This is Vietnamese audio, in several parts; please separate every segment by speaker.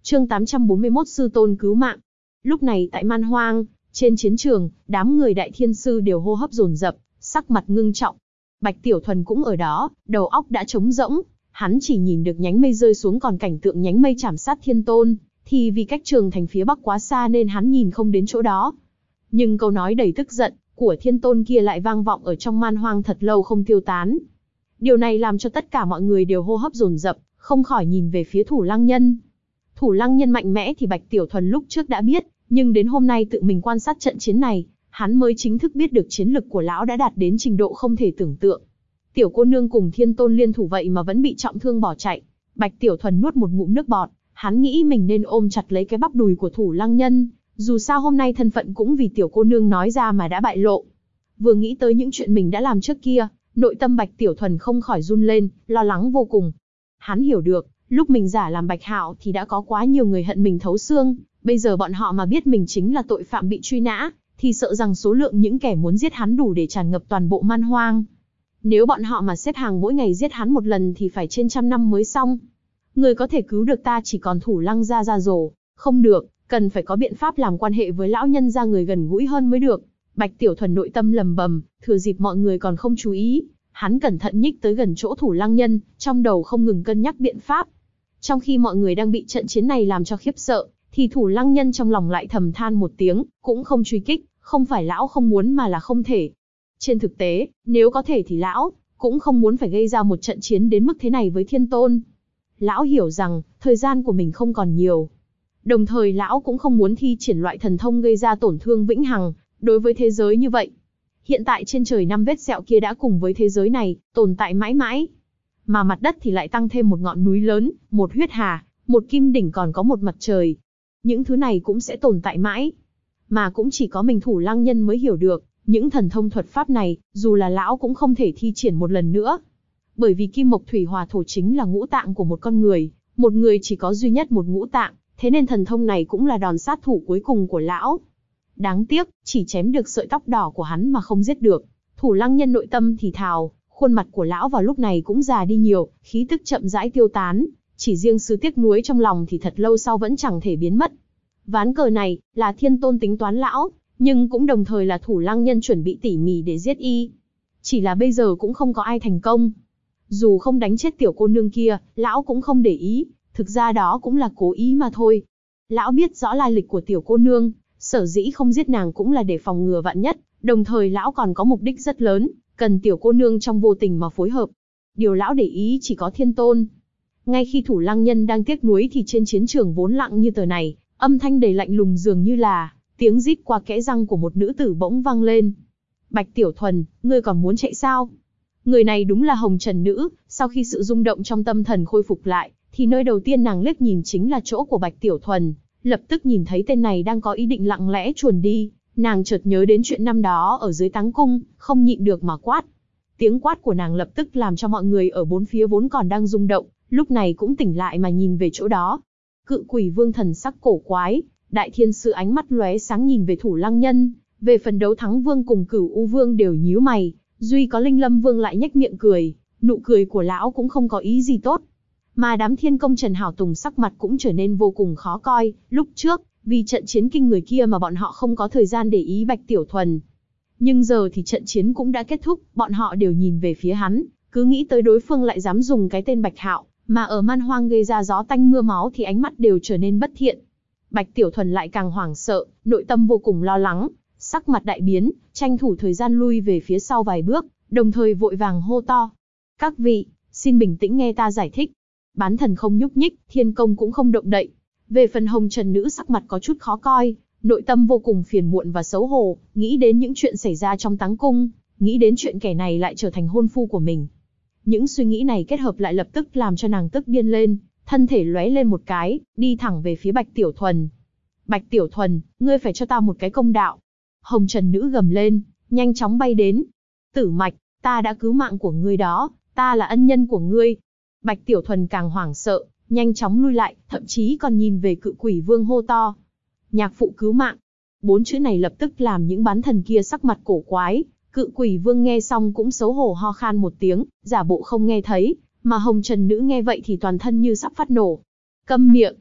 Speaker 1: Chương 841 Sư tôn cứu mạng. Lúc này tại Man Hoang, trên chiến trường, đám người đại thiên sư đều hô hấp dồn dập, sắc mặt ngưng trọng. Bạch Tiểu Thuần cũng ở đó, đầu óc đã trống rỗng, hắn chỉ nhìn được nhánh mây rơi xuống còn cảnh tượng nhánh mây chảm sát thiên tôn, thì vì cách trường thành phía bắc quá xa nên hắn nhìn không đến chỗ đó. Nhưng câu nói đầy tức giận của thiên tôn kia lại vang vọng ở trong Man Hoang thật lâu không tiêu tán. Điều này làm cho tất cả mọi người đều hô hấp dồn dập, không khỏi nhìn về phía Thủ Lăng Nhân. Thủ Lăng Nhân mạnh mẽ thì Bạch Tiểu Thuần lúc trước đã biết, nhưng đến hôm nay tự mình quan sát trận chiến này, hắn mới chính thức biết được chiến lực của lão đã đạt đến trình độ không thể tưởng tượng. Tiểu cô nương cùng thiên tôn liên thủ vậy mà vẫn bị trọng thương bỏ chạy. Bạch Tiểu Thuần nuốt một ngụm nước bọt, hắn nghĩ mình nên ôm chặt lấy cái bắp đùi của Thủ Lăng Nhân, dù sao hôm nay thân phận cũng vì tiểu cô nương nói ra mà đã bại lộ. Vừa nghĩ tới những chuyện mình đã làm trước kia, nội tâm Bạch Tiểu Thuần không khỏi run lên, lo lắng vô cùng. Hắn hiểu được, lúc mình giả làm Bạch Hạo thì đã có quá nhiều người hận mình thấu xương, bây giờ bọn họ mà biết mình chính là tội phạm bị truy nã, thì sợ rằng số lượng những kẻ muốn giết hắn đủ để tràn ngập toàn bộ Man Hoang. Nếu bọn họ mà xếp hàng mỗi ngày giết hắn một lần thì phải trên 100 năm mới xong. Người có thể cứu được ta chỉ còn Thủ Lăng gia gia rồ, không được, cần phải có biện pháp làm quan hệ với lão nhân gia người gần gũi hơn mới được. Bạch Tiểu Thuần nội tâm lầm bầm, thừa dịp mọi người còn không chú ý, hắn cẩn thận nhích tới gần chỗ Thủ Lăng Nhân, trong đầu không ngừng cân nhắc biện pháp. Trong khi mọi người đang bị trận chiến này làm cho khiếp sợ, thì Thủ Lăng Nhân trong lòng lại thầm than một tiếng, cũng không truy kích, không phải lão không muốn mà là không thể. Trên thực tế, nếu có thể thì lão cũng không muốn phải gây ra một trận chiến đến mức thế này với thiên tôn. Lão hiểu rằng, thời gian của mình không còn nhiều. Đồng thời lão cũng không muốn thi triển loại thần thông gây ra tổn thương vĩnh hằng đối với thế giới như vậy. Hiện tại trên trời 5 vết sẹo kia đã cùng với thế giới này tồn tại mãi mãi. Mà mặt đất thì lại tăng thêm một ngọn núi lớn, một huyết hà, một kim đỉnh còn có một mặt trời. Những thứ này cũng sẽ tồn tại mãi. Mà cũng chỉ có mình Thủ Lăng Nhân mới hiểu được, những thần thông thuật pháp này, dù là lão cũng không thể thi triển một lần nữa. Bởi vì kim mộc thủy hỏa thổ chính là ngũ tạng của một con người chỉ có duy nhất một ngũ tạng, thế nên thần thông này cũng là đòn sát thủ cuối cùng của lão. Đáng tiếc, chỉ chém được sợi tóc đỏ của hắn mà không giết được. Thủ Lăng Nhân nội tâm thì thào, khuôn mặt của lão vào lúc này cũng già đi nhiều, khí tức chậm rãi tiêu tán, chỉ riêng sự tiếc nuối trong lòng thì thật lâu sau vẫn chẳng thể biến mất. Ván cờ này là thiên tôn tính toán lão, nhưng cũng đồng thời là Thủ Lăng Nhân chuẩn bị tỉ mỉ để giết y. Chỉ là bây giờ cũng không có ai thành công. Dù không đánh chết tiểu cô nương kia, lão cũng không để ý, thực ra đó cũng là cố ý mà thôi. Lão biết rõ lai lịch của tiểu cô nương, sở dĩ không giết nàng cũng là để phòng ngừa vạn nhất, đồng thời lão còn có mục đích rất lớn, cần tiểu cô nương trong vô tình mà phối hợp. Điều lão để ý chỉ có thiên tôn. Ngay khi Thủ Lăng Nhân đang tiếc nuối thì trên chiến trường vốn lặng như tờ này, âm thanh đầy lạnh lùng dường như là tiếng rít qua kẽ răng của một nữ tử bỗng vang lên. Bạch Tiểu Thuần, ngươi còn muốn chạy sao? Người này đúng là Hồng Trần Nữ, sau khi sự rung động trong tâm thần khôi phục lại, thì nơi đầu tiên nàng liếc nhìn chính là chỗ của Bạch Tiểu Thuần. Lập tức nhìn thấy tên này đang có ý định lặng lẽ chuồn đi, nàng chợt nhớ đến chuyện năm đó ở dưới Táng Cung, không nhịn được mà quát. Tiếng quát của nàng lập tức làm cho mọi người ở bốn phía vốn còn đang rung động, lúc này cũng tỉnh lại mà nhìn về chỗ đó. Cự Quỷ Vương thần sắc cổ quái, đại thiên sư ánh mắt lóe sáng nhìn về Thủ Lăng Nhân, về phần Đấu Thắng Vương cùng Cửu U Vương đều nhíu mày, duy có Linh Lâm Vương lại nhếch miệng cười, nụ cười của lão cũng không có ý gì tốt. Mà đám thiên công Trần Hảo Tùng sắc mặt cũng trở nên vô cùng khó coi, lúc trước, vì trận chiến kinh người kia mà bọn họ không có thời gian để ý Bạch Tiểu Thuần. Nhưng giờ thì trận chiến cũng đã kết thúc, bọn họ đều nhìn về phía hắn, cứ nghĩ tới đối phương lại dám dùng cái tên Bạch Hạo, mà ở Man Hoang gây ra gió tanh mưa máu thì ánh mắt đều trở nên bất thiện. Bạch Tiểu Thuần lại càng hoảng sợ, nội tâm vô cùng lo lắng, sắc mặt đại biến, tranh thủ thời gian lui về phía sau vài bước, đồng thời vội vàng hô to. Các vị, xin bình tĩnh nghe ta giải thích. Bán thần không nhúc nhích, thiên công cũng không động đậy. Về phần Hồng Trần Nữ sắc mặt có chút khó coi, nội tâm vô cùng phiền muộn và xấu hổ, nghĩ đến những chuyện xảy ra trong Táng Cung, nghĩ đến chuyện kẻ này lại trở thành hôn phu của mình. Những suy nghĩ này kết hợp lại lập tức làm cho nàng tức điên lên, thân thể lóe lên một cái, đi thẳng về phía Bạch Tiểu Thuần. Bạch Tiểu Thuần, ngươi phải cho ta một cái công đạo. Hồng Trần Nữ gầm lên, nhanh chóng bay đến. Tử Mạch, ta đã cứu mạng của ngươi đó, ta là ân nhân của ngươi. Bạch Tiểu Thuần càng hoảng sợ, nhanh chóng lui lại, thậm chí còn nhìn về Cự Quỷ Vương hô to. Nhạc phụ cứu mạng. 4 chữ này lập tức làm những bán thần kia sắc mặt cổ quái. Cự Quỷ Vương nghe xong cũng xấu hổ ho khan một tiếng, giả bộ không nghe thấy, mà Hồng Trần Nữ nghe vậy thì toàn thân như sắp phát nổ. Câm miệng.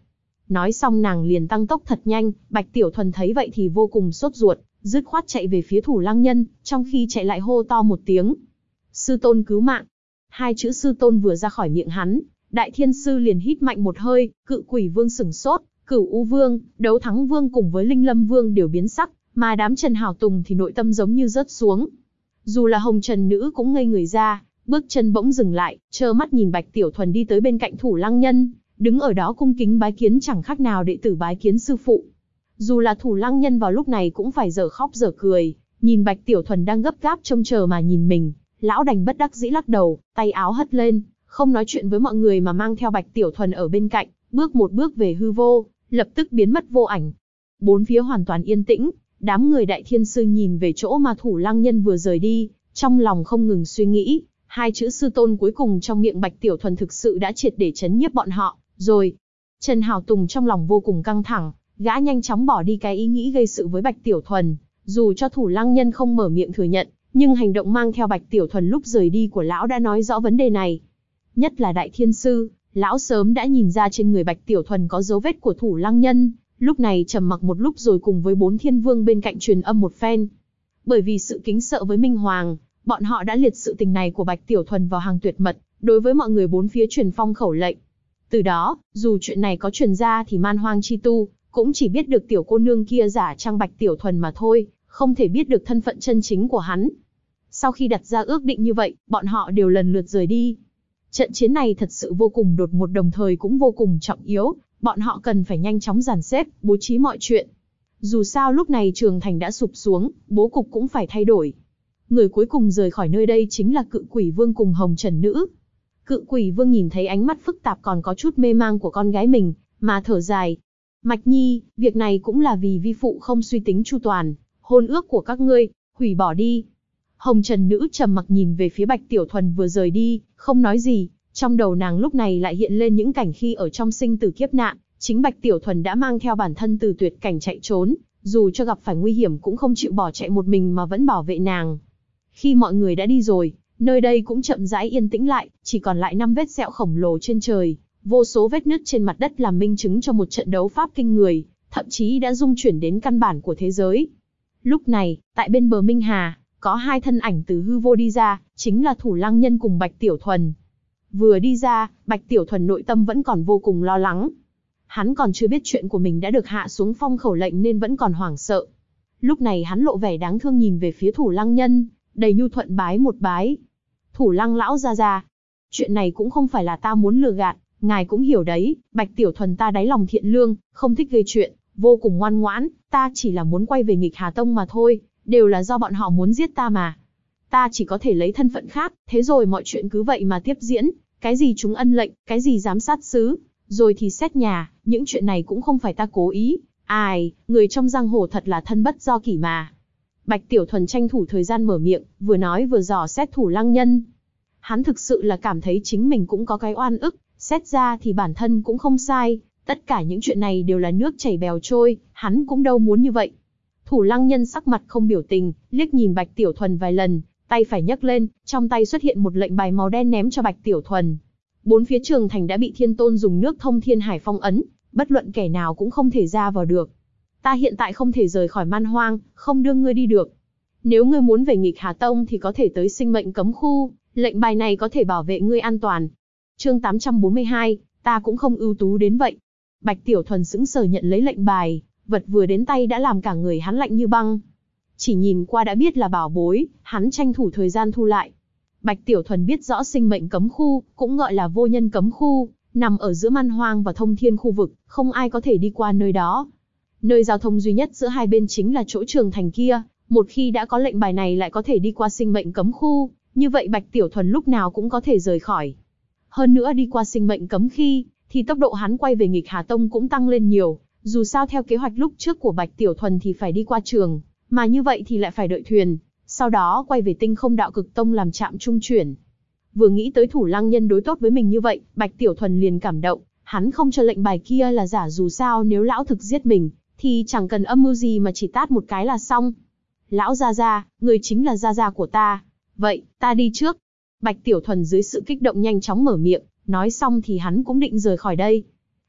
Speaker 1: Nói xong nàng liền tăng tốc thật nhanh, Bạch Tiểu Thuần thấy vậy thì vô cùng sốt ruột, dứt khoát chạy về phía Thủ Lăng Nhân, trong khi chạy lại hô to một tiếng. Sư tôn cứu mạng. Hai chữ sư tôn vừa ra khỏi miệng hắn, Đại Thiên Sư liền hít mạnh một hơi, Cự Quỷ Vương sửng sốt, Cửu U Vương, Đấu Thắng Vương cùng với Linh Lâm Vương đều biến sắc, mà đám Trần Hào Tùng thì nội tâm giống như rớt xuống. Dù là Hồng Trần Nữ cũng ngây người ra, bước chân bỗng dừng lại, trơ mắt nhìn Bạch Tiểu Thuần đi tới bên cạnh Thủ Lăng Nhân, đứng ở đó cung kính bái kiến chẳng khác nào đệ tử bái kiến sư phụ. Dù là Thủ Lăng Nhân vào lúc này cũng phải dở khóc dở cười, nhìn Bạch Tiểu Thuần đang gấp gáp trông chờ mà nhìn mình, lão đành bất đắc dĩ lắc đầu, tay áo hất lên, không nói chuyện với mọi người mà mang theo Bạch Tiểu Thuần ở bên cạnh, bước một bước về hư vô, lập tức biến mất vô ảnh. Bốn phía hoàn toàn yên tĩnh, đám người Đại Thiên Sư nhìn về chỗ mà Thủ Lăng Nhân vừa rời đi, trong lòng không ngừng suy nghĩ, hai chữ sư tôn cuối cùng trong miệng Bạch Tiểu Thuần thực sự đã triệt để chấn nhiếp bọn họ, rồi. Trần Hào Tùng trong lòng vô cùng căng thẳng, gã nhanh chóng bỏ đi cái ý nghĩ gây sự với Bạch Tiểu Thuần, dù cho Thủ Lăng Nhân không mở miệng thừa nhận, nhưng hành động mang theo Bạch Tiểu Thuần lúc rời đi của lão đã nói rõ vấn đề này. Nhất là Đại Thiên Sư, lão sớm đã nhìn ra trên người Bạch Tiểu Thuần có dấu vết của Thủ Lăng Nhân, lúc này trầm mặc một lúc rồi cùng với 4 thiên vương bên cạnh truyền âm một phen. Bởi vì sự kính sợ với Minh Hoàng, bọn họ đã liệt sự tình này của Bạch Tiểu Thuần vào hàng tuyệt mật, đối với mọi người bốn phía truyền phong khẩu lệnh. Từ đó, dù chuyện này có truyền ra thì Man Hoang chi tu cũng chỉ biết được tiểu cô nương kia giả trang Bạch Tiểu Thuần mà thôi, không thể biết được thân phận chân chính của hắn. Sau khi đặt ra ước định như vậy, bọn họ đều lần lượt rời đi. Trận chiến này thật sự vô cùng đột ngột đồng thời cũng vô cùng trọng yếu, bọn họ cần phải nhanh chóng dàn xếp, bố trí mọi chuyện. Dù sao lúc này Trường Thành đã sụp xuống, bố cục cũng phải thay đổi. Người cuối cùng rời khỏi nơi đây chính là Cự Quỷ Vương cùng Hồng Trần Nữ. Cự Quỷ Vương nhìn thấy ánh mắt phức tạp còn có chút mê mang của con gái mình, mà thở dài. Mạch Nhi, việc này cũng là vì vi phụ không suy tính chu toàn, hôn ước của các ngươi, hủy bỏ đi. Hồng Trần Nữ trầm mặc nhìn về phía Bạch Tiểu Thuần vừa rời đi, không nói gì, trong đầu nàng lúc này lại hiện lên những cảnh khi ở trong sinh tử kiếp nạn, chính Bạch Tiểu Thuần đã mang theo bản thân từ tuyệt cảnh chạy trốn, dù cho gặp phải nguy hiểm cũng không chịu bỏ chạy một mình mà vẫn bảo vệ nàng. Khi mọi người đã đi rồi, nơi đây cũng chậm rãi yên tĩnh lại, chỉ còn lại 5 vết sẹo khổng lồ trên trời, vô số vết nứt trên mặt đất làm minh chứng cho một trận đấu pháp kinh người, thậm chí đã dung chuyển đến căn bản của thế giới. Lúc này, tại bên bờ Minh Hà, có 2 thân ảnh từ hư vô đi ra, chính là Thủ Lăng Nhân cùng Bạch Tiểu Thuần. Vừa đi ra, Bạch Tiểu Thuần nội tâm vẫn còn vô cùng lo lắng. Hắn còn chưa biết chuyện của mình đã được hạ xuống phong khẩu lệnh nên vẫn còn hoảng sợ. Lúc này hắn lộ vẻ đáng thương nhìn về phía Thủ Lăng Nhân, đầy nhu thuận bái một bái. Thủ Lăng lão ra. Chuyện này cũng không phải là ta muốn lừa gạt, ngài cũng hiểu đấy, Bạch Tiểu Thuần ta đáy lòng thiện lương, không thích gây chuyện, vô cùng ngoan ngoãn, ta chỉ là muốn quay về Nghịch Hà Tông mà thôi, đều là do bọn họ muốn giết ta mà. Ta chỉ có thể lấy thân phận khác, thế rồi mọi chuyện cứ vậy mà tiếp diễn, cái gì chúng ân lệnh, cái gì giám sát sứ, rồi thì xét nhà, những chuyện này cũng không phải ta cố ý. Ai, người trong giang hồ thật là thân bất do kỷ mà. Bạch Tiểu Thuần tranh thủ thời gian mở miệng, vừa nói vừa dò xét Thủ Lăng Nhân. Hắn thực sự là cảm thấy chính mình cũng có cái oan ức, xét ra thì bản thân cũng không sai, tất cả những chuyện này đều là nước chảy bèo trôi, hắn cũng đâu muốn như vậy. Thủ Lăng Nhân sắc mặt không biểu tình, liếc nhìn Bạch Tiểu Thuần vài lần, tay phải nhấc lên, trong tay xuất hiện một lệnh bài màu đen ném cho Bạch Tiểu Thuần. Bốn phía Trường Thành đã bị Thiên Tôn dùng nước thông thiên hải phong ấn, bất luận kẻ nào cũng không thể ra vào được. Ta hiện tại không thể rời khỏi Man Hoang, không đưa ngươi đi được. Nếu ngươi muốn về Nghịch Hà Tông thì có thể tới sinh mệnh cấm khu, lệnh bài này có thể bảo vệ ngươi an toàn. Chương 842, ta cũng không ưu tú đến vậy. Bạch Tiểu Thuần sững sờ nhận lấy lệnh bài, vật vừa đến tay đã làm cả người hắn lạnh như băng. Chỉ nhìn qua đã biết là bảo bối, hắn tranh thủ thời gian thu lại. Bạch Tiểu Thuần biết rõ sinh mệnh cấm khu, cũng gọi là vô nhân cấm khu, nằm ở giữa Man Hoang và Thông Thiên khu vực, không ai có thể đi qua nơi đó. Nơi giao thông duy nhất giữa hai bên chính là chỗ Trường Thành kia, một khi đã có lệnh bài này lại có thể đi qua sinh mệnh cấm khu, như vậy Bạch Tiểu Thuần lúc nào cũng có thể rời khỏi. Hơn nữa đi qua sinh mệnh cấm khi, thì tốc độ hắn quay về Nghịch Hà Tông cũng tăng lên nhiều, dù sao theo kế hoạch lúc trước của Bạch Tiểu Thuần thì phải đi qua trường, mà như vậy thì lại phải đợi thuyền, sau đó quay về Tinh Không Đạo Cực Tông làm trạm trung chuyển. Vừa nghĩ tới Thủ Lăng Nhân đối tốt với mình như vậy, Bạch Tiểu Thuần liền cảm động, hắn không cho lệnh bài kia là giả, dù sao nếu lão thực giết mình, thì chẳng cần âm mưu gì mà chỉ tát một cái là xong. Lão gia, người chính là gia của ta. Vậy, ta đi trước. Bạch Tiểu Thuần dưới sự kích động nhanh chóng mở miệng, nói xong thì hắn cũng định rời khỏi đây.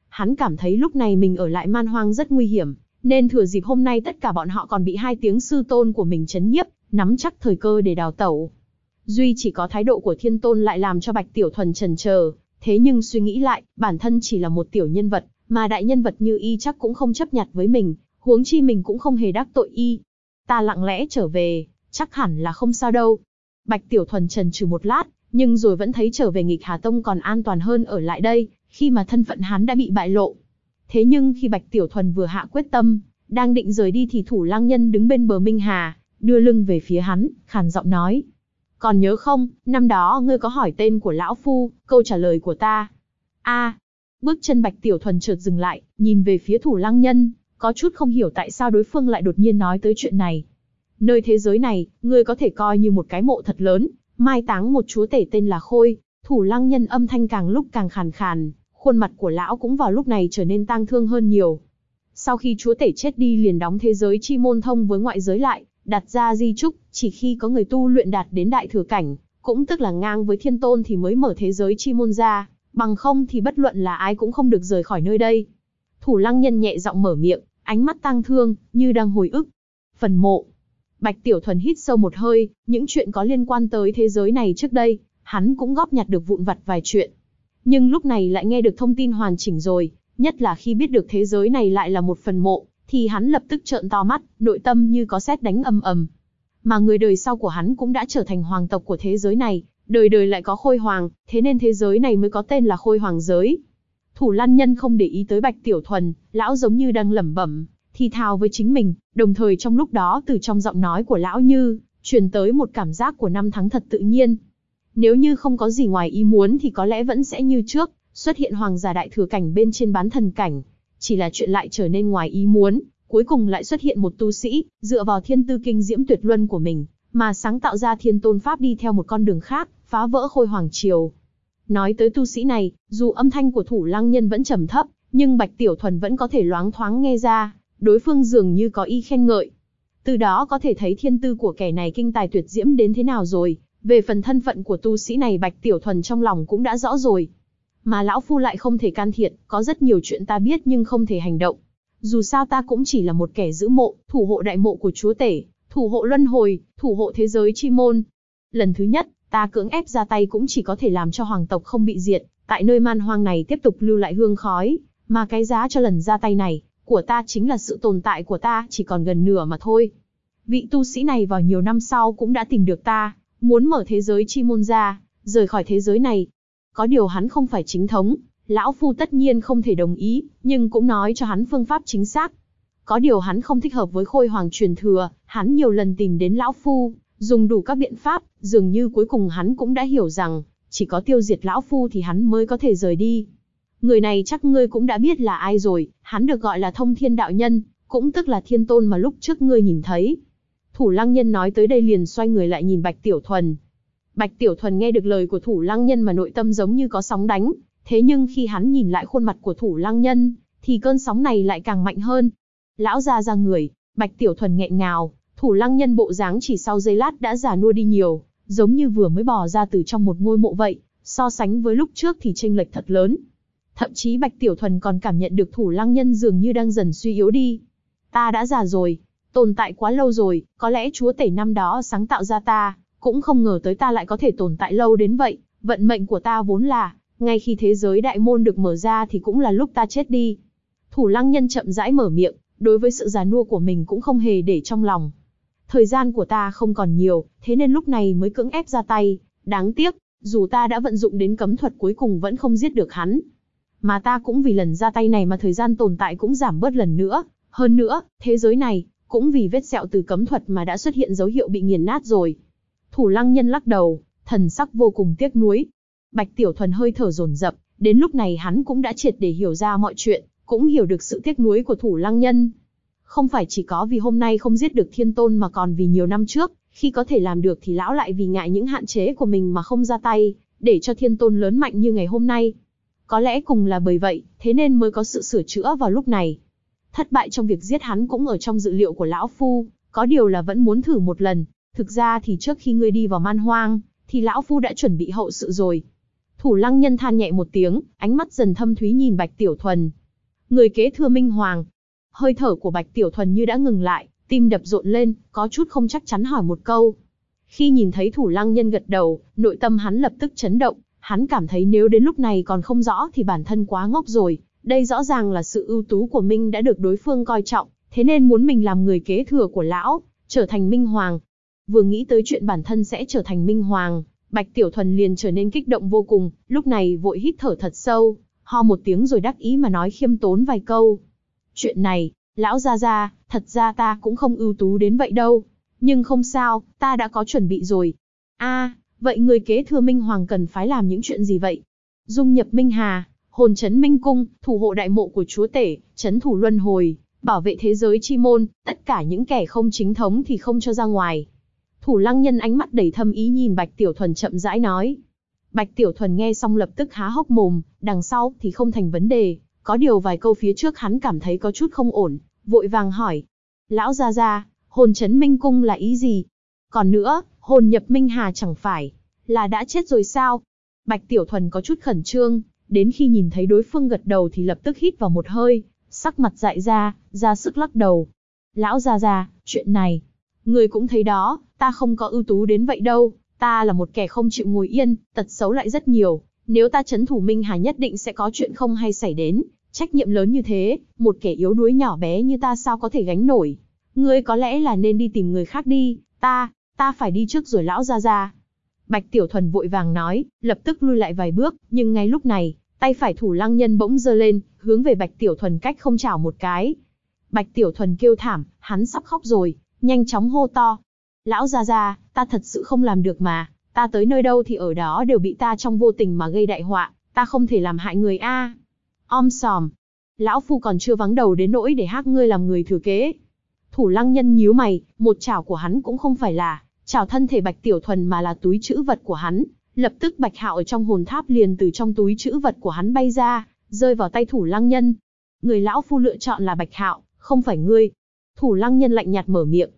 Speaker 1: Hắn cảm thấy lúc này mình ở lại man hoang rất nguy hiểm, nên thừa dịp hôm nay tất cả bọn họ còn bị hai tiếng sư tôn của mình trấn nhiếp, nắm chắc thời cơ để đào tẩu. Duy chỉ có thái độ của Thiên Tôn lại làm cho Bạch Tiểu Thuần chần chờ, thế nhưng suy nghĩ lại, bản thân chỉ là một tiểu nhân vật, mà đại nhân vật như y chắc cũng không chấp nhặt với mình, huống chi mình cũng không hề đắc tội y. Ta lặng lẽ trở về, chắc hẳn là không sao đâu. Bạch Tiểu Thuần chần chừ một lát, nhưng rồi vẫn thấy trở về Nghịch Hà Tông còn an toàn hơn ở lại đây, khi mà thân phận hắn đã bị bại lộ. Thế nhưng khi Bạch Tiểu Thuần vừa hạ quyết tâm, đang định rời đi thì Thủ Lăng Nhân đứng bên bờ Minh Hà, đưa lưng về phía hắn, khàn giọng nói. Còn nhớ không, năm đó ngươi có hỏi tên của lão phu, câu trả lời của ta. Bước chân Bạch Tiểu Thuần chợt dừng lại, nhìn về phía Thủ Lăng Nhân, có chút không hiểu tại sao đối phương lại đột nhiên nói tới chuyện này. Nơi thế giới này, ngươi có thể coi như một cái mộ thật lớn, mai táng một chúa tể tên là Khôi. Thủ Lăng Nhân âm thanh càng lúc càng khàn khàn, khuôn mặt của lão cũng vào lúc này trở nên tang thương hơn nhiều. Sau khi chúa tể chết đi liền đóng thế giới chi môn thông với ngoại giới lại, đặt ra di chúc, chỉ khi có người tu luyện đạt đến đại thừa cảnh, cũng tức là ngang với Thiên Tôn thì mới mở thế giới chi môn ra, bằng không thì bất luận là ai cũng không được rời khỏi nơi đây. Thủ Lăng Nhân nhẹ giọng mở miệng, ánh mắt tang thương, như đang hồi ức. Phần mộ. Bạch Tiểu Thuần hít sâu một hơi, những chuyện có liên quan tới thế giới này trước đây, hắn cũng góp nhặt được vụn vặt vài chuyện. Nhưng lúc này lại nghe được thông tin hoàn chỉnh rồi, nhất là khi biết được thế giới này lại là một phần mộ, thì hắn lập tức trợn to mắt, nội tâm như có sét đánh ầm ầm. Mà người đời sau của hắn cũng đã trở thành hoàng tộc của thế giới này, đời đời lại có Khôi Hoàng, thế nên thế giới này mới có tên là Khôi Hoàng giới. Thủ Lăng Nhân không để ý tới Bạch Tiểu Thuần, lão giống như đang lẩm bẩm, thì thào với chính mình, đồng thời trong lúc đó từ trong giọng nói của lão như truyền tới một cảm giác của năm tháng thật tự nhiên. Nếu như không có gì ngoài ý muốn thì có lẽ vẫn sẽ như trước, xuất hiện hoàng giả đại thừa cảnh bên trên bán thần cảnh. Chỉ là chuyện lại trở nên ngoài ý muốn, cuối cùng lại xuất hiện một tu sĩ, dựa vào thiên tư kinh diễm tuyệt luân của mình, mà sáng tạo ra Thiên Tôn Pháp đi theo một con đường khác, phá vỡ Khôi Hoàng triều. Nói tới tu sĩ này, dù âm thanh của Thủ Lăng Nhân vẫn trầm thấp, nhưng Bạch Tiểu Thuần vẫn có thể loáng thoáng nghe ra, đối phương dường như có ý khen ngợi. Từ đó có thể thấy thiên tư của kẻ này kinh tài tuyệt diễm đến thế nào rồi. Về phần thân phận của tu sĩ này Bạch Tiểu Thuần trong lòng cũng đã rõ rồi. Mà lão phu lại không thể can thiệp, có rất nhiều chuyện ta biết nhưng không thể hành động. Dù sao ta cũng chỉ là một kẻ giữ mộ, thủ hộ đại mộ của chúa tể, thủ hộ luân hồi, thủ hộ thế giới chi môn. Lần thứ nhất, ta cưỡng ép ra tay cũng chỉ có thể làm cho hoàng tộc không bị diệt, tại nơi man hoang này tiếp tục lưu lại hương khói, mà cái giá cho lần ra tay này của ta chính là sự tồn tại của ta chỉ còn gần nửa mà thôi. Vị tu sĩ này vào nhiều năm sau cũng đã tìm được ta, muốn mở thế giới chi môn ra, rời khỏi thế giới này. Có điều hắn không phải chính thống, lão phu tất nhiên không thể đồng ý, nhưng cũng nói cho hắn phương pháp chính xác. Có điều hắn không thích hợp với Khôi Hoàng truyền thừa, hắn nhiều lần tìm đến lão phu, dùng đủ các biện pháp, dường như cuối cùng hắn cũng đã hiểu rằng, chỉ có tiêu diệt lão phu thì hắn mới có thể rời đi. Người này chắc ngươi cũng đã biết là ai rồi, hắn được gọi là Thông Thiên Đạo Nhân, cũng tức là Thiên Tôn mà lúc trước ngươi nhìn thấy. Thủ Lăng Nhân nói tới đây liền xoay người lại nhìn Bạch Tiểu Thuần. Bạch Tiểu Thuần nghe được lời của Thủ Lăng Nhân mà nội tâm giống như có sóng đánh, thế nhưng khi hắn nhìn lại khuôn mặt của Thủ Lăng Nhân, thì cơn sóng này lại càng mạnh hơn. Lão già ra người, Bạch Tiểu Thuần nghẹn ngào, Thủ Lăng Nhân bộ dáng chỉ sau giây lát đã già nua đi nhiều, giống như vừa mới bò ra từ trong một ngôi mộ vậy, so sánh với lúc trước thì chênh lệch thật lớn. Thậm chí Bạch Tiểu Thuần còn cảm nhận được Thủ Lăng Nhân dường như đang dần suy yếu đi. Ta đã già rồi, tồn tại quá lâu rồi, có lẽ chúa tể năm đó sáng tạo ra ta, cũng không ngờ tới ta lại có thể tồn tại lâu đến vậy. Vận mệnh của ta vốn là, ngay khi thế giới đại môn được mở ra thì cũng là lúc ta chết đi. Thủ Lăng Nhân chậm rãi mở miệng, đối với sự già nua của mình cũng không hề để trong lòng. Thời gian của ta không còn nhiều, thế nên lúc này mới cưỡng ép ra tay. Đáng tiếc, dù ta đã vận dụng đến cấm thuật cuối cùng vẫn không giết được hắn. Mà ta cũng vì lần ra tay này mà thời gian tồn tại cũng giảm bớt lần nữa. Hơn nữa, thế giới này, cũng vì vết sẹo từ cấm thuật mà đã xuất hiện dấu hiệu bị nghiền nát rồi. Thủ Lăng Nhân lắc đầu, thần sắc vô cùng tiếc nuối. Bạch Tiểu Thuần hơi thở dồn dập, đến lúc này hắn cũng đã triệt để hiểu ra mọi chuyện, cũng hiểu được sự tiếc nuối của Thủ Lăng Nhân. Không phải chỉ có vì hôm nay không giết được Thiên Tôn mà còn vì nhiều năm trước, khi có thể làm được thì lão lại vì ngại những hạn chế của mình mà không ra tay, để cho Thiên Tôn lớn mạnh như ngày hôm nay. Có lẽ cùng là bởi vậy, thế nên mới có sự sửa chữa vào lúc này. Thất bại trong việc giết hắn cũng ở trong dự liệu của lão phu, có điều là vẫn muốn thử một lần. Thực ra thì trước khi ngươi đi vào man hoang, thì lão phu đã chuẩn bị hậu sự rồi. Thủ Lăng Nhân than nhẹ một tiếng, ánh mắt dần thâm thúy nhìn Bạch Tiểu Thuần. Người kế thừa Minh Hoàng. Hơi thở của Bạch Tiểu Thuần như đã ngừng lại, tim đập rộn lên, có chút không chắc chắn hỏi một câu. Khi nhìn thấy Thủ Lăng Nhân gật đầu, nội tâm hắn lập tức chấn động, hắn cảm thấy nếu đến lúc này còn không rõ thì bản thân quá ngốc rồi, đây rõ ràng là sự ưu tú của mình đã được đối phương coi trọng, thế nên muốn mình làm người kế thừa của lão, trở thành Minh Hoàng. Vừa nghĩ tới chuyện bản thân sẽ trở thành Minh Hoàng, Bạch Tiểu Thuần liền trở nên kích động vô cùng, lúc này vội hít thở thật sâu, ho một tiếng rồi đắc ý mà nói khiêm tốn vài câu. Chuyện này, lão gia gia, thật ra ta cũng không ưu tú đến vậy đâu. Nhưng không sao, ta đã có chuẩn bị rồi. Vậy người kế thừa Minh Hoàng cần phải làm những chuyện gì vậy? Dung nhập Minh Hà, hồn trấn Minh Cung, thủ hộ đại mộ của chúa tể, trấn thủ luân hồi, bảo vệ thế giới chi môn, tất cả những kẻ không chính thống thì không cho ra ngoài. Thủ Lăng Nhân ánh mắt đầy thâm ý nhìn Bạch Tiểu Thuần chậm rãi nói. Bạch Tiểu Thuần nghe xong lập tức há hốc mồm, đằng sau thì không thành vấn đề, có điều vài câu phía trước hắn cảm thấy có chút không ổn, vội vàng hỏi. Lão gia gia, hồn trấn Minh Cung là ý gì? Còn nữa, hồn nhập Minh Hà chẳng phải là đã chết rồi sao? Bạch Tiểu Thuần có chút khẩn trương, đến khi nhìn thấy đối phương gật đầu thì lập tức hít vào một hơi, sắc mặt dại ra sức lắc đầu. Lão gia gia, chuyện này, người cũng thấy đó, ta không có ưu tú đến vậy đâu, ta là một kẻ không chịu ngồi yên, tật xấu lại rất nhiều, nếu ta trấn thủ Minh Hà nhất định sẽ có chuyện không hay xảy đến, trách nhiệm lớn như thế, một kẻ yếu đuối nhỏ bé như ta sao có thể gánh nổi. Ngươi có lẽ là nên đi tìm người khác đi, ta phải đi trước rồi lão gia gia. Bạch Tiểu Thuần vội vàng nói, lập tức lui lại vài bước, nhưng ngay lúc này, tay phải Thủ Lăng Nhân bỗng giơ lên, hướng về Bạch Tiểu Thuần cách không chảo một cái. Bạch Tiểu Thuần kêu thảm, hắn sắp khóc rồi, nhanh chóng hô to. Lão gia gia, ta thật sự không làm được mà, ta tới nơi đâu thì ở đó đều bị ta trong vô tình mà gây đại họa, ta không thể làm hại người a. Om sòm, lão phu còn chưa vắng đầu đến nỗi để hắc ngươi làm người thừa kế. Thủ Lăng Nhân nhíu mày, một chảo của hắn cũng không phải là chảo thân thể Bạch Tiểu Thuần mà là túi trữ vật của hắn. Lập tức Bạch Hạo ở trong hồn tháp liền từ trong túi trữ vật của hắn bay ra, rơi vào tay Thủ Lăng Nhân. Người lão phu lựa chọn là Bạch Hạo, không phải ngươi. Thủ Lăng Nhân lạnh nhạt mở miệng.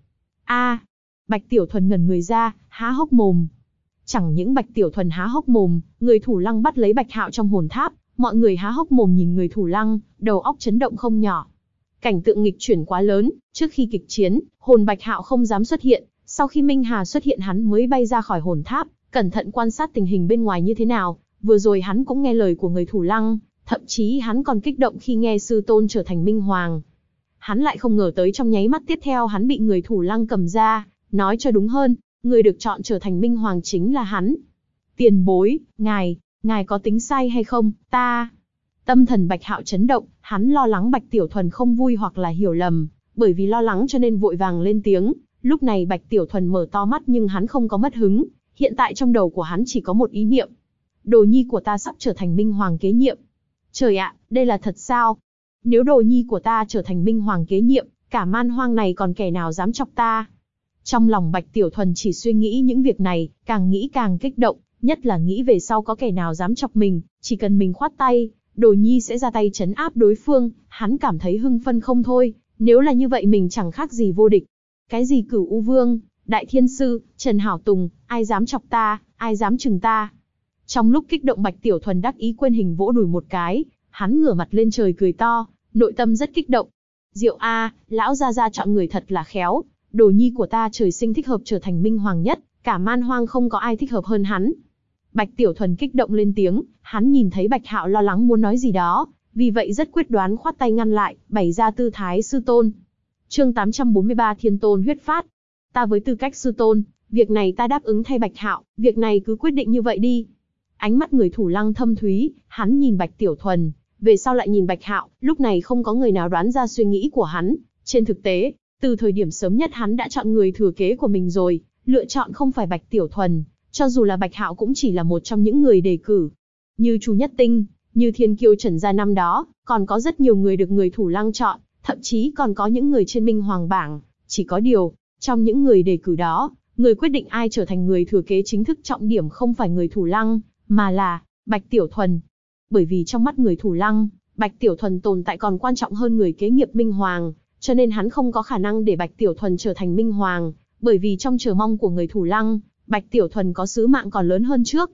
Speaker 1: Bạch Tiểu Thuần ngẩn người ra, há hốc mồm. Chẳng những Bạch Tiểu Thuần há hốc mồm, người Thủ Lăng bắt lấy Bạch Hạo trong hồn tháp, mọi người há hốc mồm nhìn người Thủ Lăng, đầu óc chấn động không nhỏ. Cảnh tượng nghịch chuyển quá lớn, trước khi kịch chiến, hồn Bạch Hạo không dám xuất hiện, sau khi Minh Hà xuất hiện hắn mới bay ra khỏi hồn tháp, cẩn thận quan sát tình hình bên ngoài như thế nào, vừa rồi hắn cũng nghe lời của người Thủ Lăng, thậm chí hắn còn kích động khi nghe sư tôn trở thành Minh Hoàng. Hắn lại không ngờ tới trong nháy mắt tiếp theo hắn bị người Thủ Lăng cầm ra, nói cho đúng hơn, người được chọn trở thành Minh Hoàng chính là hắn. Tiền bối, ngài có tính sai hay không, Tâm thần Bạch Hạo chấn động, hắn lo lắng Bạch Tiểu Thuần không vui hoặc là hiểu lầm, bởi vì lo lắng cho nên vội vàng lên tiếng. Lúc này Bạch Tiểu Thuần mở to mắt nhưng hắn không có mất hứng, hiện tại trong đầu của hắn chỉ có một ý niệm. Đồ nhi của ta sắp trở thành Minh Hoàng kế nhiệm. Trời ạ, đây là thật sao? Nếu đồ nhi của ta trở thành Minh Hoàng kế nhiệm, cả man hoang này còn kẻ nào dám chọc ta? Trong lòng Bạch Tiểu Thuần chỉ suy nghĩ những việc này, càng nghĩ càng kích động, nhất là nghĩ về sau có kẻ nào dám chọc mình, chỉ cần mình khoát tay, đồ nhi sẽ ra tay trấn áp đối phương, hắn cảm thấy hưng phấn không thôi, nếu là như vậy mình chẳng khác gì vô địch. Cái gì Cửu U Vương, Đại Thiên Sư, Trần Hảo Tùng, ai dám chọc ta, ai dám chừng ta. Trong lúc kích động Bạch Tiểu Thuần đắc ý quên hình vỗ đùi một cái, hắn ngửa mặt lên trời cười to, nội tâm rất kích động. Diệu a, lão gia gia chọn người thật là khéo, đồ nhi của ta trời sinh thích hợp trở thành Minh Hoàng nhất, cả man hoang không có ai thích hợp hơn hắn. Bạch Tiểu Thuần kích động lên tiếng, hắn nhìn thấy Bạch Hạo lo lắng muốn nói gì đó, vì vậy rất quyết đoán khoát tay ngăn lại, bày ra tư thái sư tôn. Chương 843 Thiên Tôn huyết phát. Ta với tư cách sư tôn, việc này ta đáp ứng thay Bạch Hạo, việc này cứ quyết định như vậy đi. Ánh mắt người Thủ Lăng thâm thúy, hắn nhìn Bạch Tiểu Thuần, về sau lại nhìn Bạch Hạo, lúc này không có người nào đoán ra suy nghĩ của hắn. Trên thực tế, từ thời điểm sớm nhất hắn đã chọn người thừa kế của mình rồi, lựa chọn không phải Bạch Tiểu Thuần, cho dù là Bạch Hạo cũng chỉ là một trong những người đề cử. Như Chu Nhất Tinh, như Thiên Kiêu Trần gia năm đó, còn có rất nhiều người được người Thủ Lăng chọn, thậm chí còn có những người trên Minh Hoàng bảng. Chỉ có điều, trong những người đề cử đó, người quyết định ai trở thành người thừa kế chính thức trọng điểm không phải người Thủ Lăng, mà là Bạch Tiểu Thuần. Bởi vì trong mắt người Thủ Lăng, Bạch Tiểu Thuần tồn tại còn quan trọng hơn người kế nghiệp Minh Hoàng, cho nên hắn không có khả năng để Bạch Tiểu Thuần trở thành Minh Hoàng, bởi vì trong chờ mong của người Thủ Lăng, Bạch Tiểu Thuần có sứ mạng còn lớn hơn trước.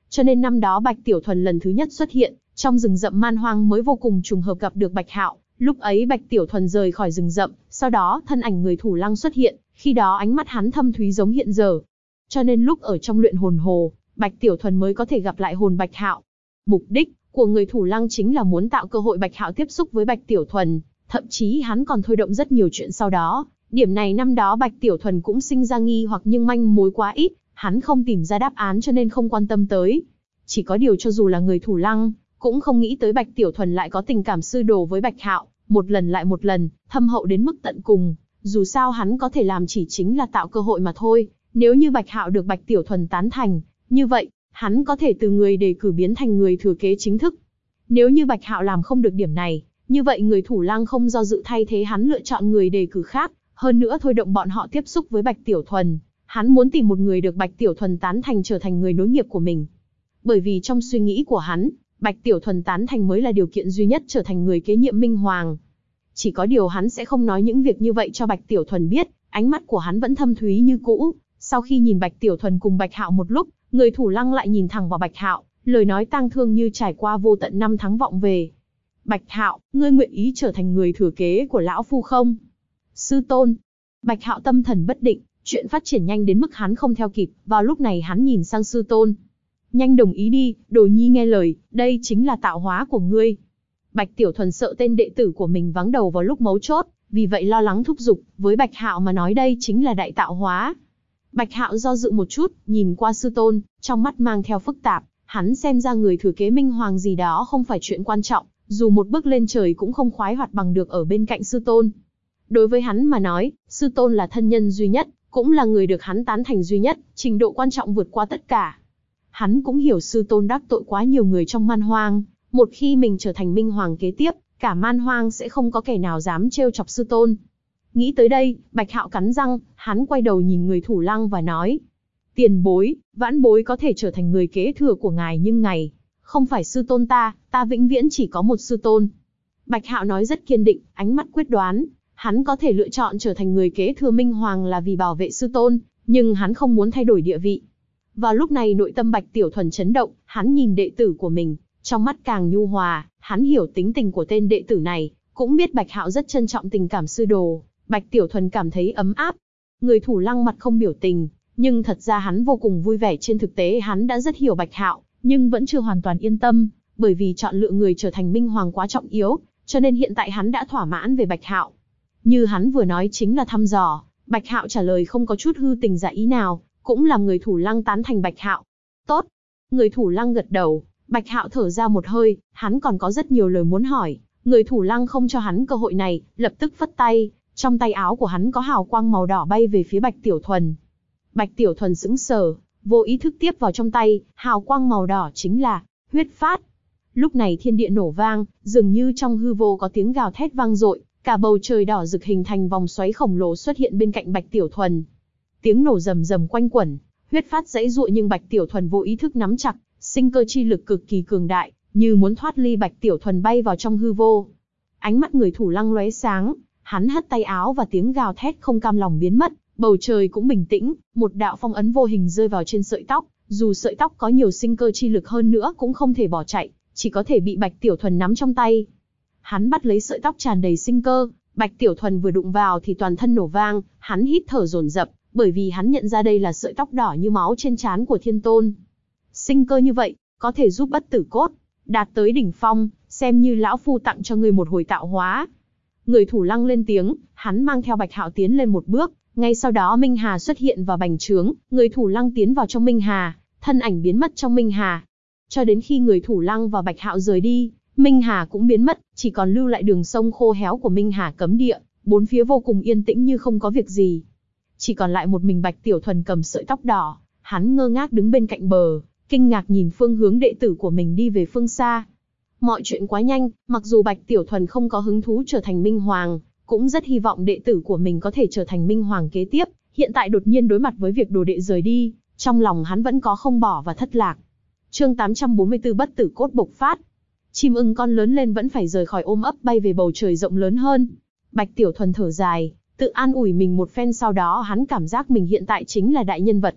Speaker 1: Cho nên năm đó Bạch Tiểu Thuần lần thứ nhất xuất hiện, trong rừng rậm man hoang mới vô cùng trùng hợp gặp được Bạch Hạo. Lúc ấy Bạch Tiểu Thuần rời khỏi rừng rậm, sau đó thân ảnh người thủ lăng xuất hiện, khi đó ánh mắt hắn thâm thúy giống hiện giờ. Cho nên lúc ở trong luyện hồn hồ, Bạch Tiểu Thuần mới có thể gặp lại hồn Bạch Hạo. Mục đích của người thủ lăng chính là muốn tạo cơ hội Bạch Hạo tiếp xúc với Bạch Tiểu Thuần, thậm chí hắn còn thôi động rất nhiều chuyện sau đó. Điểm này năm đó Bạch Tiểu Thuần cũng sinh ra nghi hoặc nhưng manh mối quá ít, hắn không tìm ra đáp án cho nên không quan tâm tới. Chỉ có điều cho dù là người thủ lăng, cũng không nghĩ tới Bạch Tiểu Thuần lại có tình cảm sư đồ với Bạch Hạo, một lần lại một lần, thâm hậu đến mức tận cùng. Dù sao hắn có thể làm chỉ chính là tạo cơ hội mà thôi, nếu như Bạch Hạo được Bạch Tiểu Thuần tán thành, như vậy, hắn có thể từ người đề cử biến thành người thừa kế chính thức. Nếu như Bạch Hạo làm không được điểm này, như vậy người thủ lăng không do dự thay thế hắn lựa chọn người đề cử khác, hơn nữa thôi động bọn họ tiếp xúc với Bạch Tiểu Thuần. Hắn muốn tìm một người được Bạch Tiểu Thuần tán thành trở thành người nối nghiệp của mình. Bởi vì trong suy nghĩ của hắn, Bạch Tiểu Thuần tán thành mới là điều kiện duy nhất trở thành người kế nhiệm Minh Hoàng. Chỉ có điều hắn sẽ không nói những việc như vậy cho Bạch Tiểu Thuần biết, ánh mắt của hắn vẫn thâm thúy như cũ. Sau khi nhìn Bạch Tiểu Thuần cùng Bạch Hạo một lúc, người thủ lăng lại nhìn thẳng vào Bạch Hạo, lời nói tang thương như trải qua vô tận năm tháng vọng về. Bạch Hạo, ngươi nguyện ý trở thành người thừa kế của lão phu không? Sư tôn. Bạch Hạo tâm thần bất định, chuyện phát triển nhanh đến mức hắn không theo kịp, vào lúc này hắn nhìn sang sư tôn. Nhanh đồng ý đi, Đồ Nhi nghe lời, đây chính là tạo hóa của ngươi. Bạch Tiểu Thuần sợ tên đệ tử của mình vắng đầu vào lúc mấu chốt, vì vậy lo lắng thúc giục, với Bạch Hạo mà nói đây chính là đại tạo hóa. Bạch Hạo do dự một chút, nhìn qua sư tôn, trong mắt mang theo phức tạp, hắn xem ra người thừa kế Minh Hoàng gì đó không phải chuyện quan trọng, dù một bước lên trời cũng không khoái hoạt bằng được ở bên cạnh sư tôn. Đối với hắn mà nói, sư tôn là thân nhân duy nhất, cũng là người được hắn tán thành duy nhất, trình độ quan trọng vượt qua tất cả. Hắn cũng hiểu sư tôn đắc tội quá nhiều người trong man hoang, một khi mình trở thành Minh Hoàng kế tiếp, cả man hoang sẽ không có kẻ nào dám trêu chọc sư tôn. Nghĩ tới đây, Bạch Hạo cắn răng, hắn quay đầu nhìn người thủ lăng và nói: Tiền bối, vãn bối có thể trở thành người kế thừa của ngài nhưng ngài không phải sư tôn ta vĩnh viễn chỉ có một sư tôn. Bạch Hạo nói rất kiên định, ánh mắt quyết đoán, hắn có thể lựa chọn trở thành người kế thừa Minh Hoàng là vì bảo vệ sư tôn, nhưng hắn không muốn thay đổi địa vị. Vào lúc này nội tâm Bạch Tiểu Thuần chấn động, hắn nhìn đệ tử của mình, trong mắt càng nhu hòa, hắn hiểu tính tình của tên đệ tử này, cũng biết Bạch Hạo rất trân trọng tình cảm sư đồ. Bạch Tiểu Thuần cảm thấy ấm áp. Người thủ lăng mặt không biểu tình, nhưng thật ra hắn vô cùng vui vẻ. Trên thực tế hắn đã rất hiểu Bạch Hạo, nhưng vẫn chưa hoàn toàn yên tâm, bởi vì chọn lựa người trở thành Minh Hoàng quá trọng yếu, cho nên hiện tại hắn đã thỏa mãn về Bạch Hạo. Như hắn vừa nói chính là thăm dò, Bạch Hạo trả lời không có chút hư tình giả ý nào, cũng làm người thủ lăng tán thành Bạch Hạo. Tốt. Người thủ lăng gật đầu, Bạch Hạo thở ra một hơi, hắn còn có rất nhiều lời muốn hỏi. Người thủ lăng không cho hắn cơ hội này, lập tức phất tay, trong tay áo của hắn có hào quang màu đỏ bay về phía Bạch Tiểu Thuần. Bạch Tiểu Thuần sững sờ, vô ý thức tiếp vào trong tay, hào quang màu đỏ chính là huyết phát. Lúc này thiên địa nổ vang, dường như trong hư vô có tiếng gào thét vang dội, cả bầu trời đỏ rực hình thành vòng xoáy khổng lồ xuất hiện bên cạnh Bạch Tiểu Thuần. Tiếng nổ rầm rầm quanh quẩn, huyết phát giãy giụa nhưng Bạch Tiểu Thuần vô ý thức nắm chặt, sinh cơ chi lực cực kỳ cường đại, như muốn thoát ly Bạch Tiểu Thuần bay vào trong hư vô. Ánh mắt người thủ lăng lóe sáng, hắn hất tay áo và tiếng gào thét không cam lòng biến mất, bầu trời cũng bình tĩnh, một đạo phong ấn vô hình rơi vào trên sợi tóc, dù sợi tóc có nhiều sinh cơ chi lực hơn nữa cũng không thể bỏ chạy, chỉ có thể bị Bạch Tiểu Thuần nắm trong tay. Hắn bắt lấy sợi tóc tràn đầy sinh cơ, Bạch Tiểu Thuần vừa đụng vào thì toàn thân nổ vang, hắn hít thở dồn dập, bởi vì hắn nhận ra đây là sợi tóc đỏ như máu trên trán của Thiên Tôn. Sinh cơ như vậy, có thể giúp bất tử cốt đạt tới đỉnh phong, xem như lão phu tặng cho người một hồi tạo hóa. Người thủ lăng lên tiếng, hắn mang theo Bạch Hạo tiến lên một bước, ngay sau đó Minh Hà xuất hiện và bành trướng, người thủ lăng tiến vào trong Minh Hà, thân ảnh biến mất trong Minh Hà. Cho đến khi người thủ lăng và Bạch Hạo rời đi, Minh Hà cũng biến mất, chỉ còn lưu lại đường sông khô héo của Minh Hà cấm địa, bốn phía vô cùng yên tĩnh như không có việc gì. Chỉ còn lại một mình Bạch Tiểu Thuần cầm sợi tóc đỏ, hắn ngơ ngác đứng bên cạnh bờ, kinh ngạc nhìn phương hướng đệ tử của mình đi về phương xa. Mọi chuyện quá nhanh, mặc dù Bạch Tiểu Thuần không có hứng thú trở thành Minh Hoàng, cũng rất hy vọng đệ tử của mình có thể trở thành Minh Hoàng kế tiếp, hiện tại đột nhiên đối mặt với việc đồ đệ rời đi, trong lòng hắn vẫn có không bỏ và thất lạc. Chương 844 bất tử cốt bộc phát. Chim ưng con lớn lên vẫn phải rời khỏi ôm ấp bay về bầu trời rộng lớn hơn. Bạch Tiểu Thuần thở dài, tự an ủi mình một phen sau đó hắn cảm giác mình hiện tại chính là đại nhân vật.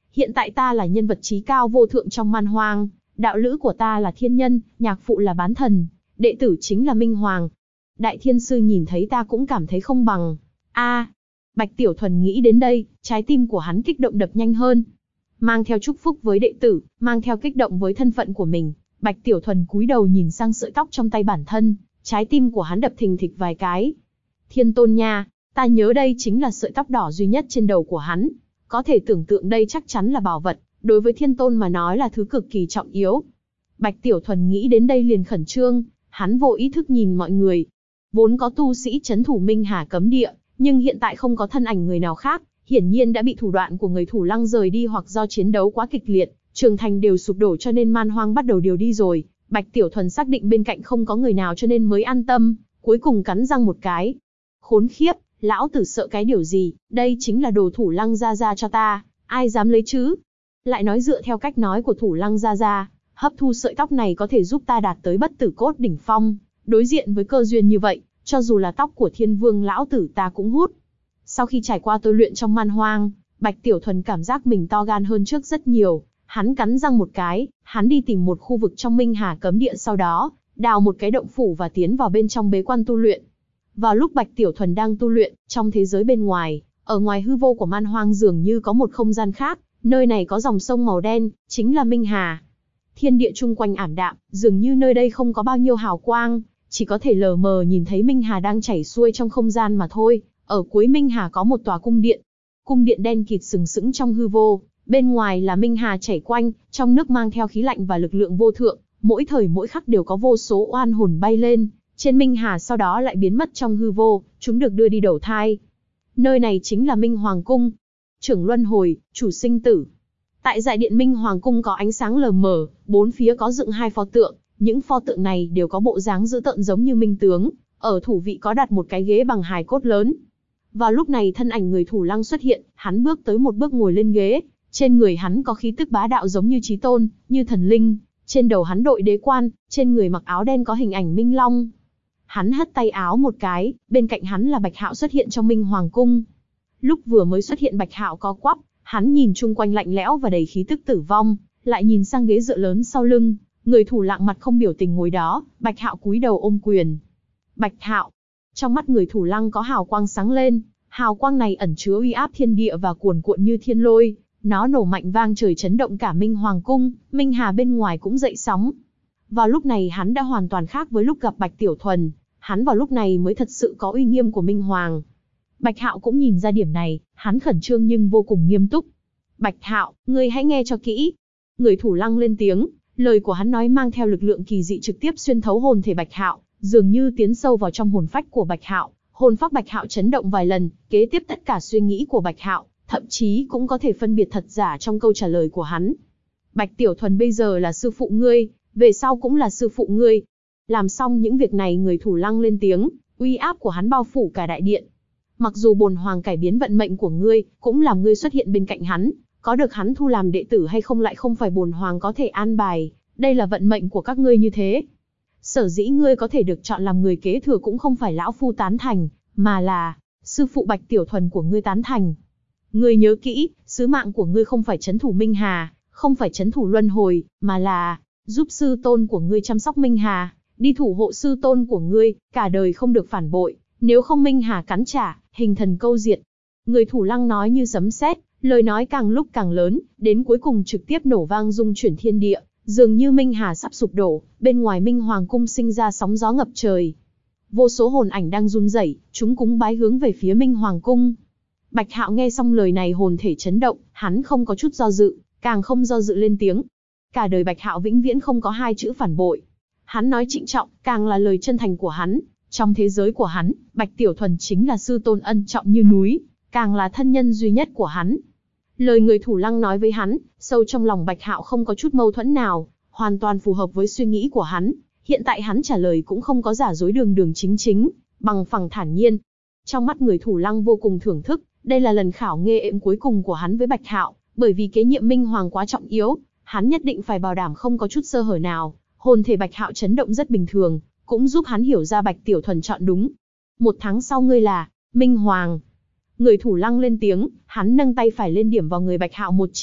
Speaker 1: Hiện tại ta là nhân vật trí cao vô thượng trong man hoang, đạo lữ của ta là thiên nhân, nhạc phụ là bán thần, đệ tử chính là Minh Hoàng. Đại thiên sư nhìn thấy ta cũng cảm thấy không bằng. Bạch Tiểu Thuần nghĩ đến đây, trái tim của hắn kích động đập nhanh hơn. Mang theo chúc phúc với đệ tử, mang theo kích động với thân phận của mình, Bạch Tiểu Thuần cúi đầu nhìn sang sợi tóc trong tay bản thân, trái tim của hắn đập thình thịch vài cái. Thiên tôn nha, ta nhớ đây chính là sợi tóc đỏ duy nhất trên đầu của hắn. Có thể tưởng tượng đây chắc chắn là bảo vật, đối với thiên tôn mà nói là thứ cực kỳ trọng yếu. Bạch Tiểu Thuần nghĩ đến đây liền khẩn trương, hắn vô ý thức nhìn mọi người. Vốn có tu sĩ trấn thủ Minh Hà cấm địa, nhưng hiện tại không có thân ảnh người nào khác, hiển nhiên đã bị thủ đoạn của người Thủ Lăng rời đi hoặc do chiến đấu quá kịch liệt, trường thành đều sụp đổ cho nên man hoang bắt đầu điều đi rồi. Bạch Tiểu Thuần xác định bên cạnh không có người nào cho nên mới an tâm, cuối cùng cắn răng một cái. Khốn khiếp, lão tử sợ cái điều gì, đây chính là đồ Thủ Lăng gia gia cho ta, ai dám lấy chứ? Lại nói dựa theo cách nói của Thủ Lăng gia gia, hấp thu sợi tóc này có thể giúp ta đạt tới bất tử cốt đỉnh phong, đối diện với cơ duyên như vậy, cho dù là tóc của Thiên Vương lão tử ta cũng hút. Sau khi trải qua tôi luyện trong man hoang, Bạch Tiểu Thuần cảm giác mình to gan hơn trước rất nhiều, hắn cắn răng một cái, hắn đi tìm một khu vực trong Minh Hà cấm địa, sau đó đào một cái động phủ và tiến vào bên trong bế quan tu luyện. Vào lúc Bạch Tiểu Thuần đang tu luyện, trong thế giới bên ngoài, ở ngoài hư vô của man hoang dường như có một không gian khác, nơi này có dòng sông màu đen, chính là Minh Hà. Thiên địa chung quanh ảm đạm, dường như nơi đây không có bao nhiêu hào quang, chỉ có thể lờ mờ nhìn thấy Minh Hà đang chảy xuôi trong không gian mà thôi. Ở cuối Minh Hà có một tòa cung điện. Cung điện đen kịt sừng sững trong hư vô, bên ngoài là Minh Hà chảy quanh, trong nước mang theo khí lạnh và lực lượng vô thượng, mỗi thời mỗi khắc đều có vô số oan hồn bay lên, trên Minh Hà sau đó lại biến mất trong hư vô, chúng được đưa đi đầu thai. Nơi này chính là Minh Hoàng Cung. Trưởng luân hồi, chủ sinh tử. Tại đại điện Minh Hoàng Cung có ánh sáng lờ mờ, bốn phía có dựng hai pho tượng, những pho tượng này đều có bộ dáng dữ tợn giống như minh tướng, ở thủ vị có đặt một cái ghế bằng hài cốt lớn. Vào lúc này thân ảnh người Thủ Lăng xuất hiện, hắn bước tới một bước ngồi lên ghế, trên người hắn có khí tức bá đạo giống như chí tôn, như thần linh, trên đầu hắn đội đế quan, trên người mặc áo đen có hình ảnh Minh Long. Hắn hất tay áo một cái, bên cạnh hắn là Bạch Hạo xuất hiện trong Minh Hoàng Cung. Lúc vừa mới xuất hiện Bạch Hạo có quắp, hắn nhìn chung quanh lạnh lẽo và đầy khí tức tử vong, lại nhìn sang ghế dựa lớn sau lưng, người Thủ Lăng mặt không biểu tình ngồi đó, Bạch Hạo cúi đầu ôm quyền. Bạch Hạo. Trong mắt người Thủ Lăng có hào quang sáng lên, hào quang này ẩn chứa uy áp thiên địa và cuồn cuộn như thiên lôi, nó nổ mạnh vang trời chấn động cả Minh Hoàng Cung, Minh Hà bên ngoài cũng dậy sóng. Vào lúc này hắn đã hoàn toàn khác với lúc gặp Bạch Tiểu Thuần, hắn vào lúc này mới thật sự có uy nghiêm của Minh Hoàng. Bạch Hạo cũng nhìn ra điểm này, hắn khẩn trương nhưng vô cùng nghiêm túc. Bạch Hạo, ngươi hãy nghe cho kỹ. Người Thủ Lăng lên tiếng, lời của hắn nói mang theo lực lượng kỳ dị trực tiếp xuyên thấu hồn thể Bạch Hạo, dường như tiến sâu vào trong hồn phách của Bạch Hạo, hồn phách Bạch Hạo chấn động vài lần, kế tiếp tất cả suy nghĩ của Bạch Hạo, thậm chí cũng có thể phân biệt thật giả trong câu trả lời của hắn. Bạch Tiểu Thuần bây giờ là sư phụ ngươi, về sau cũng là sư phụ ngươi. Làm xong những việc này người Thủ Lăng lên tiếng, uy áp của hắn bao phủ cả đại điện. Mặc dù Bồn Hoàng cải biến vận mệnh của ngươi, cũng làm ngươi xuất hiện bên cạnh hắn, có được hắn thu làm đệ tử hay không lại không phải Bồn Hoàng có thể an bài, đây là vận mệnh của các ngươi như thế. Sở dĩ ngươi có thể được chọn làm người kế thừa cũng không phải lão phu tán thành, mà là sư phụ Bạch Tiểu Thuần của ngươi tán thành. Ngươi nhớ kỹ, sứ mạng của ngươi không phải trấn thủ Minh Hà, không phải trấn thủ luân hồi, mà là giúp sư tôn của ngươi chăm sóc Minh Hà, đi thủ hộ sư tôn của ngươi, cả đời không được phản bội, nếu không Minh Hà cắn trả, hình thần câu diệt. Người Thủ Lăng nói như sấm sét, lời nói càng lúc càng lớn, đến cuối cùng trực tiếp nổ vang rung chuyển thiên địa, dường như Minh Hà sắp sụp đổ, bên ngoài Minh Hoàng Cung sinh ra sóng gió ngập trời. Vô số hồn ảnh đang run rẩy, chúng cúng bái hướng về phía Minh Hoàng Cung. Bạch Hạo nghe xong lời này hồn thể chấn động, hắn không có chút do dự, càng không do dự lên tiếng. Cả đời Bạch Hạo vĩnh viễn không có hai chữ phản bội. Hắn nói trịnh trọng, càng là lời chân thành của hắn. Trong thế giới của hắn, Bạch Tiểu Thuần chính là sư tôn ân trọng như núi, càng là thân nhân duy nhất của hắn. Lời người Thủ Lăng nói với hắn, sâu trong lòng Bạch Hạo không có chút mâu thuẫn nào, hoàn toàn phù hợp với suy nghĩ của hắn. Hiện tại hắn trả lời cũng không có giả dối đường đường chính chính, bằng phẳng thản nhiên. Trong mắt người Thủ Lăng vô cùng thưởng thức, đây là lần khảo nghiệm êm cuối cùng của hắn với Bạch Hạo, bởi vì kế nhiệm Minh Hoàng quá trọng yếu, hắn nhất định phải bảo đảm không có chút sơ hở nào. Hồn thể Bạch Hạo chấn động rất bình thường, cũng giúp hắn hiểu ra Bạch Tiểu Thuần chọn đúng. 1 tháng sau ngươi là Minh Hoàng. Người Thủ Lăng lên tiếng, hắn nâng tay phải lên điểm vào người Bạch Hạo một chỉ,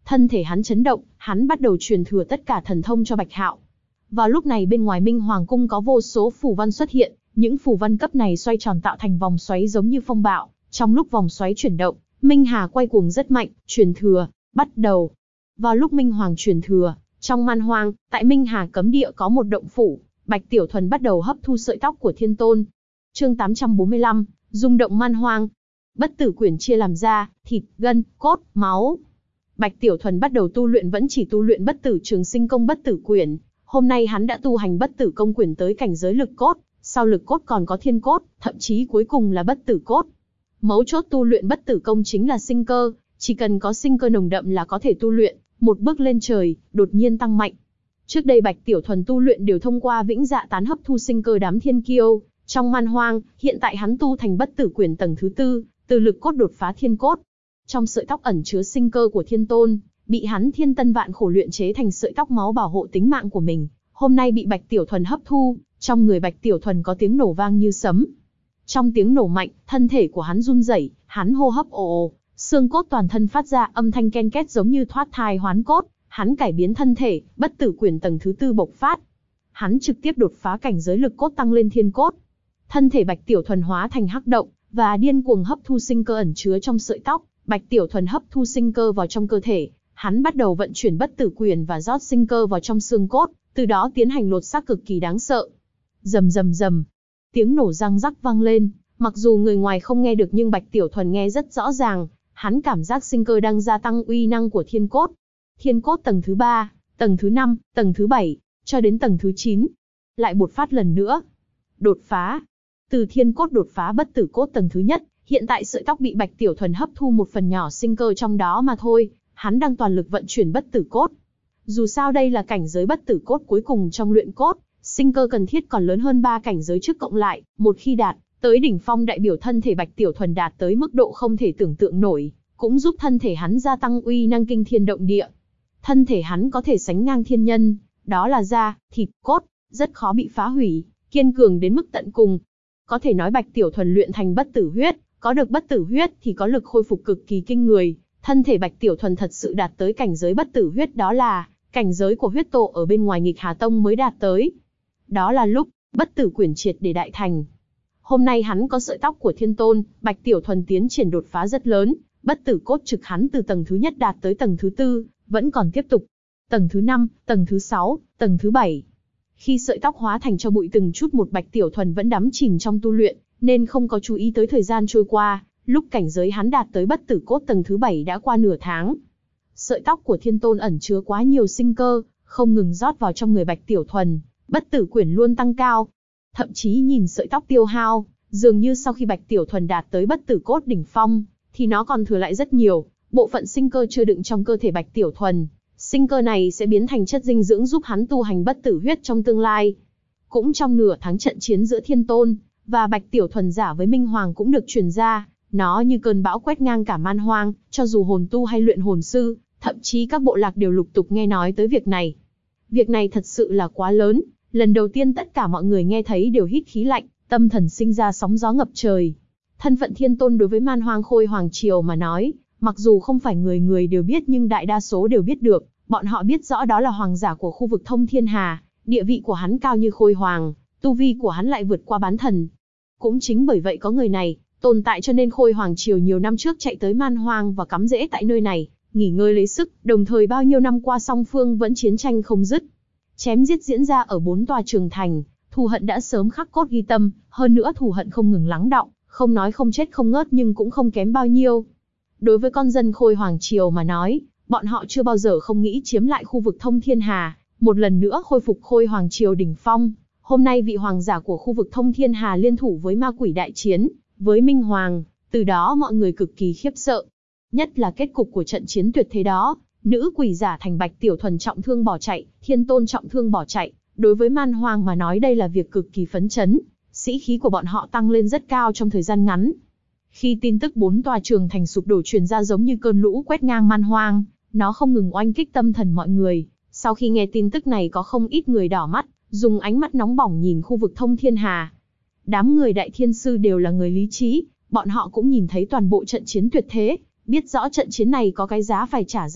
Speaker 1: Thân thể hắn chấn động, hắn bắt đầu truyền thừa tất cả thần thông cho Bạch Hạo. Vào lúc này bên ngoài Minh Hoàng cung có vô số phù văn xuất hiện, những phù văn cấp này xoay tròn tạo thành vòng xoáy giống như phong bạo, trong lúc vòng xoáy chuyển động, Minh Hà quay cuồng rất mạnh, truyền thừa, bắt đầu. Vào lúc Minh Hoàng truyền thừa, trong man hoang, tại Minh Hà cấm địa có một động phủ, Bạch Tiểu Thuần bắt đầu hấp thu sợi tóc của Thiên Tôn. Chương 845, rung động man hoang. Bất tử quyển chia làm da, thịt, gân, cốt, máu. Bạch Tiểu Thuần bắt đầu tu luyện vẫn chỉ tu luyện bất tử trường sinh công bất tử quyển. Hôm nay hắn đã tu hành bất tử công quyển tới cảnh giới lực cốt, sau lực cốt còn có thiên cốt, thậm chí cuối cùng là bất tử cốt. Mấu chốt tu luyện bất tử công chính là sinh cơ, chỉ cần có sinh cơ nồng đậm là có thể tu luyện, một bước lên trời, đột nhiên tăng mạnh. Trước đây Bạch Tiểu Thuần tu luyện đều thông qua vĩnh dạ tán hấp thu sinh cơ đám thiên kiêu, trong man hoang, hiện tại hắn tu thành bất tử quyển tầng thứ 4, từ lực cốt đột phá thiên cốt. Trong sợi tóc ẩn chứa sinh cơ của Thiên Tôn, bị hắn thiên tân vạn khổ luyện chế thành sợi tóc máu bảo hộ tính mạng của mình, hôm nay bị Bạch Tiểu Thuần hấp thu, trong người Bạch Tiểu Thuần có tiếng nổ vang như sấm. Trong tiếng nổ mạnh, thân thể của hắn run rẩy, hắn hô hấp ồ ồ, xương cốt toàn thân phát ra âm thanh ken két giống như thoát thai hoán cốt, hắn cải biến thân thể, bất tử quyển tầng thứ 4 bộc phát. Hắn trực tiếp đột phá cảnh giới lực cốt tăng lên thiên cốt. Thân thể Bạch Tiểu Thuần hóa thành hắc động và điên cuồng hấp thu sinh cơ ẩn chứa trong sợi tóc. Bạch Tiểu Thuần hấp thu sinh cơ vào trong cơ thể, hắn bắt đầu vận chuyển bất tử quyển và rót sinh cơ vào trong xương cốt, từ đó tiến hành lột xác cực kỳ đáng sợ. Rầm rầm rầm, tiếng nổ răng rắc vang lên, mặc dù người ngoài không nghe được nhưng Bạch Tiểu Thuần nghe rất rõ ràng, hắn cảm giác sinh cơ đang gia tăng uy năng của thiên cốt. Thiên cốt tầng thứ 3, tầng thứ 5, tầng thứ 7, cho đến tầng thứ 9. Lại bộc phát lần nữa. Đột phá. Từ thiên cốt đột phá bất tử cốt tầng thứ nhất, hiện tại sợi tóc bị Bạch Tiểu Thuần hấp thu một phần nhỏ sinh cơ trong đó mà thôi, hắn đang toàn lực vận chuyển bất tử cốt. Dù sao đây là cảnh giới bất tử cốt cuối cùng trong luyện cốt, sinh cơ cần thiết còn lớn hơn 3 cảnh giới trước cộng lại, một khi đạt tới đỉnh phong đại biểu thân thể Bạch Tiểu Thuần đạt tới mức độ không thể tưởng tượng nổi, cũng giúp thân thể hắn gia tăng uy năng kinh thiên động địa. Thân thể hắn có thể sánh ngang thiên nhân, đó là da, thịt, cốt, rất khó bị phá hủy, kiên cường đến mức tận cùng. Có thể nói Bạch Tiểu Thuần luyện thành bất tử huyết, có được bất tử huyết thì có lực khôi phục cực kỳ kinh người, thân thể Bạch Tiểu Thuần thật sự đạt tới cảnh giới bất tử huyết, đó là cảnh giới của huyết tổ ở bên ngoài Nghịch Hà Tông mới đạt tới. Đó là lúc bất tử quyển triệt để đại thành. Hôm nay hắn có sợi tóc của Thiên Tôn, Bạch Tiểu Thuần tiến triển đột phá rất lớn, bất tử cốt trực hắn từ tầng thứ nhất đạt tới tầng thứ 4, vẫn còn tiếp tục. Tầng thứ 5, tầng thứ 6, tầng thứ 7. Khi sợi tóc hóa thành cho bụi từng chút một, Bạch Tiểu Thuần vẫn đắm chìm trong tu luyện, nên không có chú ý tới thời gian trôi qua, lúc cảnh giới hắn đạt tới bất tử cốt tầng thứ 7 đã qua nửa tháng. Sợi tóc của Thiên Tôn ẩn chứa quá nhiều sinh cơ, không ngừng rót vào trong người Bạch Tiểu Thuần, bất tử quyển luôn tăng cao. Thậm chí nhìn sợi tóc tiêu hao, dường như sau khi Bạch Tiểu Thuần đạt tới bất tử cốt đỉnh phong, thì nó còn thừa lại rất nhiều, bộ phận sinh cơ chưa đựng trong cơ thể Bạch Tiểu Thuần. Sinh cơ này sẽ biến thành chất dinh dưỡng giúp hắn tu hành bất tử huyết trong tương lai. Cũng trong nửa tháng trận chiến giữa Thiên Tôn và Bạch Tiểu Thuần giả với Minh Hoàng cũng được truyền ra, nó như cơn bão quét ngang cả man hoang, cho dù hồn tu hay luyện hồn sư, thậm chí các bộ lạc đều lục tục nghe nói tới việc này. Việc này thật sự là quá lớn, lần đầu tiên tất cả mọi người nghe thấy đều hít khí lạnh, tâm thần sinh ra sóng gió ngập trời. Thân phận Thiên Tôn đối với man hoang Khôi Hoàng Triều mà nói, mặc dù không phải người người đều biết nhưng đại đa số đều biết được, bọn họ biết rõ đó là hoàng giả của khu vực Thông Thiên Hà, địa vị của hắn cao như Khôi Hoàng, tu vi của hắn lại vượt qua bán thần. Cũng chính bởi vậy có người này tồn tại cho nên Khôi Hoàng Triều nhiều năm trước chạy tới man hoang và cắm rễ tại nơi này, nghỉ ngơi lấy sức, đồng thời bao nhiêu năm qua song phương vẫn chiến tranh không dứt. Chém giết diễn ra ở 4 tòa trường thành, thù hận đã sớm khắc cốt ghi tâm, hơn nữa thù hận không ngừng lắng đọng, không nói không chết không ngớt nhưng cũng không kém bao nhiêu. Đối với con dân Khôi Hoàng Triều mà nói, bọn họ chưa bao giờ không nghĩ chiếm lại khu vực Thông Thiên Hà, một lần nữa khôi phục Khôi Hoàng Triều đỉnh phong. Hôm nay vị hoàng giả của khu vực Thông Thiên Hà liên thủ với ma quỷ đại chiến, với Minh Hoàng, từ đó mọi người cực kỳ khiếp sợ. Nhất là kết cục của trận chiến tuyệt thế đó, nữ quỷ giả thành Bạch Tiểu Thuần trọng thương bỏ chạy, Thiên Tôn trọng thương bỏ chạy. Đối với man hoang mà nói đây là việc cực kỳ phấn chấn, sĩ khí của bọn họ tăng lên rất cao trong thời gian ngắn. Khi tin tức 4 tòa trường thành sụp đổ truyền ra giống như cơn lũ quét ngang man hoang, nó không ngừng oanh kích tâm thần mọi người. Sau khi nghe tin tức này có không ít người đỏ mắt, dùng ánh mắt nóng bỏng nhìn khu vực Thông Thiên Hà. Đám người đại thiên sư đều là người lý trí, bọn họ cũng nhìn thấy toàn bộ trận chiến tuyệt thế, biết rõ trận chiến này có cái giá phải trả giá đắt,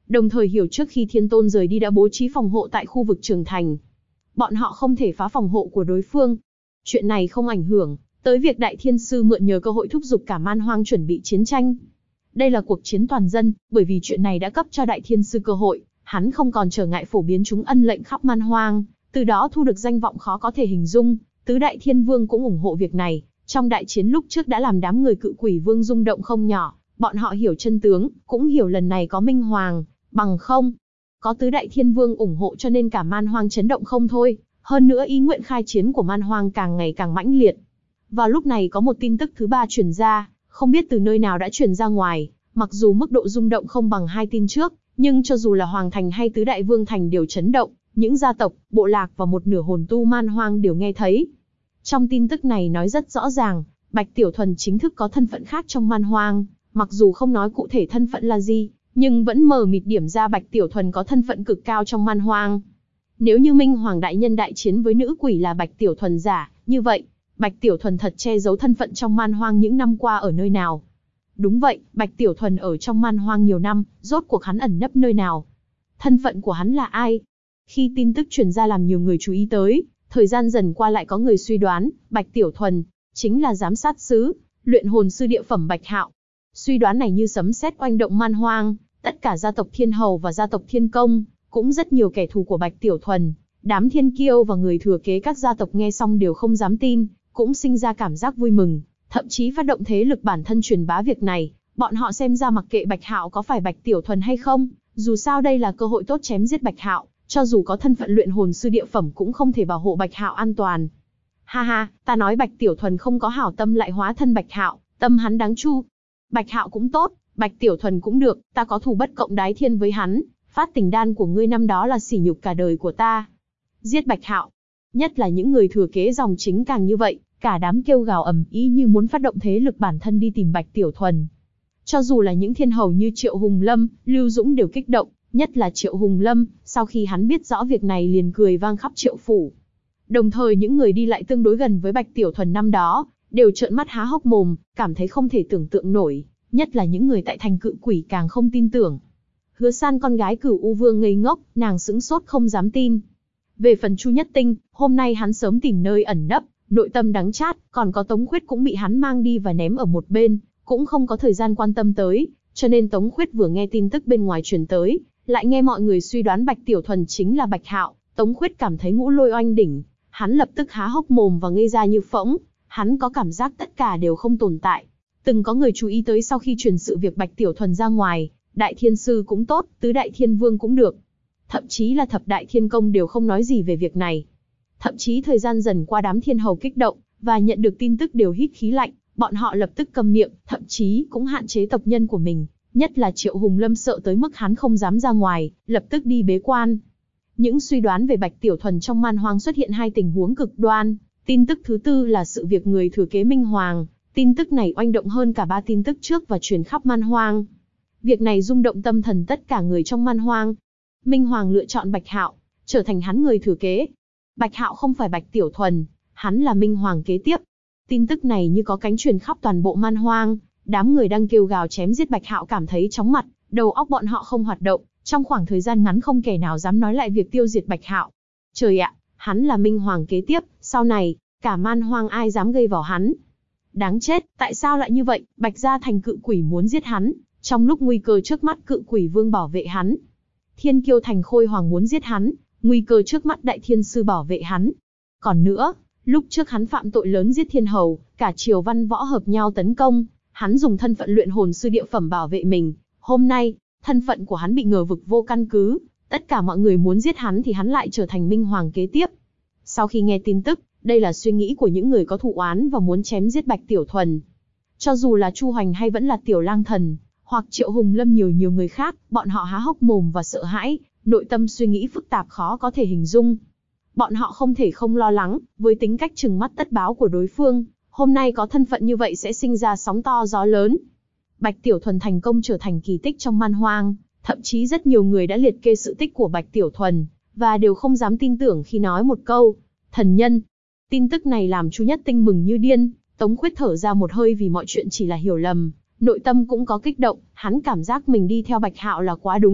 Speaker 1: đồng thời hiểu trước khi Thiên Tôn rời đi đã bố trí phòng hộ tại khu vực Trường Thành. Bọn họ không thể phá phòng hộ của đối phương. Chuyện này không ảnh hưởng tới việc Đại Thiên Sư mượn nhờ cơ hội thúc giục cả man hoang chuẩn bị chiến tranh. Đây là cuộc chiến toàn dân, bởi vì chuyện này đã cấp cho Đại Thiên Sư cơ hội, hắn không còn trở ngại phổ biến chúng ân lệnh khắp man hoang, từ đó thu được danh vọng khó có thể hình dung. Tứ Đại Thiên Vương cũng ủng hộ việc này, trong đại chiến lúc trước đã làm đám người Cự Quỷ Vương rung động không nhỏ, bọn họ hiểu chân tướng, cũng hiểu lần này có Minh Hoàng, bằng không có Tứ Đại Thiên Vương ủng hộ cho nên cả man hoang chấn động không thôi, hơn nữa ý nguyện khai chiến của man hoang càng ngày càng mãnh liệt. Vào lúc này có một tin tức thứ ba truyền ra, không biết từ nơi nào đã truyền ra ngoài, mặc dù mức độ rung động không bằng hai tin trước, nhưng cho dù là Hoàng Thành hay Tứ Đại Vương Thành đều chấn động, những gia tộc, bộ lạc và một nửa hồn tu man hoang đều nghe thấy. Trong tin tức này nói rất rõ ràng, Bạch Tiểu Thuần chính thức có thân phận khác trong man hoang, mặc dù không nói cụ thể thân phận là gì, nhưng vẫn mờ mịt điểm ra Bạch Tiểu Thuần có thân phận cực cao trong man hoang. Nếu như Minh Hoàng đại nhân đại chiến với nữ quỷ là Bạch Tiểu Thuần giả, như vậy, Bạch Tiểu Thuần thật che giấu thân phận trong man hoang những năm qua ở nơi nào? Đúng vậy, Bạch Tiểu Thuần ở trong man hoang nhiều năm, rốt cuộc hắn ẩn nấp nơi nào? Thân phận của hắn là ai? Khi tin tức truyền ra làm nhiều người chú ý tới, thời gian dần qua lại có người suy đoán, Bạch Tiểu Thuần chính là giám sát sứ, luyện hồn sư địa phẩm Bạch Hạo. Suy đoán này như sấm sét oanh động man hoang, tất cả gia tộc Thiên Hầu và gia tộc Thiên Công, cũng rất nhiều kẻ thù của Bạch Tiểu Thuần, đám thiên kiêu và người thừa kế các gia tộc nghe xong đều không dám tin, cũng sinh ra cảm giác vui mừng, thậm chí phát động thế lực bản thân truyền bá việc này. Bọn họ xem ra mặc kệ Bạch Hạo có phải Bạch Tiểu Thuần hay không, dù sao đây là cơ hội tốt chém giết Bạch Hạo, cho dù có thân phận luyện hồn sư địa phẩm cũng không thể bảo hộ Bạch Hạo an toàn. Ha ha, ta nói Bạch Tiểu Thuần không có hảo tâm lại hóa thân Bạch Hạo, tâm hắn đáng chu. Bạch Hạo cũng tốt, Bạch Tiểu Thuần cũng được, ta có thù bất cộng đái thiên với hắn, phát tình đan của ngươi năm đó là sỉ nhục cả đời của ta. Giết Bạch Hạo. Nhất là những người thừa kế dòng chính càng như vậy, cả đám kêu gào ầm ĩ như muốn phát động thế lực bản thân đi tìm Bạch Tiểu Thuần. Cho dù là những thiên hầu như Triệu Hùng Lâm, Lưu Dũng đều kích động, nhất là Triệu Hùng Lâm, sau khi hắn biết rõ việc này liền cười vang khắp Triệu phủ. Đồng thời những người đi lại tương đối gần với Bạch Tiểu Thuần năm đó, đều trợn mắt há hốc mồm, cảm thấy không thể tưởng tượng nổi, nhất là những người tại thành Cự Quỷ càng không tin tưởng. Hứa San con gái Cửu U Vương ngây ngốc, nàng sững sốt không dám tin. Về phần Chu Nhất Tinh, hôm nay hắn sớm tìm nơi ẩn nấp, nội tâm đắng chát, còn có Tống Khuyết cũng bị hắn mang đi và ném ở một bên, cũng không có thời gian quan tâm tới, cho nên Tống Khuyết vừa nghe tin tức bên ngoài truyền tới, lại nghe mọi người suy đoán Bạch Tiểu Thuần chính là Bạch Hạo, Tống Khuyết cảm thấy ngũ lôi oanh đỉnh, hắn lập tức há hốc mồm và ngây ra như phỗng, hắn có cảm giác tất cả đều không tồn tại. Từng có người chú ý tới sau khi truyền sự việc Bạch Tiểu Thuần ra ngoài, Đại Thiên Sư cũng tốt, Tứ Đại Thiên Vương cũng được, thậm chí là Thập Đại Thiên Công đều không nói gì về việc này. Thậm chí thời gian dần qua đám thiên hầu kích động, và nhận được tin tức đều hít khí lạnh, bọn họ lập tức câm miệng, thậm chí cũng hạn chế tộc nhân của mình, nhất là Triệu Hùng Lâm sợ tới mức hắn không dám ra ngoài, lập tức đi bế quan. Những suy đoán về Bạch Tiểu Thuần trong man hoang xuất hiện hai tình huống cực đoan, tin tức thứ tư là sự việc người thừa kế Minh Hoàng, tin tức này oanh động hơn cả ba tin tức trước và truyền khắp man hoang. Việc này rung động tâm thần tất cả người trong man hoang. Minh Hoàng lựa chọn Bạch Hạo, trở thành hắn người thừa kế. Bạch Hạo không phải Bạch Tiểu Thuần, hắn là Minh Hoàng kế tiếp. Tin tức này như có cánh truyền khắp toàn bộ man hoang, đám người đang kêu gào chém giết Bạch Hạo cảm thấy chóng mặt, đầu óc bọn họ không hoạt động, trong khoảng thời gian ngắn không kẻ nào dám nói lại việc tiêu diệt Bạch Hạo. Trời ạ, hắn là Minh Hoàng kế tiếp, sau này, cả man hoang ai dám gây vào hắn. Đáng chết, tại sao lại như vậy, Bạch gia thành Cự Quỷ muốn giết hắn, trong lúc nguy cơ trước mắt Cự Quỷ Vương bảo vệ hắn. Thiên Kiêu thành Khôi Hoàng muốn giết hắn, nguy cơ trước mắt Đại Thiên Sư bảo vệ hắn. Còn nữa, lúc trước hắn phạm tội lớn giết thiên hầu, cả triều văn võ hợp nhau tấn công, hắn dùng thân phận luyện hồn sư địa phẩm bảo vệ mình. Hôm nay, thân phận của hắn bị ngờ vực vô căn cứ, tất cả mọi người muốn giết hắn thì hắn lại trở thành Minh Hoàng kế tiếp. Sau khi nghe tin tức, đây là suy nghĩ của những người có thù oán và muốn chém giết Bạch Tiểu Thuần. Cho dù là Chu Hoành hay vẫn là Tiểu Lang Thần, hoặc Triệu Hùng Lâm nhiều người khác, bọn họ há hốc mồm và sợ hãi, nội tâm suy nghĩ phức tạp khó có thể hình dung. Bọn họ không thể không lo lắng, với tính cách trừng mắt tất báo của đối phương, hôm nay có thân phận như vậy sẽ sinh ra sóng to gió lớn. Bạch Tiểu Thuần thành công trở thành kỳ tích trong man hoang, thậm chí rất nhiều người đã liệt kê sự tích của Bạch Tiểu Thuần, và đều không dám tin tưởng khi nói một câu, thần nhân. Tin tức này làm Chu Nhất Tinh mừng như điên, Tống Khuyết thở ra một hơi vì mọi chuyện chỉ là hiểu lầm, nội tâm cũng có kích động, hắn cảm giác mình đi theo Bạch Hạo là quá đúng.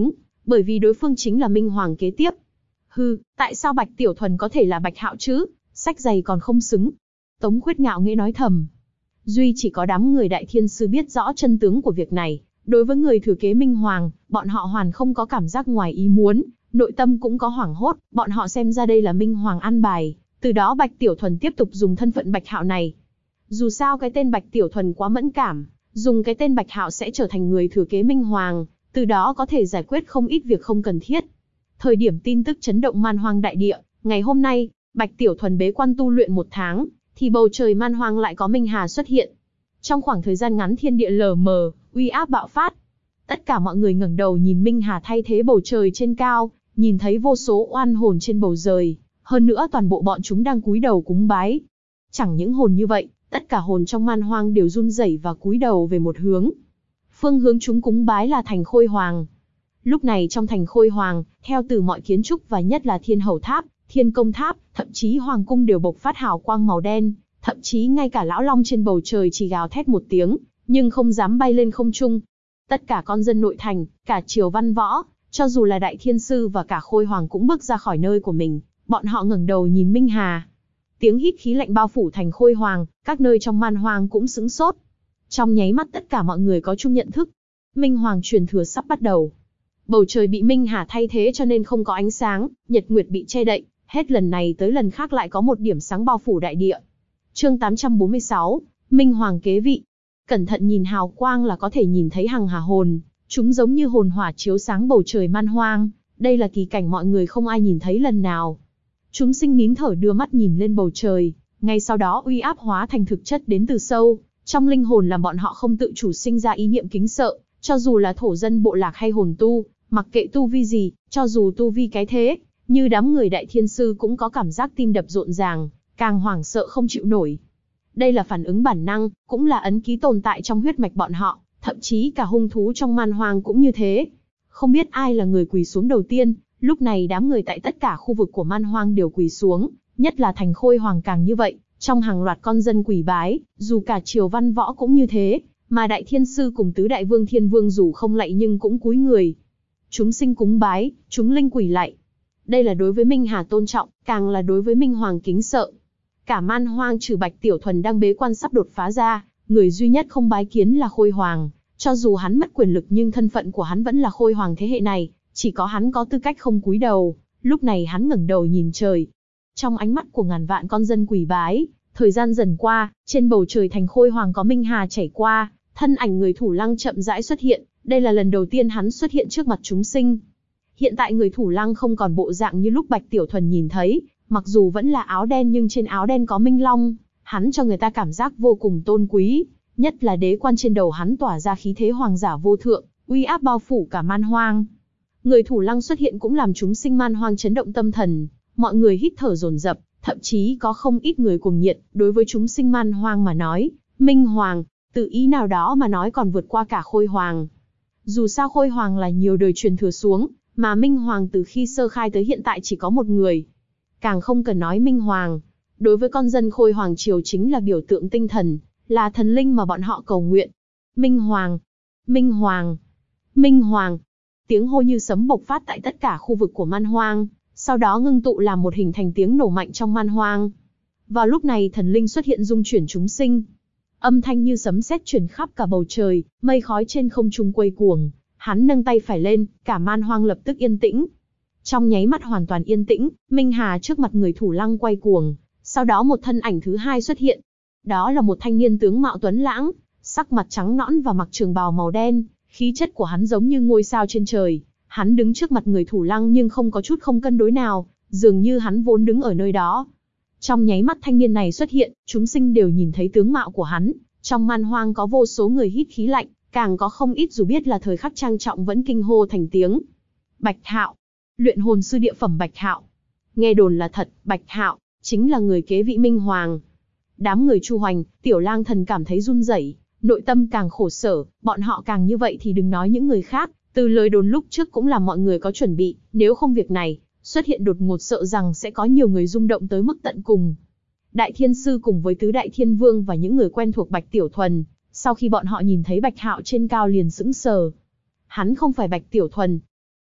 Speaker 1: bởi vì đối phương chính là Minh Hoàng kế tiếp. Hừ, tại sao Bạch Tiểu Thuần có thể là Bạch Hạo chứ? Sách giày còn không xứng. Tống Khuyết ngạo nghễ nói thầm. Duy chỉ có đám người Đại Thiên Sư biết rõ chân tướng của việc này. Đối với người thừa kế Minh Hoàng, bọn họ hoàn không có cảm giác ngoài ý muốn, nội tâm cũng có hoảng hốt, bọn họ xem ra đây là Minh Hoàng an bài, từ đó Bạch Tiểu Thuần tiếp tục dùng thân phận Bạch Hạo này. Dù sao cái tên Bạch Tiểu Thuần quá mẫn cảm, dùng cái tên Bạch Hạo sẽ trở thành người thừa kế Minh Hoàng, từ đó có thể giải quyết không ít việc không cần thiết. Thời điểm tin tức chấn động Man Hoang đại địa, ngày hôm nay, Bạch Tiểu Thuần bế quan tu luyện 1 tháng, thì bầu trời Man Hoang lại có Minh Hà xuất hiện. Trong khoảng thời gian ngắn thiên địa lờ mờ, uy áp bạo phát. Tất cả mọi người ngẩng đầu nhìn Minh Hà thay thế bầu trời trên cao, nhìn thấy vô số oan hồn trên bầu trời, hơn nữa toàn bộ bọn chúng đang cúi đầu cúng bái. Chẳng những hồn như vậy, tất cả hồn trong Man Hoang đều run rẩy và cúi đầu về một hướng. Phương hướng chúng cúng bái là thành Khôi Hoàng. Lúc này trong thành Khôi Hoàng, theo từ mọi kiến trúc và nhất là Thiên Hầu Tháp, Thiên Công Tháp, thậm chí Hoàng Cung đều bộc phát hào quang màu đen, thậm chí ngay cả lão long trên bầu trời chỉ gào thét một tiếng, nhưng không dám bay lên không trung. Tất cả con dân nội thành, cả triều văn võ, cho dù là Đại Thiên Sư và cả Khôi Hoàng cũng bước ra khỏi nơi của mình, bọn họ ngẩng đầu nhìn Minh Hà. Tiếng hít khí lạnh bao phủ thành Khôi Hoàng, các nơi trong Man Hoang cũng sững sốt. Trong nháy mắt tất cả mọi người có chung nhận thức. Minh Hoàng truyền thừa sắp bắt đầu. Bầu trời bị Minh Hà thay thế cho nên không có ánh sáng, nhật nguyệt bị che đậy, hết lần này tới lần khác lại có một điểm sáng bao phủ đại địa. Chương 846, Minh Hoàng kế vị. Cẩn thận nhìn hào quang là có thể nhìn thấy hằng hà hồn, chúng giống như hồn hỏa chiếu sáng bầu trời Man Hoang, đây là kỳ cảnh mọi người không ai nhìn thấy lần nào. Chúng sinh nín thở đưa mắt nhìn lên bầu trời, ngay sau đó uy áp hóa thành thực chất đến từ sâu trong linh hồn làm bọn họ không tự chủ sinh ra ý niệm kính sợ, cho dù là thổ dân bộ lạc hay hồn tu, mặc kệ tu vi gì, cho dù tu vi cái thế, như đám người Đại Thiên Sư cũng có cảm giác tim đập rộn ràng, càng hoảng sợ không chịu nổi. Đây là phản ứng bản năng, cũng là ấn ký tồn tại trong huyết mạch bọn họ, thậm chí cả hung thú trong Man Hoang cũng như thế. Không biết ai là người quỳ xuống đầu tiên, lúc này đám người tại tất cả khu vực của Man Hoang đều quỳ xuống, nhất là thành Khôi Hoàng càng như vậy, trong hàng loạt con dân quỳ bái, dù cả triều văn võ cũng như thế, mà Đại Thiên Sư cùng tứ đại vương Thiên Vương dù không lạy nhưng cũng cúi người. Chúng sinh cúng bái, chúng linh quỳ lạy. Đây là đối với Minh Hà tôn trọng, càng là đối với Minh Hoàng kính sợ. Cả Man Hoang trừ Bạch Tiểu Thuần đang bế quan sắp đột phá ra, người duy nhất không bái kiến là Khôi Hoàng. Cho dù hắn mất quyền lực nhưng thân phận của hắn vẫn là Khôi Hoàng thế hệ này, chỉ có hắn có tư cách không cúi đầu. Lúc này hắn ngẩng đầu nhìn trời. Trong ánh mắt của ngàn vạn con dân quỳ bái, thời gian dần qua, trên bầu trời thành Khôi Hoàng có Minh Hà chảy qua, thân ảnh người thủ lăng chậm rãi xuất hiện, đây là lần đầu tiên hắn xuất hiện trước mặt chúng sinh. Hiện tại người thủ lăng không còn bộ dạng như lúc Bạch Tiểu Thuần nhìn thấy, mặc dù vẫn là áo đen nhưng trên áo đen có minh long, hắn cho người ta cảm giác vô cùng tôn quý, nhất là đế quan trên đầu hắn tỏa ra khí thế hoàng giả vô thượng, uy áp bao phủ cả Man Hoang. Người thủ lăng xuất hiện cũng làm chúng sinh Man Hoang chấn động tâm thần, mọi người hít thở dồn dập, thậm chí có không ít người cuồng nhiệt, đối với chúng sinh Man Hoang mà nói, Minh Hoàng, tự ý nào đó mà nói còn vượt qua cả Khôi Hoàng. Dù sao Khôi Hoàng là nhiều đời truyền thừa xuống, mà Minh Hoàng từ khi sơ khai tới hiện tại chỉ có một người. Càng không cần nói Minh Hoàng, đối với con dân Khôi Hoàng triều chính là biểu tượng tinh thần, là thần linh mà bọn họ cầu nguyện. Minh Hoàng, Minh Hoàng, Minh Hoàng. Tiếng hô như sấm bộc phát tại tất cả khu vực của Man Hoang, sau đó ngưng tụ làm một hình thành tiếng nổ mạnh trong Man Hoang. Vào lúc này thần linh xuất hiện dung chuyển chúng sinh. Âm thanh như sấm sét truyền khắp cả bầu trời, mây khói trên không trung quay cuồng. Hắn nâng tay phải lên, cả Man Hoang lập tức yên tĩnh. Trong nháy mắt hoàn toàn yên tĩnh, Minh Hà trước mặt người thủ lăng quay cuồng. Sau đó một thân ảnh thứ hai xuất hiện. Đó là một thanh niên tướng mạo tuấn lãng, sắc mặt trắng nõn và mặc trường bào màu đen, khí chất của hắn giống như ngôi sao trên trời. Hắn đứng trước mặt người thủ lăng nhưng không có chút không cân đối nào, dường như hắn vốn đứng ở nơi đó. Trong nháy mắt thanh niên này xuất hiện, chúng sinh đều nhìn thấy tướng mạo của hắn. Trong Man Hoang có vô số người hít khí lạnh, càng có không ít dù biết là thời khắc trang trọng vẫn kinh hô thành tiếng. Bạch Hạo, luyện hồn sư địa phẩm Bạch Hạo. Nghe đồn là thật, Bạch Hạo chính là người kế vị Minh Hoàng. Đám người Chu Hoành, Tiểu Lang Thần cảm thấy run rẩy, nội tâm càng khổ sở, bọn họ càng như vậy thì đừng nói những người khác, từ lời đồn lúc trước cũng làm mọi người có chuẩn bị, nếu không việc này xuất hiện đột ngột sợ rằng sẽ có nhiều người rung động tới mức tận cùng. Đại Thiên Sư cùng với tứ đại thiên vương và những người quen thuộc Bạch Tiểu Thuần, sau khi bọn họ nhìn thấy Bạch Hạo trên cao liền sững sờ. Hắn không phải Bạch Tiểu Thuần.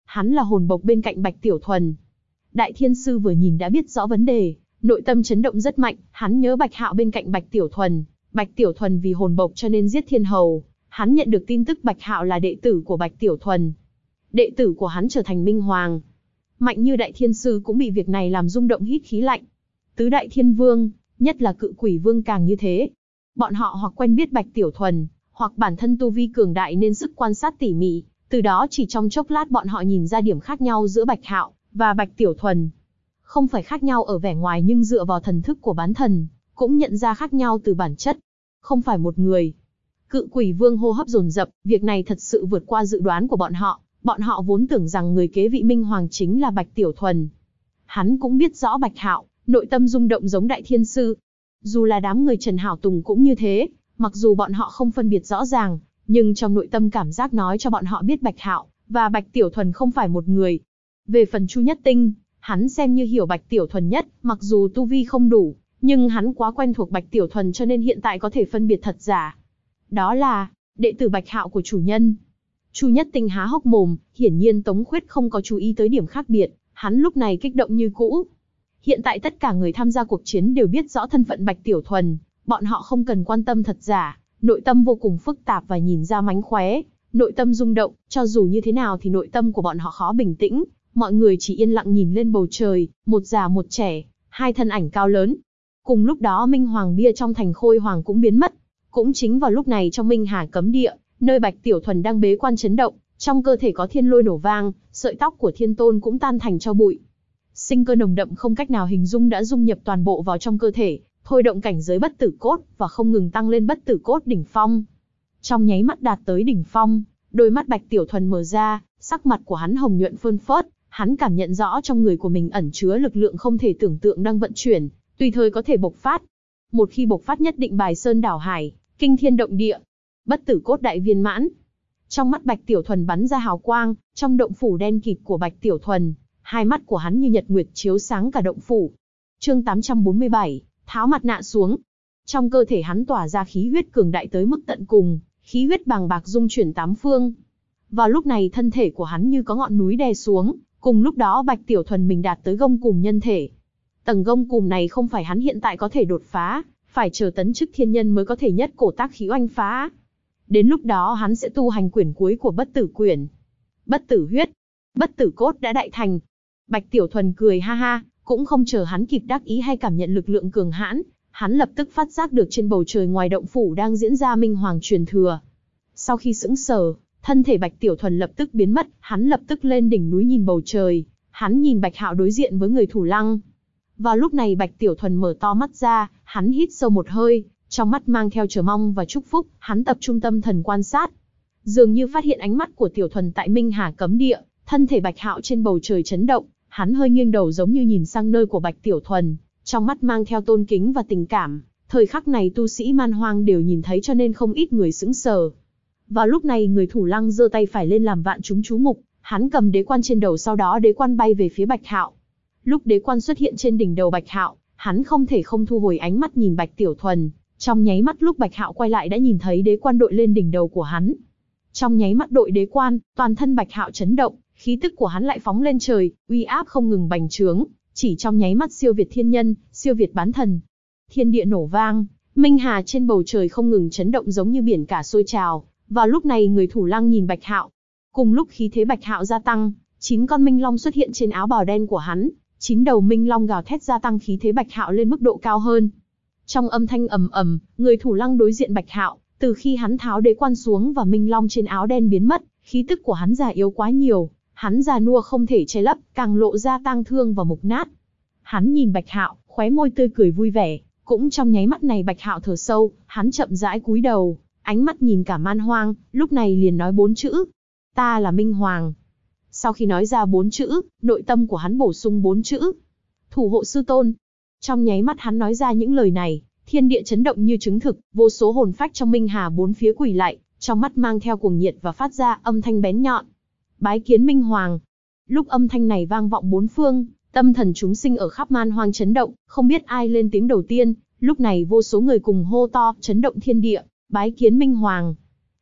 Speaker 1: hắn là hồn bộc bên cạnh Bạch Tiểu Thuần. Đại Thiên Sư vừa nhìn đã biết rõ vấn đề, nội tâm chấn động rất mạnh, hắn nhớ Bạch Hạo bên cạnh Bạch Tiểu Thuần. Bạch Tiểu Thuần vì hồn bộc cho nên giết Thiên Hầu, hắn nhận được tin tức Bạch Hạo là đệ tử của Bạch Tiểu Thuần. Đệ tử của hắn trở thành Minh Hoàng. Mạnh như Đại Thiên Sư cũng bị việc này làm rung động hít khí lạnh. Tứ Đại Thiên Vương, nhất là Cự Quỷ Vương càng như thế. Bọn họ hoặc quen biết Bạch Tiểu Thuần, hoặc bản thân tu vi cường đại nên sức quan sát tỉ mỉ, từ đó chỉ trong chốc lát bọn họ nhìn ra điểm khác nhau giữa Bạch Hạo và Bạch Tiểu Thuần. Không phải khác nhau ở vẻ ngoài nhưng dựa vào thần thức của bán thần, cũng nhận ra khác nhau từ bản chất. Không phải một người. Cự Quỷ Vương hô hấp dồn dập, việc này thật sự vượt qua dự đoán của bọn họ vốn tưởng rằng người kế vị Minh Hoàng chính là Bạch Tiểu Thuần. Hắn cũng biết rõ Bạch Hạo, nội tâm rung động giống Đại Thiên Sư. Dù là đám người Trần Hảo Tùng cũng như thế, mặc dù bọn họ không phân biệt rõ ràng, nhưng trong nội tâm cảm giác nói cho bọn họ biết Bạch Hạo và Bạch Tiểu Thuần không phải một người. Về phần Chu Nhất Tinh, hắn xem như hiểu Bạch Tiểu Thuần nhất, mặc dù tu vi không đủ, nhưng hắn quá quen thuộc Bạch Tiểu Thuần cho nên hiện tại có thể phân biệt thật giả. Đó là đệ tử Bạch Hạo của chủ nhân. Chu Nhất Tinh há hốc mồm, hiển nhiên Tống Khuyết không có chú ý tới điểm khác biệt, hắn lúc này kích động như cũ. Hiện tại tất cả người tham gia cuộc chiến đều biết rõ thân phận Bạch Tiểu Thuần, bọn họ không cần quan tâm thật giả, nội tâm vô cùng phức tạp và nhìn ra mánh khóe, nội tâm rung động, cho dù như thế nào thì nội tâm của bọn họ khó bình tĩnh, mọi người chỉ yên lặng nhìn lên bầu trời, một già một trẻ, hai thân ảnh cao lớn. Cùng lúc đó Minh Hoàng bia trong thành Khôi Hoàng cũng biến mất. Cũng chính vào lúc này trong Minh Hà cấm địa, nơi Bạch Tiểu Thuần đang bế quan chấn động, trong cơ thể có thiên lôi nổ vang, sợi tóc của Thiên Tôn cũng tan thành tro bụi. Sinh cơ nồng đậm không cách nào hình dung đã dung nhập toàn bộ vào trong cơ thể, thôi động cảnh giới bất tử cốt và không ngừng tăng lên bất tử cốt đỉnh phong. Trong nháy mắt đạt tới đỉnh phong, đôi mắt Bạch Tiểu Thuần mở ra, sắc mặt của hắn hồng nhuận phơn phớt, hắn cảm nhận rõ trong người của mình ẩn chứa lực lượng không thể tưởng tượng đang vận chuyển, tùy thời có thể bộc phát. Một khi bộc phát nhất định bài sơn đảo hải, kinh thiên động địa. Bất tử cốt đại viên mãn. Trong mắt Bạch Tiểu Thuần bắn ra hào quang, trong động phủ đen kịt của Bạch Tiểu Thuần, hai mắt của hắn như nhật nguyệt chiếu sáng cả động phủ. Chương 847, tháo mặt nạ xuống. Trong cơ thể hắn tỏa ra khí huyết cường đại tới mức tận cùng, khí huyết bàng bạc dung chuyển tám phương. Vào lúc này thân thể của hắn như có ngọn núi đè xuống, cùng lúc đó Bạch Tiểu Thuần mình đạt tới gông cùm nhân thể. Tầng gông cùm này không phải hắn hiện tại có thể đột phá, phải chờ tấn chức thiên nhân mới có thể nhất cổ tác khí oanh phá. Đến lúc đó hắn sẽ tu hành quyển cuối của bất tử quyển. Bất tử huyết, bất tử cốt đã đại thành. Bạch Tiểu Thuần cười ha ha, cũng không chờ hắn kịp đắc ý hay cảm nhận lực lượng cường hãn, hắn lập tức phát giác được trên bầu trời ngoài động phủ đang diễn ra Minh Hoàng truyền thừa. Sau khi sững sờ, thân thể Bạch Tiểu Thuần lập tức biến mất, hắn lập tức lên đỉnh núi nhìn bầu trời, hắn nhìn Bạch Hạo đối diện với người thủ lăng. Vào lúc này Bạch Tiểu Thuần mở to mắt ra, hắn hít sâu một hơi, trong mắt mang theo chờ mong và chúc phúc, hắn tập trung tâm thần quan sát. Dường như phát hiện ánh mắt của Tiểu Thuần tại Minh Hà cấm địa, thân thể Bạch Hạo trên bầu trời chấn động, hắn hơi nghiêng đầu giống như nhìn sang nơi của Bạch Tiểu Thuần, trong mắt mang theo tôn kính và tình cảm. Thời khắc này tu sĩ Man Hoang đều nhìn thấy cho nên không ít người sững sờ. Vào lúc này người thủ lăng giơ tay phải lên làm vạn chúng chú mục, hắn cầm đế quan trên đầu, sau đó đế quan bay về phía Bạch Hạo. Lúc đế quan xuất hiện trên đỉnh đầu Bạch Hạo, hắn không thể không thu hồi ánh mắt nhìn Bạch Tiểu Thuần. Trong nháy mắt lúc Bạch Hạo quay lại đã nhìn thấy đế quan đội lên đỉnh đầu của hắn. Trong nháy mắt đội đế quan, toàn thân Bạch Hạo chấn động, khí tức của hắn lại phóng lên trời, uy áp không ngừng bành trướng, chỉ trong nháy mắt siêu việt thiên nhân, siêu việt bán thần. Thiên địa nổ vang, Minh Hà trên bầu trời không ngừng chấn động giống như biển cả sôi trào. Vào lúc này người thủ lăng nhìn Bạch Hạo. Cùng lúc khí thế Bạch Hạo gia tăng, 9 con minh long xuất hiện trên áo bào đen của hắn, 9 đầu minh long gào thét gia tăng khí thế Bạch Hạo lên mức độ cao hơn. Trong âm thanh ầm ầm, người thủ lăng đối diện Bạch Hạo, từ khi hắn tháo đế quan xuống và minh long trên áo đen biến mất, khí tức của hắn già yếu quá nhiều, hắn già nua không thể che lấp, càng lộ ra tang thương và mục nát. Hắn nhìn Bạch Hạo, khóe môi tươi cười vui vẻ, cũng trong nháy mắt này Bạch Hạo thở sâu, hắn chậm rãi cúi đầu, ánh mắt nhìn cả Man Hoang, lúc này liền nói 4 chữ: ta là Minh Hoàng. Sau khi nói ra 4 chữ, nội tâm của hắn bổ sung 4 chữ: thủ hộ sư tôn. Trong nháy mắt hắn nói ra những lời này, thiên địa chấn động như chứng thực, vô số hồn phách trong Minh Hà bốn phía quỳ lạy, trong mắt mang theo cuồng nhiệt và phát ra âm thanh bén nhọn. Bái kiến Minh Hoàng. Lúc âm thanh này vang vọng bốn phương, tâm thần chúng sinh ở khắp Man Hoang chấn động, không biết ai lên tiếng đầu tiên, lúc này vô số người cùng hô to, chấn động thiên địa: bái kiến Minh Hoàng.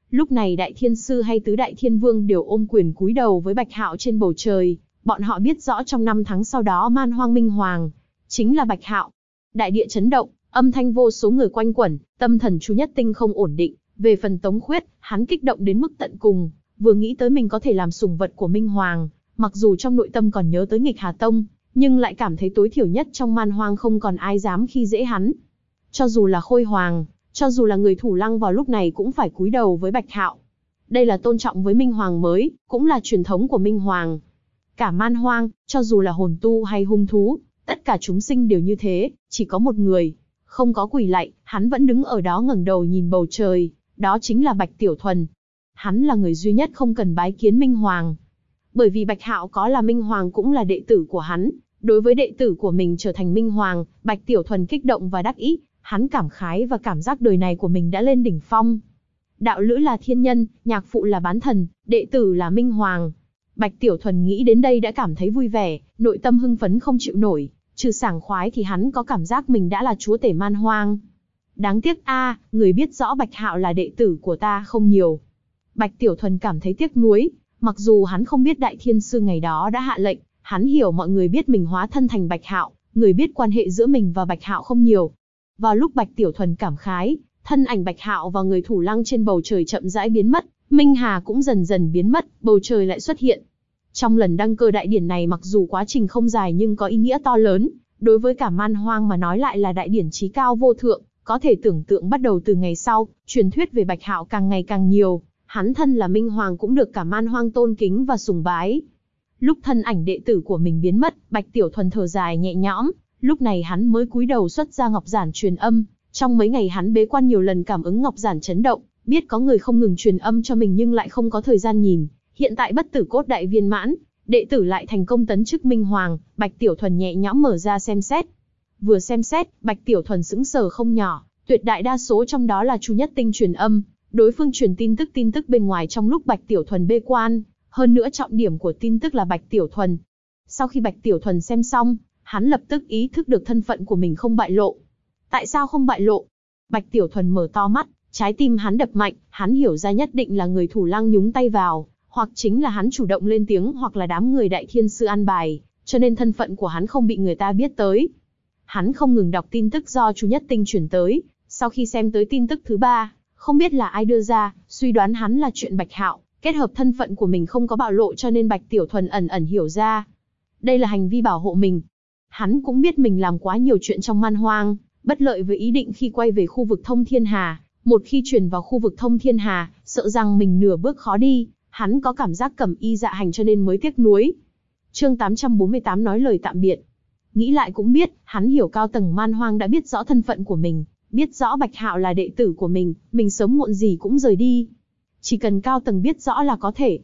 Speaker 1: Lúc này Đại Thiên Sư hay Tứ Đại Thiên Vương đều ôm quyền cúi đầu với Bạch Hạo trên bầu trời, bọn họ biết rõ trong 5 tháng sau đó Man Hoang Minh Hoàng chính là Bạch Hạo. Đại địa chấn động, âm thanh vô số người quanh quẩn, tâm thần Chu Nhất Tinh không ổn định. Về phần Tống Khuyết, hắn kích động đến mức tận cùng, vừa nghĩ tới mình có thể làm sủng vật của Minh Hoàng, mặc dù trong nội tâm còn nhớ tới Nghịch Hà Tông, nhưng lại cảm thấy tối thiểu nhất trong Man Hoang không còn ai dám khi dễ hắn. Cho dù là Khôi Hoàng, cho dù là người Thủ Lăng vào lúc này cũng phải cúi đầu với Bạch Hạo. Đây là tôn trọng với Minh Hoàng mới, cũng là truyền thống của Minh Hoàng. Cả Man Hoang, cho dù là hồn tu hay hung thú, tất cả chúng sinh đều như thế, chỉ có một người không có quỳ lạy, hắn vẫn đứng ở đó ngẩng đầu nhìn bầu trời, đó chính là Bạch Tiểu Thuần. Hắn là người duy nhất không cần bái kiến Minh Hoàng. Bởi vì Bạch Hạo có là Minh Hoàng cũng là đệ tử của hắn, đối với đệ tử của mình trở thành Minh Hoàng, Bạch Tiểu Thuần kích động và đắc ý, hắn cảm khái và cảm giác đời này của mình đã lên đỉnh phong. Đạo lữ là thiên nhân, nhạc phụ là bán thần, đệ tử là Minh Hoàng. Bạch Tiểu Thuần nghĩ đến đây đã cảm thấy vui vẻ, nội tâm hưng phấn không chịu nổi, trừ sảng khoái thì hắn có cảm giác mình đã là chúa tể Man Hoang. Đáng tiếc người biết rõ Bạch Hạo là đệ tử của ta không nhiều. Bạch Tiểu Thuần cảm thấy tiếc nuối, mặc dù hắn không biết Đại Thiên Sư ngày đó đã hạ lệnh, hắn hiểu mọi người biết mình hóa thân thành Bạch Hạo, người biết quan hệ giữa mình và Bạch Hạo không nhiều. Vào lúc Bạch Tiểu Thuần cảm khái, thân ảnh Bạch Hạo và người Thủ Lăng trên bầu trời chậm rãi biến mất, Minh Hà cũng dần dần biến mất, bầu trời lại xuất hiện. Trong lần đăng cơ đại điển này mặc dù quá trình không dài nhưng có ý nghĩa to lớn, đối với cả Man Hoang mà nói lại là đại điển chí cao vô thượng, có thể tưởng tượng bắt đầu từ ngày sau, truyền thuyết về Bạch Hạo càng ngày càng nhiều, hắn thân là Minh Hoàng cũng được cả Man Hoang tôn kính và sùng bái. Lúc thân ảnh đệ tử của mình biến mất, Bạch Tiểu Thuần thở dài nhẹ nhõm, lúc này hắn mới cúi đầu xuất ra ngọc giản truyền âm. Trong mấy ngày hắn bế quan nhiều lần cảm ứng ngọc giản chấn động, biết có người không ngừng truyền âm cho mình nhưng lại không có thời gian nhìn. Hiện tại bất tử cốt đại viên mãn, đệ tử lại thành công tấn chức Minh Hoàng, Bạch Tiểu Thuần nhẹ nhõm mở ra xem xét. Vừa xem xét, Bạch Tiểu Thuần sững sờ không nhỏ, tuyệt đại đa số trong đó là Chu Nhất Tinh truyền âm, đối phương truyền tin tức bên ngoài trong lúc Bạch Tiểu Thuần bế quan, hơn nữa trọng điểm của tin tức là Bạch Tiểu Thuần. Sau khi Bạch Tiểu Thuần xem xong, hắn lập tức ý thức được thân phận của mình không bại lộ. Tại sao không bại lộ? Bạch Tiểu Thuần mở to mắt, trái tim hắn đập mạnh, hắn hiểu ra nhất định là người Thủ Lăng nhúng tay vào, hoặc chính là hắn chủ động lên tiếng hoặc là đám người Đại Thiên Sư an bài, cho nên thân phận của hắn không bị người ta biết tới. Hắn không ngừng đọc tin tức do Chu Nhất Tinh chuyển tới, sau khi xem tới tin tức thứ 3, không biết là ai đưa ra, suy đoán hắn là chuyện Bạch Hạo, kết hợp thân phận của mình không có bạo lộ cho nên Bạch Tiểu Thuần ẩn ẩn hiểu ra. Đây là hành vi bảo hộ mình. Hắn cũng biết mình làm quá nhiều chuyện trong Man Hoang, bất lợi với ý định khi quay về khu vực Thông Thiên Hà. Một khi chuyển vào khu vực Thông Thiên Hà, sợ rằng mình nửa bước khó đi, hắn có cảm giác cẩm y dạ hành cho nên mới tiếc nuối. Chương 848 nói lời tạm biệt. Nghĩ lại cũng biết, hắn hiểu cao tầng Man Hoang đã biết rõ thân phận của mình, biết rõ Bạch Hạo là đệ tử của mình sớm muộn gì cũng rời đi. Chỉ cần cao tầng biết rõ là có thể,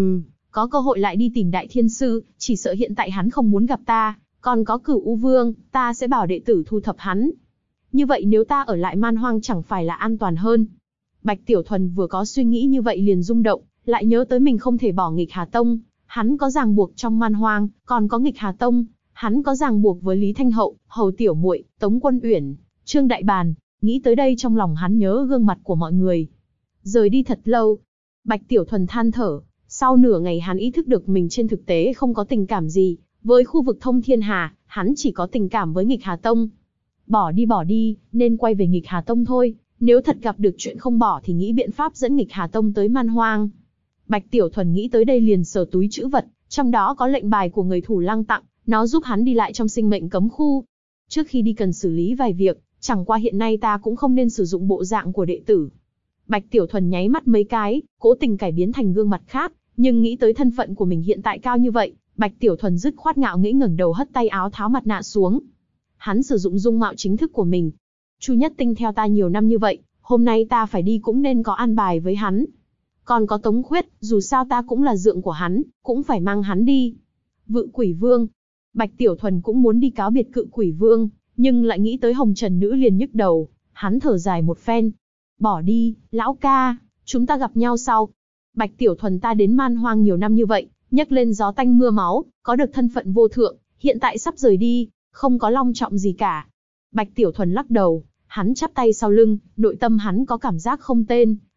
Speaker 1: có cơ hội lại đi tìm Đại Thiên Sư, chỉ sợ hiện tại hắn không muốn gặp ta, còn có Cửu U Vương, ta sẽ bảo đệ tử thu thập hắn. Như vậy nếu ta ở lại Man Hoang chẳng phải là an toàn hơn. Bạch Tiểu Thuần vừa có suy nghĩ như vậy liền rung động, lại nhớ tới mình không thể bỏ Nghịch Hà Tông, hắn có ràng buộc trong Man Hoang, còn có Nghịch Hà Tông, hắn có ràng buộc với Lý Thanh Hậu, Hầu Tiểu Muội, Tống Quân Uyển, Trương Đại Bàn. Nghĩ tới đây trong lòng hắn nhớ gương mặt của mọi người. Rời đi thật lâu, Bạch Tiểu Thuần than thở, sau nửa ngày hắn ý thức được mình trên thực tế không có tình cảm gì với khu vực Thông Thiên Hà, hắn chỉ có tình cảm với Nghịch Hà Tông. Bỏ đi, nên quay về Nghịch Hà Tông thôi, nếu thật gặp được chuyện không bỏ thì nghĩ biện pháp dẫn Nghịch Hà Tông tới Man Hoang. Bạch Tiểu Thuần nghĩ tới đây liền sờ túi trữ vật, trong đó có lệnh bài của người Thủ Lăng tặng, nó giúp hắn đi lại trong sinh mệnh cấm khu. Trước khi đi cần xử lý vài việc, chẳng qua hiện nay ta cũng không nên sử dụng bộ dạng của đệ tử. Bạch Tiểu Thuần nháy mắt mấy cái, cố tình cải biến thành gương mặt khác, nhưng nghĩ tới thân phận của mình hiện tại cao như vậy, Bạch Tiểu Thuần dứt khoát ngạo nghễ ngẩng đầu hất tay áo tháo mặt nạ xuống. Hắn sử dụng dung mạo chính thức của mình. Chu Nhất Tinh theo ta nhiều năm như vậy, hôm nay ta phải đi cũng nên có an bài với hắn. Còn có Tống Khuyết, dù sao ta cũng là dượng của hắn, cũng phải mang hắn đi. Vự Quỷ Vương. Bạch Tiểu Thuần cũng muốn đi cáo biệt Cự Quỷ Vương, nhưng lại nghĩ tới Hồng Trần Nữ liền nhức đầu, hắn thở dài một phen. Bỏ đi, lão ca, chúng ta gặp nhau sau. Bạch Tiểu Thuần ta đến Man Hoang nhiều năm như vậy, nhấc lên gió tanh mưa máu, có được thân phận vô thượng, hiện tại sắp rời đi, không có long trọng gì cả. Bạch Tiểu Thuần lắc đầu, hắn chắp tay sau lưng, nội tâm hắn có cảm giác không tên,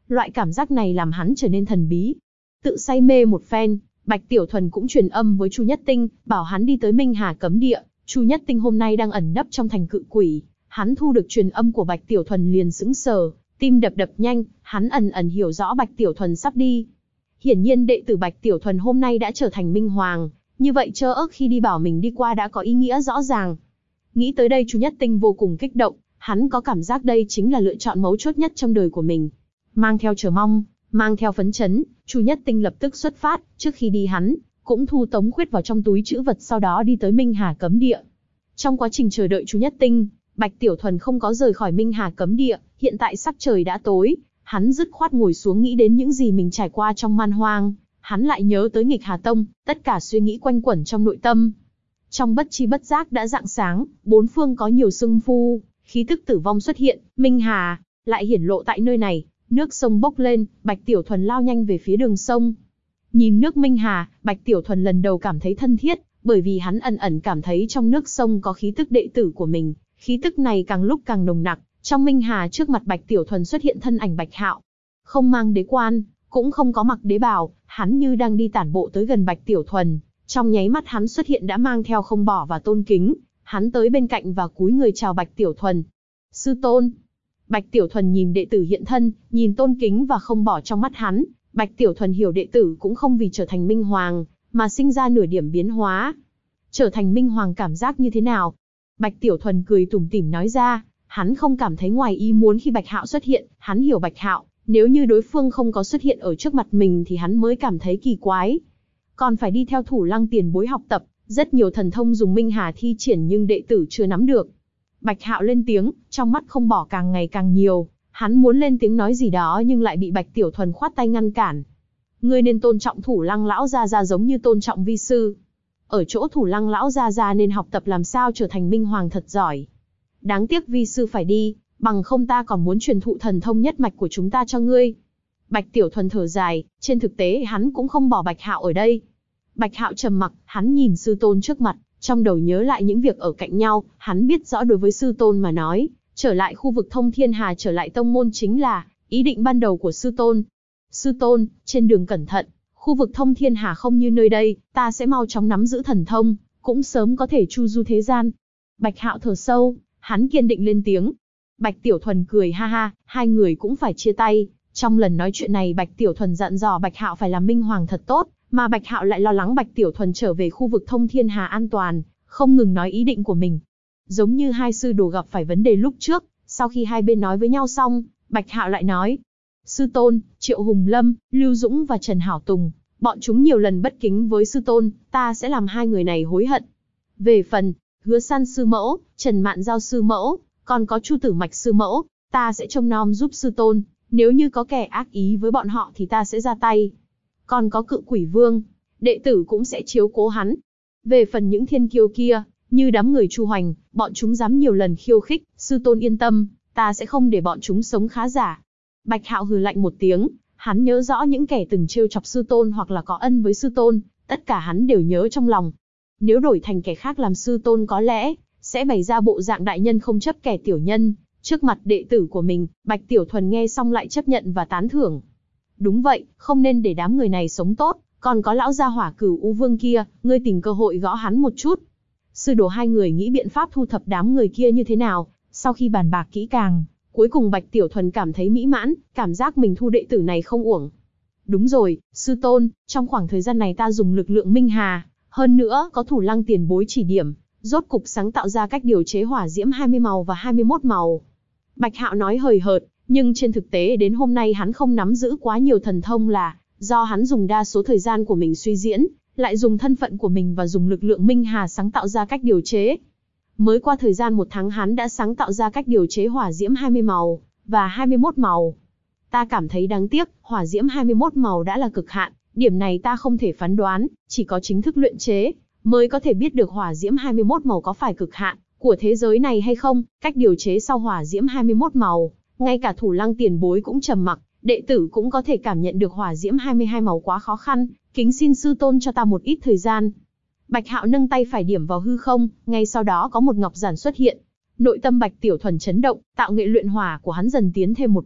Speaker 1: Loại cảm giác này làm hắn trở nên thần bí. Tự say mê một phen, Bạch Tiểu Thuần cũng truyền âm với Chu Nhất Tinh, bảo hắn đi tới Minh Hà cấm địa. Chu Nhất Tinh hôm nay đang ẩn nấp trong thành cự quỷ, hắn thu được truyền âm của Bạch Tiểu Thuần liền sững sờ, tim đập nhanh, hắn ẩn ẩn hiểu rõ Bạch Tiểu Thuần sắp đi. Hiển nhiên đệ tử Bạch Tiểu Thuần hôm nay đã trở thành Minh Hoàng, như vậy Trơ Ức khi đi bảo mình đi qua đã có ý nghĩa rõ ràng. Nghĩ tới đây Chu Nhất Tinh vô cùng kích động, hắn có cảm giác đây chính là lựa chọn mấu chốt nhất trong đời của mình. Mang theo chờ mong, mang theo phấn chấn, Chu Nhất Tinh lập tức xuất phát, trước khi đi hắn cũng thu Tống Khuyết vào trong túi trữ vật, sau đó đi tới Minh Hà cấm địa. Trong quá trình chờ đợi Chu Nhất Tinh, Bạch Tiểu Thuần không có rời khỏi Minh Hà cấm địa, hiện tại sắc trời đã tối, hắn dứt khoát ngồi xuống nghĩ đến những gì mình trải qua trong man hoang, hắn lại nhớ tới Nghịch Hà Tông, tất cả suy nghĩ quanh quẩn trong nội tâm. Trong bất chi bất giác đã rạng sáng, bốn phương có nhiều sương phu, khí tức tử vong xuất hiện, Minh Hà lại hiển lộ tại nơi này, nước sông bốc lên, Bạch Tiểu Thuần lao nhanh về phía đường sông. Nhìn nước Minh Hà, Bạch Tiểu Thuần lần đầu cảm thấy thân thiết, bởi vì hắn ẩn ẩn cảm thấy trong nước sông có khí tức đệ tử của mình, khí tức này càng lúc càng nồng nặc. Trong Minh Hà trước mặt Bạch Tiểu Thuần xuất hiện thân ảnh Bạch Hạo, không mang đế quan, cũng không có mặc đế bào, hắn như đang đi tản bộ tới gần Bạch Tiểu Thuần, trong nháy mắt hắn xuất hiện đã mang theo không bỏ và tôn kính, hắn tới bên cạnh và cúi người chào Bạch Tiểu Thuần. Sư tôn. Bạch Tiểu Thuần nhìn đệ tử hiện thân, nhìn tôn kính và không bỏ trong mắt hắn, Bạch Tiểu Thuần hiểu đệ tử cũng không vì trở thành Minh Hoàng, mà sinh ra nửa điểm biến hóa. Trở thành Minh Hoàng cảm giác như thế nào? Bạch Tiểu Thuần cười tủm tỉm nói ra, hắn không cảm thấy ngoài ý muốn khi Bạch Hạo xuất hiện, hắn hiểu Bạch Hạo, nếu như đối phương không có xuất hiện ở trước mặt mình thì hắn mới cảm thấy kỳ quái. Còn phải đi theo Thủ Lăng tiền bối học tập, rất nhiều thần thông dùng Minh Hà thi triển nhưng đệ tử chưa nắm được. Bạch Hạo lên tiếng, trong mắt không bỏ càng ngày càng nhiều, hắn muốn lên tiếng nói gì đó nhưng lại bị Bạch Tiểu Thuần khoát tay ngăn cản. Ngươi nên tôn trọng Thủ Lăng lão gia gia giống như tôn trọng vi sư. Ở chỗ Thủ Lăng lão gia gia nên học tập làm sao trở thành Minh Hoàng thật giỏi. Đáng tiếc vi sư phải đi, bằng không ta còn muốn truyền thụ thần thông nhất mạch của chúng ta cho ngươi. Bạch Tiểu Thuần thở dài, trên thực tế hắn cũng không bỏ Bạch Hạo ở đây. Bạch Hạo trầm mặc, hắn nhìn sư tôn trước mặt, trong đầu nhớ lại những việc ở cạnh nhau, hắn biết rõ đối với sư tôn mà nói, trở lại khu vực Thông Thiên Hà, trở lại tông môn chính là ý định ban đầu của sư tôn. Sư tôn, trên đường cẩn thận, khu vực Thông Thiên Hà không như nơi đây, ta sẽ mau chóng nắm giữ thần thông, cũng sớm có thể chu du thế gian. Bạch Hạo thở sâu, hắn kiên định lên tiếng. Bạch Tiểu Thuần cười ha ha, hai người cũng phải chia tay. Trong lần nói chuyện này Bạch Tiểu Thuần dặn dò Bạch Hạo phải làm Minh Hoàng thật tốt, mà Bạch Hạo lại lo lắng Bạch Tiểu Thuần trở về khu vực Thông Thiên Hà an toàn, không ngừng nói ý định của mình. Giống như hai sư đồ gặp phải vấn đề lúc trước, sau khi hai bên nói với nhau xong, Bạch Hạo lại nói. Sư tôn, Triệu Hùng Lâm, Lưu Dũng và Trần Hảo Tùng, bọn chúng nhiều lần bất kính với sư tôn, ta sẽ làm hai người này hối hận. Về phần Hứa San sư mẫu, Trần Mạn Giao sư mẫu, còn có Chu Tử Mạch sư mẫu, ta sẽ trông nom giúp sư tôn, nếu như có kẻ ác ý với bọn họ thì ta sẽ ra tay. Còn có Cự Quỷ Vương, đệ tử cũng sẽ chiếu cố hắn. Về phần những thiên kiêu kia, như đám người Chu Hoành, bọn chúng dám nhiều lần khiêu khích, sư tôn yên tâm, ta sẽ không để bọn chúng sống khá giả. Bạch Hạo hừ lạnh một tiếng, hắn nhớ rõ những kẻ từng trêu chọc sư tôn hoặc là có ân với sư tôn, tất cả hắn đều nhớ trong lòng. Nếu đổi thành kẻ khác làm sư tôn có lẽ sẽ bày ra bộ dạng đại nhân không chấp kẻ tiểu nhân. Trước mặt đệ tử của mình, Bạch Tiểu Thuần nghe xong lại chấp nhận và tán thưởng. Đúng vậy, không nên để đám người này sống tốt, còn có lão gia hỏa Cửu U Vương kia, ngươi tìm cơ hội gõ hắn một chút. Sư đồ hai người nghĩ biện pháp thu thập đám người kia như thế nào, sau khi bàn bạc kỹ càng, cuối cùng Bạch Tiểu Thuần cảm thấy mỹ mãn, cảm giác mình thu đệ tử này không uổng. Đúng rồi, sư tôn, trong khoảng thời gian này ta dùng lực lượng Minh Hà, hơn nữa có Thủ Lăng tiền bối chỉ điểm, rốt cục sáng tạo ra cách điều chế hỏa diễm 20 màu và 21 màu. Bạch Hạo nói hời hợt, nhưng trên thực tế đến hôm nay hắn không nắm giữ quá nhiều thần thông là do hắn dùng đa số thời gian của mình suy diễn, lại dùng thân phận của mình và dùng lực lượng Minh Hà sáng tạo ra cách điều chế. Mới qua thời gian 1 tháng hắn đã sáng tạo ra cách điều chế hỏa diễm 20 màu và 21 màu. Ta cảm thấy đáng tiếc, hỏa diễm 21 màu đã là cực hạn, điểm này ta không thể phán đoán, chỉ có chính thức luyện chế mới có thể biết được hỏa diễm 21 màu có phải cực hạn của thế giới này hay không. Cách điều chế sau hỏa diễm 21 màu, ngay cả Thủ Lăng tiền bối cũng trầm mặc, đệ tử cũng có thể cảm nhận được hỏa diễm 22 màu quá khó khăn, kính xin sư tôn cho ta một ít thời gian. Bạch Hạo nâng tay phải điểm vào hư không, ngay sau đó có một ngọc giản xuất hiện. Nội tâm Bạch Tiểu Thuần chấn động, tạo nghệ luyện hỏa của hắn dần tiến thêm một bước,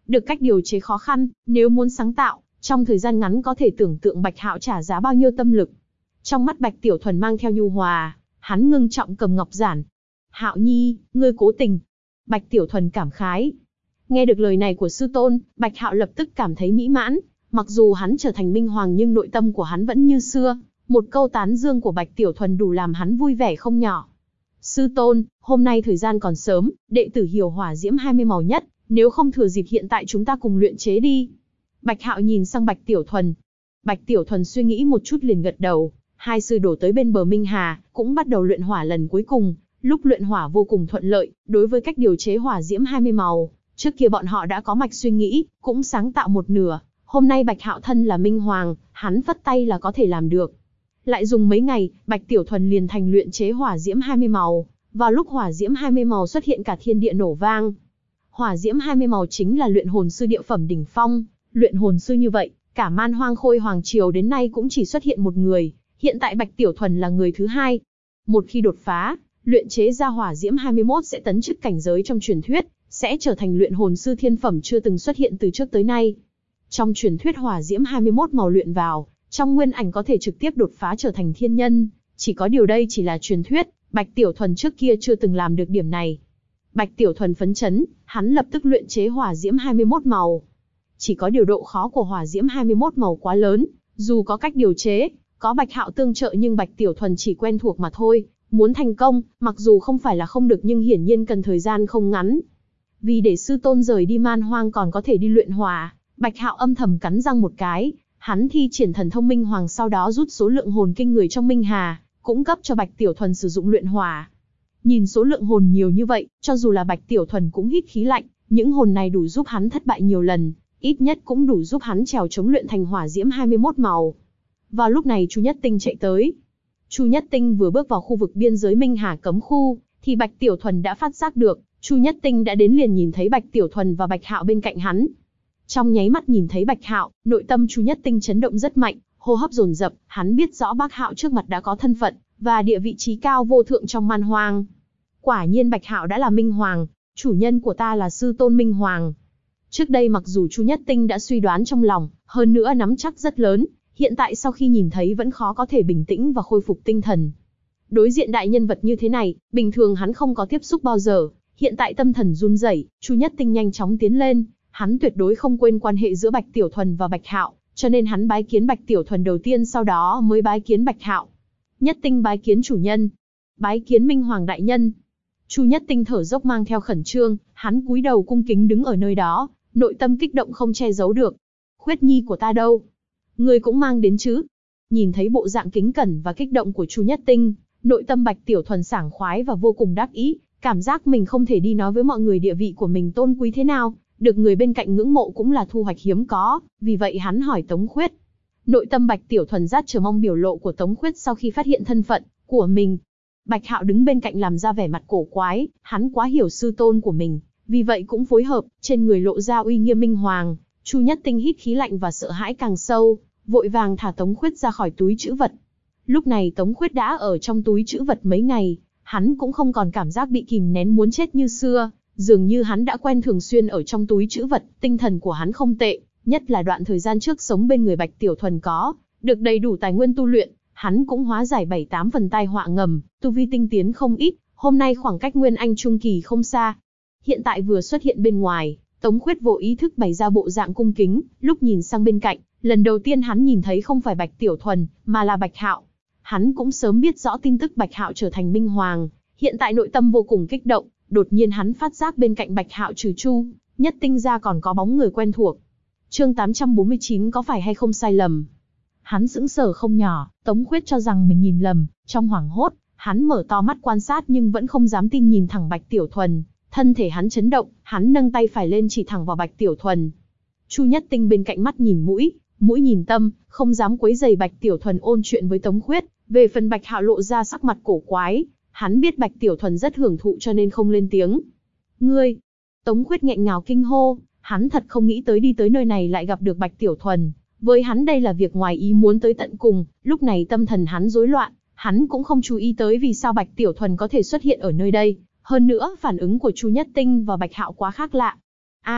Speaker 1: được cách điều chế khó khăn, nếu muốn sáng tạo, trong thời gian ngắn có thể tưởng tượng Bạch Hạo trả giá bao nhiêu tâm lực. Trong mắt Bạch Tiểu Thuần mang theo nhu hòa, hắn ngưng trọng cầm ngọc giản. Hạo Nhi, ngươi cố tình. Bạch Tiểu Thuần cảm khái. Nghe được lời này của sư tôn, Bạch Hạo lập tức cảm thấy mỹ mãn. Mặc dù hắn trở thành minh hoàng nhưng nội tâm của hắn vẫn như xưa. Một câu tán dương của Bạch Tiểu Thuần đủ làm hắn vui vẻ không nhỏ. Sư tôn, hôm nay thời gian còn sớm, đệ tử hiểu hỏa diễm 20 màu nhất, nếu không thừa dịp hiện tại chúng ta cùng luyện chế đi. Bạch Hạo nhìn sang Bạch Tiểu Thuần. Bạch Tiểu Thuần suy nghĩ một chút liền gật đầu. Hai sư đổ tới bên bờ Minh Hà, cũng bắt đầu luyện hỏa lần cuối cùng. Lúc luyện hỏa vô cùng thuận lợi, đối với cách điều chế hỏa diễm 20 màu, trước kia bọn họ đã có mạch suy nghĩ, cũng sáng tạo một nửa. Hôm nay Bạch Hạo thân là minh hoàng, hắn phất tay là có thể làm được. Lại dùng mấy ngày, Bạch Tiểu Thuần liền thành luyện chế hỏa diễm 20 màu. Vào lúc hỏa diễm 20 màu xuất hiện cả thiên địa nổ vang. Hỏa diễm 20 màu chính là luyện hồn sư địa phẩm đỉnh phong. Luyện hồn sư như vậy, cả Man Hoang Khôi Hoàng Triều đến nay cũng chỉ xuất hiện một người. Hiện tại Bạch Tiểu Thuần là người thứ hai. Một khi đột phá, luyện chế ra hỏa diễm 21 sẽ tấn chức cảnh giới trong truyền thuyết, sẽ trở thành luyện hồn sư thiên phẩm chưa từng xuất hiện từ trước tới nay. Trong truyền thuyết hỏa diễm 21 màu luyện vào, trong nguyên ảnh có thể trực tiếp đột phá trở thành thiên nhân. Chỉ có điều đây chỉ là truyền thuyết, Bạch Tiểu Thuần trước kia chưa từng làm được điểm này. Bạch Tiểu Thuần phấn chấn, hắn lập tức luyện chế hỏa diễm 21 màu. Chỉ có điều độ khó của hỏa diễm 21 màu quá lớn, dù có cách điều chế, có Bạch Hạo tương trợ nhưng Bạch Tiểu Thuần chỉ quen thuộc mà thôi. Muốn thành công, mặc dù không phải là không được nhưng hiển nhiên cần thời gian không ngắn. Vì để sư tôn rời đi Man Hoang còn có thể đi luyện hỏa, Bạch Hạo âm thầm cắn răng một cái, hắn thi triển thần thông minh hoàng sau đó rút số lượng hồn kinh người trong Minh Hà, cũng cấp cho Bạch Tiểu Thuần sử dụng luyện hỏa. Nhìn số lượng hồn nhiều như vậy, cho dù là Bạch Tiểu Thuần cũng hít khí lạnh, những hồn này đủ giúp hắn thất bại nhiều lần, ít nhất cũng đủ giúp hắn trèo chống luyện thành hỏa diễm 21 màu. Vào lúc này Chu Nhất Tinh chạy tới. Chu Nhất Tinh vừa bước vào khu vực biên giới Minh Hà cấm khu, thì Bạch Tiểu Thuần đã phát giác được, Chu Nhất Tinh đã đến liền nhìn thấy Bạch Tiểu Thuần và Bạch Hạo bên cạnh hắn. Trong nháy mắt nhìn thấy Bạch Hạo, nội tâm Chu Nhất Tinh chấn động rất mạnh, hô hấp dồn dập, hắn biết rõ Bác Hạo trước mặt đã có thân phận và địa vị trí cao vô thượng trong Man Hoang. Quả nhiên Bạch Hạo đã là minh hoàng, chủ nhân của ta là sư tôn minh hoàng. Trước đây mặc dù Chu Nhất Tinh đã suy đoán trong lòng, hơn nữa nắm chắc rất lớn, hiện tại sau khi nhìn thấy vẫn khó có thể bình tĩnh và khôi phục tinh thần. Đối diện đại nhân vật như thế này, bình thường hắn không có tiếp xúc bao giờ, hiện tại tâm thần run rẩy, Chu Nhất Tinh nhanh chóng tiến lên, hắn tuyệt đối không quên quan hệ giữa Bạch Tiểu Thuần và Bạch Hạo, cho nên hắn bái kiến Bạch Tiểu Thuần đầu tiên sau đó mới bái kiến Bạch Hạo. Nhất Tinh bái kiến chủ nhân, bái kiến minh hoàng đại nhân. Chu Nhất Tinh thở dốc mang theo khẩn trương, hắn cúi đầu cung kính đứng ở nơi đó, nội tâm kích động không che giấu được. Khuyết nhi của ta đâu? Ngươi cũng mang đến chứ? Nhìn thấy bộ dạng kính cẩn và kích động của Chu Nhất Tinh, nội tâm Bạch Tiểu Thuần sảng khoái và vô cùng đắc ý, cảm giác mình không thể đi nói với mọi người địa vị của mình tôn quý thế nào, được người bên cạnh ngưỡng mộ cũng là thu hoạch hiếm có, vì vậy hắn hỏi Tống Khuyết. Nội tâm Bạch Tiểu Thuần rất chờ mong biểu lộ của Tống Khuyết sau khi phát hiện thân phận của mình. Bạch Hạo đứng bên cạnh làm ra vẻ mặt cổ quái, hắn quá hiểu sư tôn của mình, vì vậy cũng phối hợp, trên người lộ ra uy nghiêm minh hoàng. Chu Nhất Tinh hít khí lạnh và sợ hãi càng sâu, vội vàng thả Tống Khuyết ra khỏi túi trữ vật. Lúc này Tống Khuyết đã ở trong túi trữ vật mấy ngày, hắn cũng không còn cảm giác bị kìm nén muốn chết như xưa, dường như hắn đã quen thường xuyên ở trong túi trữ vật, tinh thần của hắn không tệ, nhất là đoạn thời gian trước sống bên người Bạch Tiểu Thuần có được đầy đủ tài nguyên tu luyện, hắn cũng hóa giải 7-8 phần tai họa ngầm, tu vi tinh tiến không ít, hôm nay khoảng cách Nguyên Anh trung kỳ không xa. Hiện tại vừa xuất hiện bên ngoài, Tống Khuyết vô ý thức bày ra bộ dạng cung kính, lúc nhìn sang bên cạnh, lần đầu tiên hắn nhìn thấy không phải Bạch Tiểu Thuần, mà là Bạch Hạo. Hắn cũng sớm biết rõ tin tức Bạch Hạo trở thành minh hoàng, hiện tại nội tâm vô cùng kích động, đột nhiên hắn phát giác bên cạnh Bạch Hạo trừ Chu Nhất Tinh ra còn có bóng người quen thuộc. Chương 849 có phải hay không sai lầm? Hắn sững sờ không nhỏ, Tống Khuyết cho rằng mình nhìn lầm, trong hoảng hốt, hắn mở to mắt quan sát nhưng vẫn không dám tin nhìn thẳng Bạch Tiểu Thuần, thân thể hắn chấn động, hắn nâng tay phải lên chỉ thẳng vào Bạch Tiểu Thuần. Chu Nhất Tinh bên cạnh mắt nhìn mũi, mũi nhìn tâm, không dám quấy rầy Bạch Tiểu Thuần ôn chuyện với Tống Khuyết. Về phần Bạch Hạo lộ ra sắc mặt cổ quái, hắn biết Bạch Tiểu Thuần rất hưởng thụ cho nên không lên tiếng. Ngươi! Tống Khuyết nghẹn ngào kinh hô, hắn thật không nghĩ tới đi tới nơi này lại gặp được Bạch Tiểu Thuần. Với hắn đây là việc ngoài ý muốn tới tận cùng, lúc này tâm thần hắn rối loạn, hắn cũng không chú ý tới vì sao Bạch Tiểu Thuần có thể xuất hiện ở nơi đây. Hơn nữa, phản ứng của Chu Nhất Tinh và Bạch Hạo quá khác lạ.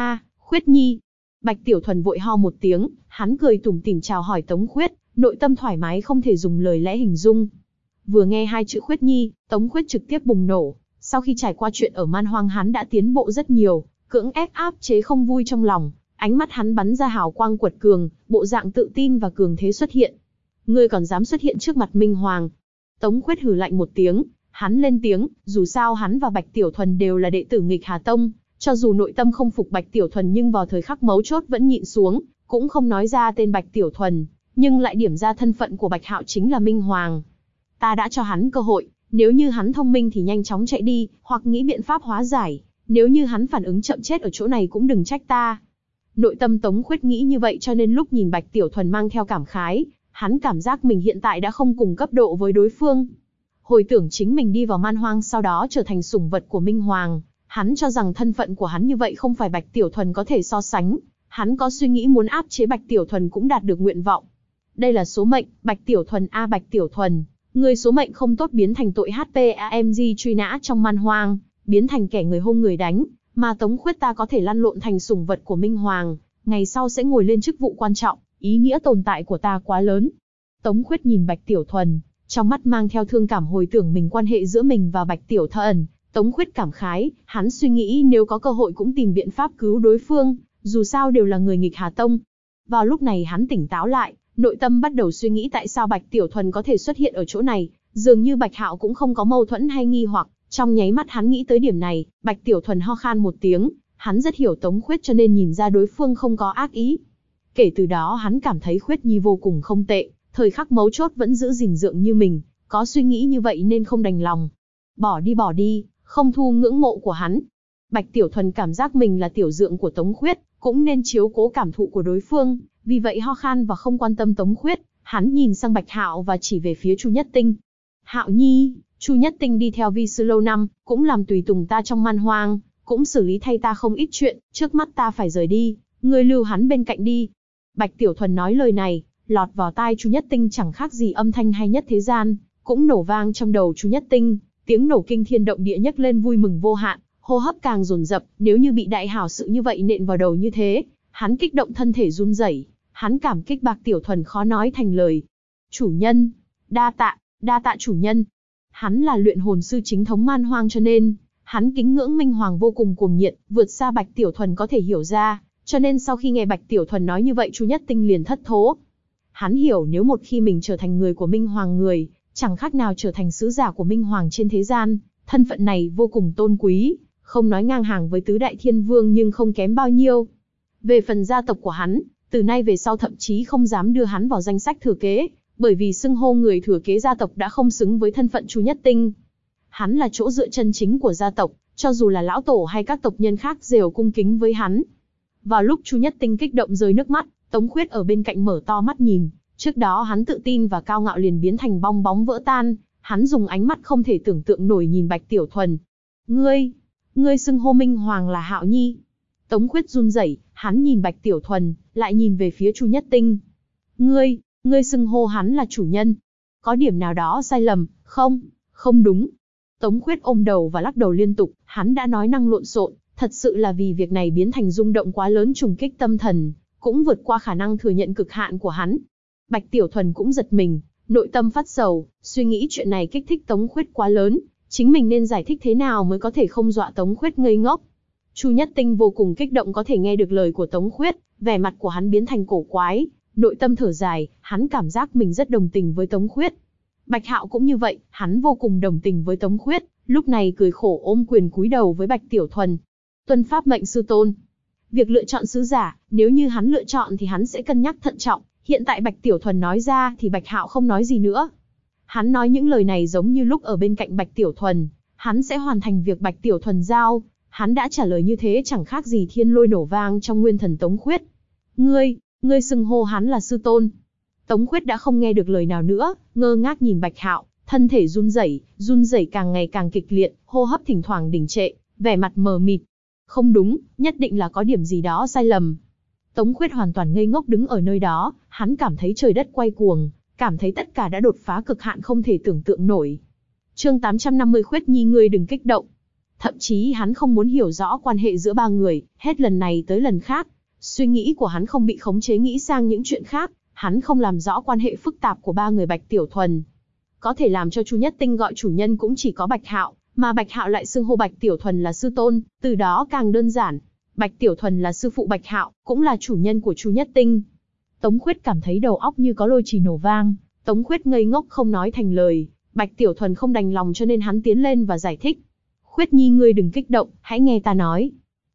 Speaker 1: Khuyết Nhi. Bạch Tiểu Thuần vội ho một tiếng, hắn cười tủm tỉm chào hỏi Tống Khuyết, nội tâm thoải mái không thể dùng lời lẽ hình dung. Vừa nghe hai chữ Khuyết Nhi, Tống Khuyết trực tiếp bùng nổ. Sau khi trải qua chuyện ở Man Hoang hắn đã tiến bộ rất nhiều, cưỡng ép áp chế không vui trong lòng, ánh mắt hắn bắn ra hào quang quật cường, bộ dạng tự tin và cường thế xuất hiện. Ngươi còn dám xuất hiện trước mặt Minh Hoàng? Tống Khuyết hừ lạnh một tiếng, hắn lên tiếng, dù sao hắn và Bạch Tiểu Thuần đều là đệ tử Nghịch Hà Tông, cho dù nội tâm không phục Bạch Tiểu Thuần nhưng vào thời khắc mấu chốt vẫn nhịn xuống, cũng không nói ra tên Bạch Tiểu Thuần, nhưng lại điểm ra thân phận của Bạch Hạo chính là Minh Hoàng. Ta đã cho hắn cơ hội, nếu như hắn thông minh thì nhanh chóng chạy đi, hoặc nghĩ biện pháp hóa giải, nếu như hắn phản ứng chậm chết ở chỗ này cũng đừng trách ta. Nội tâm Tống Khuyết nghĩ như vậy cho nên lúc nhìn Bạch Tiểu Thuần mang theo cảm khái, hắn cảm giác mình hiện tại đã không cùng cấp độ với đối phương. Hồi tưởng chính mình đi vào Man Hoang sau đó trở thành sủng vật của Minh Hoàng, hắn cho rằng thân phận của hắn như vậy không phải Bạch Tiểu Thuần có thể so sánh, hắn có suy nghĩ muốn áp chế Bạch Tiểu Thuần cũng đạt được nguyện vọng. Đây là số mệnh, Bạch Tiểu Thuần a Bạch Tiểu Thuần, người số mệnh không tốt biến thành tội HPAMG truy nã trong Man Hoang, biến thành kẻ người hung người đánh, mà Tống Khuyết ta có thể lăn lộn thành sủng vật của Minh Hoàng, ngày sau sẽ ngồi lên chức vụ quan trọng, ý nghĩa tồn tại của ta quá lớn. Tống Khuyết nhìn Bạch Tiểu Thuần, trong mắt mang theo thương cảm hồi tưởng mình quan hệ giữa mình và Bạch Tiểu Thuần. Tống Khuyết cảm khái, hắn suy nghĩ nếu có cơ hội cũng tìm biện pháp cứu đối phương, dù sao đều là người Nghịch Hà Tông. Vào lúc này hắn tỉnh táo lại, nội tâm bắt đầu suy nghĩ tại sao Bạch Tiểu Thuần có thể xuất hiện ở chỗ này, dường như Bạch Hạo cũng không có mâu thuẫn hay nghi hoặc, trong nháy mắt hắn nghĩ tới điểm này, Bạch Tiểu Thuần ho khan một tiếng, hắn rất hiểu Tống Khuyết cho nên nhìn ra đối phương không có ác ý. Kể từ đó hắn cảm thấy Khuyết Nhi vô cùng không tệ, thời khắc mấu chốt vẫn giữ gìn dượng như mình, có suy nghĩ như vậy nên không đành lòng. Bỏ đi, không thu ngưỡng mộ của hắn. Bạch Tiểu Thuần cảm giác mình là tiểu dượng của Tống Khuyết, cũng nên chiếu cố cảm thụ của đối phương, vì vậy ho khan và không quan tâm Tống Khuyết, hắn nhìn sang Bạch Hạo và chỉ về phía Chu Nhất Tinh. Hạo Nhi, Chu Nhất Tinh đi theo vi sư lâu năm, cũng làm tùy tùng ta trong Man Hoang, cũng xử lý thay ta không ít chuyện, trước mắt ta phải rời đi, ngươi lưu hắn bên cạnh đi. Bạch Tiểu Thuần nói lời này, lọt vào tai Chu Nhất Tinh chẳng khác gì âm thanh hay nhất thế gian, cũng nổ vang trong đầu Chu Nhất Tinh, tiếng nổ kinh thiên động địa nhấc lên vui mừng vô hạn, hô hấp càng dồn dập, nếu như bị đại hảo sự như vậy nện vào đầu như thế, hắn kích động thân thể run rẩy, hắn cảm kích Bạch Tiểu Thuần khó nói thành lời. Chủ nhân, đa tạ chủ nhân. Hắn là luyện hồn sư chính thống Man Hoang cho nên, hắn kính ngưỡng Minh Hoàng vô cùng cuồng nhiệt, vượt xa Bạch Tiểu Thuần có thể hiểu ra, cho nên sau khi nghe Bạch Tiểu Thuần nói như vậy Chu Nhất Tinh liền thất thố. Hắn hiểu nếu một khi mình trở thành người của Minh Hoàng người, chẳng khác nào trở thành sứ giả của Minh Hoàng trên thế gian, thân phận này vô cùng tôn quý, không nói ngang hàng với tứ đại thiên vương nhưng không kém bao nhiêu. Về phần gia tộc của hắn, từ nay về sau thậm chí không dám đưa hắn vào danh sách thừa kế, bởi vì xưng hô người thừa kế gia tộc đã không xứng với thân phận Chu Nhất Tinh. Hắn là chỗ dựa chân chính của gia tộc, cho dù là lão tổ hay các tộc nhân khác đều cung kính với hắn. Vào lúc Chu Nhất Tinh kích động rơi nước mắt, Tống Khuyết ở bên cạnh mở to mắt nhìn, trước đó hắn tự tin và cao ngạo liền biến thành bong bóng vỡ tan, hắn dùng ánh mắt không thể tưởng tượng nổi nhìn Bạch Tiểu Thuần. Ngươi xưng hô Minh Hoàng là Hạo Nhi. Tống Khuyết run rẩy, hắn nhìn Bạch Tiểu Thuần, lại nhìn về phía Chu Nhất Tinh. Ngươi xưng hô hắn là chủ nhân. Có điểm nào đó sai lầm, không đúng. Tống Khuyết ôm đầu và lắc đầu liên tục, hắn đã nói năng lộn xộn, thật sự là vì việc này biến thành rung động quá lớn trùng kích tâm thần, cũng vượt qua khả năng thừa nhận cực hạn của hắn. Bạch Tiểu Thuần cũng giật mình, nội tâm phát sầu, suy nghĩ chuyện này kích thích Tống Khuyết quá lớn, chính mình nên giải thích thế nào mới có thể không dọa Tống Khuyết ngây ngốc. Chu Nhất Tinh vô cùng kích động có thể nghe được lời của Tống Khuyết, vẻ mặt của hắn biến thành cổ quái, nội tâm thở dài, hắn cảm giác mình rất đồng tình với Tống Khuyết. Bạch Hạo cũng như vậy, hắn vô cùng đồng tình với Tống Khuyết, lúc này cười khổ ôm quyền cúi đầu với Bạch Tiểu Thuần. Tuân pháp mệnh sư tôn. Việc lựa chọn sứ giả, nếu như hắn lựa chọn thì hắn sẽ cân nhắc thận trọng, hiện tại Bạch Tiểu Thuần nói ra thì Bạch Hạo không nói gì nữa. Hắn nói những lời này giống như lúc ở bên cạnh Bạch Tiểu Thuần, hắn sẽ hoàn thành việc Bạch Tiểu Thuần giao, hắn đã trả lời như thế chẳng khác gì thiên lôi nổ vang trong nguyên thần Tống Khuyết. Ngươi xưng hô hắn là sư tôn. Tống Khuyết đã không nghe được lời nào nữa, ngơ ngác nhìn Bạch Hạo, thân thể run rẩy càng ngày càng kịch liệt, hô hấp thỉnh thoảng đình trệ, vẻ mặt mờ mịt. Không đúng, nhất định là có điểm gì đó sai lầm. Tống Khuyết hoàn toàn ngây ngốc đứng ở nơi đó, hắn cảm thấy trời đất quay cuồng, cảm thấy tất cả đã đột phá cực hạn không thể tưởng tượng nổi. Chương 850 Khuyết Nhi ngươi đừng kích động. Thậm chí hắn không muốn hiểu rõ quan hệ giữa ba người, hết lần này tới lần khác. Suy nghĩ của hắn không bị khống chế nghĩ sang những chuyện khác, hắn không làm rõ quan hệ phức tạp của ba người Bạch Tiểu Thuần. Có thể làm cho Chu Nhất Tinh gọi chủ nhân cũng chỉ có Bạch Hạo, mà Bạch Hạo lại xưng hô Bạch Tiểu Thuần là sư tôn, từ đó càng đơn giản. Bạch Tiểu Thuần là sư phụ Bạch Hạo, cũng là chủ nhân của Chu Nhất Tinh. Tống Khuyết cảm thấy đầu óc như có lôi chì nổ vang, Tống Khuyết ngây ngốc không nói thành lời, Bạch Tiểu Thuần không đành lòng cho nên hắn tiến lên và giải thích. Khuyết Nhi ngươi đừng kích động, hãy nghe ta nói.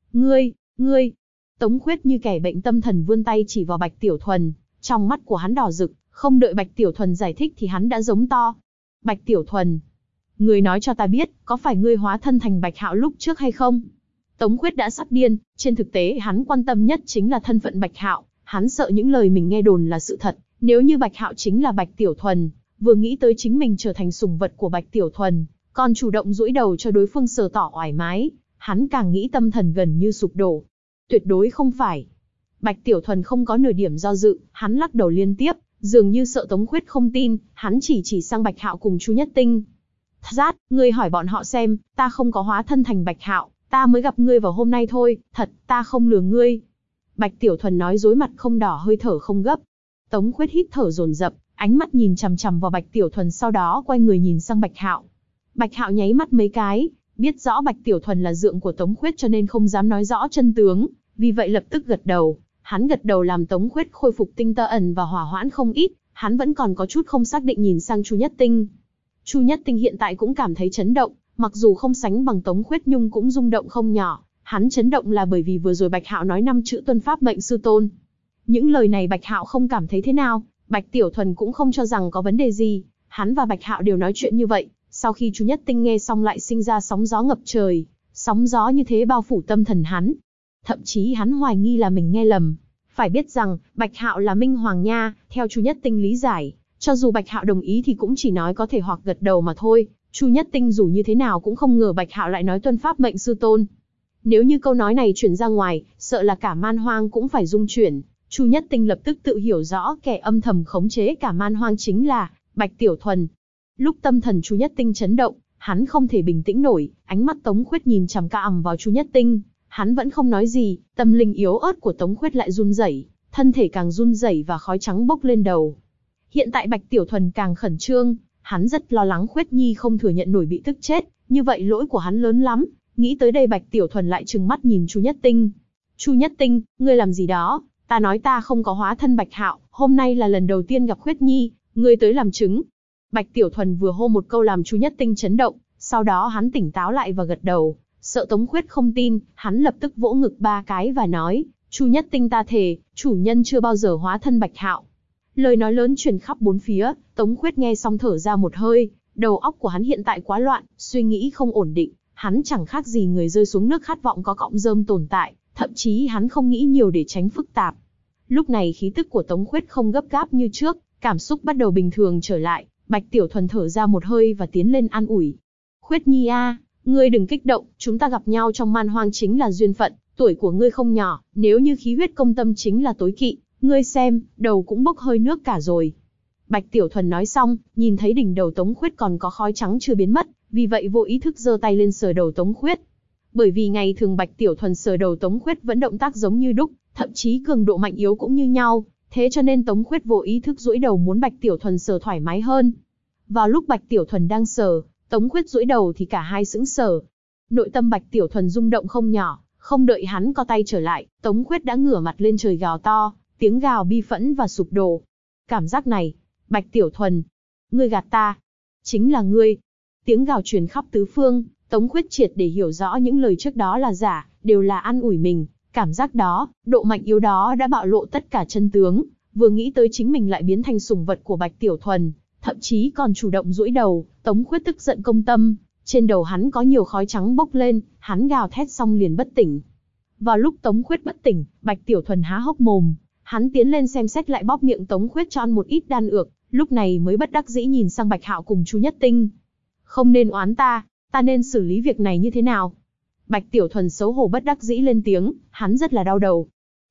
Speaker 1: Ngươi. Tống Khuyết như kẻ bệnh tâm thần vươn tay chỉ vào Bạch Tiểu Thuần, trong mắt của hắn đỏ rực, không đợi Bạch Tiểu Thuần giải thích thì hắn đã giống to. Bạch Tiểu Thuần, ngươi nói cho ta biết, có phải ngươi hóa thân thành Bạch Hạo lúc trước hay không? Tống Khuyết đã sắp điên, trên thực tế hắn quan tâm nhất chính là thân phận Bạch Hạo, hắn sợ những lời mình nghe đồn là sự thật, nếu như Bạch Hạo chính là Bạch Tiểu Thuần, vừa nghĩ tới chính mình trở thành sủng vật của Bạch Tiểu Thuần, còn chủ động duỗi đầu cho đối phương sờ tỏ oải mái, hắn càng nghĩ tâm thần gần như sụp đổ. Tuyệt đối không phải. Bạch Tiểu Thuần không có nửa điểm do dự, hắn lắc đầu liên tiếp, dường như sợ Tống Khuyết không tin, hắn chỉ sang Bạch Hạo cùng Chu Nhất Tinh. Rát, ngươi hỏi bọn họ xem, ta không có hóa thân thành Bạch Hạo, ta mới gặp ngươi vào hôm nay thôi, thật, ta không lừa ngươi. Bạch Tiểu Thuần nói dối mặt không đỏ hơi thở không gấp. Tống Khuyết hít thở dồn dập, ánh mắt nhìn chằm chằm vào Bạch Tiểu Thuần sau đó quay người nhìn sang Bạch Hạo. Bạch Hạo nháy mắt mấy cái, biết rõ Bạch Tiểu Thuần là dượng của Tống Khuyết cho nên không dám nói rõ chân tướng, vì vậy lập tức gật đầu. Hắn gật đầu làm Tống Khuyết khôi phục tinh ẩn và hỏa hoãn không ít, hắn vẫn còn có chút không xác định nhìn sang Chu Nhất Tinh. Chu Nhất Tinh hiện tại cũng cảm thấy chấn động, mặc dù không sánh bằng Tống Khuyết nhưng cũng rung động không nhỏ. Hắn chấn động là bởi vì vừa rồi Bạch Hạo nói 5 chữ tuân pháp mệnh sư tôn. Những lời này Bạch Hạo không cảm thấy thế nào, Bạch Tiểu Thuần cũng không cho rằng có vấn đề gì. Hắn và Bạch Hạo đều nói chuyện như vậy, sau khi Chu Nhất Tinh nghe xong lại sinh ra sóng gió ngập trời, sóng gió như thế bao phủ tâm thần hắn. Thậm chí hắn hoài nghi là mình nghe lầm. Phải biết rằng, Bạch Hạo là Minh Hoàng nha, theo Chu Nhất Tinh lý giải, cho dù Bạch Hạo đồng ý thì cũng chỉ nói có thể hoặc gật đầu mà thôi. Chu Nhất Tinh dù như thế nào cũng không ngờ Bạch Hạo lại nói tuân pháp mệnh sư tôn. Nếu như câu nói này truyền ra ngoài, sợ là cả Man Hoang cũng phải rung chuyển. Chu Nhất Tinh lập tức tự hiểu rõ kẻ âm thầm khống chế cả Man Hoang chính là Bạch Tiểu Thuần. Lúc tâm thần Chu Nhất Tinh chấn động, hắn không thể bình tĩnh nổi, ánh mắt Tống Khuyết nhìn chằm chằm vào Chu Nhất Tinh, hắn vẫn không nói gì, tâm linh yếu ớt của Tống Khuyết lại run rẩy, thân thể càng run rẩy và khói trắng bốc lên đầu. Hiện tại Bạch Tiểu Thuần càng khẩn trương, hắn rất lo lắng Khuyết Nhi không thừa nhận nổi bị tức chết, như vậy lỗi của hắn lớn lắm. Nghĩ tới đây Bạch Tiểu Thuần lại trừng mắt nhìn Chu Nhất Tinh. Chu Nhất Tinh, ngươi làm gì đó? Ta nói ta không có hóa thân Bạch Hạo, hôm nay là lần đầu tiên gặp Khuyết Nhi, ngươi tới làm chứng. Bạch Tiểu Thuần vừa hô một câu làm Chu Nhất Tinh chấn động, sau đó hắn tỉnh táo lại và gật đầu, sợ Tống Khuyết không tin, hắn lập tức vỗ ngực 3 cái và nói, Chu Nhất Tinh ta thề, chủ nhân chưa bao giờ hóa thân Bạch Hạo. Lời nói lớn truyền khắp bốn phía, Tống Khuyết nghe xong thở ra một hơi, đầu óc của hắn hiện tại quá loạn, suy nghĩ không ổn định, hắn chẳng khác gì người rơi xuống nước khát vọng có cọng rơm tồn tại, thậm chí hắn không nghĩ nhiều để tránh phức tạp. Lúc này khí tức của Tống Khuyết không gấp gáp như trước, cảm xúc bắt đầu bình thường trở lại, Bạch Tiểu Thuần thở ra một hơi và tiến lên an ủi. Khuyết Nhi a, ngươi đừng kích động, chúng ta gặp nhau trong Man Hoang chính là duyên phận, tuổi của ngươi không nhỏ, nếu như khí huyết công tâm chính là tối kỵ, ngươi xem, đầu cũng bốc hơi nước cả rồi. Bạch Tiểu Thuần nói xong, nhìn thấy đỉnh đầu Tống Khuyết còn có khói trắng chưa biến mất, vì vậy vô ý thức giơ tay lên sờ đầu Tống Khuyết. Bởi vì ngày thường Bạch Tiểu Thuần sờ đầu Tống Khuyết vẫn động tác giống như đúc, thậm chí cường độ mạnh yếu cũng như nhau, thế cho nên Tống Khuyết vô ý thức duỗi đầu muốn Bạch Tiểu Thuần sờ thoải mái hơn. Vào lúc Bạch Tiểu Thuần đang sờ, Tống Khuyết duỗi đầu thì cả hai sững sờ. Nội tâm Bạch Tiểu Thuần rung động không nhỏ, không đợi hắn co tay trở lại, Tống Khuyết đã ngửa mặt lên trời gào to, tiếng gào bi phẫn và sụp đổ. Cảm giác này, Bạch Tiểu Thuần, ngươi gạt ta, chính là ngươi. Tiếng gào truyền khắp tứ phương, Tống Khuyết triệt để hiểu rõ những lời trước đó là giả, đều là an ủi mình. Cảm giác đó, độ mạnh yếu đó đã bạo lộ tất cả chân tướng, vừa nghĩ tới chính mình lại biến thành sủng vật của Bạch Tiểu Thuần, thậm chí còn chủ động duỗi đầu, Tống Khuyết tức giận công tâm, trên đầu hắn có nhiều khói trắng bốc lên, hắn gào thét xong liền bất tỉnh. Vào lúc Tống Khuyết bất tỉnh, Bạch Tiểu Thuần há hốc mồm, hắn tiến lên xem xét lại bóp miệng Tống Khuyết cho ăn một ít đan ược, lúc này mới bất đắc dĩ nhìn sang Bạch Hạo cùng Chu Nhất Tinh. Không nên oán ta nên xử lý việc này như thế nào? Bạch Tiểu Thuần xấu hổ bất đắc dĩ lên tiếng, hắn rất là đau đầu.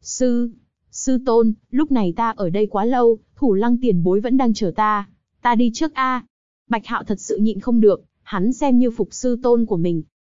Speaker 1: Sư tôn, lúc này ta ở đây quá lâu, Thủ Lăng tiền bối vẫn đang chờ ta đi trước a. Bạch Hạo thật sự nhịn không được, hắn xem như phục sư tôn của mình,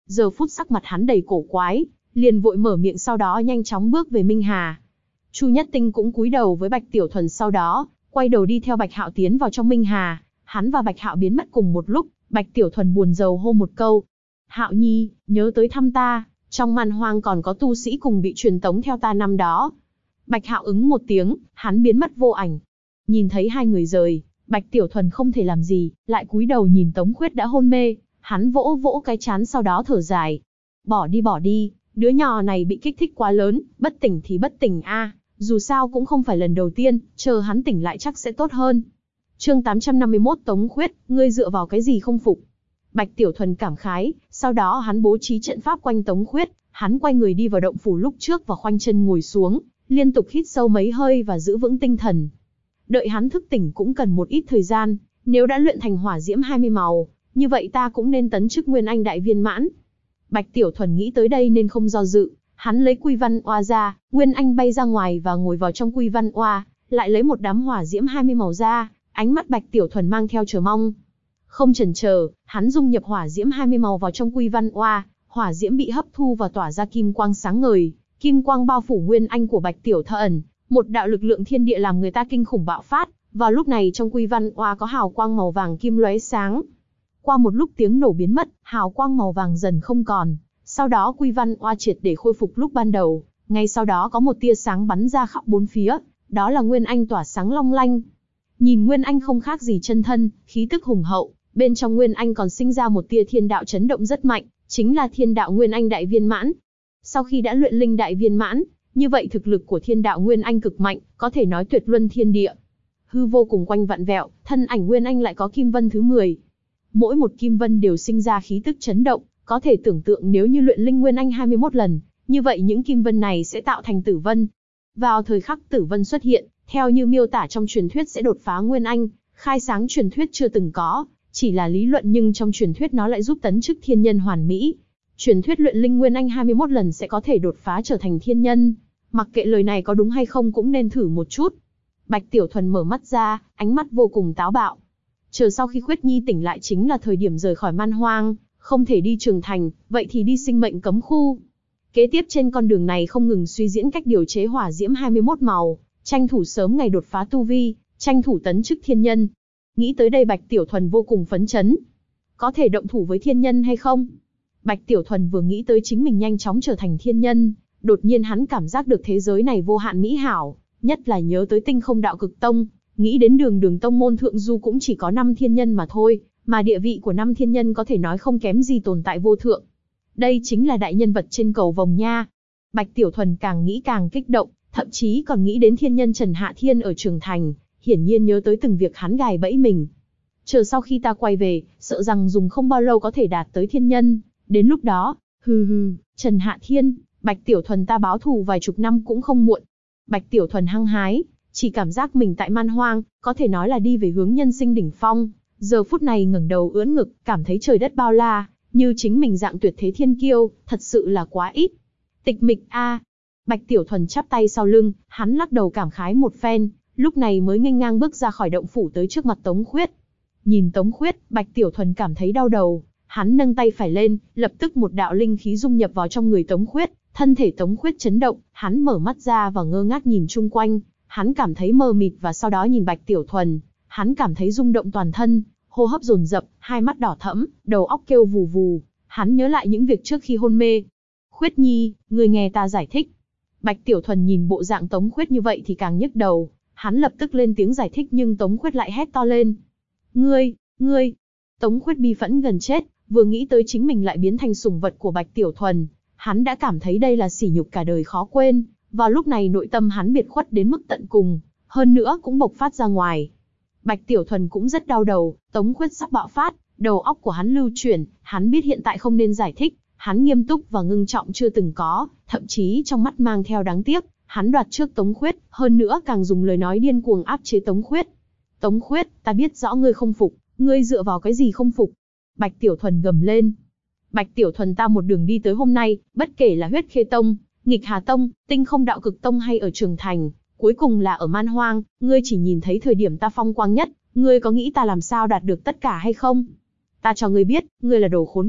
Speaker 1: Giờ phút sắc mặt hắn đầy cổ quái, liền vội mở miệng sau đó nhanh chóng bước về Minh Hà. Chu Nhất Tinh cũng cúi đầu với Bạch Tiểu Thuần sau đó, quay đầu đi theo Bạch Hạo tiến vào trong Minh Hà. Hắn và Bạch Hạo biến mất cùng một lúc, Bạch Tiểu Thuần buồn rầu hô một câu. Hạo nhi, nhớ tới thăm ta, trong Man Hoang còn có tu sĩ cùng bị truyền tống theo ta năm đó. Bạch Hạo ứng một tiếng, hắn biến mất vô ảnh. Nhìn thấy hai người rời, Bạch Tiểu Thuần không thể làm gì, lại cúi đầu nhìn Tống Khuyết đã hôn mê, hắn vỗ vỗ cái trán sau đó thở dài. Bỏ đi, đứa nhỏ này bị kích thích quá lớn, bất tỉnh thì bất tỉnh a, dù sao cũng không phải lần đầu tiên, chờ hắn tỉnh lại chắc sẽ tốt hơn. Chương 851 Tống Khuyết, ngươi dựa vào cái gì không phục? Bạch Tiểu Thuần cảm khái, sau đó hắn bố trí trận pháp quanh Tống Khuyết, hắn quay người đi vào động phủ lúc trước và khoanh chân ngồi xuống, liên tục hít sâu mấy hơi và giữ vững tinh thần. Đợi hắn thức tỉnh cũng cần một ít thời gian, nếu đã luyện thành hỏa diễm 20 màu, như vậy ta cũng nên tấn chức Nguyên Anh đại viên mãn. Bạch Tiểu Thuần nghĩ tới đây nên không do dự, hắn lấy Quy Văn Oa ra, Nguyên Anh bay ra ngoài và ngồi vào trong Quy Văn Oa, lại lấy một đám hỏa diễm 20 màu ra, ánh mắt Bạch Tiểu Thuần mang theo chờ mong. Không chần chờ, hắn dung nhập hỏa diễm 20 màu vào trong Quy Văn Oa, hỏa diễm bị hấp thu và tỏa ra kim quang sáng ngời, kim quang bao phủ Nguyên Anh của Bạch Tiểu Thuần, một đạo lực lượng thiên địa làm người ta kinh khủng bạo phát. Vào lúc này trong Quy Văn Oa có hào quang màu vàng kim lóe sáng. Qua một lúc tiếng nổ biến mất, hào quang màu vàng dần không còn. Sau đó Quy Văn Oa triệt để khôi phục lúc ban đầu. Ngay sau đó có một tia sáng bắn ra khắp bốn phía, đó là Nguyên Anh tỏa sáng long lanh. Nhìn Nguyên Anh không khác gì chân thân, khí tức hùng hậu. Bên trong Nguyên Anh còn sinh ra một tia thiên đạo chấn động rất mạnh, chính là thiên đạo Nguyên Anh đại viên mãn. Sau khi đã luyện linh đại viên mãn, như vậy thực lực của thiên đạo Nguyên Anh cực mạnh, có thể nói tuyệt luân thiên địa. Hư vô cùng quanh vặn vẹo, thân ảnh Nguyên Anh lại có kim vân thứ 10. Mỗi một kim vân đều sinh ra khí tức chấn động, có thể tưởng tượng nếu như luyện linh Nguyên Anh 21 lần, như vậy những kim vân này sẽ tạo thành tử vân. Vào thời khắc tử vân xuất hiện, theo như miêu tả trong truyền thuyết sẽ đột phá Nguyên Anh, khai sáng truyền thuyết chưa từng có, chỉ là lý luận nhưng trong truyền thuyết nó lại giúp tấn chức thiên nhân hoàn mỹ. Truyền thuyết luyện linh Nguyên Anh 21 lần sẽ có thể đột phá trở thành thiên nhân. Mặc kệ lời này có đúng hay không cũng nên thử một chút. Bạch Tiểu Thuần mở mắt ra, ánh mắt vô cùng táo bạo. Chờ sau khi Khuyết Nhi tỉnh lại chính là thời điểm rời khỏi Man Hoang, không thể đi Trường Thành, vậy thì đi sinh mệnh cấm khu. Kế tiếp trên con đường này không ngừng suy diễn cách điều chế hỏa diễm 21 màu, tranh thủ sớm ngày đột phá tu vi, tranh thủ tấn chức thiên nhân. Nghĩ tới đây Bạch Tiểu Thuần vô cùng phấn chấn. Có thể động thủ với thiên nhân hay không? Bạch Tiểu Thuần vừa nghĩ tới chính mình nhanh chóng trở thành thiên nhân, đột nhiên hắn cảm giác được thế giới này vô hạn mỹ hảo, nhất là nhớ tới Tinh Không Đạo Cực Tông, nghĩ đến đường tông môn thượng du cũng chỉ có 5 thiên nhân mà thôi, mà địa vị của 5 thiên nhân có thể nói không kém gì tồn tại vô thượng. Đây chính là đại nhân vật trên cầu vồng nha. Bạch Tiểu Thuần càng nghĩ càng kích động, thậm chí còn nghĩ đến thiên nhân Trần Hạ Thiên ở Trường Thành, hiển nhiên nhớ tới từng việc hắn gài bẫy mình. Chờ sau khi ta quay về, sợ rằng dùng không bao lâu có thể đạt tới thiên nhân, đến lúc đó, Trần Hạ Thiên, Bạch Tiểu Thuần ta báo thù vài chục năm cũng không muộn. Bạch Tiểu Thuần hăng hái, chỉ cảm giác mình tại Man Hoang, có thể nói là đi về hướng nhân sinh đỉnh phong. Giờ phút này ngẩng đầu ưỡn ngực, cảm thấy trời đất bao la, như chính mình dạng tuyệt thế thiên kiêu, thật sự là quá ít. Tịch mịch a. Bạch Tiểu Thuần chắp tay sau lưng, hắn lắc đầu cảm khái một phen, lúc này mới nghênh ngang bước ra khỏi động phủ tới trước mặt Tống Khuyết. Nhìn Tống Khuyết, Bạch Tiểu Thuần cảm thấy đau đầu, hắn nâng tay phải lên, lập tức một đạo linh khí dung nhập vào trong người Tống Khuyết, thân thể Tống Khuyết chấn động, hắn mở mắt ra và ngơ ngác nhìn chung quanh, hắn cảm thấy mờ mịt và sau đó nhìn Bạch Tiểu Thuần, hắn cảm thấy rung động toàn thân, hô hấp dồn dập, hai mắt đỏ thẫm, đầu óc kêu vù vù, hắn nhớ lại những việc trước khi hôn mê. Khuyết Nhi, ngươi nghe ta giải thích. Bạch Tiểu Thuần nhìn bộ dạng Tống Khuyết như vậy thì càng nhức đầu, hắn lập tức lên tiếng giải thích nhưng Tống Khuyết lại hét to lên. Ngươi! Tống Khuyết bi phẫn gần chết, vừa nghĩ tới chính mình lại biến thành sủng vật của Bạch Tiểu Thuần, hắn đã cảm thấy đây là sỉ nhục cả đời khó quên, vào lúc này nội tâm hắn biệt khuất đến mức tận cùng, hơn nữa cũng bộc phát ra ngoài. Bạch Tiểu Thuần cũng rất đau đầu, Tống Khuyết sắp bạo phát, đầu óc của hắn lưu chuyển, hắn biết hiện tại không nên giải thích, hắn nghiêm túc và ngưng trọng chưa từng có, thậm chí trong mắt mang theo đáng tiếc, hắn đoạt trước Tống Khuyết, hơn nữa càng dùng lời nói điên cuồng áp chế Tống Khuyết. Tống Khuyết, ta biết rõ ngươi không phục, ngươi dựa vào cái gì không phục? Bạch Tiểu Thuần gầm lên. Bạch Tiểu Thuần ta một đường đi tới hôm nay, bất kể là Huyết Khê Tông, Nghịch Hà Tông, Tinh Không Đạo Cực Tông hay ở Trường Thành, cuối cùng là ở Man Hoang, ngươi chỉ nhìn thấy thời điểm ta phong quang nhất, ngươi có nghĩ ta làm sao đạt được tất cả hay không? Ta cho ngươi biết, ngươi là đồ khốn khiếp,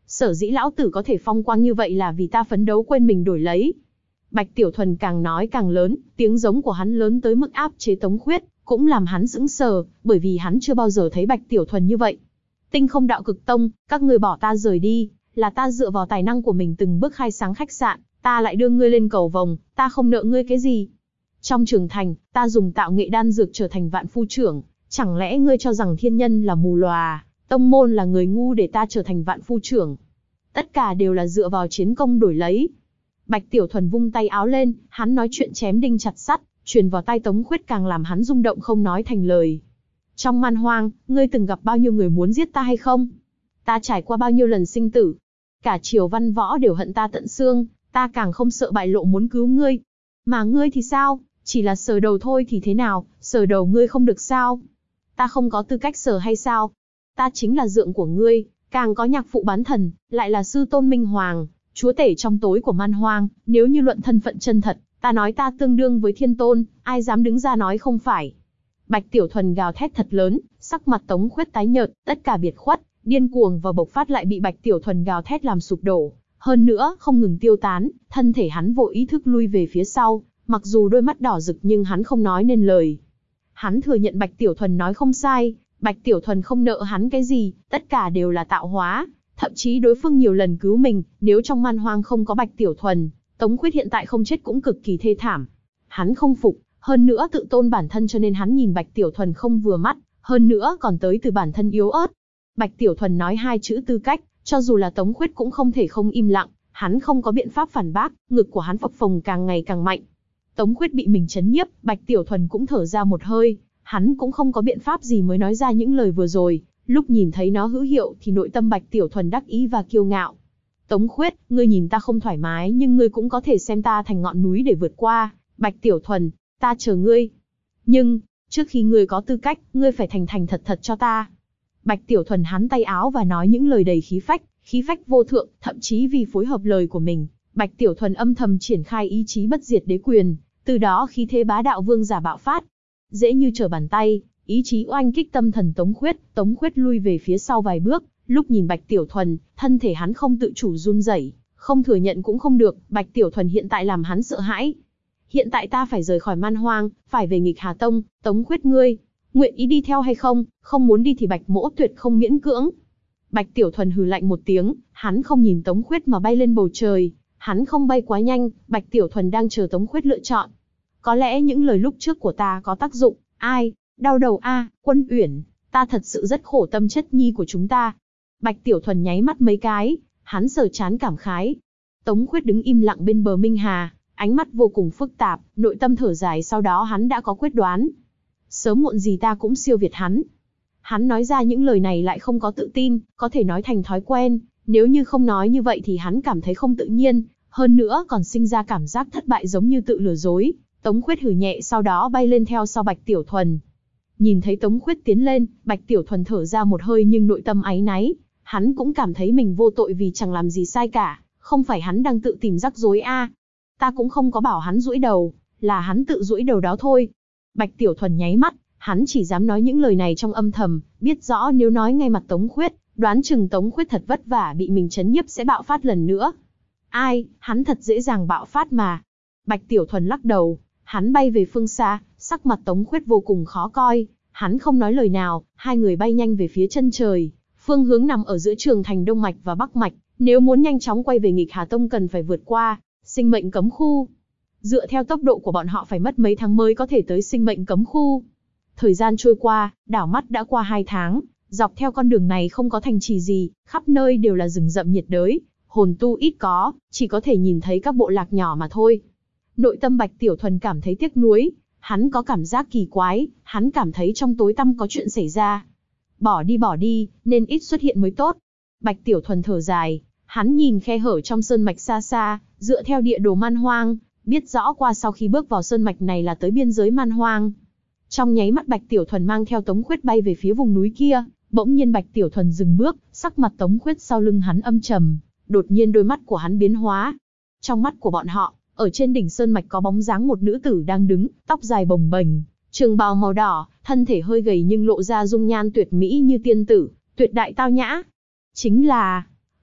Speaker 1: Sở dĩ lão tử có thể phong quang như vậy là vì ta phấn đấu quên mình đổi lấy. Bạch Tiểu Thuần càng nói càng lớn, tiếng giống của hắn lớn tới mức áp chế Tống Khuyết, cũng làm hắn sững sờ, bởi vì hắn chưa bao giờ thấy Bạch Tiểu Thuần như vậy. Tinh Không Đạo Cực Tông, các ngươi bỏ ta rời đi, là ta dựa vào tài năng của mình từng bước khai sáng khách sạn, ta lại đưa ngươi lên cầu vồng, ta không nợ ngươi cái gì. Trong trường thành, ta dùng tạo nghệ đan dược trở thành vạn phu trưởng, chẳng lẽ ngươi cho rằng thiên nhân là mù lòa, tông môn là người ngu để ta trở thành vạn phu trưởng? Tất cả đều là dựa vào chiến công đổi lấy. Bạch Tiểu Thuần vung tay áo lên, hắn nói chuyện chém đinh chặt sắt, truyền vào tai Tống Khuyết càng làm hắn rung động không nói thành lời. Trong man hoang, ngươi từng gặp bao nhiêu người muốn giết ta hay không? Ta trải qua bao nhiêu lần sinh tử? Cả triều văn võ đều hận ta tận xương, ta càng không sợ bại lộ muốn cứu ngươi. Mà ngươi thì sao? Chỉ là sờ đầu thôi thì thế nào, sờ đầu ngươi không được sao? Ta không có tư cách sờ hay sao? Ta chính là dượng của ngươi, càng có nhạc phụ bán thần, lại là sư tôn Minh Hoàng, chúa tể trong tối của man hoang, nếu như luận thân phận chân thật, ta nói ta tương đương với thiên tôn, ai dám đứng ra nói không phải. Bạch Tiểu Thuần gào thét thật lớn, sắc mặt Tống Khuyết tái nhợt, tất cả biệt khuất, điên cuồng và bộc phát lại bị Bạch Tiểu Thuần gào thét làm sụp đổ, hơn nữa không ngừng tiêu tán, thân thể hắn vô ý thức lui về phía sau, mặc dù đôi mắt đỏ rực nhưng hắn không nói nên lời. Hắn thừa nhận Bạch Tiểu Thuần nói không sai, Bạch Tiểu Thuần không nợ hắn cái gì, tất cả đều là tạo hóa, thậm chí đối phương nhiều lần cứu mình, nếu trong man hoang không có Bạch Tiểu Thuần, Tống Khuyết hiện tại không chết cũng cực kỳ thê thảm. Hắn không phục, hơn nữa tự tôn bản thân cho nên hắn nhìn Bạch Tiểu Thuần không vừa mắt, hơn nữa còn tới từ bản thân yếu ớt. Bạch Tiểu Thuần nói hai chữ tư cách, cho dù là Tống Khuyết cũng không thể không im lặng, hắn không có biện pháp phản bác, ngực của hắn phập phồng càng ngày càng mạnh. Tống Khuyết bị mình chấn nhiếp, Bạch Tiểu Thuần cũng thở ra một hơi, hắn cũng không có biện pháp gì mới nói ra những lời vừa rồi, lúc nhìn thấy nó hữu hiệu thì nội tâm Bạch Tiểu Thuần đắc ý và kiêu ngạo. Tống Khuyết, ngươi nhìn ta không thoải mái nhưng ngươi cũng có thể xem ta thành ngọn núi để vượt qua, Bạch Tiểu Thuần, ta chờ ngươi. Nhưng, trước khi ngươi có tư cách, ngươi phải thành thành thật thật cho ta. Bạch Tiểu Thuần hắn tay áo và nói những lời đầy khí phách vô thượng, thậm chí vì phối hợp lời của mình, Bạch Tiểu Thuần âm thầm triển khai ý chí bất diệt đế quyền, từ đó khí thế bá đạo vương giả bạo phát. Dễ như trở bàn tay, ý chí oanh kích tâm thần Tống Khuyết lui về phía sau vài bước, lúc nhìn Bạch Tiểu Thuần, thân thể hắn không tự chủ run rẩy, không thừa nhận cũng không được, Bạch Tiểu Thuần hiện tại làm hắn sợ hãi. Hiện tại ta phải rời khỏi man hoang, phải về Nghịch Hà Tông, Tống Khuyết ngươi, nguyện ý đi theo hay không, không muốn đi thì Bạch Mỗ tuyệt không miễn cưỡng. Bạch Tiểu Thuần hừ lạnh một tiếng, hắn không nhìn Tống Khuyết mà bay lên bầu trời, hắn không bay quá nhanh, Bạch Tiểu Thuần đang chờ Tống Khuyết lựa chọn. Có lẽ những lời lúc trước của ta có tác dụng, ai, đau đầu a, Quân Uyển, ta thật sự rất khổ tâm chất nhi của chúng ta. Bạch Tiểu Thuần nháy mắt mấy cái, hắn sờ trán cảm khái. Tống Khuyết đứng im lặng bên bờ Minh Hà, ánh mắt vô cùng phức tạp, nội tâm thở dài sau đó hắn đã có quyết đoán. Sớm muộn gì ta cũng siêu việt hắn. Hắn nói ra những lời này lại không có tự tin, có thể nói thành thói quen, nếu như không nói như vậy thì hắn cảm thấy không tự nhiên, hơn nữa còn sinh ra cảm giác thất bại giống như tự lừa dối. Tống Khuyết hừ nhẹ sau đó bay lên theo sau Bạch Tiểu Thuần. Nhìn thấy Tống Khuyết tiến lên, Bạch Tiểu Thuần thở ra một hơi nhưng nội tâm áy náy, hắn cũng cảm thấy mình vô tội vì chẳng làm gì sai cả, không phải hắn đang tự tìm rắc rối a. Ta cũng không có bảo hắn duỗi đầu, là hắn tự duỗi đầu đó thôi. Bạch Tiểu Thuần nháy mắt, hắn chỉ dám nói những lời này trong âm thầm, biết rõ nếu nói ngay mặt Tống Khuyết, đoán chừng Tống Khuyết thật vất vả bị mình chấn nhiếp sẽ bạo phát lần nữa. Ai, hắn thật dễ dàng bạo phát mà. Bạch Tiểu Thuần lắc đầu, hắn bay về phương xa, sắc mặt Tống Khuyết vô cùng khó coi, hắn không nói lời nào, hai người bay nhanh về phía chân trời, phương hướng nằm ở giữa trường thành Đông Mạch và Bắc Mạch, nếu muốn nhanh chóng quay về Nghịch Hà Tông cần phải vượt qua sinh mệnh cấm khu. Dựa theo tốc độ của bọn họ phải mất mấy tháng mới có thể tới sinh mệnh cấm khu. Thời gian trôi qua, đảo mắt đã qua 2 tháng, dọc theo con đường này không có thành trì gì, khắp nơi đều là rừng rậm nhiệt đới, hồn tu ít có, chỉ có thể nhìn thấy các bộ lạc nhỏ mà thôi. Nội tâm Bạch Tiểu Thuần cảm thấy tiếc nuối, hắn có cảm giác kỳ quái, hắn cảm thấy trong tối tăm có chuyện xảy ra. Bỏ đi, nên ít xuất hiện mới tốt. Bạch Tiểu Thuần thở dài, hắn nhìn khe hở trong sơn mạch xa xa, dựa theo địa đồ man hoang, biết rõ qua sau khi bước vào sơn mạch này là tới biên giới man hoang. Trong nháy mắt Bạch Tiểu Thuần mang theo Tống Khuyết bay về phía vùng núi kia, bỗng nhiên Bạch Tiểu Thuần dừng bước, sắc mặt Tống Khuyết sau lưng hắn âm trầm, đột nhiên đôi mắt của hắn biến hóa. Trong mắt của bọn họ, ở trên đỉnh sơn mạch có bóng dáng một nữ tử đang đứng, tóc dài bồng bềnh, trường bào màu đỏ, thân thể hơi gầy nhưng lộ ra dung nhan tuyệt mỹ như tiên tử, tuyệt đại tao nhã. Chính là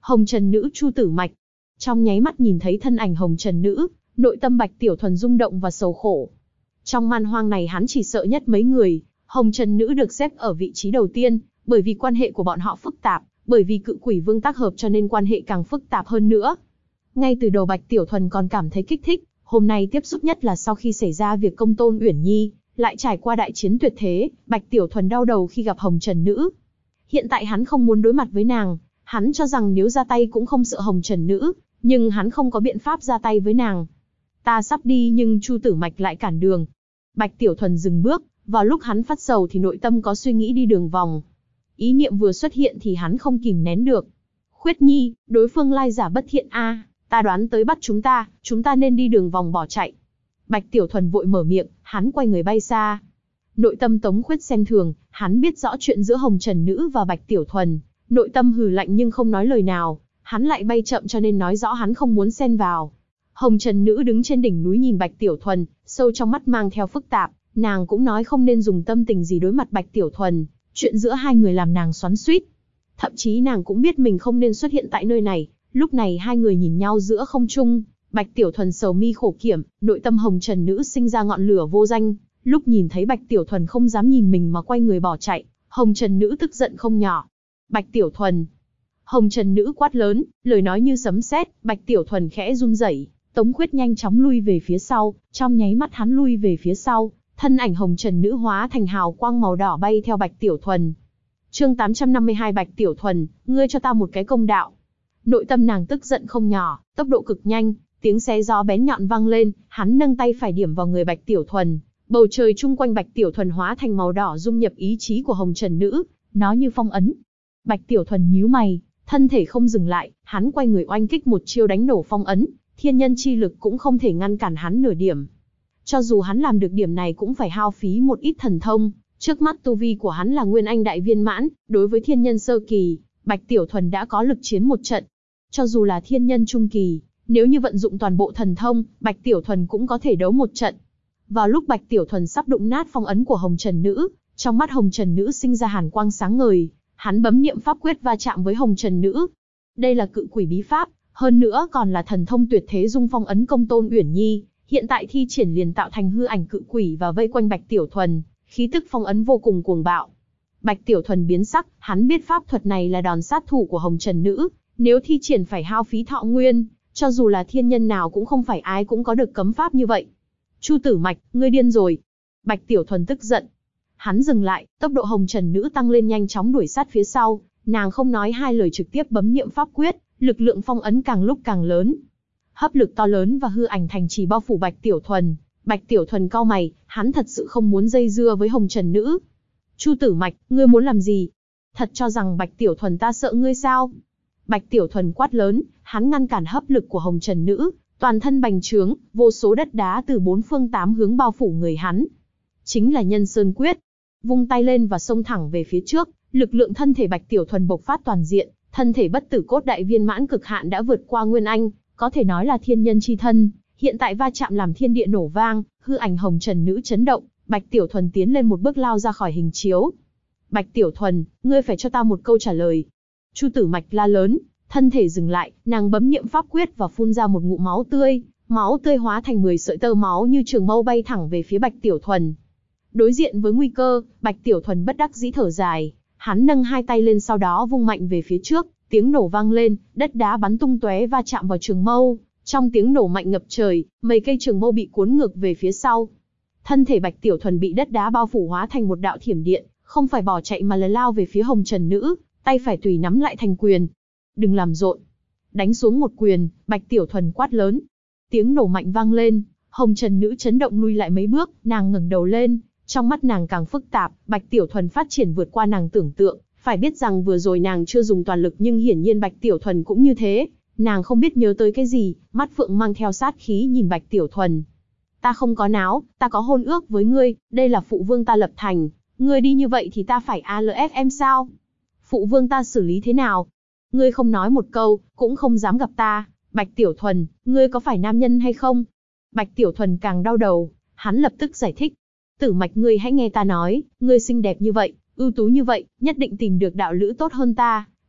Speaker 1: Hồng Trần Nữ Chu Tử Mạch. Trong nháy mắt nhìn thấy thân ảnh Hồng Trần Nữ, nội tâm Bạch Tiểu Thuần rung động và sầu khổ. Trong man hoang này hắn chỉ sợ nhất mấy người, Hồng Trần Nữ được xếp ở vị trí đầu tiên, bởi vì quan hệ của bọn họ phức tạp, bởi vì Cự Quỷ Vương tác hợp cho nên quan hệ càng phức tạp hơn nữa. Ngay từ đầu Bạch Tiểu Thuần còn cảm thấy kích thích, hôm nay tiếp xúc nhất là sau khi xảy ra việc Công Tôn Uyển Nhi, lại trải qua đại chiến tuyệt thế, Bạch Tiểu Thuần đau đầu khi gặp Hồng Trần Nữ. Hiện tại hắn không muốn đối mặt với nàng, hắn cho rằng nếu ra tay cũng không sợ Hồng Trần Nữ, nhưng hắn không có biện pháp ra tay với nàng. Ta sắp đi nhưng Chu Tử Mạch lại cản đường. Bạch Tiểu Thuần dừng bước, vào lúc hắn phát sầu thì nội tâm có suy nghĩ đi đường vòng. Ý niệm vừa xuất hiện thì hắn không kìm nén được. Khuyết Nhi, đối phương lai giả bất thiện a, ta đoán tới bắt chúng ta nên đi đường vòng bỏ chạy. Bạch Tiểu Thuần vội mở miệng, hắn quay người bay xa. Nội tâm Tống Khuyết xem thường, hắn biết rõ chuyện giữa Hồng Trần Nữ và Bạch Tiểu Thuần, nội tâm hừ lạnh nhưng không nói lời nào, hắn lại bay chậm cho nên nói rõ hắn không muốn xen vào. Hồng Trần Nữ đứng trên đỉnh núi nhìn Bạch Tiểu Thuần, sâu trong mắt mang theo phức tạp, nàng cũng nói không nên dùng tâm tình gì đối mặt Bạch Tiểu Thuần, chuyện giữa hai người làm nàng xoắn xuýt. Thậm chí nàng cũng biết mình không nên xuất hiện tại nơi này, lúc này hai người nhìn nhau giữa không trung, Bạch Tiểu Thuần sầu mi khổ kiểm, nội tâm Hồng Trần Nữ sinh ra ngọn lửa vô danh, lúc nhìn thấy Bạch Tiểu Thuần không dám nhìn mình mà quay người bỏ chạy, Hồng Trần Nữ tức giận không nhỏ. Bạch Tiểu Thuần. Hồng Trần Nữ quát lớn, lời nói như sấm sét, Bạch Tiểu Thuần khẽ run rẩy, Tống Khuyết nhanh chóng lui về phía sau, trong nháy mắt hắn lui về phía sau, thân ảnh Hồng Trần Nữ hóa thành hào quang màu đỏ bay theo Bạch Tiểu Thuần. Chương 852 Bạch Tiểu Thuần, ngươi cho ta một cái công đạo. Nội tâm nàng tức giận không nhỏ, tốc độ cực nhanh, tiếng xé gió bén nhọn vang lên, hắn nâng tay phải điểm vào người Bạch Tiểu Thuần, bầu trời chung quanh Bạch Tiểu Thuần hóa thành màu đỏ dung nhập ý chí của Hồng Trần Nữ, nó như phong ấn. Bạch Tiểu Thuần nhíu mày, thân thể không dừng lại, hắn quay người oanh kích một chiêu đánh nổ phong ấn, thiên nhân chi lực cũng không thể ngăn cản hắn nửa điểm. Cho dù hắn làm được điểm này cũng phải hao phí một ít thần thông, trước mắt tu vi của hắn là Nguyên Anh đại viên mãn, đối với thiên nhân sơ kỳ, Bạch Tiểu Thuần đã có lực chiến một trận. Cho dù là thiên nhân trung kỳ, nếu như vận dụng toàn bộ thần thông, Bạch Tiểu Thuần cũng có thể đấu một trận. Vào lúc Bạch Tiểu Thuần sắp đụng nát phong ấn của Hồng Trần Nữ, trong mắt Hồng Trần Nữ sinh ra hàn quang sáng ngời, hắn bấm niệm pháp quyết va chạm với Hồng Trần Nữ. Đây là Cự Quỷ bí pháp, hơn nữa còn là thần thông tuyệt thế dung phong ấn Công Tôn Uyển Nhi, hiện tại thi triển liền tạo thành hư ảnh cự quỷ và vây quanh Bạch Tiểu Thuần, khí tức phong ấn vô cùng cuồng bạo. Bạch Tiểu Thuần biến sắc, hắn biết pháp thuật này là đòn sát thủ của Hồng Trần Nữ, nếu thi triển phải hao phí thọ nguyên, cho dù là thiên nhân nào cũng không phải ai cũng có được cấm pháp như vậy. Chu Tử Mạch, ngươi điên rồi. Bạch Tiểu Thuần tức giận. Hắn dừng lại, tốc độ Hồng Trần Nữ tăng lên nhanh chóng đuổi sát phía sau, nàng không nói hai lời trực tiếp bấm niệm pháp quyết, lực lượng phong ấn càng lúc càng lớn. Hấp lực to lớn và hư ảnh thành trì bao phủ Bạch Tiểu Thuần. Bạch Tiểu Thuần cau mày, hắn thật sự không muốn dây dưa với Hồng Trần Nữ. Chu Tử Mạch, ngươi muốn làm gì? Thật cho rằng Bạch Tiểu Thuần ta sợ ngươi sao? Bạch Tiểu Thuần quát lớn, hắn ngăn cản hấp lực của Hồng Trần Nữ, toàn thân bành trướng, vô số đất đá từ bốn phương tám hướng bao phủ người hắn. Chính là Nhân Sơn Quyết. Vung tay lên và xông thẳng về phía trước, lực lượng thân thể Bạch Tiểu Thuần bộc phát toàn diện, thân thể bất tử cốt đại viên mãn cực hạn đã vượt qua Nguyên Anh, có thể nói là thiên nhân chi thân, hiện tại va chạm làm thiên địa nổ vang, hư ảnh Hồng Trần Nữ chấn động, Bạch Tiểu Thuần tiến lên một bước lao ra khỏi hình chiếu. Bạch Tiểu Thuần, ngươi phải cho ta một câu trả lời. Chu Tử Mạch la lớn, thân thể dừng lại, nàng bấm niệm pháp quyết và phun ra một ngụm máu tươi hóa thành 10 sợi tơ máu như trường mâu bay thẳng về phía Bạch Tiểu Thuần. Đối diện với nguy cơ, Bạch Tiểu Thuần bất đắc dĩ thở dài, hắn nâng hai tay lên sau đó vung mạnh về phía trước, tiếng nổ vang lên, đất đá bắn tung tóe va chạm vào trường mâu, trong tiếng nổ mạnh ngập trời, mấy cây trường mâu bị cuốn ngược về phía sau. Thân thể Bạch Tiểu Thuần bị đất đá bao phủ hóa thành một đạo thiểm điện, không phải bỏ chạy mà là lao về phía Hồng Trần Nữ, tay phải tùy nắm lại thành quyền. Đừng làm rộn. Đánh xuống một quyền, Bạch Tiểu Thuần quát lớn. Tiếng nổ mạnh vang lên, Hồng Trần Nữ chấn động lui lại mấy bước, nàng ngẩng đầu lên, trong mắt nàng càng phức tạp, Bạch Tiểu Thuần phát triển vượt qua nàng tưởng tượng, phải biết rằng vừa rồi nàng chưa dùng toàn lực nhưng hiển nhiên Bạch Tiểu Thuần cũng như thế, nàng không biết nhớ tới cái gì, mắt phượng mang theo sát khí nhìn Bạch Tiểu Thuần. Ta không có náo, ta có hôn ước với ngươi, đây là phụ vương ta lập thành, ngươi đi như vậy thì ta phải ALFM sao? Phụ vương ta xử lý thế nào? Ngươi không nói một câu, cũng không dám gặp ta, Bạch Tiểu Thuần, ngươi có phải nam nhân hay không? Bạch Tiểu Thuần càng đau đầu, hắn lập tức giải thích. Tử Mạch, ngươi hãy nghe ta nói, ngươi xinh đẹp như vậy, ưu tú như vậy, nhất định tìm được đạo lữ tốt hơn ta,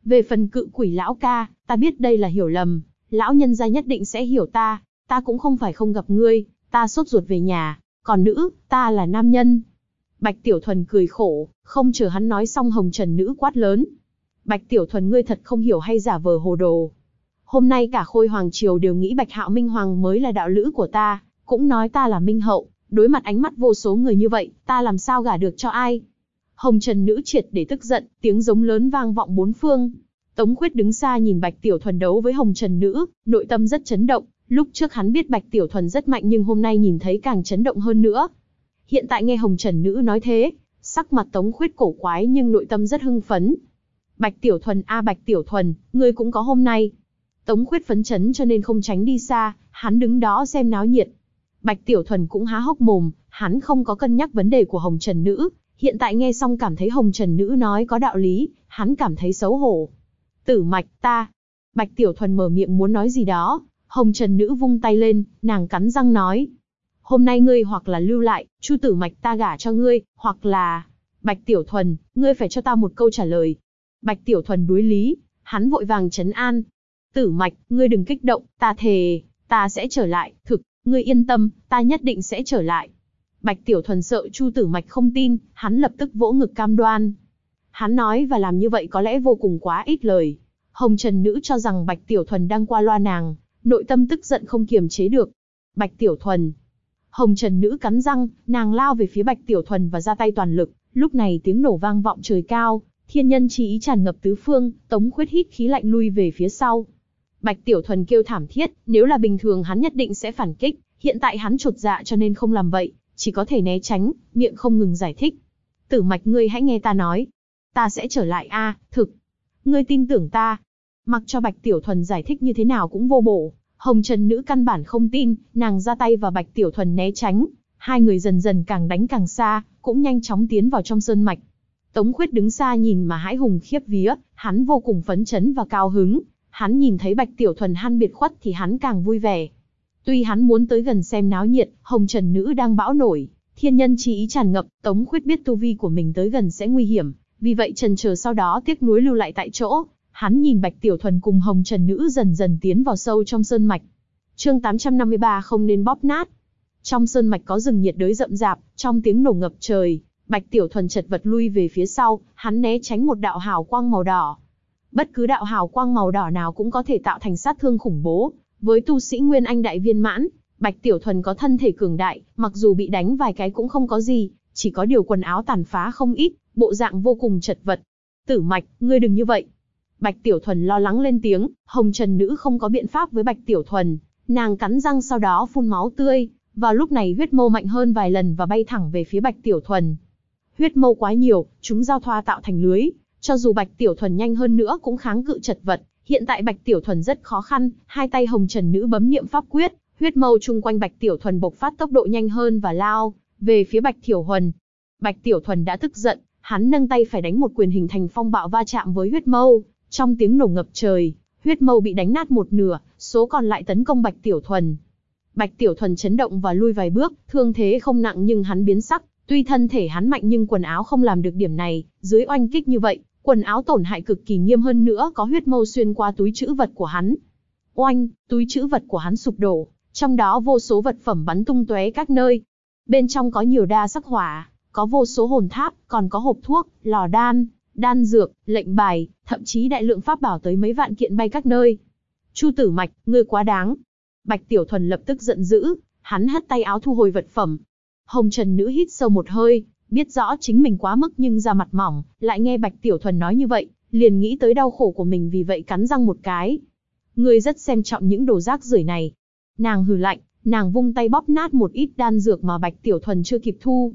Speaker 1: Về phần Cự Quỷ lão ca, ta biết đây là hiểu lầm, lão nhân gia nhất định sẽ hiểu ta cũng không phải không gặp ngươi, ta sốt ruột về nhà, còn nữ, ta là nam nhân. Bạch Tiểu Thuần cười khổ, không chờ hắn nói xong Hồng Trần Nữ quát lớn. Bạch Tiểu Thuần, ngươi thật không hiểu hay giả vờ hồ đồ. Hôm nay cả Khôi Hoàng Triều đều nghĩ Bạch Hạo Minh Hoàng mới là đạo lữ của ta, cũng nói ta là Minh Hậu, đối mặt ánh mắt vô số người như vậy, ta làm sao gả được cho ai? Hồng Trần Nữ triệt để tức giận, tiếng giống lớn vang vọng bốn phương. Tống Khuyết đứng xa nhìn Bạch Tiểu Thuần đấu với Hồng Trần Nữ, nội tâm rất chấn động, lúc trước hắn biết Bạch Tiểu Thuần rất mạnh nhưng hôm nay nhìn thấy càng chấn động hơn nữa. Hiện tại nghe Hồng Trần Nữ nói thế, sắc mặt Tống Khuyết cổ quái nhưng nội tâm rất hưng phấn. Bạch Tiểu Thuần Bạch Tiểu Thuần, ngươi cũng có hôm nay. Tống Khuyết phấn chấn cho nên không tránh đi xa, hắn đứng đó xem náo nhiệt. Bạch Tiểu Thuần cũng há hốc mồm, hắn không có cân nhắc vấn đề của Hồng Trần Nữ, hiện tại nghe xong cảm thấy Hồng Trần Nữ nói có đạo lý, hắn cảm thấy xấu hổ. Tử Mạch, ta. Bạch Tiểu Thuần mở miệng muốn nói gì đó, Hồng Trần Nữ vung tay lên, nàng cắn răng nói. Hôm nay ngươi hoặc là lưu lại, Chu Tử Mạch ta gả cho ngươi, hoặc là... Bạch Tiểu Thuần, ngươi phải cho ta một câu trả lời. Bạch Tiểu Thuần đối lý, hắn vội vàng trấn an. Tử Mạch, ngươi đừng kích động, ta thề, ta sẽ trở lại, thực, ngươi yên tâm, ta nhất định sẽ trở lại. Bạch Tiểu Thuần sợ Chu Tử Mạch không tin, hắn lập tức vỗ ngực cam đoan. Hắn nói và làm như vậy có lẽ vô cùng quá ít lời. Hồng Trần Nữ cho rằng Bạch Tiểu Thuần đang qua loa nàng, nội tâm tức giận không kiềm chế được. Bạch Tiểu Thuần. Hồng Trần Nữ cắn răng, nàng lao về phía Bạch Tiểu Thuần và ra tay toàn lực. Lúc này tiếng nổ vang vọng trời cao, thiên nhân chi ý tràn ngập tứ phương, Tống Khuyết hít khí lạnh lui về phía sau. Bạch Tiểu Thuần kêu thảm thiết, nếu là bình thường hắn nhất định sẽ phản kích, hiện tại hắn chột dạ cho nên không làm vậy, chỉ có thể né tránh, miệng không ngừng giải thích. Tử Mạch, ngươi hãy nghe ta nói, ta sẽ trở lại thực. Ngươi tin tưởng ta. Mặc cho Bạch Tiểu Thuần giải thích như thế nào cũng vô bổ, Hồng Trần Nữ căn bản không tin, nàng ra tay và Bạch Tiểu Thuần né tránh, hai người dần dần càng đánh càng xa, cũng nhanh chóng tiến vào trong sơn mạch. Tống Khuyết đứng xa nhìn mà hãi hùng khiếp vía, hắn vô cùng phấn chấn và cao hứng, hắn nhìn thấy Bạch Tiểu Thuần han biệt khuất thì hắn càng vui vẻ. Tuy hắn muốn tới gần xem náo nhiệt, Hồng Trần Nữ đang bão nổi, thiên nhân chi ý tràn ngập, Tống Khuyết biết tu vi của mình tới gần sẽ nguy hiểm, vì vậy chần chờ sau đó tiếc nuối lưu lại tại chỗ. Hắn nhìn Bạch Tiểu Thuần cùng Hồng Trần Nữ dần dần tiến vào sâu trong sơn mạch. Chương 853 không nên bóp nát. Trong sơn mạch có rừng nhiệt đới rậm rạp, trong tiếng nổ ngập trời, Bạch Tiểu Thuần chật vật lui về phía sau, hắn né tránh một đạo hào quang màu đỏ. Bất cứ đạo hào quang màu đỏ nào cũng có thể tạo thành sát thương khủng bố, với tu sĩ Nguyên Anh đại viên mãn, Bạch Tiểu Thuần có thân thể cường đại, mặc dù bị đánh vài cái cũng không có gì, chỉ có điều quần áo tàn phá không ít, bộ dạng vô cùng chật vật. Tử Mạch, ngươi đừng như vậy. Bạch Tiểu Thuần lo lắng lên tiếng, Hồng Trần Nữ không có biện pháp với Bạch Tiểu Thuần, nàng cắn răng sau đó phun máu tươi, vào lúc này huyết mâu mạnh hơn vài lần và bay thẳng về phía Bạch Tiểu Thuần. Huyết mâu quá nhiều, chúng giao thoa tạo thành lưới, cho dù Bạch Tiểu Thuần nhanh hơn nữa cũng kháng cự chật vật, hiện tại Bạch Tiểu Thuần rất khó khăn, hai tay Hồng Trần Nữ bấm niệm pháp quyết, huyết mâu chung quanh Bạch Tiểu Thuần bộc phát tốc độ nhanh hơn và lao về phía Bạch Tiểu Thuần. Bạch Tiểu Thuần đã tức giận, hắn nâng tay phải đánh một quyền hình thành phong bạo va chạm với huyết mâu. Trong tiếng nổ ngập trời, huyết mâu bị đánh nát một nửa, số còn lại tấn công Bạch Tiểu Thuần. Bạch Tiểu Thuần chấn động và lui vài bước, thương thế không nặng nhưng hắn biến sắc, tuy thân thể hắn mạnh nhưng quần áo không làm được điểm này, dưới oanh kích như vậy, quần áo tổn hại cực kỳ nghiêm hơn nữa có huyết mâu xuyên qua túi trữ vật của hắn. Oanh, túi trữ vật của hắn sụp đổ, trong đó vô số vật phẩm bắn tung tóe các nơi. Bên trong có nhiều đa sắc hỏa, có vô số hồn tháp, còn có hộp thuốc, lò đan, đan dược, lệnh bài, thậm chí đại lượng pháp bảo tới mấy vạn kiện bay các nơi. Chu Tử Mạch, ngươi quá đáng. Bạch Tiểu Thuần lập tức giận dữ, hắn hất tay áo thu hồi vật phẩm. Hồng Trần Nữ hít sâu một hơi, biết rõ chính mình quá mức nhưng da mặt mỏng, lại nghe Bạch Tiểu Thuần nói như vậy, liền nghĩ tới đau khổ của mình vì vậy cắn răng một cái. Ngươi rất xem trọng những đồ rác rưởi này. Nàng hừ lạnh, nàng vung tay bóp nát một ít đan dược mà Bạch Tiểu Thuần chưa kịp thu.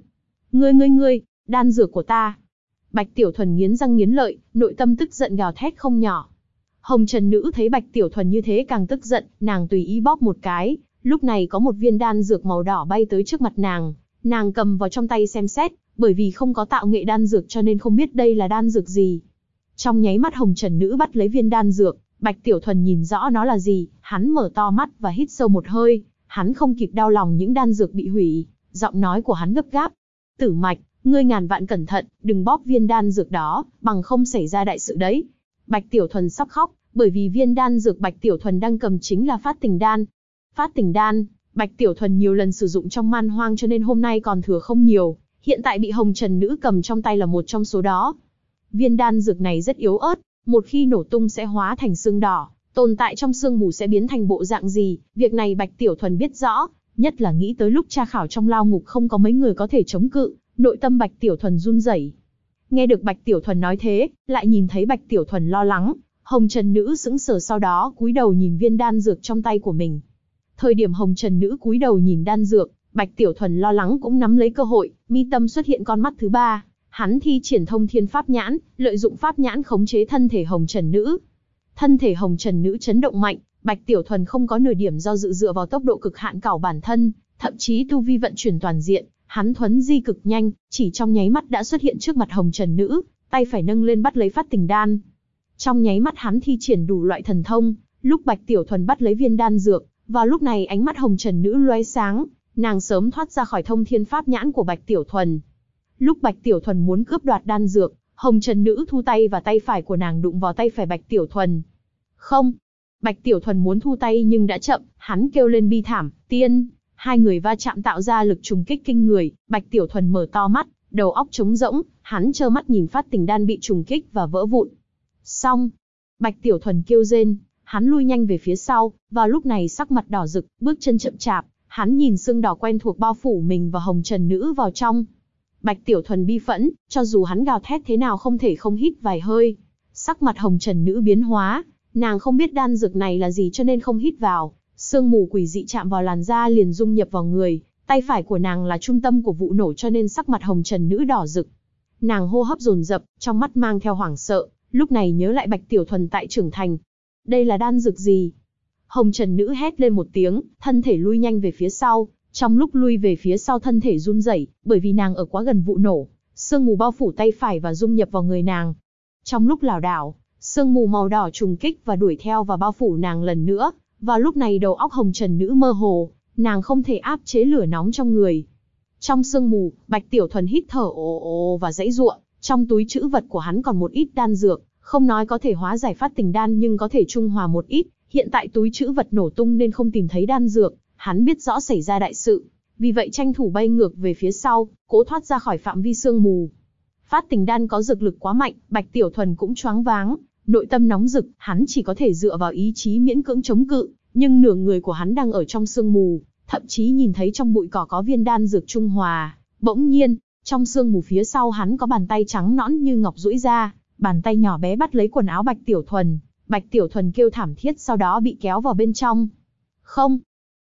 Speaker 1: Ngươi, đan dược của ta. Bạch Tiểu Thuần nghiến răng nghiến lợi, nội tâm tức giận gào thét không nhỏ. Hồng Trần Nữ thấy Bạch Tiểu Thuần như thế càng tức giận, nàng tùy ý bóp một cái, lúc này có một viên đan dược màu đỏ bay tới trước mặt nàng, nàng cầm vào trong tay xem xét, bởi vì không có tạo nghệ đan dược cho nên không biết đây là đan dược gì. Trong nháy mắt Hồng Trần Nữ bắt lấy viên đan dược, Bạch Tiểu Thuần nhìn rõ nó là gì, hắn mở to mắt và hít sâu một hơi, hắn không kịp đau lòng những đan dược bị hủy, giọng nói của hắn gấp gáp. Tử Mạch, ngươi ngàn vạn cẩn thận, đừng bóp viên đan dược đó, bằng không xảy ra đại sự đấy. Bạch Tiểu Thuần sắp khóc, bởi vì viên đan dược Bạch Tiểu Thuần đang cầm chính là Phát Tình Đan. Phát Tình Đan, Bạch Tiểu Thuần nhiều lần sử dụng trong man hoang cho nên hôm nay còn thừa không nhiều, hiện tại bị Hồng Trần Nữ cầm trong tay là một trong số đó. Viên đan dược này rất yếu ớt, một khi nổ tung sẽ hóa thành xương đỏ, tồn tại trong sương mù sẽ biến thành bộ dạng gì, việc này Bạch Tiểu Thuần biết rõ, nhất là nghĩ tới lúc tra khảo trong lao ngục không có mấy người có thể chống cự, nội tâm Bạch Tiểu Thuần run rẩy. Nghe được Bạch Tiểu Thuần nói thế, lại nhìn thấy Bạch Tiểu Thuần lo lắng, Hồng Trần Nữ sững sờ sau đó cúi đầu nhìn viên đan dược trong tay của mình. Thời điểm Hồng Trần Nữ cúi đầu nhìn đan dược, Bạch Tiểu Thuần lo lắng cũng nắm lấy cơ hội, mi tâm xuất hiện con mắt thứ ba, hắn thi triển Thông Thiên Pháp Nhãn, lợi dụng pháp nhãn khống chế thân thể Hồng Trần Nữ. Thân thể Hồng Trần Nữ chấn động mạnh, Bạch Tiểu Thuần không có nửa điểm do dự, dựa vào tốc độ cực hạn cảo bản thân, thậm chí tu vi vận chuyển toàn diện, hắn thuấn di cực nhanh, chỉ trong nháy mắt đã xuất hiện trước mặt Hồng Trần Nữ, tay phải nâng lên bắt lấy Phát Tình Đan. Trong nháy mắt hắn thi triển đủ loại thần thông, lúc Bạch Tiểu Thuần bắt lấy viên đan dược, vào lúc này ánh mắt Hồng Trần Nữ lóe sáng, nàng sớm thoát ra khỏi Thông Thiên Pháp Nhãn của Bạch Tiểu Thuần. Lúc Bạch Tiểu Thuần muốn cướp đoạt đan dược, Hồng Trần Nữ thu tay và tay phải của nàng đụng vào tay phải Bạch Tiểu Thuần. Không! Bạch Tiểu Thuần muốn thu tay nhưng đã chậm, hắn kêu lên bi thảm, tiên! Hai người va chạm tạo ra lực trùng kích kinh người, Bạch Tiểu Thuần mở to mắt, đầu óc trống rỗng, hắn trơ mắt nhìn Phát Tình Đan bị trùng kích và vỡ vụn. Xong! Bạch Tiểu Thuần kêu rên, hắn lui nhanh về phía sau, vào lúc này sắc mặt đỏ rực, bước chân chậm chạp, hắn nhìn xương đỏ quen thuộc bao phủ mình và Hồng Trần Nữ vào trong. Bạch Tiểu Thuần bi phẫn, cho dù hắn gào thét thế nào không thể không hít vài hơi. Sắc mặt Hồng Trần Nữ biến hóa, nàng không biết đan dược này là gì cho nên không hít vào, sương mù quỷ dị chạm vào làn da liền dung nhập vào người, tay phải của nàng là trung tâm của vụ nổ cho nên sắc mặt Hồng Trần Nữ đỏ rực. Nàng hô hấp dồn dập, trong mắt mang theo hoảng sợ, lúc này nhớ lại Bạch Tiểu Thuần tại trưởng thành. Đây là đan dược gì? Hồng Trần Nữ hét lên một tiếng, thân thể lui nhanh về phía sau, trong lúc lui về phía sau thân thể run rẩy, bởi vì nàng ở quá gần vụ nổ, sương mù bao phủ tay phải và dung nhập vào người nàng. Trong lúc lảo đảo, sương mù màu đỏ trùng kích và đuổi theo và bao phủ nàng lần nữa, vào lúc này đầu óc Hồng Trần Nữ mơ hồ, nàng không thể áp chế lửa nóng trong người. Trong sương mù, Bạch Tiểu Thuần hít thở ồ ồ và giãy giụa, trong túi trữ vật của hắn còn một ít đan dược, không nói có thể hóa giải Phát Tình Đan nhưng có thể trung hòa một ít, hiện tại túi trữ vật nổ tung nên không tìm thấy đan dược, hắn biết rõ xảy ra đại sự, vì vậy tranh thủ bay ngược về phía sau, cố thoát ra khỏi phạm vi sương mù. Phát Tình Đan có dược lực quá mạnh, Bạch Tiểu Thuần cũng choáng váng, nội tâm nóng rực, hắn chỉ có thể dựa vào ý chí miễn cưỡng chống cự, nhưng nửa người của hắn đang ở trong sương mù, thậm chí nhìn thấy trong bụi cỏ có viên đan dược trung hòa. Bỗng nhiên, trong sương mù phía sau hắn có bàn tay trắng nõn như ngọc duỗi ra, bàn tay nhỏ bé bắt lấy quần áo Bạch Tiểu Thuần. Bạch Tiểu Thuần kêu thảm thiết sau đó bị kéo vào bên trong. Không!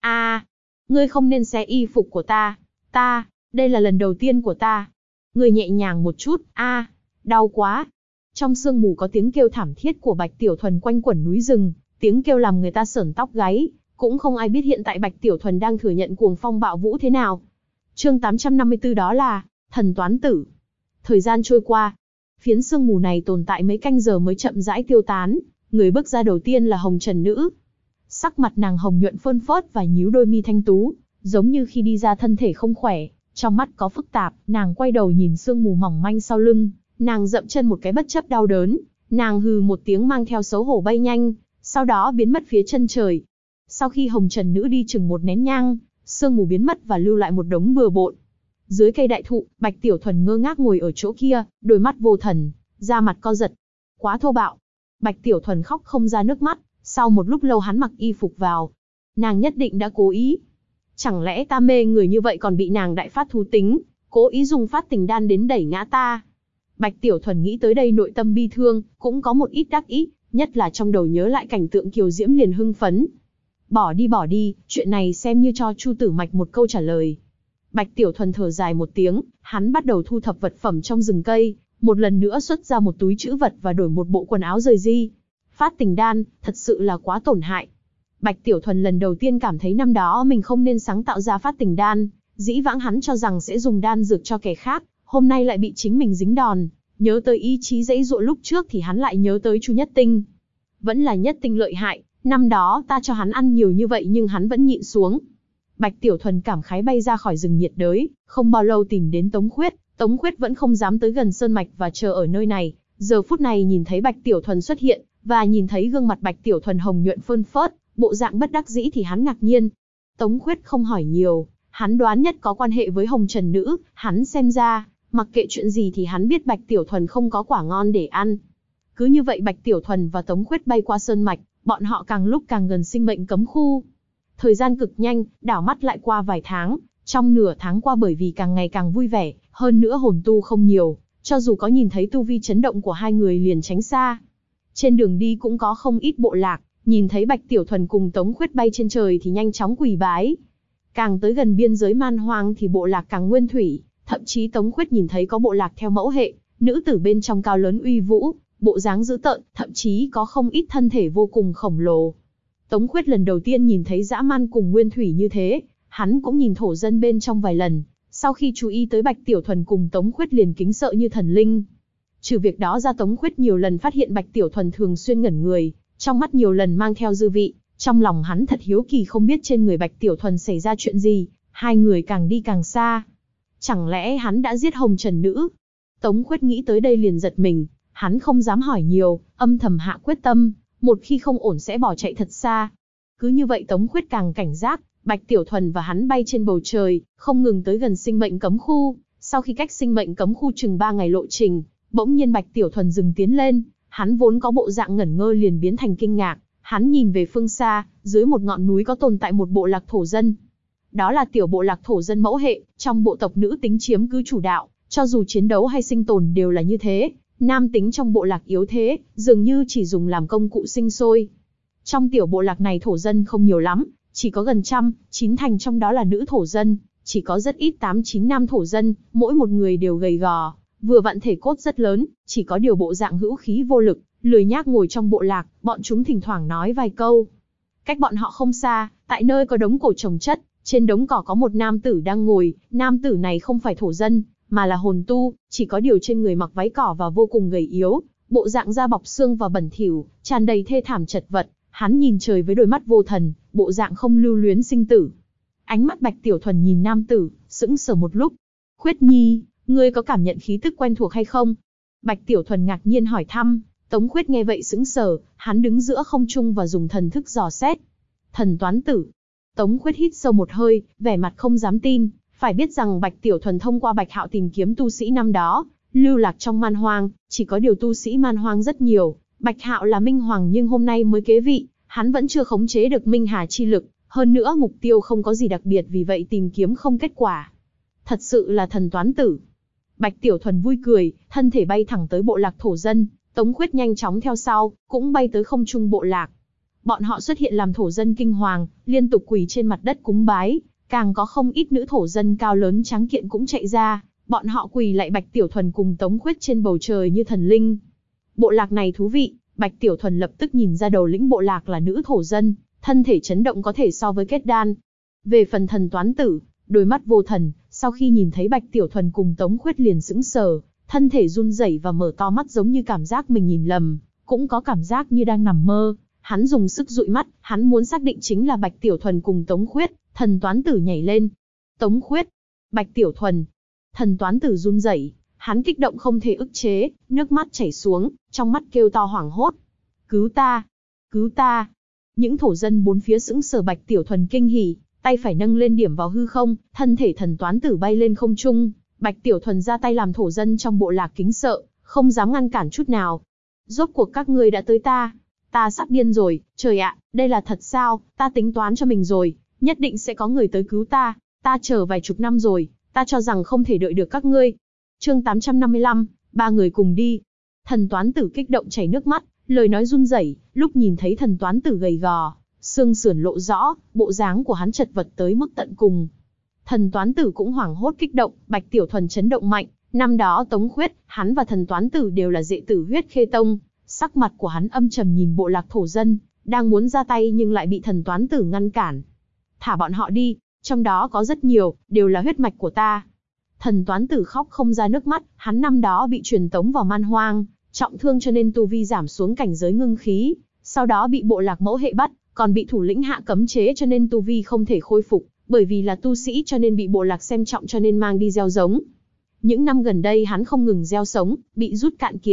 Speaker 1: Ngươi không nên xé y phục của ta. Đây là lần đầu tiên của ta. Ngươi nhẹ nhàng một chút, đau quá. Trong sương mù có tiếng kêu thảm thiết của Bạch Tiểu Thuần quanh quẩn núi rừng, tiếng kêu làm người ta sởn tóc gáy, cũng không ai biết hiện tại Bạch Tiểu Thuần đang thừa nhận cuồng phong bạo vũ thế nào. Chương 854 đó là Thần Toán Tử. Thời gian trôi qua, phiến sương mù này tồn tại mấy canh giờ mới chậm rãi tiêu tán, người bước ra đầu tiên là Hồng Trần Nữ. Sắc mặt nàng hồng nhuận phơn phớt và nhíu đôi mi thanh tú, giống như khi đi ra thân thể không khỏe, trong mắt có phức tạp, nàng quay đầu nhìn sương mù mỏng manh sau lưng, nàng dậm chân một cái bất chấp đau đớn, nàng hừ một tiếng mang theo xấu hổ bay nhanh, sau đó biến mất phía chân trời. Sau khi Hồng Trần Nữ đi chừng một nén nhang, sương mù biến mất và lưu lại một đống bừa bộn. Dưới cây đại thụ, Bạch Tiểu Thuần ngơ ngác ngồi ở chỗ kia, đôi mắt vô thần, da mặt co giật. Quá thô bạo. Bạch Tiểu Thuần khóc không ra nước mắt, sau một lúc lâu hắn mặc y phục vào. Nàng nhất định đã cố ý. Chẳng lẽ ta mê người như vậy còn bị nàng đại phát thú tính, cố ý dùng Phát Tình Đan đến đẩy ngã ta. Bạch Tiểu Thuần nghĩ tới đây nội tâm bi thương, cũng có một ít đắc ý, nhất là trong đầu nhớ lại cảnh tượng kiều diễm liền hưng phấn. Bỏ đi, chuyện này xem như cho Chu Tử Mạch một câu trả lời. Bạch Tiểu Thuần thở dài một tiếng, hắn bắt đầu thu thập vật phẩm trong rừng cây, một lần nữa xuất ra một túi trữ vật và đổi một bộ quần áo rời ri. Phát Tình Đan, thật sự là quá tổn hại. Bạch Tiểu Thuần lần đầu tiên cảm thấy năm đó mình không nên sáng tạo ra Phát Tình Đan, dĩ vãng hắn cho rằng sẽ dùng đan dược cho kẻ khác, hôm nay lại bị chính mình dính đòn. Nhớ tới ý chí giãy giụa lúc trước thì hắn lại nhớ tới Chu Nhất Tinh. Vẫn là Nhất Tinh lợi hại, năm đó ta cho hắn ăn nhiều như vậy nhưng hắn vẫn nhịn xuống. Bạch Tiểu Thuần cảm khái bay ra khỏi rừng nhiệt đới, không bao lâu tìm đến Tống Khuyết. Tống Khuyết vẫn không dám tới gần sơn mạch và chờ ở nơi này, Giờ phút này nhìn thấy Bạch Tiểu Thuần xuất hiện, và nhìn thấy gương mặt Bạch Tiểu Thuần hồng nhuận phơn phớt, bộ dạng bất đắc dĩ thì hắn ngạc nhiên. Tống Khuyết không hỏi nhiều, hắn đoán nhất có quan hệ với Hồng Trần Nữ, hắn xem ra, mặc kệ chuyện gì thì hắn biết Bạch Tiểu Thuần không có quả ngon để ăn. Cứ như vậy Bạch Tiểu Thuần và Tống Khuyết bay qua sơn mạch, bọn họ càng lúc càng gần sinh mệnh cấm khu. Thời gian cực nhanh, đảo mắt lại qua vài tháng, trong nửa tháng qua bởi vì càng ngày càng vui vẻ, hơn nữa hồn tu không nhiều, cho dù có nhìn thấy tu vi chấn động của hai người liền tránh xa. Trên đường đi cũng có không ít bộ lạc, nhìn thấy Bạch Tiểu Thuần cùng Tống Khuyết bay trên trời thì nhanh chóng quỳ bái. Càng tới gần biên giới man hoang thì bộ lạc càng nguyên thủy, thậm chí Tống Khuyết nhìn thấy có bộ lạc theo mẫu hệ, nữ tử bên trong cao lớn uy vũ, bộ dáng dữ tợn, thậm chí có không ít thân thể vô cùng khổng lồ. Tống Khuyết lần đầu tiên nhìn thấy dã man cùng nguyên thủy như thế, hắn cũng nhìn thổ dân bên trong vài lần, sau khi chú ý tới Bạch Tiểu Thuần cùng Tống Khuyết liền kính sợ như thần linh. Trừ việc đó ra Tống Khuyết nhiều lần phát hiện Bạch Tiểu Thuần thường xuyên ngẩn người, trong mắt nhiều lần mang theo dư vị, trong lòng hắn thật hiếu kỳ không biết trên người Bạch Tiểu Thuần xảy ra chuyện gì, hai người càng đi càng xa. Chẳng lẽ hắn đã giết Hồng Trần Nữ? Tống Khuyết nghĩ tới đây liền giật mình, hắn không dám hỏi nhiều, âm thầm hạ quyết tâm, một khi không ổn sẽ bỏ chạy thật xa. Cứ như vậy Tống Khuyết càng cảnh giác, Bạch Tiểu Thuần và hắn bay trên bầu trời, không ngừng tới gần sinh mệnh cấm khu. Sau khi cách sinh mệnh cấm khu chừng 3 ngày lộ trình, bỗng nhiên Bạch Tiểu Thuần dừng tiến lên, hắn vốn có bộ dạng ngẩn ngơ liền biến thành kinh ngạc, hắn nhìn về phương xa, dưới một ngọn núi có tồn tại một bộ lạc thổ dân. Đó là tiểu bộ lạc thổ dân mẫu hệ, trong bộ tộc nữ tính chiếm cứ chủ đạo, cho dù chiến đấu hay sinh tồn đều là như thế, nam tính trong bộ lạc yếu thế, dường như chỉ dùng làm công cụ sinh sôi. Trong tiểu bộ lạc này thổ dân không nhiều lắm, chỉ có gần 9 thành trong đó là nữ thổ dân, chỉ có rất ít 8-9 nam thổ dân, mỗi một người đều gầy gò, vừa vặn thể cốt rất lớn, chỉ có điều bộ dạng hữu khí vô lực, lười nhác ngồi trong bộ lạc, bọn chúng thỉnh thoảng nói vài câu. Cách bọn họ không xa, tại nơi có đống cổ chồng chất, trên đống cỏ có một nam tử đang ngồi, nam tử này không phải thổ dân, mà là hồn tu, chỉ có điều trên người mặc váy cỏ và vô cùng gầy yếu, bộ dạng da bọc xương và bẩn thỉu, tràn đầy thê thảm chật vật, hắn nhìn trời với đôi mắt vô thần, bộ dạng không lưu luyến sinh tử. Ánh mắt Bạch Tiểu Thuần nhìn nam tử, sững sờ một lúc. Khuyết Nhi, ngươi có cảm nhận khí tức quen thuộc hay không? Bạch Tiểu Thuần ngạc nhiên hỏi thăm. Tống Khuyết nghe vậy sững sờ, hắn đứng giữa không trung và dùng thần thức dò xét. Thần toán tử. Tống Khuyết hít sâu một hơi, vẻ mặt không dám tin, phải biết rằng Bạch Tiểu Thuần thông qua Bạch Hạo tìm kiếm tu sĩ năm đó, lưu lạc trong man hoang, chỉ có điều tu sĩ man hoang rất nhiều, Bạch Hạo là minh hoàng nhưng hôm nay mới kế vị, hắn vẫn chưa khống chế được minh hà chi lực, hơn nữa mục tiêu không có gì đặc biệt vì vậy tìm kiếm không kết quả. Thật sự là thần toán tử. Bạch Tiểu Thuần vui cười, thân thể bay thẳng tới bộ lạc thổ dân, Tống Khuyết nhanh chóng theo sau, cũng bay tới không trung bộ lạc. Bọn họ xuất hiện làm thổ dân kinh hoàng, liên tục quỳ trên mặt đất cúng bái, càng có không ít nữ thổ dân cao lớn tráng kiện cũng chạy ra, bọn họ quỳ lạy Bạch Tiểu Thuần cùng Tống Khuyết trên bầu trời như thần linh. Bộ lạc này thú vị, Bạch Tiểu Thuần lập tức nhìn ra đầu lĩnh bộ lạc là nữ thổ dân, thân thể chấn động có thể so với kết đan. Về phần thần toán tử, đôi mắt vô thần, sau khi nhìn thấy Bạch Tiểu Thuần cùng Tống Khuyết liền sững sờ, thân thể run rẩy và mở to mắt giống như cảm giác mình nhìn lầm, cũng có cảm giác như đang nằm mơ. Hắn dùng sức dụi mắt, hắn muốn xác định chính là Bạch Tiểu Thuần cùng Tống Khuyết, thần toán tử nhảy lên. Tống Khuyết, Bạch Tiểu Thuần. Thần toán tử run rẩy, hắn kích động không thể ức chế, nước mắt chảy xuống, trong mắt kêu to hoảng hốt. Cứu ta! Cứu ta! Những thổ dân bốn phía sững sờ. Bạch Tiểu Thuần kinh hỉ, tay phải nâng lên điểm vào hư không, thân thể thần toán tử bay lên không trung. Bạch Tiểu Thuần ra tay làm thổ dân trong bộ lạc kính sợ, không dám ngăn cản chút nào. Rốt cuộc các ngươi đã tới ta. Ta sắp điên rồi, trời ạ, đây là thật sao, ta tính toán cho mình rồi, nhất định sẽ có người tới cứu ta, ta chờ vài chục năm rồi, ta cho rằng không thể đợi được các ngươi. Chương 855, ba người cùng đi. Thần toán tử kích động chảy nước mắt, lời nói run rẩy, lúc nhìn thấy thần toán tử gầy gò, xương sườn lộ rõ, bộ dáng của hắn chật vật tới mức tận cùng. Thần toán tử cũng hoảng hốt kích động, Bạch Tiểu Thuần chấn động mạnh, năm đó Tống Khuyết, hắn và thần toán tử đều là đệ tử Huyết Khê Tông. Sắc mặt của hắn âm trầm nhìn bộ lạc thổ dân, đang muốn ra tay nhưng lại bị thần toán tử ngăn cản. Thả bọn họ đi, trong đó có rất nhiều, đều là huyết mạch của ta. Thần toán tử khóc không ra nước mắt, hắn năm đó bị truyền tống vào man hoang, trọng thương cho nên tu vi giảm xuống cảnh giới ngưng khí, sau đó bị bộ lạc mẫu hệ bắt, còn bị thủ lĩnh hạ cấm chế cho nên tu vi không thể khôi phục, bởi vì là tu sĩ cho nên bị bộ lạc xem trọng cho nên mang đi gieo giống. Những năm gần đây hắn không ngừng gieo sống, bị rút cạn kiệt,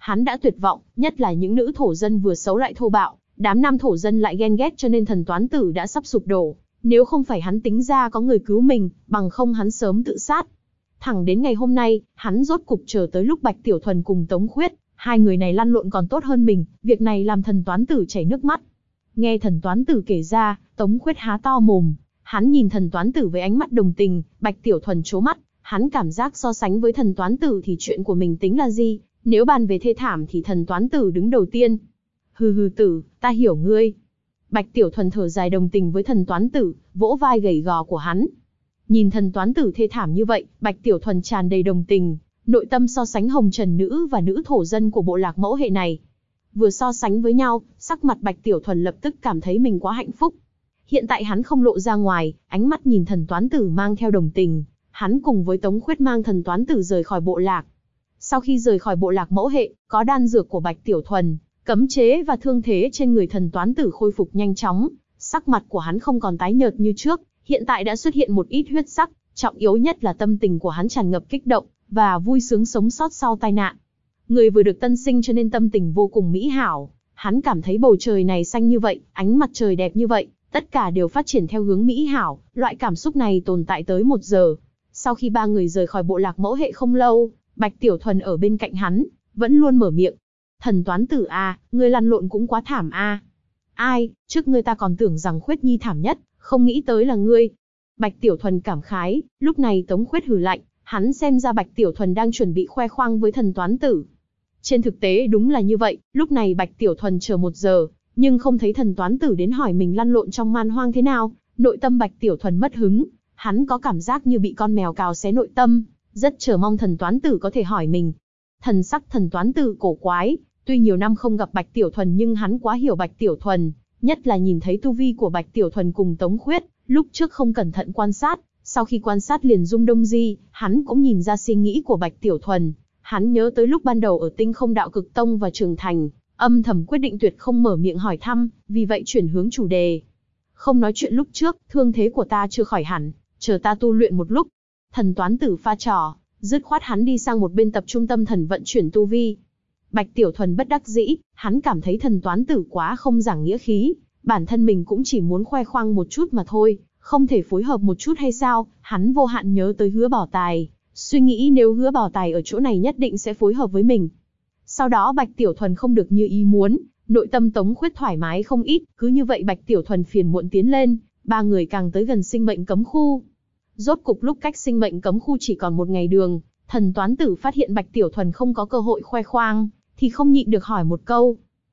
Speaker 1: Hắn đã tuyệt vọng, nhất là những nữ thổ dân vừa xấu lại thô bạo, đám nam thổ dân lại ghen ghét cho nên thần toán tử đã sắp sụp đổ. Nếu không phải hắn tính ra có người cứu mình, bằng không hắn sớm tự sát. Thẳng đến ngày hôm nay, hắn rốt cục chờ tới lúc Bạch Tiểu Thuần cùng Tống Khuyết, hai người này lăn lộn còn tốt hơn mình, việc này làm thần toán tử chảy nước mắt. Nghe thần toán tử kể ra, Tống Khuyết há to mồm, hắn nhìn thần toán tử với ánh mắt đồng tình, Bạch Tiểu Thuần trố mắt, hắn cảm giác so sánh với thần toán tử thì chuyện của mình tính là gì, nếu bàn về thê thảm thì thần toán tử đứng đầu tiên. Hừ hừ tử, ta hiểu ngươi. Bạch Tiểu Thuần thở dài đồng tình với thần toán tử, vỗ vai gầy gò của hắn. Nhìn thần toán tử thê thảm như vậy, Bạch Tiểu Thuần tràn đầy đồng tình, nội tâm so sánh hồng trần nữ và nữ thổ dân của bộ lạc mẫu hệ này. Vừa so sánh với nhau, sắc mặt Bạch Tiểu Thuần lập tức cảm thấy mình quá hạnh phúc. Hiện tại hắn không lộ ra ngoài, ánh mắt nhìn thần toán tử mang theo đồng tình, hắn cùng với Tống Khuyết mang thần toán tử rời khỏi bộ lạc. Sau khi rời khỏi bộ lạc mẫu hệ, có đan dược của Bạch Tiểu Thuần, cấm chế và thương thế trên người thần toán tử khôi phục nhanh chóng, sắc mặt của hắn không còn tái nhợt như trước, hiện tại đã xuất hiện một ít huyết sắc, trọng yếu nhất là tâm tình của hắn tràn ngập kích động và vui sướng sống sót sau tai nạn. Người vừa được tân sinh cho nên tâm tình vô cùng mỹ hảo, hắn cảm thấy bầu trời này xanh như vậy, ánh mặt trời đẹp như vậy, tất cả đều phát triển theo hướng mỹ hảo, loại cảm xúc này tồn tại tới 1 giờ. Sau khi ba người rời khỏi bộ lạc mẫu hệ không lâu, Bạch Tiểu Thuần ở bên cạnh hắn, vẫn luôn mở miệng. Thần toán tử a, ngươi lăn lộn cũng quá thảm a. Ai, trước ngươi ta còn tưởng rằng Khuyết Nhi thảm nhất, không nghĩ tới là ngươi. Bạch Tiểu Thuần cảm khái, lúc này Tống Khuyết hừ lạnh, hắn xem ra Bạch Tiểu Thuần đang chuẩn bị khoe khoang với thần toán tử. Trên thực tế đúng là như vậy, lúc này Bạch Tiểu Thuần chờ 1 giờ, nhưng không thấy thần toán tử đến hỏi mình lăn lộn trong man hoang thế nào, nội tâm Bạch Tiểu Thuần mất hứng, hắn có cảm giác như bị con mèo cào xé nội tâm, rất chờ mong thần toán tử có thể hỏi mình. Thần sắc thần toán tử cổ quái, tuy nhiều năm không gặp Bạch Tiểu Thuần nhưng hắn quá hiểu Bạch Tiểu Thuần, nhất là nhìn thấy tu vi của Bạch Tiểu Thuần cùng Tống Khuyết, lúc trước không cẩn thận quan sát, sau khi quan sát liền Dung Đông Di, hắn cũng nhìn ra suy nghĩ của Bạch Tiểu Thuần. Hắn nhớ tới lúc ban đầu ở Tinh Không Đạo Cực Tông và trưởng thành, âm thầm quyết định tuyệt không mở miệng hỏi thăm, vì vậy chuyển hướng chủ đề. Không nói chuyện lúc trước, thương thế của ta chưa khỏi hẳn, chờ ta tu luyện một lúc. Thần toán tử pha trò, dứt khoát hắn đi sang một bên tập trung tâm thần vận chuyển tu vi. Bạch Tiểu Thuần bất đắc dĩ, hắn cảm thấy thần toán tử quá không giảng nghĩa khí, bản thân mình cũng chỉ muốn khoe khoang một chút mà thôi, không thể phối hợp một chút hay sao? Hắn vô hạn nhớ tới Hứa Bảo Tài, suy nghĩ nếu Hứa Bảo Tài ở chỗ này nhất định sẽ phối hợp với mình. Sau đó Bạch Tiểu Thuần không được như ý muốn, nội tâm Tống Khuyết thoải mái không ít, cứ như vậy Bạch Tiểu Thuần phiền muộn tiến lên, ba người càng tới gần sinh mệnh cấm khu. Rốt cục lúc cách sinh mệnh cấm khu chỉ còn 1 ngày đường, thần toán tử phát hiện Bạch Tiểu Thuần không có cơ hội khoe khoang, thì không nhịn được hỏi một câu.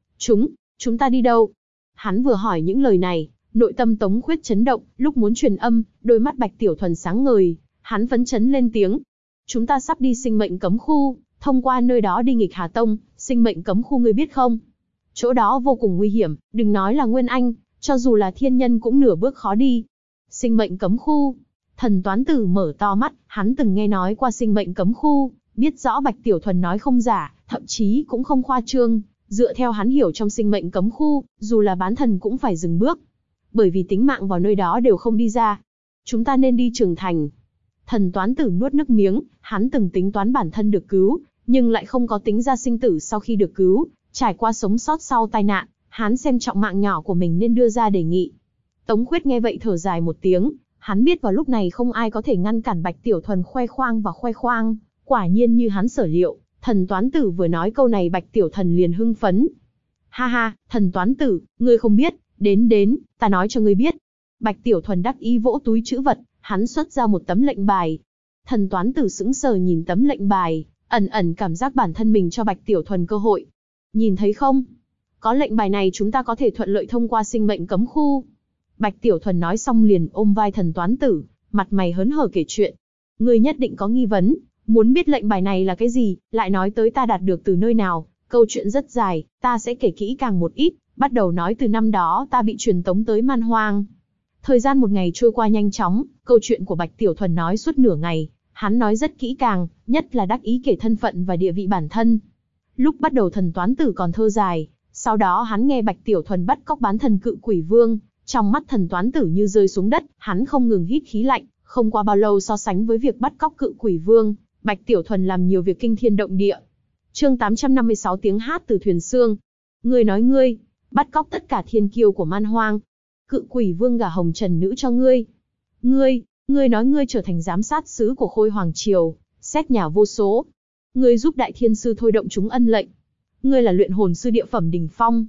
Speaker 1: Chúng ta đi đâu? Hắn vừa hỏi những lời này, nội tâm Tống Khuyết chấn động, lúc muốn truyền âm, đôi mắt Bạch Tiểu Thuần sáng ngời, hắn phấn chấn lên tiếng. Chúng ta sắp đi sinh mệnh cấm khu, thông qua nơi đó đi nghịch Hà Tông, sinh mệnh cấm khu ngươi biết không? Chỗ đó vô cùng nguy hiểm, đừng nói là Nguyên Anh, cho dù là thiên nhân cũng nửa bước khó đi. Sinh mệnh cấm khu. Thần toán tử mở to mắt, hắn từng nghe nói qua sinh mệnh cấm khu, biết rõ Bạch Tiểu Thuần nói không giả, thậm chí cũng không khoa trương. Dựa theo hắn hiểu trong sinh mệnh cấm khu, dù là bán thần cũng phải dừng bước. Bởi vì tính mạng vào nơi đó đều không đi ra. Chúng ta nên đi Trường Thành. Thần toán tử nuốt nước miếng, hắn từng tính toán bản thân được cứu, nhưng lại không có tính ra sinh tử sau khi được cứu, trải qua sống sót sau tai nạn, hắn xem trọng mạng nhỏ của mình nên đưa ra đề nghị. Tống Khuyết nghe vậy thở dài một tiếng, hắn biết vào lúc này không ai có thể ngăn cản Bạch Tiểu Thuần khoe khoang, quả nhiên như hắn sở liệu, thần toán tử vừa nói câu này Bạch Tiểu Thuần liền hưng phấn. Ha ha, thần toán tử, ngươi không biết, đến, ta nói cho ngươi biết. Bạch Tiểu Thuần đắc ý vỗ túi trữ vật, hắn xuất ra một tấm lệnh bài. Thần toán tử sững sờ nhìn tấm lệnh bài, ẩn cảm giác bản thân mình cho Bạch Tiểu Thuần cơ hội. Nhìn thấy không? Có lệnh bài này chúng ta có thể thuận lợi thông qua sinh mệnh cấm khu. Bạch Tiểu Thuần nói xong liền ôm vai thần toán tử, mặt mày hớn hở kể chuyện. Ngươi nhất định có nghi vấn, muốn biết lệnh bài này là cái gì, lại nói tới ta đạt được từ nơi nào. Câu chuyện rất dài, ta sẽ kể kỹ càng một ít, bắt đầu nói từ năm đó ta bị truyền tống tới Man Hoang. Thời gian 1 ngày trôi qua nhanh chóng, câu chuyện của Bạch Tiểu Thuần nói suốt nửa ngày, hắn nói rất kỹ càng, nhất là đắc ý kể thân phận và địa vị bản thân. Lúc bắt đầu thần toán tử còn thơ dài, sau đó hắn nghe Bạch Tiểu Thuần bắt cóc bán thần Cự Quỷ Vương, trong mắt thần toán tử như rơi xuống đất, hắn không ngừng hít khí lạnh, không qua bao lâu so sánh với việc bắt cóc Cự Quỷ Vương, Bạch Tiểu Thuần làm nhiều việc kinh thiên động địa. Chương 856 tiếng hát từ thuyền sương. Ngươi nói ngươi bắt cóc tất cả thiên kiêu của man hoang. Cự quỷ vương gả hồng trần nữ cho ngươi. Ngươi nói ngươi trở thành giám sát sứ của Khôi Hoàng Triều, xét nhà vô số. Ngươi giúp đại thiên sư thôi động chúng ân lệnh. Ngươi là luyện hồn sư địa phẩm đỉnh phong.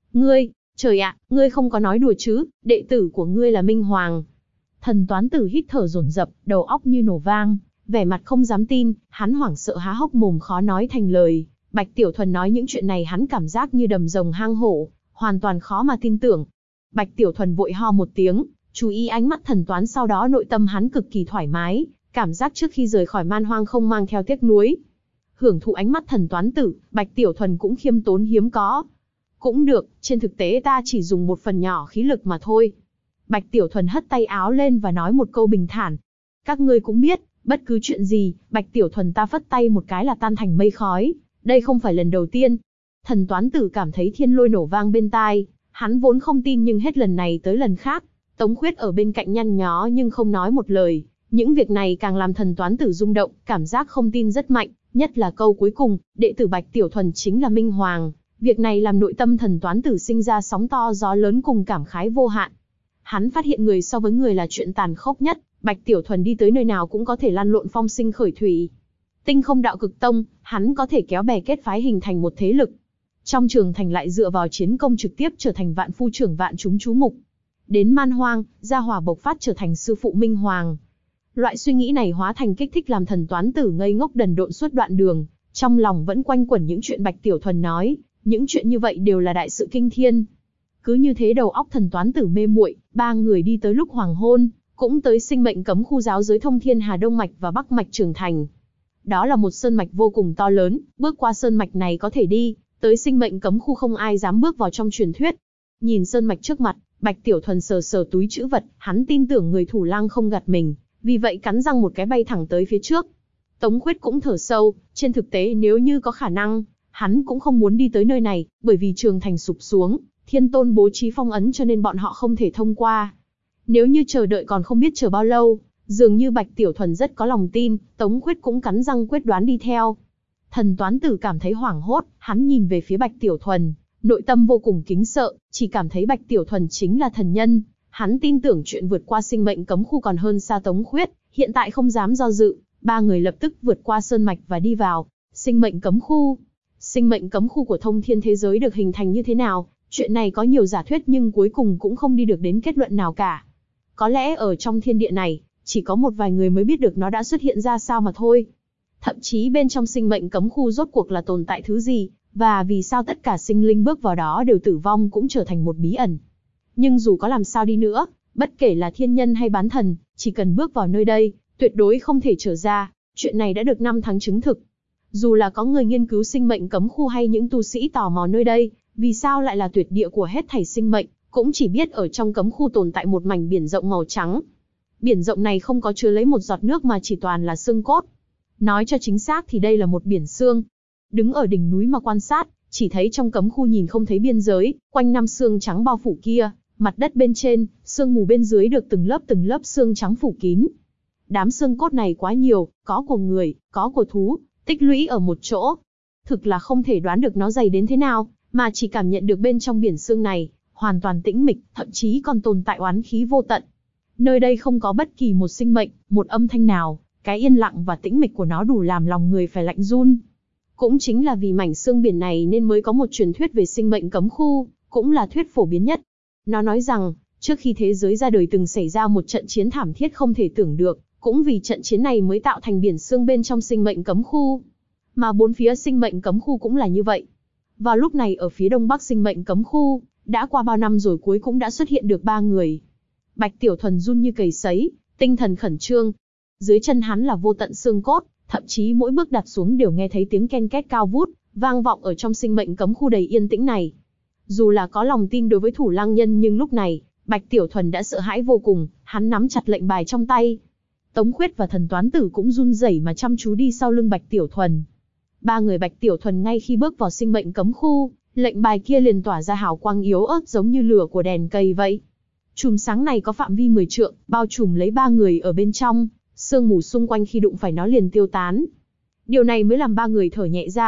Speaker 1: Trời ạ, ngươi không có nói đùa chứ, đệ tử của ngươi là Minh Hoàng. Thần toán tử hít thở dồn dập, đầu óc như nổ vang, vẻ mặt không dám tin, hắn hoảng sợ há hốc mồm khó nói thành lời. Bạch Tiểu Thuần nói những chuyện này hắn cảm giác như đầm rồng hang hổ, hoàn toàn khó mà tin tưởng. Bạch Tiểu Thuần vội ho một tiếng, chú ý ánh mắt thần toán, sau đó nội tâm hắn cực kỳ thoải mái, cảm giác trước khi rời khỏi man hoang không mang theo tiếc nuối. Hưởng thụ ánh mắt thần toán tử, Bạch Tiểu Thuần cũng khiêm tốn hiếm có. Cũng được, trên thực tế ta chỉ dùng một phần nhỏ khí lực mà thôi. Bạch Tiểu Thuần hất tay áo lên và nói một câu bình thản. Các ngươi cũng biết, bất cứ chuyện gì, Bạch Tiểu Thuần ta phất tay một cái là tan thành mây khói. Đây không phải lần đầu tiên. Thần toán tử cảm thấy thiên lôi nổ vang bên tai, hắn vốn không tin nhưng hết lần này tới lần khác. Tống Khuyết ở bên cạnh nhăn nhó nhưng không nói một lời. Những việc này càng làm thần toán tử rung động, cảm giác không tin rất mạnh, nhất là câu cuối cùng, đệ tử Bạch Tiểu Thuần chính là Minh Hoàng. Việc này làm nội tâm thần toán tử sinh ra sóng to gió lớn cùng cảm khái vô hạn. Hắn phát hiện người so với người là chuyện tàn khốc nhất, Bạch Tiểu Thuần đi tới nơi nào cũng có thể lăn lộn phong sinh khởi thủy. Tinh Không Đạo Cực Tông, hắn có thể kéo bè kết phái hình thành một thế lực. Trong trường thành lại dựa vào chiến công trực tiếp trở thành vạn phu trưởng vạn chúng chú mục. Đến man hoang, gia hỏa bộc phát trở thành sư phụ Minh Hoàng. Loại suy nghĩ này hóa thành kích thích làm thần toán tử ngây ngốc đần độn suốt đoạn đường, trong lòng vẫn quanh quẩn những chuyện Bạch Tiểu Thuần nói, những chuyện như vậy đều là đại sự kinh thiên. Cứ như thế đầu óc thần toán tử mê muội, ba người đi tới lúc hoàng hôn, cũng tới sinh mệnh cấm khu giáo giới thông Thiên Hà Đông Mạch và Bắc Mạch Trường Thành. Đó là một sơn mạch vô cùng to lớn, bước qua sơn mạch này có thể đi tới sinh mệnh cấm khu không ai dám bước vào trong truyền thuyết. Nhìn sơn mạch trước mặt, Bạch Tiểu Thuần sờ sờ túi trữ vật, hắn tin tưởng người thủ lang không gạt mình, vì vậy cắn răng một cái bay thẳng tới phía trước. Tống Khuyết cũng thở sâu, trên thực tế nếu như có khả năng, hắn cũng không muốn đi tới nơi này, bởi vì trường thành sụp xuống, Thiên Tôn bố trí phong ấn cho nên bọn họ không thể thông qua. Nếu như chờ đợi còn không biết chờ bao lâu, dường như Bạch Tiểu Thuần rất có lòng tin, Tống Khuyết cũng cắn răng quyết đoán đi theo. Thần toán tử cảm thấy hoảng hốt, hắn nhìn về phía Bạch Tiểu Thuần, nội tâm vô cùng kính sợ, chỉ cảm thấy Bạch Tiểu Thuần chính là thần nhân. Hắn tin tưởng chuyện vượt qua sinh mệnh cấm khu còn hơn xa Tống Khuyết, hiện tại không dám do dự, ba người lập tức vượt qua sơn mạch và đi vào sinh mệnh cấm khu. Sinh mệnh cấm khu của thông thiên thế giới được hình thành như thế nào? Chuyện này có nhiều giả thuyết nhưng cuối cùng cũng không đi được đến kết luận nào cả. Có lẽ ở trong thiên địa này, chỉ có một vài người mới biết được nó đã xuất hiện ra sao mà thôi. Thậm chí bên trong sinh mệnh cấm khu rốt cuộc là tồn tại thứ gì, và vì sao tất cả sinh linh bước vào đó đều tử vong cũng trở thành một bí ẩn. Nhưng dù có làm sao đi nữa, bất kể là thiên nhân hay bán thần, chỉ cần bước vào nơi đây, tuyệt đối không thể trở ra. Chuyện này đã được 5 tháng chứng thực. Dù là có người nghiên cứu sinh mệnh cấm khu hay những tu sĩ tò mò nơi đây, vì sao lại là tuyệt địa của hết thảy sinh mệnh, cũng chỉ biết ở trong cấm khu tồn tại một mảnh biển rộng màu trắng. Biển rộng này không có chứa lấy một giọt nước mà chỉ toàn là xương cốt. Nói cho chính xác thì đây là một biển xương. Đứng ở đỉnh núi mà quan sát, chỉ thấy trong cấm khu nhìn không thấy biên giới, quanh năm xương trắng bao phủ kia, mặt đất bên trên, sương mù bên dưới được từng lớp xương trắng phủ kín. Đám xương cốt này quá nhiều, có của người, có của thú, tích lũy ở một chỗ. Thực là không thể đoán được nó dày đến thế nào, mà chỉ cảm nhận được bên trong biển xương này, hoàn toàn tĩnh mịch, thậm chí còn tồn tại oán khí vô tận. Nơi đây không có bất kỳ một sinh mệnh, một âm thanh nào, cái yên lặng và tĩnh mịch của nó đủ làm lòng người phải lạnh run. Cũng chính là vì mảnh xương biển này nên mới có một truyền thuyết về sinh mệnh cấm khu, cũng là thuyết phổ biến nhất. Nó nói rằng, trước khi thế giới ra đời từng xảy ra một trận chiến thảm thiết không thể tưởng được, cũng vì trận chiến này mới tạo thành biển xương bên trong sinh mệnh cấm khu. Mà bốn phía sinh mệnh cấm khu cũng là như vậy. Vào lúc này ở phía đông bắc sinh mệnh cấm khu, đã qua bao năm rồi cuối cũng đã xuất hiện được 3 người. Bạch Tiểu Thuần run như cầy sấy, tinh thần khẩn trương. Dưới chân hắn là vô tận xương cốt, thậm chí mỗi bước đặt xuống đều nghe thấy tiếng ken két cao vút, vang vọng ở trong sinh mệnh cấm khu đầy yên tĩnh này. Dù là có lòng tin đối với Thủ Lăng Nhân nhưng lúc này, Bạch Tiểu Thuần đã sợ hãi vô cùng, hắn nắm chặt lệnh bài trong tay. Tống Khuyết và Thần Toán Tử cũng run rẩy mà chăm chú đi sau lưng Bạch Tiểu Thuần. 3 người Bạch Tiểu Thuần ngay khi bước vào sinh mệnh cấm khu, lệnh bài kia liền tỏa ra hào quang yếu ớt giống như lửa của đèn cây vậy. Chùm sáng này có phạm vi 10 trượng, bao trùm lấy 3 người ở bên trong, sương mù xung quanh khi đụng phải nó liền tiêu tán. Điều này mới làm 3 người thở nhẹ ra,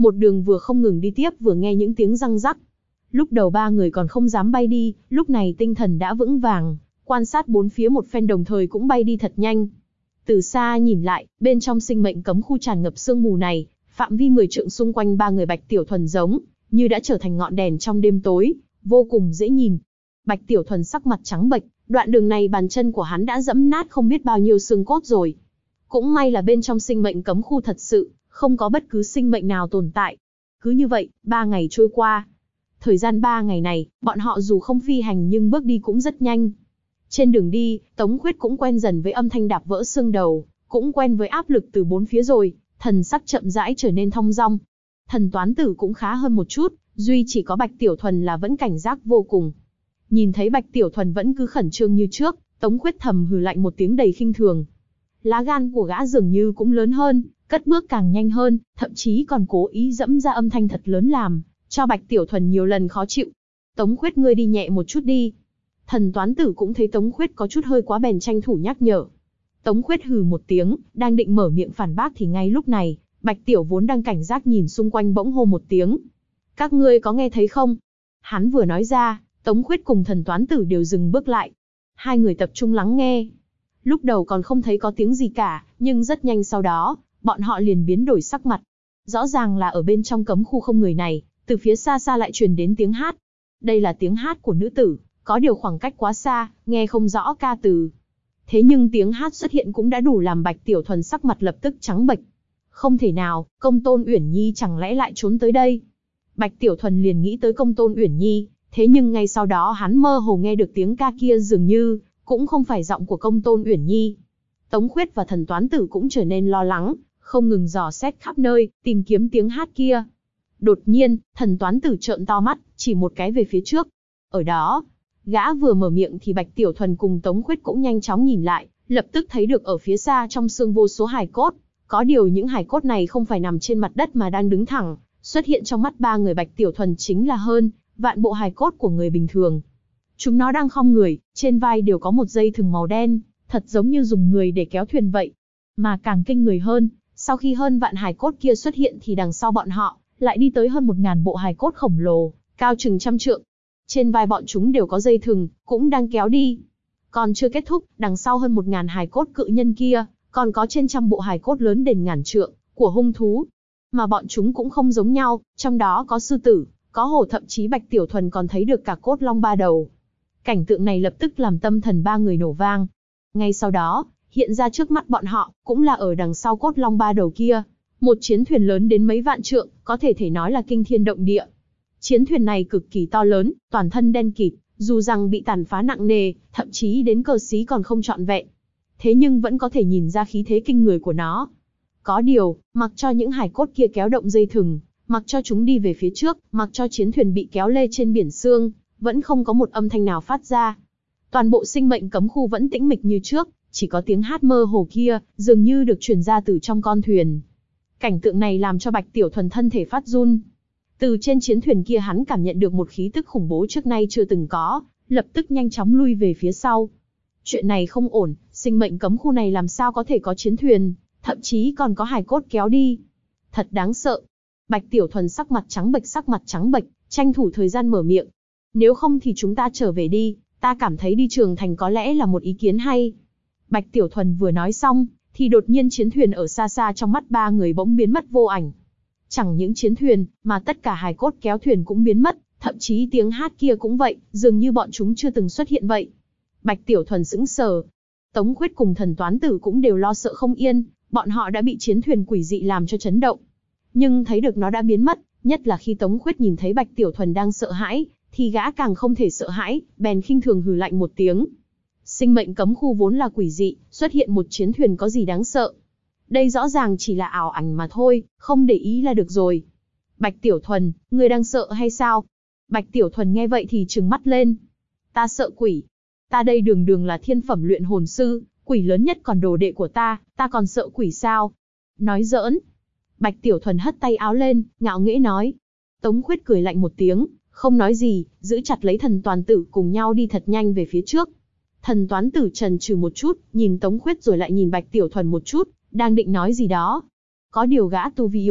Speaker 1: một đường vừa không ngừng đi tiếp vừa nghe những tiếng răng rắc. Lúc đầu ba người còn không dám bay đi, lúc này tinh thần đã vững vàng, quan sát bốn phía một phen đồng thời cũng bay đi thật nhanh. Từ xa nhìn lại, bên trong sinh mệnh cấm khu tràn ngập sương mù này, phạm vi 10 trượng xung quanh ba người Bạch Tiểu Thuần giống như đã trở thành ngọn đèn trong đêm tối, vô cùng dễ nhìn. Bạch Tiểu Thuần sắc mặt trắng bệch, đoạn đường này bàn chân của hắn đã dẫm nát không biết bao nhiêu xương cốt rồi. Cũng may là bên trong sinh mệnh cấm khu thật sự, không có bất cứ sinh mệnh nào tồn tại. Cứ như vậy, 3 ngày trôi qua. Thời gian 3 ngày này, bọn họ dù không phi hành nhưng bước đi cũng rất nhanh. Trên đường đi, Tống Khuyết cũng quen dần với âm thanh đạp vỡ xương đầu, cũng quen với áp lực từ bốn phía rồi, thần sắc chậm rãi trở nên thong dong. Thần Toán Tử cũng khá hơn một chút, duy chỉ có Bạch Tiểu Thuần là vẫn cảnh giác vô cùng. Nhìn thấy Bạch Tiểu Thuần vẫn cứ khẩn trương như trước, Tống Khuyết thầm hừ lạnh một tiếng đầy khinh thường. Lá gan của gã dường như cũng lớn hơn, cất bước càng nhanh hơn, thậm chí còn cố ý dẫm ra âm thanh thật lớn làm cho Bạch Tiểu Thuần nhiều lần khó chịu. Tống Khuyết, ngươi đi nhẹ một chút đi. Thần Toán Tử cũng thấy Tống Khuyết có chút hơi quá bèn tranh thủ nhắc nhở. Tống Khuyết hừ một tiếng, đang định mở miệng phản bác thì ngay lúc này, Bạch Tiểu vốn đang cảnh giác nhìn xung quanh bỗng hô một tiếng. Các ngươi có nghe thấy không? Hắn vừa nói ra, Tống Khuyết cùng Thần Toán Tử đều dừng bước lại. Hai người tập trung lắng nghe. Lúc đầu còn không thấy có tiếng gì cả, nhưng rất nhanh sau đó, bọn họ liền biến đổi sắc mặt. Rõ ràng là ở bên trong cấm khu không người này, từ phía xa xa lại truyền đến tiếng hát. Đây là tiếng hát của nữ tử, có điều khoảng cách quá xa, nghe không rõ ca từ. Thế nhưng tiếng hát xuất hiện cũng đã đủ làm Bạch Tiểu Thuần sắc mặt lập tức trắng bệch. Không thể nào, Công Tôn Uyển Nhi chẳng lẽ lại trốn tới đây? Bạch Tiểu Thuần liền nghĩ tới Công Tôn Uyển Nhi, thế nhưng ngay sau đó hắn mơ hồ nghe được tiếng ca kia dường như cũng không phải giọng của Công Tôn Uyển Nhi. Tống Khuyết và Thần Toán Tử cũng trở nên lo lắng, không ngừng dò xét khắp nơi, tìm kiếm tiếng hát kia. Đột nhiên, Thần Toán Tử trợn to mắt, chỉ một cái về phía trước. Ở đó, gã vừa mở miệng thì Bạch Tiểu Thuần cùng Tống Khuyết cũng nhanh chóng nhìn lại, lập tức thấy được ở phía xa trong xương vô số hài cốt. Có điều những hài cốt này không phải nằm trên mặt đất mà đang đứng thẳng, xuất hiện trong mắt ba người Bạch Tiểu Thuần chính là hơn vạn bộ hài cốt của người bình thường. Chúng nó đang khom người, trên vai đều có một dây thừng màu đen, thật giống như dùng người để kéo thuyền vậy. Mà càng kinh người hơn, sau khi hơn vạn hài cốt kia xuất hiện thì đằng sau bọn họ lại đi tới hơn 1000 bộ hài cốt khổng lồ, cao chừng 100 trượng. Trên vai bọn chúng đều có dây thừng, cũng đang kéo đi. Còn chưa kết thúc, đằng sau hơn 1000 hài cốt cự nhân kia, còn có trên 100 bộ hài cốt lớn đền ngàn trượng của hung thú. Mà bọn chúng cũng không giống nhau, trong đó có sư tử, có hổ, thậm chí Bạch Tiểu Thuần còn thấy được cả cốt long 3 đầu. Cảnh tượng này lập tức làm tâm thần ba người nổ vang. Ngay sau đó, hiện ra trước mắt bọn họ, cũng là ở đằng sau cốt long 3 đầu kia, một chiến thuyền lớn đến mấy vạn trượng, có thể nói là kinh thiên động địa. Chiến thuyền này cực kỳ to lớn, toàn thân đen kịt, dù rằng bị tàn phá nặng nề, thậm chí đến cờ xí còn không trọn vẹn. Thế nhưng vẫn có thể nhìn ra khí thế kinh người của nó. Có điều, mặc cho những hài cốt kia kéo động dây thừng, mặc cho chúng đi về phía trước, mặc cho chiến thuyền bị kéo lê trên biển sương, vẫn không có một âm thanh nào phát ra. Toàn bộ sinh mệnh cấm khu vẫn tĩnh mịch như trước, chỉ có tiếng hát mơ hồ kia, dường như được truyền ra từ trong con thuyền. Cảnh tượng này làm cho Bạch Tiểu Thuần thân thể phát run. Từ trên chiến thuyền kia hắn cảm nhận được một khí tức khủng bố trước nay chưa từng có, lập tức nhanh chóng lui về phía sau. Chuyện này không ổn, sinh mệnh cấm khu này làm sao có thể có chiến thuyền, thậm chí còn có hài cốt kéo đi. Thật đáng sợ. Bạch Tiểu Thuần sắc mặt trắng bệch, tranh thủ thời gian mở miệng. Nếu không thì chúng ta trở về đi, ta cảm thấy đi Trường Thành có lẽ là một ý kiến hay. Bạch Tiểu Thuần vừa nói xong, thì đột nhiên chiến thuyền ở xa xa trong mắt ba người bỗng biến mất vô ảnh. Chẳng những chiến thuyền, mà tất cả hài cốt kéo thuyền cũng biến mất, thậm chí tiếng hát kia cũng vậy, dường như bọn chúng chưa từng xuất hiện vậy. Bạch Tiểu Thuần sững sờ. Tống Khuyết cùng Thần Toán Tử cũng đều lo sợ không yên, bọn họ đã bị chiến thuyền quỷ dị làm cho chấn động. Nhưng thấy được nó đã biến mất, nhất là khi Tống Khuyết nhìn thấy Bạch Tiểu Thuần đang sợ hãi, thì gã càng không thể sợ hãi, bèn khinh thường hừ lạnh một tiếng. Sinh mệnh cấm khu vốn là quỷ dị, xuất hiện một chiến thuyền có gì đáng sợ. Đây rõ ràng chỉ là ảo ảnh mà thôi, không để ý là được rồi. Bạch Tiểu Thuần, ngươi đang sợ hay sao? Bạch Tiểu Thuần nghe vậy thì trừng mắt lên. Ta sợ quỷ. Ta đây đường đường là thiên phẩm luyện hồn sư, quỷ lớn nhất còn đồ đệ của ta còn sợ quỷ sao? Nói giỡn. Bạch Tiểu Thuần hất tay áo lên, ngạo nghễ nói. Tống Khuyết cười lạnh một tiếng, không nói gì, giữ chặt lấy Thần Toán Tử cùng nhau đi thật nhanh về phía trước. Thần Toán Tử chần chừ một chút, nhìn Tống Khuyết rồi lại nhìn Bạch Tiểu Thuần một chút, đang định nói gì đó. Có điều gã tu vi yếu nhất,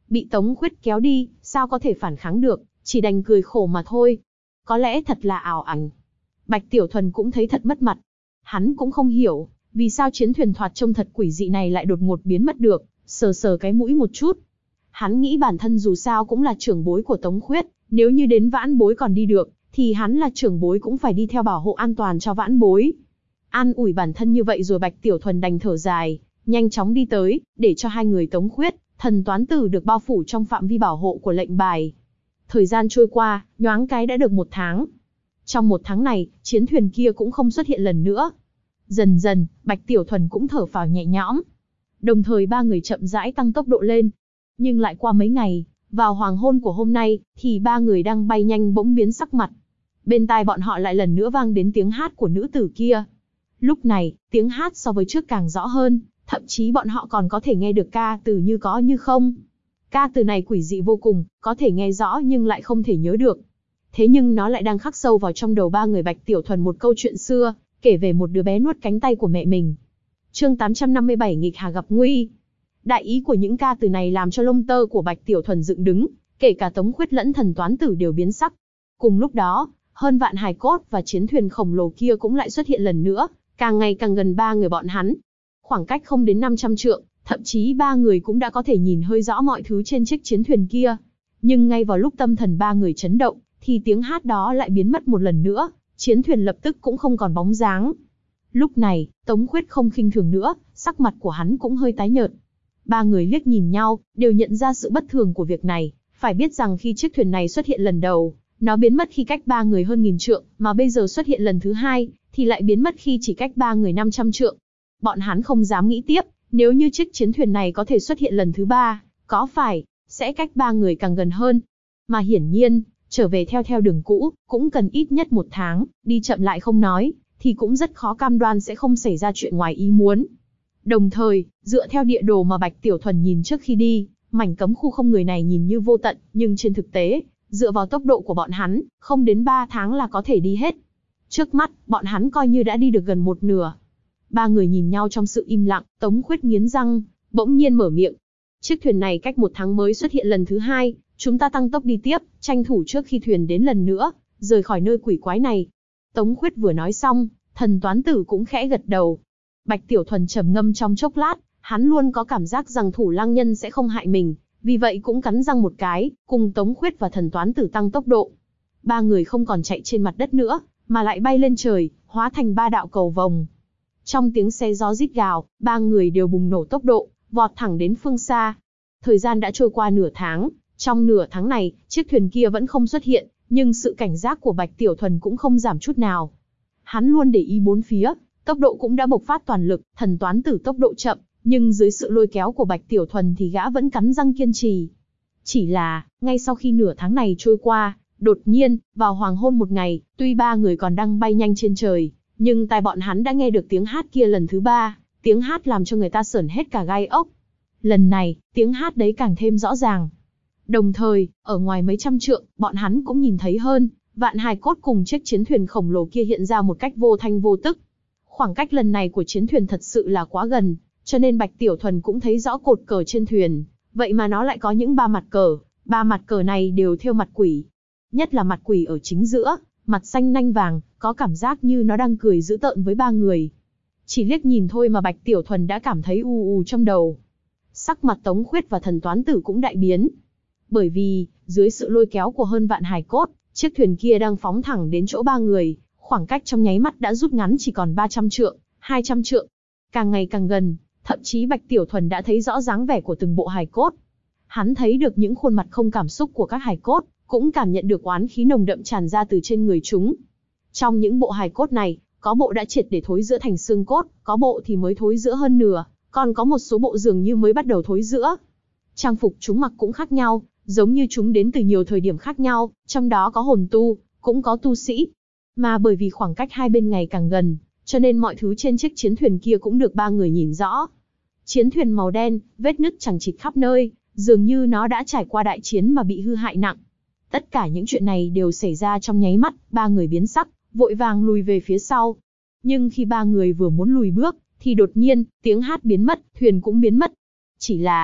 Speaker 1: Bị Tống Khuyết kéo đi, sao có thể phản kháng được, chỉ đành cười khổ mà thôi. Có lẽ thật là ảo ảnh. Bạch Tiểu Thuần cũng thấy thật mất mặt. Hắn cũng không hiểu, vì sao chiến thuyền thoạt trông thật quỷ dị này lại đột ngột biến mất được, sờ sờ cái mũi một chút. Hắn nghĩ bản thân dù sao cũng là trưởng bối của Tống Khuyết, nếu như đến vãn bối còn đi được, thì hắn là trưởng bối cũng phải đi theo bảo hộ an toàn cho vãn bối. An ủi bản thân như vậy rồi Bạch Tiểu Thuần đành thở dài, nhanh chóng đi tới, để cho hai người Tống Khuyết, Thần Toán Tử được bao phủ trong phạm vi bảo hộ của lệnh bài. Thời gian trôi qua, nhoáng cái đã được 1 tháng. Trong 1 tháng này, chiến thuyền kia cũng không xuất hiện lần nữa. Dần dần, Bạch Tiểu Thuần cũng thở phào nhẹ nhõm. Đồng thời ba người chậm rãi tăng tốc độ lên. Nhưng lại qua mấy ngày, vào hoàng hôn của hôm nay, thì ba người đang bay nhanh bỗng biến sắc mặt. Bên tai bọn họ lại lần nữa vang đến tiếng hát của nữ tử kia. Lúc này, tiếng hát so với trước càng rõ hơn, thậm chí bọn họ còn có thể nghe được ca từ như có như không. Ca từ này quỷ dị vô cùng, có thể nghe rõ nhưng lại không thể nhớ được. Thế nhưng nó lại đang khắc sâu vào trong đầu ba người Bạch Tiểu Thuần một câu chuyện xưa, kể về một đứa bé nuốt cánh tay của mẹ mình. Chương 857 nghịch hà gặp nguy. Đại ý của những ca từ này làm cho lông tơ của Bạch Tiểu Thuần dựng đứng, kể cả Tống Khuyết lẫn Thần Toán Tử đều biến sắc. Cùng lúc đó, hơn vạn hài cốt và chiến thuyền khổng lồ kia cũng lại xuất hiện lần nữa, càng ngày càng gần ba người bọn hắn. Khoảng cách không đến 500 trượng, thậm chí ba người cũng đã có thể nhìn hơi rõ mọi thứ trên chiếc chiến thuyền kia. Nhưng ngay vào lúc tâm thần ba người chấn động, thì tiếng hát đó lại biến mất một lần nữa, chiến thuyền lập tức cũng không còn bóng dáng. Lúc này, Tống Khuyết không khinh thường nữa, sắc mặt của hắn cũng hơi tái nhợt. Ba người liếc nhìn nhau, đều nhận ra sự bất thường của việc này. Phải biết rằng khi chiếc thuyền này xuất hiện lần đầu, nó biến mất khi cách ba người hơn 1000 trượng, mà bây giờ xuất hiện lần thứ hai, thì lại biến mất khi chỉ cách ba người 500 trượng. Bọn hắn không dám nghĩ tiếp, nếu như chiếc chiến thuyền này có thể xuất hiện lần thứ ba, có phải sẽ cách ba người càng gần hơn? Mà hiển nhiên, trở về theo đường cũ, cũng cần ít nhất 1 tháng, đi chậm lại không nói, thì cũng rất khó cam đoan sẽ không xảy ra chuyện ngoài ý muốn. Đồng thời, dựa theo địa đồ mà Bạch Tiểu Thuần nhìn trước khi đi, mảnh cấm khu không người này nhìn như vô tận, nhưng trên thực tế, dựa vào tốc độ của bọn hắn, không đến 3 tháng là có thể đi hết. Trước mắt, bọn hắn coi như đã đi được gần 1/2. Ba người nhìn nhau trong sự im lặng, Tống Khuyết nghiến răng, bỗng nhiên mở miệng. Chiếc thuyền này cách 1 tháng mới xuất hiện lần thứ hai, chúng ta tăng tốc đi tiếp, tranh thủ trước khi thuyền đến lần nữa, rời khỏi nơi quỷ quái này. Tống Khuyết vừa nói xong, Thần Toán Tử cũng khẽ gật đầu. Bạch Tiểu Thuần trầm ngâm trong chốc lát, hắn luôn có cảm giác rằng Thủ Lăng Nhân sẽ không hại mình, vì vậy cũng cắn răng một cái, cùng Tống Khuyết và Thần Toán Tử tăng tốc độ. Ba người không còn chạy trên mặt đất nữa, mà lại bay lên trời, hóa thành 3 đạo cầu vồng. Trong tiếng xe gió rít gào, ba người đều bùng nổ tốc độ, vọt thẳng đến phương xa. Thời gian đã trôi qua nửa tháng, trong nửa tháng này, chiếc thuyền kia vẫn không xuất hiện, nhưng sự cảnh giác của Bạch Tiểu Thuần cũng không giảm chút nào. Hắn luôn để ý bốn phía, tốc độ cũng đã bộc phát toàn lực, Thần Toán Tử tốc độ chậm, nhưng dưới sự lôi kéo của Bạch Tiểu Thuần thì gã vẫn cắn răng kiên trì. Chỉ là, ngay sau khi nửa tháng này trôi qua, đột nhiên, vào hoàng hôn một ngày, tuy ba người còn đang bay nhanh trên trời, nhưng tai bọn hắn đã nghe được tiếng hát kia lần thứ ba, tiếng hát làm cho người ta sởn hết cả gai ốc. Lần này, tiếng hát đấy càng thêm rõ ràng. Đồng thời, ở ngoài mấy trăm trượng, bọn hắn cũng nhìn thấy hơn, vạn hài cốt cùng chiếc chiến thuyền khổng lồ kia hiện ra một cách vô thanh vô tức. Khoảng cách lần này của chiến thuyền thật sự là quá gần, cho nên Bạch Tiểu Thuần cũng thấy rõ cột cờ trên thuyền, vậy mà nó lại có những 3 mặt cờ, 3 mặt cờ này đều thêu mặt quỷ. Nhất là mặt quỷ ở chính giữa, mặt xanh nanh vàng, có cảm giác như nó đang cười dữ tợn với ba người. Chỉ liếc nhìn thôi mà Bạch Tiểu Thuần đã cảm thấy u trong đầu. Sắc mặt Tống Khuyết và Thần Toán Tử cũng đại biến. Bởi vì, dưới sự lôi kéo của hơn vạn hài cốt, chiếc thuyền kia đang phóng thẳng đến chỗ ba người, khoảng cách trong nháy mắt đã rút ngắn chỉ còn 300 trượng, 200 trượng. Càng ngày càng gần, thậm chí Bạch Tiểu Thuần đã thấy rõ dáng vẻ của từng bộ hài cốt. Hắn thấy được những khuôn mặt không cảm xúc của các hài cốt, cũng cảm nhận được oán khí nồng đậm tràn ra từ trên người chúng. Trong những bộ hài cốt này, có bộ đã triệt để thối rữa thành xương cốt, có bộ thì mới thối rữa hơn nửa, còn có một số bộ dường như mới bắt đầu thối rữa. Trang phục chúng mặc cũng khác nhau, giống như chúng đến từ nhiều thời điểm khác nhau, trong đó có hồn tu, cũng có tu sĩ. Mà bởi vì khoảng cách hai bên ngày càng gần, cho nên mọi thứ trên chiếc chiến thuyền kia cũng được ba người nhìn rõ. Chiến thuyền màu đen, vết nứt chằng chịt khắp nơi, dường như nó đã trải qua đại chiến mà bị hư hại nặng. Tất cả những chuyện này đều xảy ra trong nháy mắt, ba người biến sắc, vội vàng lùi về phía sau. Nhưng khi ba người vừa muốn lùi bước, thì đột nhiên, tiếng hát biến mất, thuyền cũng biến mất. Chỉ là,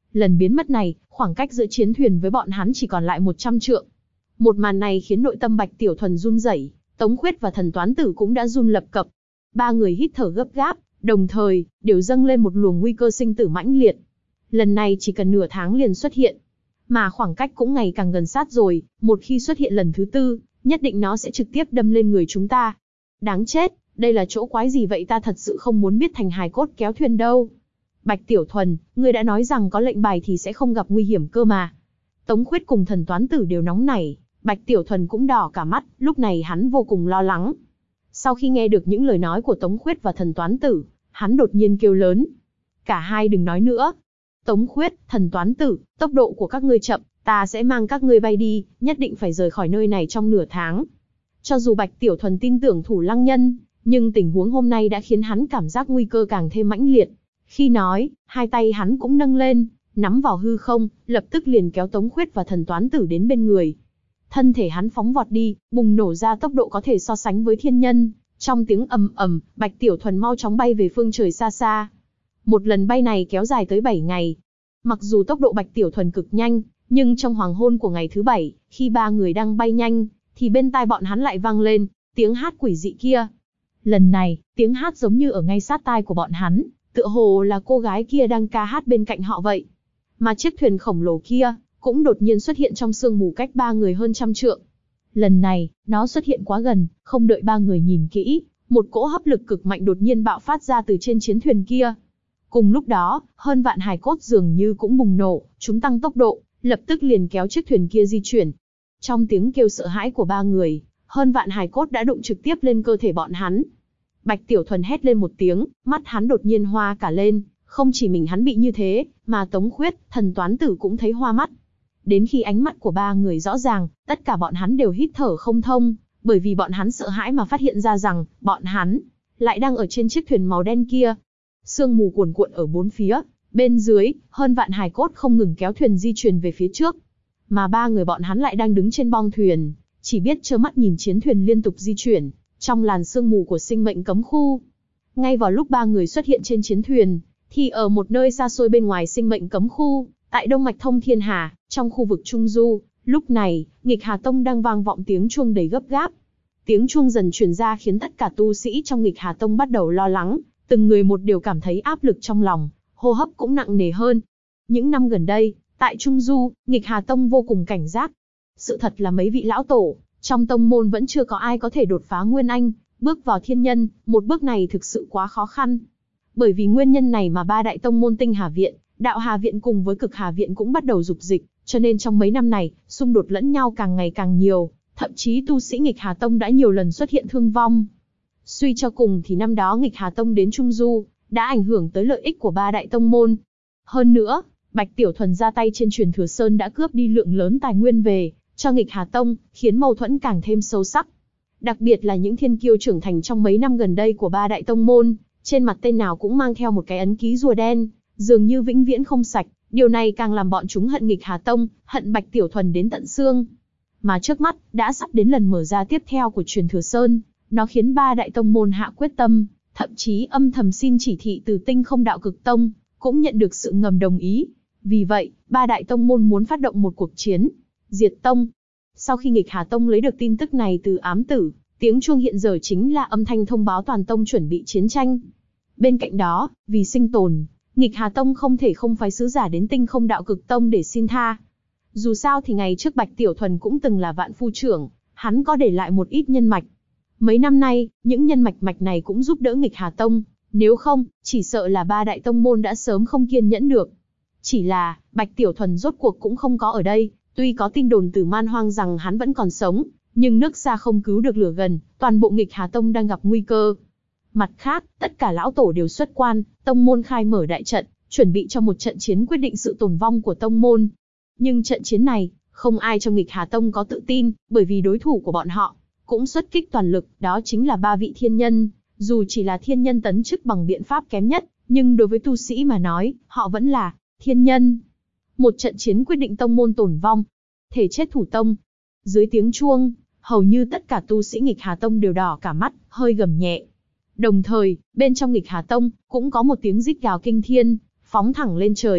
Speaker 1: Lần biến mất này, khoảng cách giữa chiến thuyền với bọn hắn chỉ còn lại 100 trượng. Một màn này khiến nội tâm Bạch Tiểu Thuần run rẩy, Tống Khuyết và Thần Toán Tử cũng đã run lập cập. Ba người hít thở gấp gáp, đồng thời đều dâng lên một luồng nguy cơ sinh tử mãnh liệt. Lần này chỉ cần nửa tháng liền xuất hiện, mà khoảng cách cũng ngày càng gần sát rồi, một khi xuất hiện lần thứ tư, nhất định nó sẽ trực tiếp đâm lên người chúng ta. Đáng chết, đây là chỗ quái gì vậy, ta thật sự không muốn biết thành hài cốt kéo thuyền đâu. Bạch Tiểu Thuần, ngươi đã nói rằng có lệnh bài thì sẽ không gặp nguy hiểm cơ mà. Tống Khuyết cùng Thần Toán Tử đều nóng nảy, Bạch Tiểu Thuần cũng đỏ cả mắt, lúc này hắn vô cùng lo lắng. Sau khi nghe được những lời nói của Tống Khuyết và Thần Toán Tử, hắn đột nhiên kêu lớn. Cả hai đừng nói nữa. Tống Khuyết, Thần Toán Tử, tốc độ của các ngươi chậm, ta sẽ mang các ngươi bay đi, nhất định phải rời khỏi nơi này trong nửa tháng. Cho dù Bạch Tiểu Thuần tin tưởng Thủ Lăng Nhân, nhưng tình huống hôm nay đã khiến hắn cảm giác nguy cơ càng thêm mãnh liệt. Khi nói, hai tay hắn cũng nâng lên, nắm vào hư không, lập tức liền kéo Tống Khuyết và Thần Toán Tử đến bên người. Thân thể hắn phóng vọt đi, bùng nổ ra tốc độ có thể so sánh với thiên nhân. Trong tiếng ầm ầm, Bạch Tiểu Thuần mau chóng bay về phương trời xa xa. Một lần bay này kéo dài tới 7 ngày. Mặc dù tốc độ Bạch Tiểu Thuần cực nhanh, nhưng trong hoàng hôn của ngày thứ 7, khi ba người đang bay nhanh, thì bên tai bọn hắn lại vang lên tiếng hát quỷ dị kia. Lần này, tiếng hát giống như ở ngay sát tai của bọn hắn, tựa hồ là cô gái kia đang ca hát bên cạnh họ vậy. Mà chiếc thuyền khổng lồ kia cũng đột nhiên xuất hiện trong sương mù cách ba người hơn 100 trượng. Lần này, nó xuất hiện quá gần, không đợi ba người nhìn kỹ, một cỗ hấp lực cực mạnh đột nhiên bạo phát ra từ trên chiến thuyền kia. Cùng lúc đó, hơn vạn hài cốt dường như cũng bùng nổ, chúng tăng tốc độ, lập tức liền kéo chiếc thuyền kia di chuyển. Trong tiếng kêu sợ hãi của ba người, hơn vạn hài cốt đã đụng trực tiếp lên cơ thể bọn hắn. Bạch Tiểu Thuần hét lên một tiếng, mắt hắn đột nhiên hoa cả lên, không chỉ mình hắn bị như thế, mà Tống Khuyết, Thần Toán Tử cũng thấy hoa mắt. Đến khi ánh mắt của ba người rõ ràng, tất cả bọn hắn đều hít thở không thông, bởi vì bọn hắn sợ hãi mà phát hiện ra rằng, bọn hắn lại đang ở trên chiếc thuyền màu đen kia. Sương mù cuồn cuộn ở bốn phía, bên dưới, hơn vạn hài cốt không ngừng kéo thuyền di chuyển về phía trước. Mà ba người bọn hắn lại đang đứng trên bong thuyền, chỉ biết trơ mắt nhìn chiến thuyền liên tục di chuyển, trong làn sương mù của sinh mệnh cấm khu. Ngay vào lúc ba người xuất hiện trên chiến thuyền, thì ở một nơi xa xôi bên ngoài sinh mệnh cấm khu, tại Đông Mạch Thông Thiên Hà, trong khu vực Trung Du, lúc này, Nghịch Hà Tông đang vang vọng tiếng chuông đầy gấp gáp. Tiếng chuông dần truyền ra khiến tất cả tu sĩ trong Nghịch Hà Tông bắt đầu lo lắng, từng người một đều cảm thấy áp lực trong lòng, hô hấp cũng nặng nề hơn. Những năm gần đây, tại Trung Du, Nghịch Hà Tông vô cùng cảnh giác. Sự thật là mấy vị lão tổ trong tông môn vẫn chưa có ai có thể đột phá Nguyên Anh, bước vào thiên nhân, một bước này thực sự quá khó khăn. Bởi vì nguyên nhân này mà ba đại tông môn Tinh Hà Viện, Đạo Hà Viện cùng với Cực Hà Viện cũng bắt đầu dục dịch, cho nên trong mấy năm này, xung đột lẫn nhau càng ngày càng nhiều, thậm chí tu sĩ Nghịch Hà Tông đã nhiều lần xuất hiện thương vong. Suy cho cùng thì năm đó Nghịch Hà Tông đến Trung Du, đã ảnh hưởng tới lợi ích của ba đại tông môn. Hơn nữa, Bạch Tiểu Thuần ra tay trên Truyền Thừa Sơn đã cướp đi lượng lớn tài nguyên về cho Nghịch Hà Tông, khiến mâu thuẫn càng thêm sâu sắc. Đặc biệt là những thiên kiêu trưởng thành trong mấy năm gần đây của ba đại tông môn, trên mặt tên nào cũng mang theo một cái ấn ký rùa đen, dường như vĩnh viễn không sạch. Điều này càng làm bọn chúng hận Nghịch Hà Tông, hận Bạch Tiểu Thuần đến tận xương. Mà trước mắt, đã sắp đến lần mở ra tiếp theo của Truyền Thừa Sơn, nó khiến ba đại tông môn hạ quyết tâm, thậm chí âm thầm xin chỉ thị từ Tinh Không Đạo Cực Tông, cũng nhận được sự ngầm đồng ý. Vì vậy, ba đại tông môn muốn phát động một cuộc chiến, diệt tông. Sau khi Nghịch Hà Tông lấy được tin tức này từ ám tử, tiếng chuông hiện giờ chính là âm thanh thông báo toàn tông chuẩn bị chiến tranh. Bên cạnh đó, vì sinh tồn, Nghịch Hà Tông không thể không phái sứ giả đến Tinh Không Đạo Cực Tông để xin tha. Dù sao thì ngày trước Bạch Tiểu Thuần cũng từng là vạn phu trưởng, hắn có để lại một ít nhân mạch. Mấy năm nay, những nhân mạch này cũng giúp đỡ Nghịch Hà Tông, nếu không, chỉ sợ là ba đại tông môn đã sớm không kiên nhẫn được. Chỉ là, Bạch Tiểu Thuần rốt cuộc cũng không có ở đây, tuy có tin đồn từ Man Hoang rằng hắn vẫn còn sống, nhưng nước xa không cứu được lửa gần, toàn bộ Nghịch Hà Tông đang gặp nguy cơ. Mặt khác, tất cả lão tổ đều xuất quan, tông môn khai mở đại trận, chuẩn bị cho một trận chiến quyết định sự tồn vong của tông môn. Nhưng trận chiến này, không ai trong Nghịch Hà Tông có tự tin, bởi vì đối thủ của bọn họ cũng xuất kích toàn lực, đó chính là ba vị thiên nhân. Dù chỉ là thiên nhân tấn chức bằng biện pháp kém nhất, nhưng đối với tu sĩ mà nói, họ vẫn là thiên nhân. Một trận chiến quyết định tông môn tồn vong, thể chết thủ tông. Dưới tiếng chuông, hầu như tất cả tu sĩ Nghịch Hà Tông đều đỏ cả mắt, hơi gầm nhẹ. Đồng thời, bên trong Nghịch Hà Tông, cũng có một tiếng rít gào kinh thiên, phóng thẳng lên trời.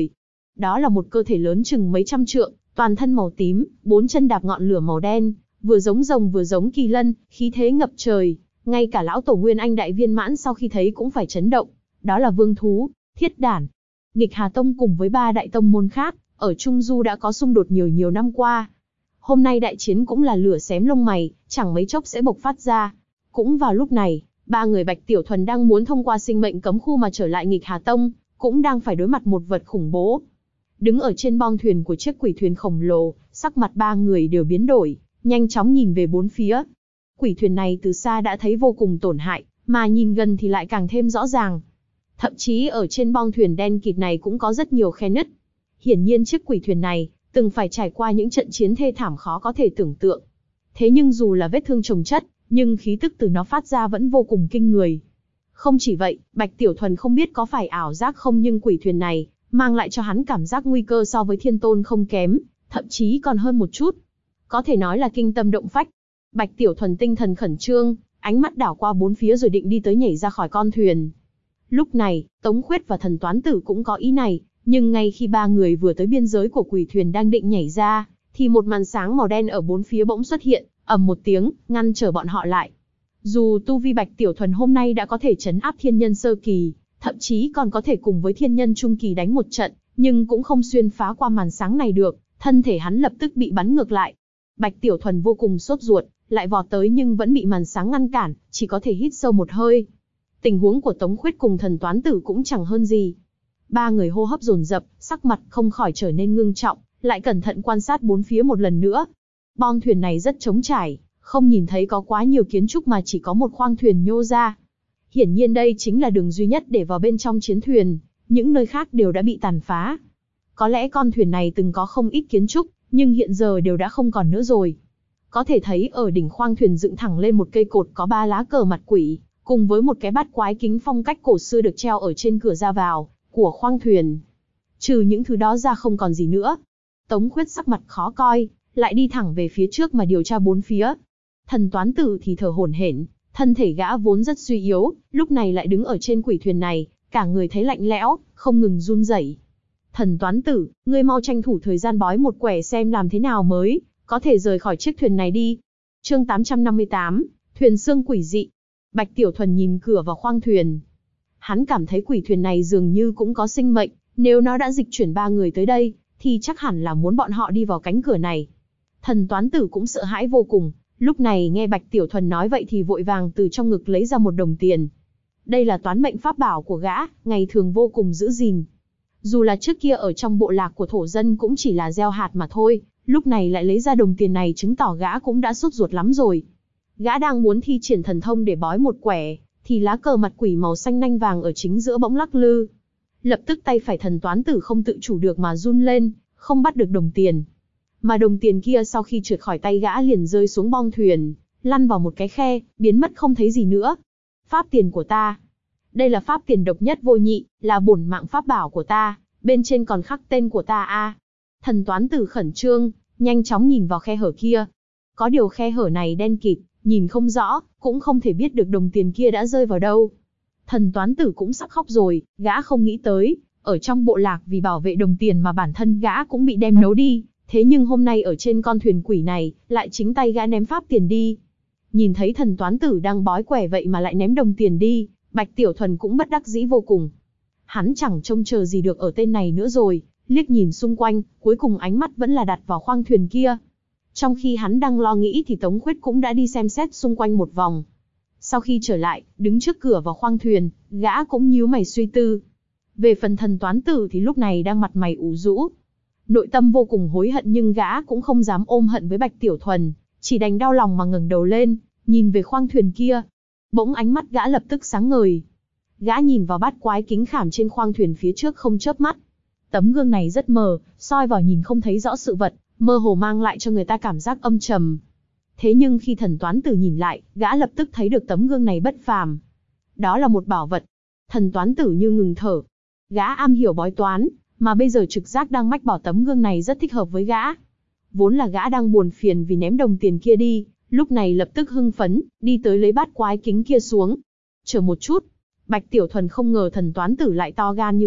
Speaker 1: Đó là một cơ thể lớn chừng mấy trăm trượng, toàn thân màu tím, 4 chân đạp ngọn lửa màu đen, vừa giống rồng vừa giống kỳ lân, khí thế ngập trời. Ngay cả lão tổ Nguyên Anh đại viên mãn sau khi thấy cũng phải chấn động. Đó là vương thú, Thiết Đản. Nghịch Hà Tông cùng với 3 đại tông môn khác, ở Trung Du đã có xung đột nhiều năm qua. Hôm nay đại chiến cũng là lửa xém lông mày, chẳng mấy chốc sẽ bộc phát ra. Cũng vào lúc này, 3 người Bạch Tiểu Thuần đang muốn thông qua sinh mệnh cấm khu mà trở lại Nghịch Hà Tông, cũng đang phải đối mặt một vật khủng bố. Đứng ở trên bong thuyền của chiếc quỷ thuyền khổng lồ, sắc mặt 3 người đều biến đổi, nhanh chóng nhìn về bốn phía. Quỷ thuyền này từ xa đã thấy vô cùng tổn hại, mà nhìn gần thì lại càng thêm rõ ràng. Thậm chí ở trên bong thuyền đen kịt này cũng có rất nhiều khe nứt. Hiển nhiên chiếc quỷ thuyền này từng phải trải qua những trận chiến thê thảm khó có thể tưởng tượng. Thế nhưng dù là vết thương chồng chất, nhưng khí tức từ nó phát ra vẫn vô cùng kinh người. Không chỉ vậy, Bạch Tiểu Thuần không biết có phải ảo giác không, nhưng quỷ thuyền này mang lại cho hắn cảm giác nguy cơ so với Thiên Tôn không kém, thậm chí còn hơn một chút. Có thể nói là kinh tâm động phách. Bạch Tiểu Thuần tinh thần khẩn trương, ánh mắt đảo qua bốn phía rồi định đi tới nhảy ra khỏi con thuyền. Lúc này, Tống Khuyết và Thần Toán Tử cũng có ý này, nhưng ngay khi 3 người vừa tới biên giới của quỷ thuyền đang định nhảy ra, thì một màn sáng màu đen ở bốn phía bỗng xuất hiện, ầm một tiếng, ngăn trở bọn họ lại. Dù tu vi Bạch Tiểu Thuần hôm nay đã có thể trấn áp thiên nhân sơ kỳ, thậm chí còn có thể cùng với thiên nhân trung kỳ đánh một trận, nhưng cũng không xuyên phá qua màn sáng này được, thân thể hắn lập tức bị bắn ngược lại. Bạch Tiểu Thuần vô cùng sốt ruột, lại vọt tới nhưng vẫn bị màn sáng ngăn cản, chỉ có thể hít sâu một hơi. Tình huống của Tống Khuyết cùng Thần Toán Tử cũng chẳng hơn gì. 3 người hô hấp dồn dập, sắc mặt không khỏi trở nên ngưng trọng, lại cẩn thận quan sát bốn phía một lần nữa. Bong thuyền này rất trống trải, không nhìn thấy có quá nhiều kiến trúc mà chỉ có một khoang thuyền nhô ra. Hiển nhiên đây chính là đường duy nhất để vào bên trong chiến thuyền, những nơi khác đều đã bị tàn phá. Có lẽ con thuyền này từng có không ít kiến trúc, nhưng hiện giờ đều đã không còn nữa rồi. Có thể thấy ở đỉnh khoang thuyền dựng thẳng lên một cây cột có 3 lá cờ mặt quỷ, cùng với một cái bát quái kính phong cách cổ xưa được treo ở trên cửa ra vào của khoang thuyền. Trừ những thứ đó ra không còn gì nữa. Tống Khuyết sắc mặt khó coi, lại đi thẳng về phía trước mà điều tra bốn phía. Thần Toán Tử thì thở hổn hển, thân thể gã vốn rất suy yếu, lúc này lại đứng ở trên quỷ thuyền này, cả người thấy lạnh lẽo, không ngừng run rẩy. Thần Toán Tử, ngươi mau tranh thủ thời gian bói một quẻ xem làm thế nào mới có thể rời khỏi chiếc thuyền này đi. Chương 858, thuyền xương quỷ dị. Bạch Tiểu Thuần nhìn cửa vào khoang thuyền. Hắn cảm thấy quỷ thuyền này dường như cũng có sinh mệnh, nếu nó đã dịch chuyển 3 người tới đây, thì chắc hẳn là muốn bọn họ đi vào cánh cửa này. Thần Toán Tử cũng sợ hãi vô cùng, lúc này nghe Bạch Tiểu Thuần nói vậy thì vội vàng từ trong ngực lấy ra một đồng tiền. Đây là toán mệnh pháp bảo của gã, ngày thường vô cùng giữ gìn. Dù là trước kia ở trong bộ lạc của thổ dân cũng chỉ là gieo hạt mà thôi, lúc này lại lấy ra đồng tiền này chứng tỏ gã cũng đã sốt ruột lắm rồi. Gã đang muốn thi triển thần thông để bói một quẻ, thì lá cờ mặt quỷ màu xanh nanh vàng ở chính giữa bỗng lắc lư. Lập tức tay phải Thần Toán Tử không tự chủ được mà run lên, không bắt được đồng tiền. Mà đồng tiền kia sau khi trượt khỏi tay gã liền rơi xuống bong thuyền, lăn vào một cái khe, biến mất không thấy gì nữa. Pháp tiền của ta. Đây là pháp tiền độc nhất vô nhị, là bổn mạng pháp bảo của ta, bên trên còn khắc tên của ta a. Thần Toán Tử khẩn trương, nhanh chóng nhìn vào khe hở kia. Có điều khe hở này đen kịt, nhìn không rõ, cũng không thể biết được đồng tiền kia đã rơi vào đâu. Thần Toán Tử cũng sắp khóc rồi, gã không nghĩ tới, ở trong bộ lạc vì bảo vệ đồng tiền mà bản thân gã cũng bị đem nấu đi, thế nhưng hôm nay ở trên con thuyền quỷ này, lại chính tay gã ném pháp tiền đi. Nhìn thấy Thần Toán Tử đang bói quẻ vậy mà lại ném đồng tiền đi, Bạch Tiểu Thuần cũng bất đắc dĩ vô cùng. Hắn chẳng trông chờ gì được ở tên này nữa rồi, liếc nhìn xung quanh, cuối cùng ánh mắt vẫn là đặt vào khoang thuyền kia. Trong khi hắn đang lo nghĩ thì Tống Khuyết cũng đã đi xem xét xung quanh một vòng. Sau khi trở lại, đứng trước cửa vào khoang thuyền, gã cũng nhíu mày suy tư. Về phần Thần Toán Tử thì lúc này đang mặt mày ủ rũ. Nội tâm vô cùng hối hận nhưng gã cũng không dám ôm hận với Bạch Tiểu Thuần, chỉ đành đau lòng mà ngẩng đầu lên, nhìn về khoang thuyền kia. Bỗng ánh mắt gã lập tức sáng ngời. Gã nhìn vào bát quái kính khảm trên khoang thuyền phía trước không chớp mắt. Tấm gương này rất mờ, soi vào nhìn không thấy rõ sự vật, mơ hồ mang lại cho người ta cảm giác âm trầm. Thế nhưng khi Thần Toán Tử nhìn lại, gã lập tức thấy được tấm gương này bất phàm. Đó là một bảo vật. Thần Toán Tử như ngừng thở. Gã am hiểu bói toán, mà bây giờ trực giác đang mách bảo tấm gương này rất thích hợp với gã. Vốn là gã đang buồn phiền vì ném đồng tiền kia đi, lúc này lập tức hưng phấn, đi tới lấy bát quái kính kia xuống. Chờ một chút, Bạch Tiểu Thuần không ngờ Thần Toán Tử lại to gan như vậy,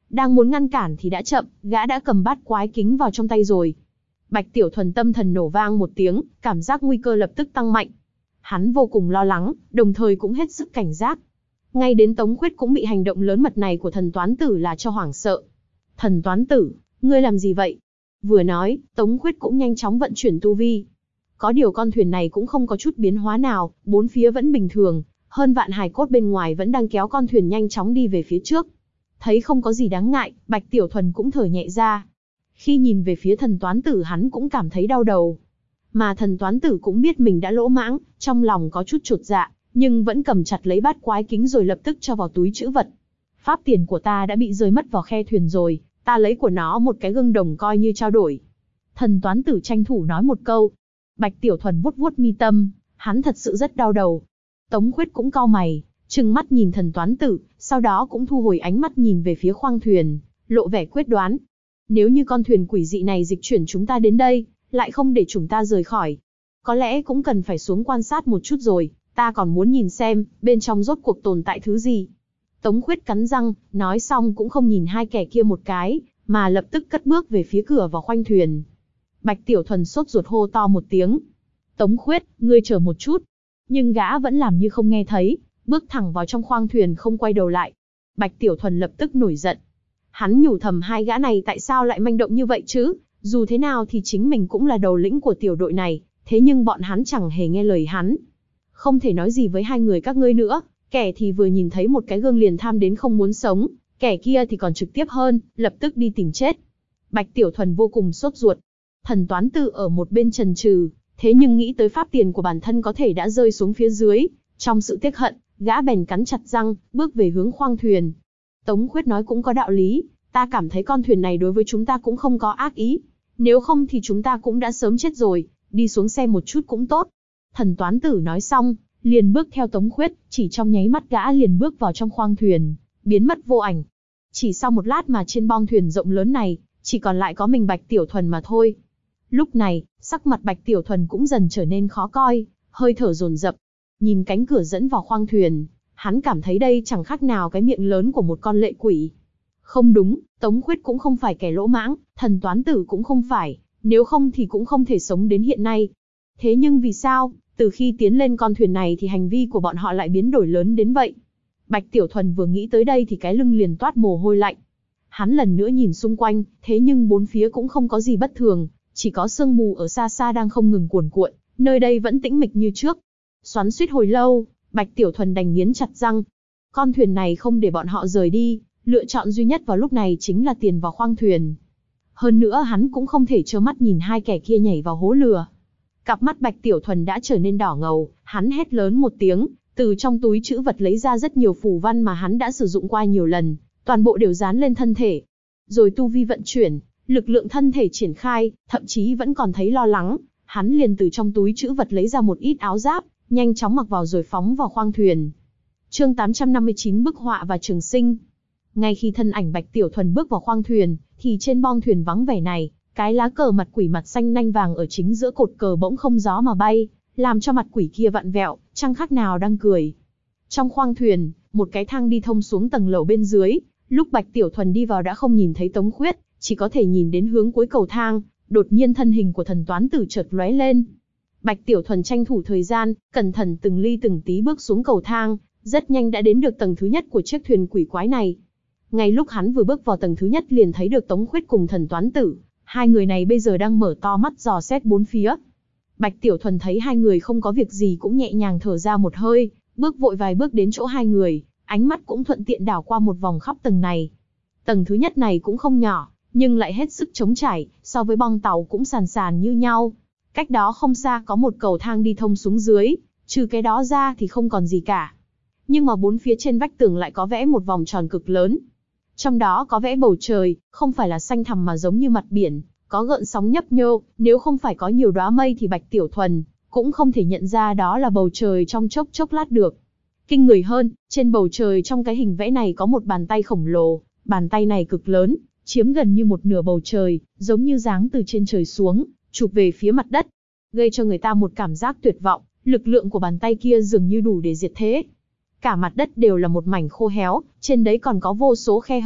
Speaker 1: đang muốn ngăn cản thì đã chậm, gã đã cầm bát quái kính vào trong tay rồi. Bạch Tiểu Thuần tâm thần nổ vang một tiếng, cảm giác nguy cơ lập tức tăng mạnh. Hắn vô cùng lo lắng, đồng thời cũng hết sức cảnh giác. Ngay đến Tống Khuyết cũng bị hành động lớn mật này của thần toán tử là cho hoảng sợ. Thần toán tử, ngươi làm gì vậy? Vừa nói, Tống Khuyết cũng nhanh chóng vận chuyển tu vi. Có điều con thuyền này cũng không có chút biến hóa nào, bốn phía vẫn bình thường, hơn vạn hài cốt bên ngoài vẫn đang kéo con thuyền nhanh chóng đi về phía trước. Thấy không có gì đáng ngại, Bạch Tiểu Thuần cũng thở nhẹ ra. Khi nhìn về phía thần toán tử hắn cũng cảm thấy đau đầu. Mà thần toán tử cũng biết mình đã lỗ mãng, trong lòng có chút chột dạ, nhưng vẫn cầm chặt lấy bát quái kính rồi lập tức cho vào túi trữ vật. Pháp tiền của ta đã bị rơi mất vào khe thuyền rồi, ta lấy của nó một cái gương đồng coi như trao đổi. Thần toán tử tranh thủ nói một câu. Bạch Tiểu Thuần vuốt vuốt mi tâm, hắn thật sự rất đau đầu. Tống Khuyết cũng cau mày, trừng mắt nhìn thần toán tử, sau đó cũng thu hồi ánh mắt nhìn về phía khoang thuyền, lộ vẻ quyết đoán. Nếu như con thuyền quỷ dị này dịch chuyển chúng ta đến đây, lại không để chúng ta rời khỏi, có lẽ cũng cần phải xuống quan sát một chút rồi, ta còn muốn nhìn xem, bên trong rốt cuộc tồn tại thứ gì. Tống Khuyết cắn răng, nói xong cũng không nhìn hai kẻ kia một cái, mà lập tức cất bước về phía cửa vào khoang thuyền. Bạch Tiểu Thuần sốt ruột hô to một tiếng. Tống Khuyết, ngươi chờ một chút. Nhưng gã vẫn làm như không nghe thấy, bước thẳng vào trong khoang thuyền không quay đầu lại. Bạch Tiểu Thuần lập tức nổi giận. Hắn nhủ thầm hai gã này tại sao lại manh động như vậy chứ, dù thế nào thì chính mình cũng là đầu lĩnh của tiểu đội này, thế nhưng bọn hắn chẳng hề nghe lời hắn. Không thể nói gì với hai người các ngươi nữa, kẻ thì vừa nhìn thấy một cái gương liền tham đến không muốn sống, kẻ kia thì còn trực tiếp hơn, lập tức đi tìm chết. Bạch Tiểu Thuần vô cùng sốt ruột. Thần toán tử ở một bên chần chừ, thế nhưng nghĩ tới pháp tiền của bản thân có thể đã rơi xuống phía dưới, trong sự tiếc hận, gã bèn cắn chặt răng, bước về hướng khoang thuyền. Tống Khuyết nói cũng có đạo lý, ta cảm thấy con thuyền này đối với chúng ta cũng không có ác ý, nếu không thì chúng ta cũng đã sớm chết rồi, đi xuống xe một chút cũng tốt. Thần toán tử nói xong, liền bước theo Tống Khuyết, chỉ trong nháy mắt gã liền bước vào trong khoang thuyền, biến mất vô ảnh. Chỉ sau một lát mà trên bong thuyền rộng lớn này, chỉ còn lại có mình Bạch Tiểu Thuần mà thôi. Lúc này, sắc mặt Bạch Tiểu Thuần cũng dần trở nên khó coi, hơi thở dồn dập. Nhìn cánh cửa dẫn vào khoang thuyền, hắn cảm thấy đây chẳng khác nào cái miệng lớn của một con lệ quỷ. Không đúng, Tống Khuyết cũng không phải kẻ lỗ mãng, thần toán tử cũng không phải, nếu không thì cũng không thể sống đến hiện nay. Thế nhưng vì sao, từ khi tiến lên con thuyền này thì hành vi của bọn họ lại biến đổi lớn đến vậy? Bạch Tiểu Thuần vừa nghĩ tới đây thì cái lưng liền toát mồ hôi lạnh. Hắn lần nữa nhìn xung quanh, thế nhưng bốn phía cũng không có gì bất thường, chỉ có sương mù ở xa xa đang không ngừng cuồn cuộn, nơi đây vẫn tĩnh mịch như trước. Xoắn xuýt hồi lâu, Bạch Tiểu Thuần đành nghiến chặt răng. Con thuyền này không để bọn họ rời đi, lựa chọn duy nhất vào lúc này chính là tiền vào khoang thuyền. Hơn nữa hắn cũng không thể trơ mắt nhìn hai kẻ kia nhảy vào hố lửa. Cặp mắt Bạch Tiểu Thuần đã trở nên đỏ ngầu, hắn hét lớn một tiếng, từ trong túi trữ vật lấy ra rất nhiều phù văn mà hắn đã sử dụng qua nhiều lần, toàn bộ đều dán lên thân thể. Rồi tu vi vận chuyển, lực lượng thân thể triển khai, thậm chí vẫn còn thấy lo lắng, hắn liền từ trong túi trữ vật lấy ra một ít áo giáp, nhanh chóng mặc vào rồi phóng vào khoang thuyền. Chương 859 bức họa và trường sinh. Ngay khi thân ảnh Bạch Tiểu Thuần bước vào khoang thuyền, thì trên bong thuyền vắng vẻ này, cái lá cờ mặt quỷ mặt xanh nanh vàng ở chính giữa cột cờ bỗng không gió mà bay, làm cho mặt quỷ kia vặn vẹo, chẳng khác nào đang cười. Trong khoang thuyền, một cái thang đi thông xuống tầng lầu bên dưới, lúc Bạch Tiểu Thuần đi vào đã không nhìn thấy Tống Khuyết, chỉ có thể nhìn đến hướng cuối cầu thang, đột nhiên thân hình của thần toán tử chợt lóe lên. Bạch Tiểu Thuần tranh thủ thời gian, cẩn thận từng ly từng tí bước xuống cầu thang, rất nhanh đã đến được tầng thứ nhất của chiếc thuyền quỷ quái này. Ngay lúc hắn vừa bước vào tầng thứ nhất liền thấy được Tống Khuyết cùng thần toán tử, hai người này bây giờ đang mở to mắt dò xét bốn phía. Bạch Tiểu Thuần thấy hai người không có việc gì cũng nhẹ nhàng thở ra một hơi, bước vội vài bước đến chỗ hai người, ánh mắt cũng thuận tiện đảo qua một vòng khắp tầng này. Tầng thứ nhất này cũng không nhỏ, nhưng lại hết sức trống trải, so với bong tàu cũng sàn sàn như nhau. Cách đó không xa có một cầu thang đi thông xuống dưới, trừ cái đó ra thì không còn gì cả. Nhưng mà bốn phía trên vách tường lại có vẽ một vòng tròn cực lớn. Trong đó có vẽ bầu trời, không phải là xanh thẳm mà giống như mặt biển, có gợn sóng nhấp nhô, nếu không phải có nhiều đóa mây thì Bạch Tiểu Thuần cũng không thể nhận ra đó là bầu trời trong chốc lát được. Kinh người hơn, trên bầu trời trong cái hình vẽ này có một bàn tay khổng lồ, bàn tay này cực lớn, chiếm gần như một nửa bầu trời, giống như giáng từ trên trời xuống, chụp về phía mặt đất, gây cho người ta một cảm giác tuyệt vọng, lực lượng của bàn tay kia dường như đủ để diệt thế. Cả mặt đất đều là một mảnh khô héo, trên đấy còn có vô số khe hở,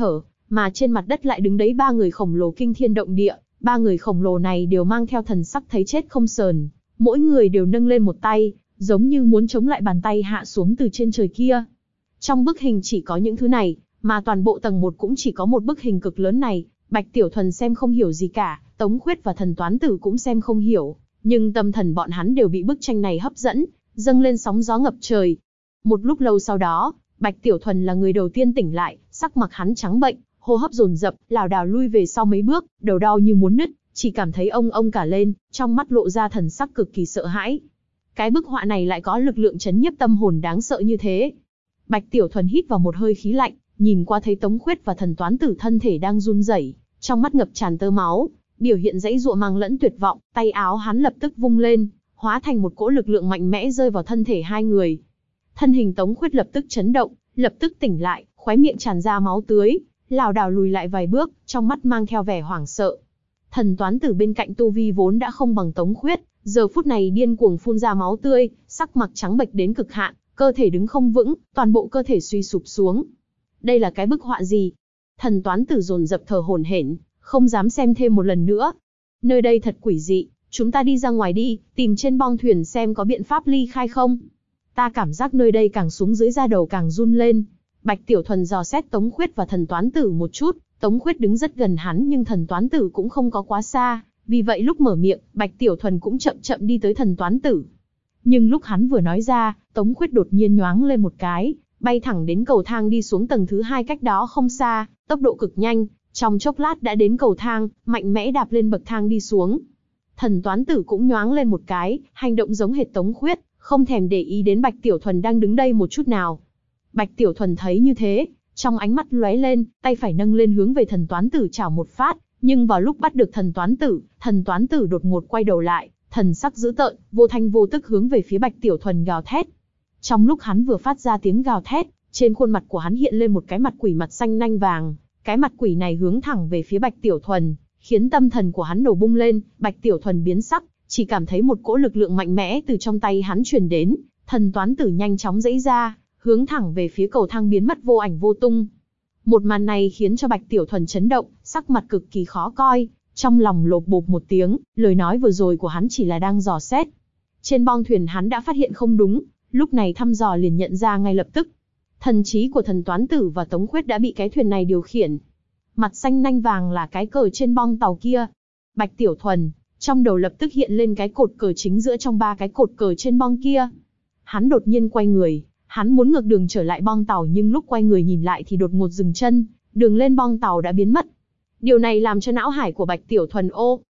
Speaker 1: mà trên mặt đất lại đứng đấy ba người khổng lồ kinh thiên động địa. Ba người khổng lồ này đều mang theo thần sắc thấy chết không sờn, mỗi người đều nâng lên một tay, giống như muốn chống lại bàn tay hạ xuống từ trên trời kia. Trong bức hình chỉ có những thứ này, mà toàn bộ tầng 1 cũng chỉ có một bức hình cực lớn này. Bạch Tiểu Thuần xem không hiểu gì cả, Tống Khuyết và Thần Toán Tử cũng xem không hiểu, nhưng tâm thần bọn hắn đều bị bức tranh này hấp dẫn, dâng lên sóng gió ngập trời. Một lúc lâu sau đó, Bạch Tiểu Thuần là người đầu tiên tỉnh lại, sắc mặt hắn trắng bệch, hô hấp dồn dập, lảo đảo lui về sau mấy bước, đầu đau như muốn nứt, chỉ cảm thấy ông cả lên, trong mắt lộ ra thần sắc cực kỳ sợ hãi. Cái bức họa này lại có lực lượng chấn nhiếp tâm hồn đáng sợ như thế. Bạch Tiểu Thuần hít vào một hơi khí lạnh, nhìn qua thấy Tống Khuyết và Thần Toán Tử thân thể đang run rẩy, trong mắt ngập tràn tơ máu, biểu hiện dãy dụa mang lẫn tuyệt vọng, tay áo hắn lập tức vung lên, hóa thành một cỗ lực lượng mạnh mẽ rơi vào thân thể hai người. Thân hình Tống Khuyết lập tức chấn động, lập tức tỉnh lại, khóe miệng tràn ra máu tươi, lảo đảo lùi lại vài bước, trong mắt mang theo vẻ hoảng sợ. Thần Toán Tử bên cạnh tu vi vốn đã không bằng Tống Khuyết, giờ phút này điên cuồng phun ra máu tươi, sắc mặt trắng bệch đến cực hạn, cơ thể đứng không vững, toàn bộ cơ thể suy sụp xuống. Đây là cái bức họa gì? Thần Toán Tử dồn dập thở hổn hển, không dám xem thêm một lần nữa. Nơi đây thật quỷ dị, chúng ta đi ra ngoài đi, tìm trên bong thuyền xem có biện pháp ly khai không. Ta cảm giác nơi đây càng xuống dưới da đầu càng run lên. Bạch Tiểu Thuần dò xét Tống Khuyết và Thần Toán Tử một chút, Tống Khuyết đứng rất gần hắn nhưng Thần Toán Tử cũng không có quá xa, vì vậy lúc mở miệng, Bạch Tiểu Thuần cũng chậm chậm đi tới Thần Toán Tử. Nhưng lúc hắn vừa nói ra, Tống Khuyết đột nhiên nhoáng lên một cái, bay thẳng đến cầu thang đi xuống tầng thứ 2 cách đó không xa, tốc độ cực nhanh, trong chốc lát đã đến cầu thang, mạnh mẽ đạp lên bậc thang đi xuống. Thần Toán Tử cũng nhoáng lên một cái, hành động giống hệt Tống Khuyết, không thèm để ý đến Bạch Tiểu Thuần đang đứng đây một chút nào. Bạch Tiểu Thuần thấy như thế, trong ánh mắt lóe lên, tay phải nâng lên hướng về Thần Toán Tử chảo một phát, nhưng vào lúc bắt được Thần Toán Tử đột ngột quay đầu lại, thần sắc dữ tợn, vô thanh vô tức hướng về phía Bạch Tiểu Thuần gào thét. Trong lúc hắn vừa phát ra tiếng gào thét, trên khuôn mặt của hắn hiện lên một cái mặt quỷ mặt xanh nanh vàng, cái mặt quỷ này hướng thẳng về phía Bạch Tiểu Thuần, khiến tâm thần của hắn nổ bung lên. Bạch Tiểu Thuần biến sắc, chỉ cảm thấy một cỗ lực lượng mạnh mẽ từ trong tay hắn truyền đến, Thần Toán Tử nhanh chóng giãy ra, hướng thẳng về phía cầu thang biến mất vô ảnh vô tung. Một màn này khiến cho Bạch Tiểu Thuần chấn động, sắc mặt cực kỳ khó coi, trong lòng lộp bộp một tiếng, lời nói vừa rồi của hắn chỉ là đang dò xét. Trên bong thuyền hắn đã phát hiện không đúng, lúc này thăm dò liền nhận ra ngay lập tức. Thần trí của Thần Toán Tử và Tống Khuyết đã bị cái thuyền này điều khiển. Mặt xanh nanh vàng là cái cờ trên bong tàu kia. Bạch Tiểu Thuần, trong đầu lập tức hiện lên cái cột cờ chính giữa trong ba cái cột cờ trên bong kia. Hắn đột nhiên quay người, hắn muốn ngược đường trở lại bong tàu nhưng lúc quay người nhìn lại thì đột ngột dừng chân, đường lên bong tàu đã biến mất. Điều này làm cho não hải của Bạch Tiểu Thuần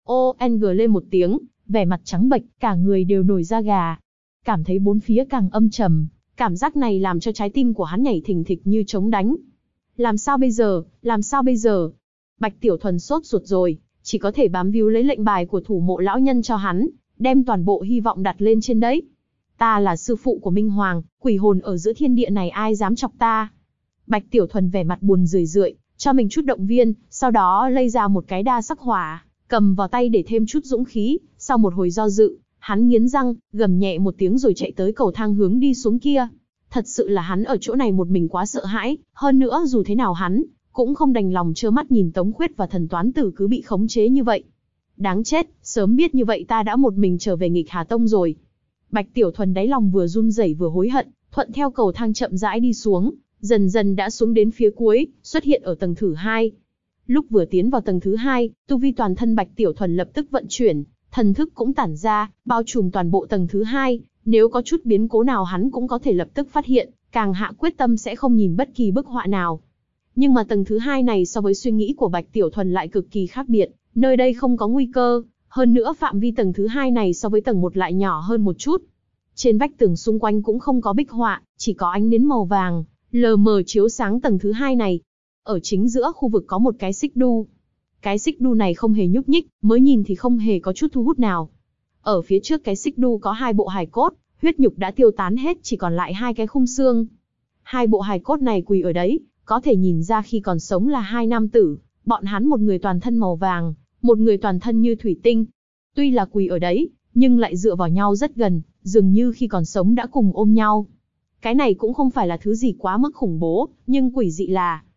Speaker 1: ONG lên một tiếng, vẻ mặt trắng bệch, cả người đều nổi da gà. Cảm thấy bốn phía càng âm trầm, cảm giác này làm cho trái tim của hắn nhảy thình thịch như trống đánh. Làm sao bây giờ, làm sao bây giờ? Bạch Tiểu Thuần sốt ruột rồi, chỉ có thể bám víu lấy lệnh bài của thủ mộ lão nhân cho hắn, đem toàn bộ hy vọng đặt lên trên đấy. Ta là sư phụ của Minh Hoàng, quỷ hồn ở giữa thiên địa này ai dám chọc ta? Bạch Tiểu Thuần vẻ mặt buồn rười rượi, cho mình chút động viên, sau đó lấy ra một cái đa sắc hỏa, cầm vào tay để thêm chút dũng khí. Sau một hồi do dự, hắn nghiến răng, gầm nhẹ một tiếng rồi chạy tới cầu thang hướng đi xuống kia. Thật sự là hắn ở chỗ này một mình quá sợ hãi, hơn nữa dù thế nào hắn cũng không đành lòng trơ mắt nhìn Tống Khuyết và Thần Toán Tử cứ bị khống chế như vậy. Đáng chết, sớm biết như vậy ta đã một mình trở về Nghịch Hà Tông rồi. Bạch Tiểu Thuần đáy lòng vừa run rẩy vừa hối hận, thuận theo cầu thang chậm rãi đi xuống, dần dần đã xuống đến phía cuối, xuất hiện ở tầng thứ 2. Lúc vừa tiến vào tầng thứ 2, tu vi toàn thân Bạch Tiểu Thuần lập tức vận chuyển, thần thức cũng tản ra, bao trùm toàn bộ tầng thứ 2, nếu có chút biến cố nào hắn cũng có thể lập tức phát hiện, càng hạ quyết tâm sẽ không nhìn bất kỳ bức họa nào. Nhưng mà tầng thứ 2 này so với suy nghĩ của Bạch Tiểu Thuần lại cực kỳ khác biệt, nơi đây không có nguy cơ, hơn nữa phạm vi tầng thứ 2 này so với tầng 1 lại nhỏ hơn một chút. Trên vách tường xung quanh cũng không có bích họa, chỉ có ánh nến màu vàng, lờ mờ chiếu sáng tầng thứ 2 này. Ở chính giữa khu vực có một cái xích đu. Cái xích đu này không hề nhúc nhích, mới nhìn thì không hề có chút thu hút nào. Ở phía trước cái xích đu có 2 bộ hài cốt, huyết nhục đã tiêu tán hết chỉ còn lại 2 cái khung xương. 2 bộ hài cốt này quỳ ở đấy, có thể nhìn ra khi còn sống là 2 nam tử, bọn hắn một người toàn thân màu vàng, một người toàn thân như thủy tinh. Tuy là quỳ ở đấy, nhưng lại dựa vào nhau rất gần, dường như khi còn sống đã cùng ôm nhau. Cái này cũng không phải là thứ gì quá mức khủng bố, nhưng quỷ dị là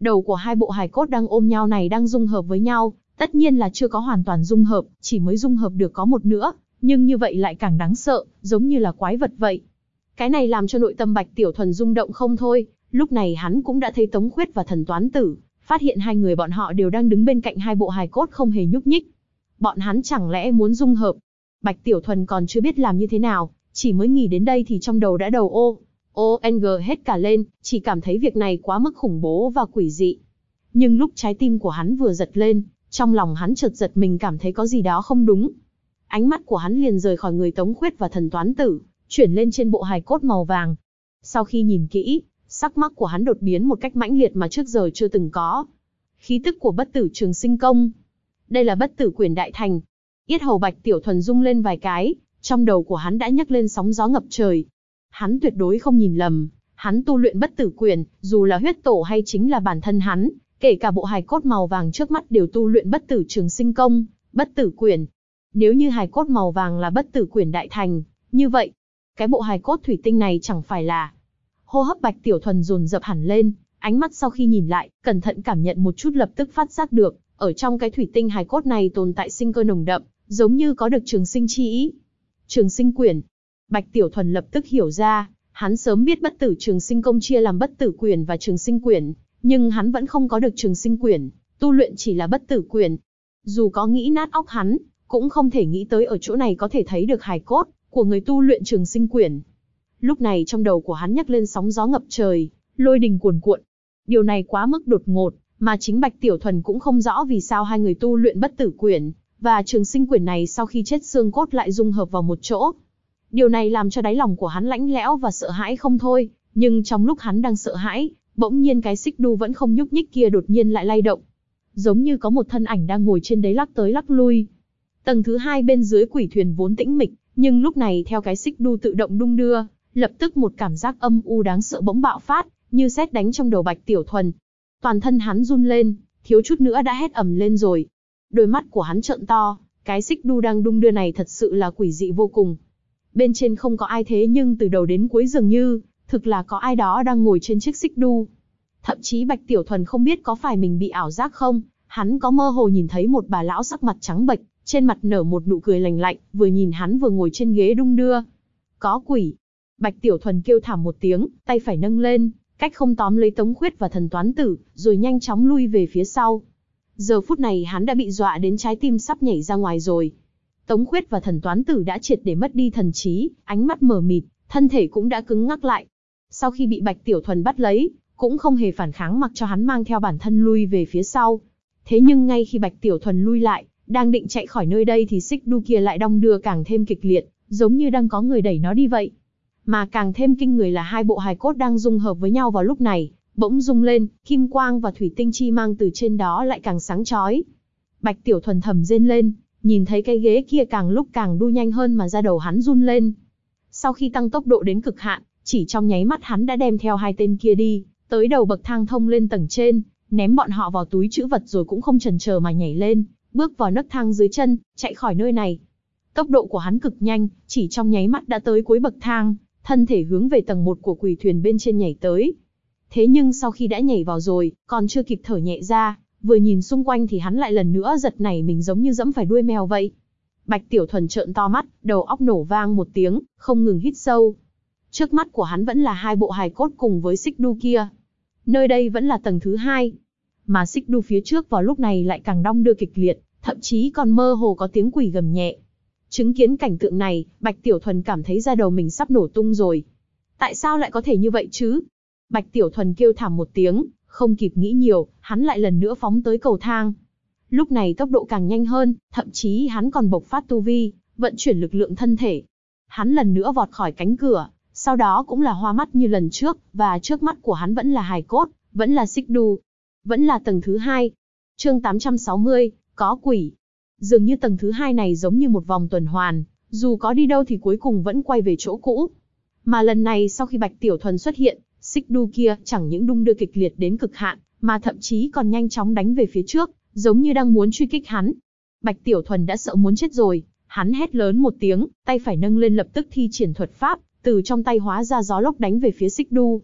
Speaker 1: Đầu của hai bộ hài cốt đang ôm nhau này đang dung hợp với nhau, tất nhiên là chưa có hoàn toàn dung hợp, chỉ mới dung hợp được có một nửa, nhưng như vậy lại càng đáng sợ, giống như là quái vật vậy. Cái này làm cho nội tâm Bạch Tiểu Thuần rung động không thôi, lúc này hắn cũng đã thấy Tống Khuyết và Thần Toán Tử, phát hiện hai người bọn họ đều đang đứng bên cạnh hai bộ hài cốt không hề nhúc nhích. Bọn hắn chẳng lẽ muốn dung hợp? Bạch Tiểu Thuần còn chưa biết làm như thế nào, chỉ mới nghĩ đến đây thì trong đầu đã đầu ONG hết cả lên, chỉ cảm thấy việc này quá mức khủng bố và quỷ dị. Nhưng lúc trái tim của hắn vừa giật lên, trong lòng hắn chợt giật mình cảm thấy có gì đó không đúng. Ánh mắt của hắn liền rời khỏi người Tống Khuyết và Thần Toán Tử, chuyển lên trên bộ hài cốt màu vàng. Sau khi nhìn kỹ, sắc mặt của hắn đột biến một cách mãnh liệt mà trước giờ chưa từng có. Khí tức của Bất Tử Trường Sinh Công. Đây là Bất Tử Quyền Đại Thành. Yết hầu Bạch Tiểu Thuần rung lên vài cái, trong đầu của hắn đã nhấc lên sóng gió ngập trời. Hắn tuyệt đối không nhìn lầm, hắn tu luyện Bất Tử Quyền, dù là huyết tổ hay chính là bản thân hắn, kể cả bộ hài cốt màu vàng trước mắt đều tu luyện Bất Tử Trường Sinh Công, Bất Tử Quyền. Nếu như hài cốt màu vàng là Bất Tử Quyền Đại Thành, như vậy, cái bộ hài cốt thủy tinh này chẳng phải là... Hô hấp Bạch Tiểu Thuần dồn dập hẳn lên, ánh mắt sau khi nhìn lại, cẩn thận cảm nhận một chút lập tức phát giác được, ở trong cái thủy tinh hài cốt này tồn tại sinh cơ nồng đậm, giống như có được trường sinh chi ý. Trường sinh quyền. Bạch Tiểu Thuần lập tức hiểu ra, hắn sớm biết Bất Tử Trường Sinh Công chia làm Bất Tử Quyền và Trường Sinh Quyền, nhưng hắn vẫn không có được Trường Sinh Quyền, tu luyện chỉ là Bất Tử Quyền. Dù có nghĩ nát óc hắn, cũng không thể nghĩ tới ở chỗ này có thể thấy được hài cốt của người tu luyện Trường Sinh Quyền. Lúc này trong đầu của hắn nhấc lên sóng gió ngập trời, lôi đình cuồn cuộn. Điều này quá mức đột ngột, mà chính Bạch Tiểu Thuần cũng không rõ vì sao hai người tu luyện Bất Tử Quyền và Trường Sinh Quyền này sau khi chết xương cốt lại dung hợp vào một chỗ. Điều này làm cho đáy lòng của hắn lạnh lẽo và sợ hãi không thôi, nhưng trong lúc hắn đang sợ hãi, bỗng nhiên cái xích đu vẫn không nhúc nhích kia đột nhiên lại lay động. Giống như có một thân ảnh đang ngồi trên đấy lắc tới lắc lui. Tầng thứ hai bên dưới quỷ thuyền vốn tĩnh mịch, nhưng lúc này theo cái xích đu tự động đung đưa, lập tức một cảm giác âm u đáng sợ bỗng bạo phát, như sét đánh trong đầu Bạch Tiểu Thuần. Toàn thân hắn run lên, thiếu chút nữa đã hét ầm lên rồi. Đôi mắt của hắn trợn to, cái xích đu đang đung đưa này thật sự là quỷ dị vô cùng. Bên trên không có ai thế nhưng từ đầu đến cuối dường như, thực là có ai đó đang ngồi trên chiếc xích đu. Thậm chí Bạch Tiểu Thuần không biết có phải mình bị ảo giác không, hắn có mơ hồ nhìn thấy một bà lão sắc mặt trắng bệch, trên mặt nở một nụ cười lành lạnh, vừa nhìn hắn vừa ngồi trên ghế đung đưa. Có quỷ. Bạch Tiểu Thuần kêu thảm một tiếng, tay phải nâng lên, cách không tóm lấy Tống Khuyết và Thần Toán Tử, rồi nhanh chóng lui về phía sau. Giờ phút này hắn đã bị dọa đến trái tim sắp nhảy ra ngoài rồi. Tống Khuyết và Thần Toán Tử đã triệt để mất đi thần trí, ánh mắt mờ mịt, thân thể cũng đã cứng ngắc lại. Sau khi bị Bạch Tiểu Thuần bắt lấy, cũng không hề phản kháng mặc cho hắn mang theo bản thân lui về phía sau. Thế nhưng ngay khi Bạch Tiểu Thuần lui lại, đang định chạy khỏi nơi đây thì xích đu kia lại đong đưa càng thêm kịch liệt, giống như đang có người đẩy nó đi vậy. Mà càng thêm kinh người là hai bộ hài cốt đang dung hợp với nhau vào lúc này, bỗng rung lên, kim quang và thủy tinh chi mang từ trên đó lại càng sáng chói. Bạch Tiểu Thuần thầm rên lên, nhìn thấy cái ghế kia càng lúc càng đu nhanh hơn mà da đầu hắn run lên. Sau khi tăng tốc độ đến cực hạn, chỉ trong nháy mắt hắn đã đem theo hai tên kia đi, tới đầu bậc thang thông lên tầng trên, ném bọn họ vào túi trữ vật rồi cũng không chần chờ mà nhảy lên, bước vào nấc thang dưới chân, chạy khỏi nơi này. Tốc độ của hắn cực nhanh, chỉ trong nháy mắt đã tới cuối bậc thang, thân thể hướng về tầng 1 của quỷ thuyền bên trên nhảy tới. Thế nhưng sau khi đã nhảy vào rồi, còn chưa kịp thở nhẹ ra, vừa nhìn xung quanh thì hắn lại lần nữa giật nảy mình giống như dẫm phải đuôi mèo vậy. Bạch Tiểu Thuần trợn to mắt, đầu óc nổ vang một tiếng, không ngừng hít sâu. Trước mắt của hắn vẫn là hai bộ hài cốt cùng với xích đu kia. Nơi đây vẫn là tầng thứ 2. Mà xích đu phía trước vào lúc này lại càng đong đưa kịch liệt, thậm chí còn mơ hồ có tiếng quỷ gầm nhẹ. Chứng kiến cảnh tượng này, Bạch Tiểu Thuần cảm thấy da đầu mình sắp nổ tung rồi. Tại sao lại có thể như vậy chứ? Bạch Tiểu Thuần kêu thảm một tiếng, không kịp nghĩ nhiều, hắn lại lần nữa phóng tới cầu thang. Lúc này tốc độ càng nhanh hơn, thậm chí hắn còn bộc phát tu vi, vận chuyển lực lượng thân thể. Hắn lần nữa vọt khỏi cánh cửa, sau đó cũng là hoa mắt như lần trước, và trước mắt của hắn vẫn là hài cốt, vẫn là xích đu, vẫn là tầng thứ 2. Chương 860, có quỷ. Dường như tầng thứ 2 này giống như một vòng tuần hoàn, dù có đi đâu thì cuối cùng vẫn quay về chỗ cũ. Mà lần này sau khi Bạch Tiểu Thuần xuất hiện, xích đu kia chẳng những đung đưa kịch liệt đến cực hạn, mà thậm chí còn nhanh chóng đánh về phía trước, giống như đang muốn truy kích hắn. Bạch Tiểu Thuần đã sợ muốn chết rồi, hắn hét lớn một tiếng, tay phải nâng lên lập tức thi triển thuật pháp, từ trong tay hóa ra gió lốc đánh về phía xích đu.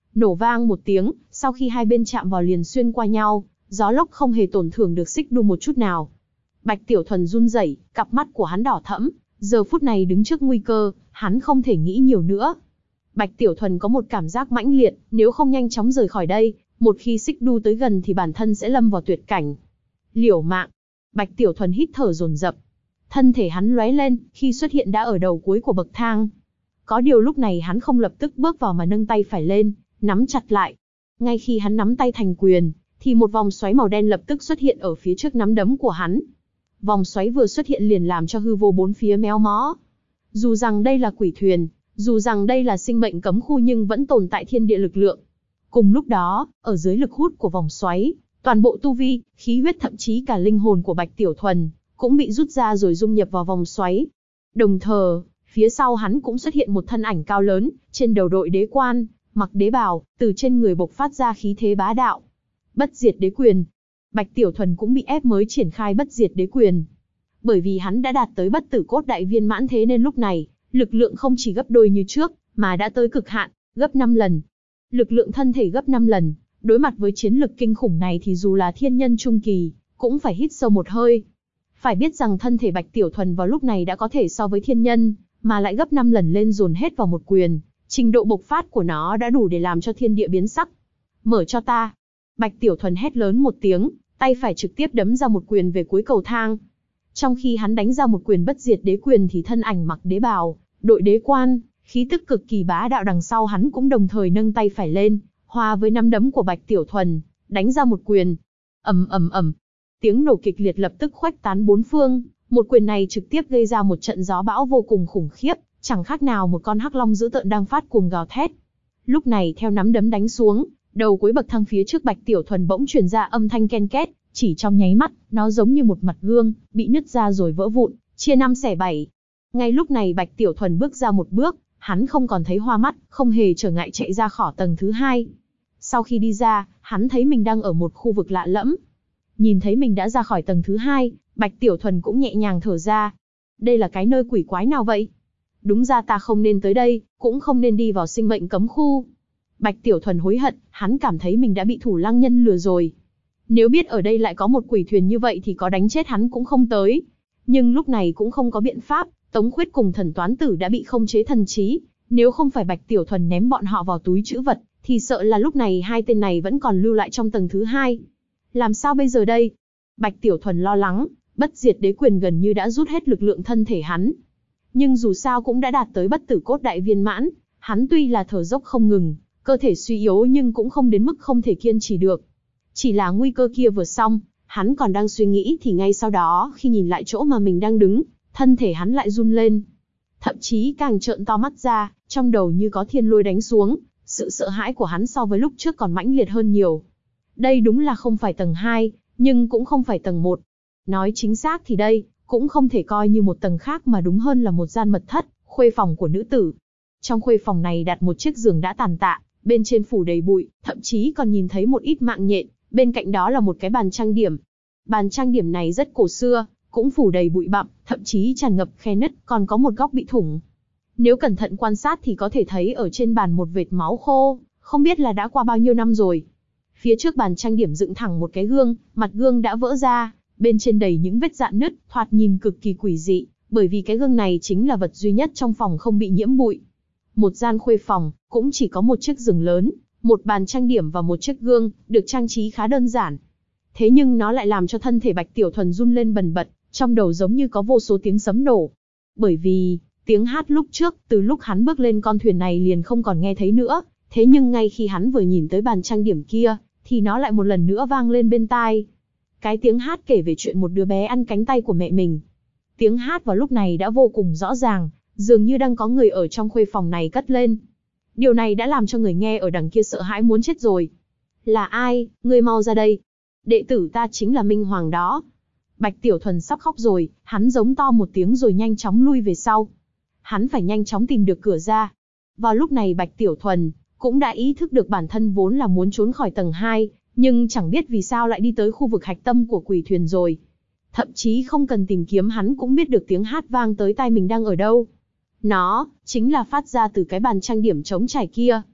Speaker 1: Nổ vang một tiếng, sau khi hai bên chạm vào liền xuyên qua nhau, gió lốc không hề tổn thương được xích đu một chút nào. Bạch Tiểu Thuần run rẩy, cặp mắt của hắn đỏ thẫm, giờ phút này đứng trước nguy cơ, hắn không thể nghĩ nhiều nữa. Bạch Tiểu Thuần có một cảm giác mãnh liệt, nếu không nhanh chóng rời khỏi đây, một khi xích đu tới gần thì bản thân sẽ lâm vào tuyệt cảnh. Liều mạng. Bạch Tiểu Thuần hít thở dồn dập. Thân thể hắn lóe lên, khi xuất hiện đã ở đầu cuối của bậc thang. Có điều lúc này hắn không lập tức bước vào mà nâng tay phải lên, nắm chặt lại. Ngay khi hắn nắm tay thành quyền, thì một vòng xoáy màu đen lập tức xuất hiện ở phía trước nắm đấm của hắn. Vòng xoáy vừa xuất hiện liền làm cho hư vô bốn phía méo mó. Dù rằng đây là quỷ thuyền, dù rằng đây là sinh mệnh cấm khu nhưng vẫn tồn tại thiên địa lực lượng. Cùng lúc đó, ở dưới lực hút của vòng xoáy, toàn bộ tu vi, khí huyết thậm chí cả linh hồn của Bạch Tiểu Thuần cũng bị rút ra rồi dung nhập vào vòng xoáy. Đồng thời, phía sau hắn cũng xuất hiện một thân ảnh cao lớn, trên đầu đội đế quan, mặc đế bào, từ trên người bộc phát ra khí thế bá đạo. Bất diệt đế quyền. Bạch Tiểu Thuần cũng bị ép mới triển khai bất diệt đế quyền. Bởi vì hắn đã đạt tới bất tử cốt đại viên mãn thế nên lúc này, lực lượng không chỉ gấp đôi như trước, mà đã tới cực hạn, gấp 5 lần. Lực lượng thân thể gấp 5 lần, đối mặt với chiến lực kinh khủng này thì dù là thiên nhân trung kỳ, cũng phải hít sâu một hơi. Phải biết rằng thân thể Bạch Tiểu Thuần vào lúc này đã có thể so với thiên nhân, mà lại gấp 5 lần lên dồn hết vào một quyền, trình độ bộc phát của nó đã đủ để làm cho thiên địa biến sắc. Mở cho ta. Bạch Tiểu Thuần hét lớn một tiếng, tay phải trực tiếp đấm ra một quyền về cuối cầu thang. Trong khi hắn đánh ra một quyền bất diệt đế quyền thì thân ảnh mặc đế bào, đội đế quan, khí tức cực kỳ bá đạo đằng sau hắn cũng đồng thời nâng tay phải lên, hòa với nắm đấm của Bạch Tiểu Thuần, đánh ra một quyền. Ầm ầm ầm. Tiếng nổ kịch liệt lập tức khuếch tán bốn phương, một quyền này trực tiếp gây ra một trận gió bão vô cùng khủng khiếp, chẳng khác nào một con hắc long dữ tợn đang phát cuồng gào thét. Lúc này theo nắm đấm đánh xuống, đầu cuối bậc thang phía trước Bạch Tiểu Thuần bỗng truyền ra âm thanh ken két, chỉ trong nháy mắt, nó giống như một mặt gương, bị nứt ra rồi vỡ vụn, chia năm xẻ bảy. Ngay lúc này Bạch Tiểu Thuần bước ra một bước, hắn không còn thấy hoa mắt, không hề trở ngại chạy ra khỏi tầng thứ 2. Sau khi đi ra, hắn thấy mình đang ở một khu vực lạ lẫm. Nhìn thấy mình đã ra khỏi tầng thứ 2, Bạch Tiểu Thuần cũng nhẹ nhàng thở ra. Đây là cái nơi quỷ quái nào vậy? Đúng ra ta không nên tới đây, cũng không nên đi vào sinh mệnh cấm khu. Bạch Tiểu Thuần hối hận, hắn cảm thấy mình đã bị Thủ Lăng Nhân lừa rồi. Nếu biết ở đây lại có một quỷ thuyền như vậy thì có đánh chết hắn cũng không tới. Nhưng lúc này cũng không có biện pháp, Tống Khuyết cùng Thần Toán Tử đã bị khống chế thần trí. Nếu không phải Bạch Tiểu Thuần ném bọn họ vào túi trữ vật, thì sợ là lúc này hai tên này vẫn còn lưu lại trong tầng thứ 2. Làm sao bây giờ đây? Bạch Tiểu Thuần lo lắng, bất diệt đế quyền gần như đã rút hết lực lượng thân thể hắn. Nhưng dù sao cũng đã đạt tới bất tử cốt đại viên mãn, hắn tuy là thở dốc không ngừng, cơ thể suy yếu nhưng cũng không đến mức không thể kiên trì được. Chỉ là nguy cơ kia vừa xong, hắn còn đang suy nghĩ thì ngay sau đó khi nhìn lại chỗ mà mình đang đứng, thân thể hắn lại run lên. Thậm chí càng trợn to mắt ra, trong đầu như có thiên lôi đánh xuống, sự sợ hãi của hắn so với lúc trước còn mãnh liệt hơn nhiều. Đây đúng là không phải tầng 2, nhưng cũng không phải tầng 1. Nói chính xác thì đây, cũng không thể coi như một tầng khác mà đúng hơn là một gian mật thất, khuê phòng của nữ tử. Trong khuê phòng này đặt một chiếc giường đã tàn tạ, bên trên phủ đầy bụi, thậm chí còn nhìn thấy một ít mạng nhện, bên cạnh đó là một cái bàn trang điểm. Bàn trang điểm này rất cổ xưa, cũng phủ đầy bụi bặm, thậm chí tràn ngập khe nứt, còn có một góc bị thủng. Nếu cẩn thận quan sát thì có thể thấy ở trên bàn một vệt máu khô, không biết là đã qua bao nhiêu năm rồi. Phía trước bàn trang điểm dựng thẳng một cái gương, mặt gương đã vỡ ra, bên trên đầy những vết rạn nứt, thoạt nhìn cực kỳ quỷ dị, bởi vì cái gương này chính là vật duy nhất trong phòng không bị nhiễm bụi. Một gian khuê phòng, cũng chỉ có một chiếc giường lớn, một bàn trang điểm và một chiếc gương, được trang trí khá đơn giản. Thế nhưng nó lại làm cho thân thể Bạch Tiểu Thuần run lên bần bật, trong đầu giống như có vô số tiếng sấm nổ. Bởi vì, tiếng hát lúc trước, từ lúc hắn bước lên con thuyền này liền không còn nghe thấy nữa, thế nhưng ngay khi hắn vừa nhìn tới bàn trang điểm kia, thì nó lại một lần nữa vang lên bên tai. Cái tiếng hát kể về chuyện một đứa bé ăn cánh tay của mẹ mình. Tiếng hát vào lúc này đã vô cùng rõ ràng, dường như đang có người ở trong khuê phòng này cất lên. Điều này đã làm cho người nghe ở đằng kia sợ hãi muốn chết rồi. Là ai, ngươi mau ra đây. Đệ tử ta chính là Minh Hoàng đó. Bạch Tiểu Thuần sắp khóc rồi, hắn giống to một tiếng rồi nhanh chóng lui về sau. Hắn phải nhanh chóng tìm được cửa ra. Vào lúc này Bạch Tiểu Thuần cũng đã ý thức được bản thân vốn là muốn trốn khỏi tầng 2, nhưng chẳng biết vì sao lại đi tới khu vực hạch tâm của quỷ thuyền rồi. Thậm chí không cần tìm kiếm hắn cũng biết được tiếng hát vang tới tai mình đang ở đâu. Nó chính là phát ra từ cái bàn trang điểm trống trải kia.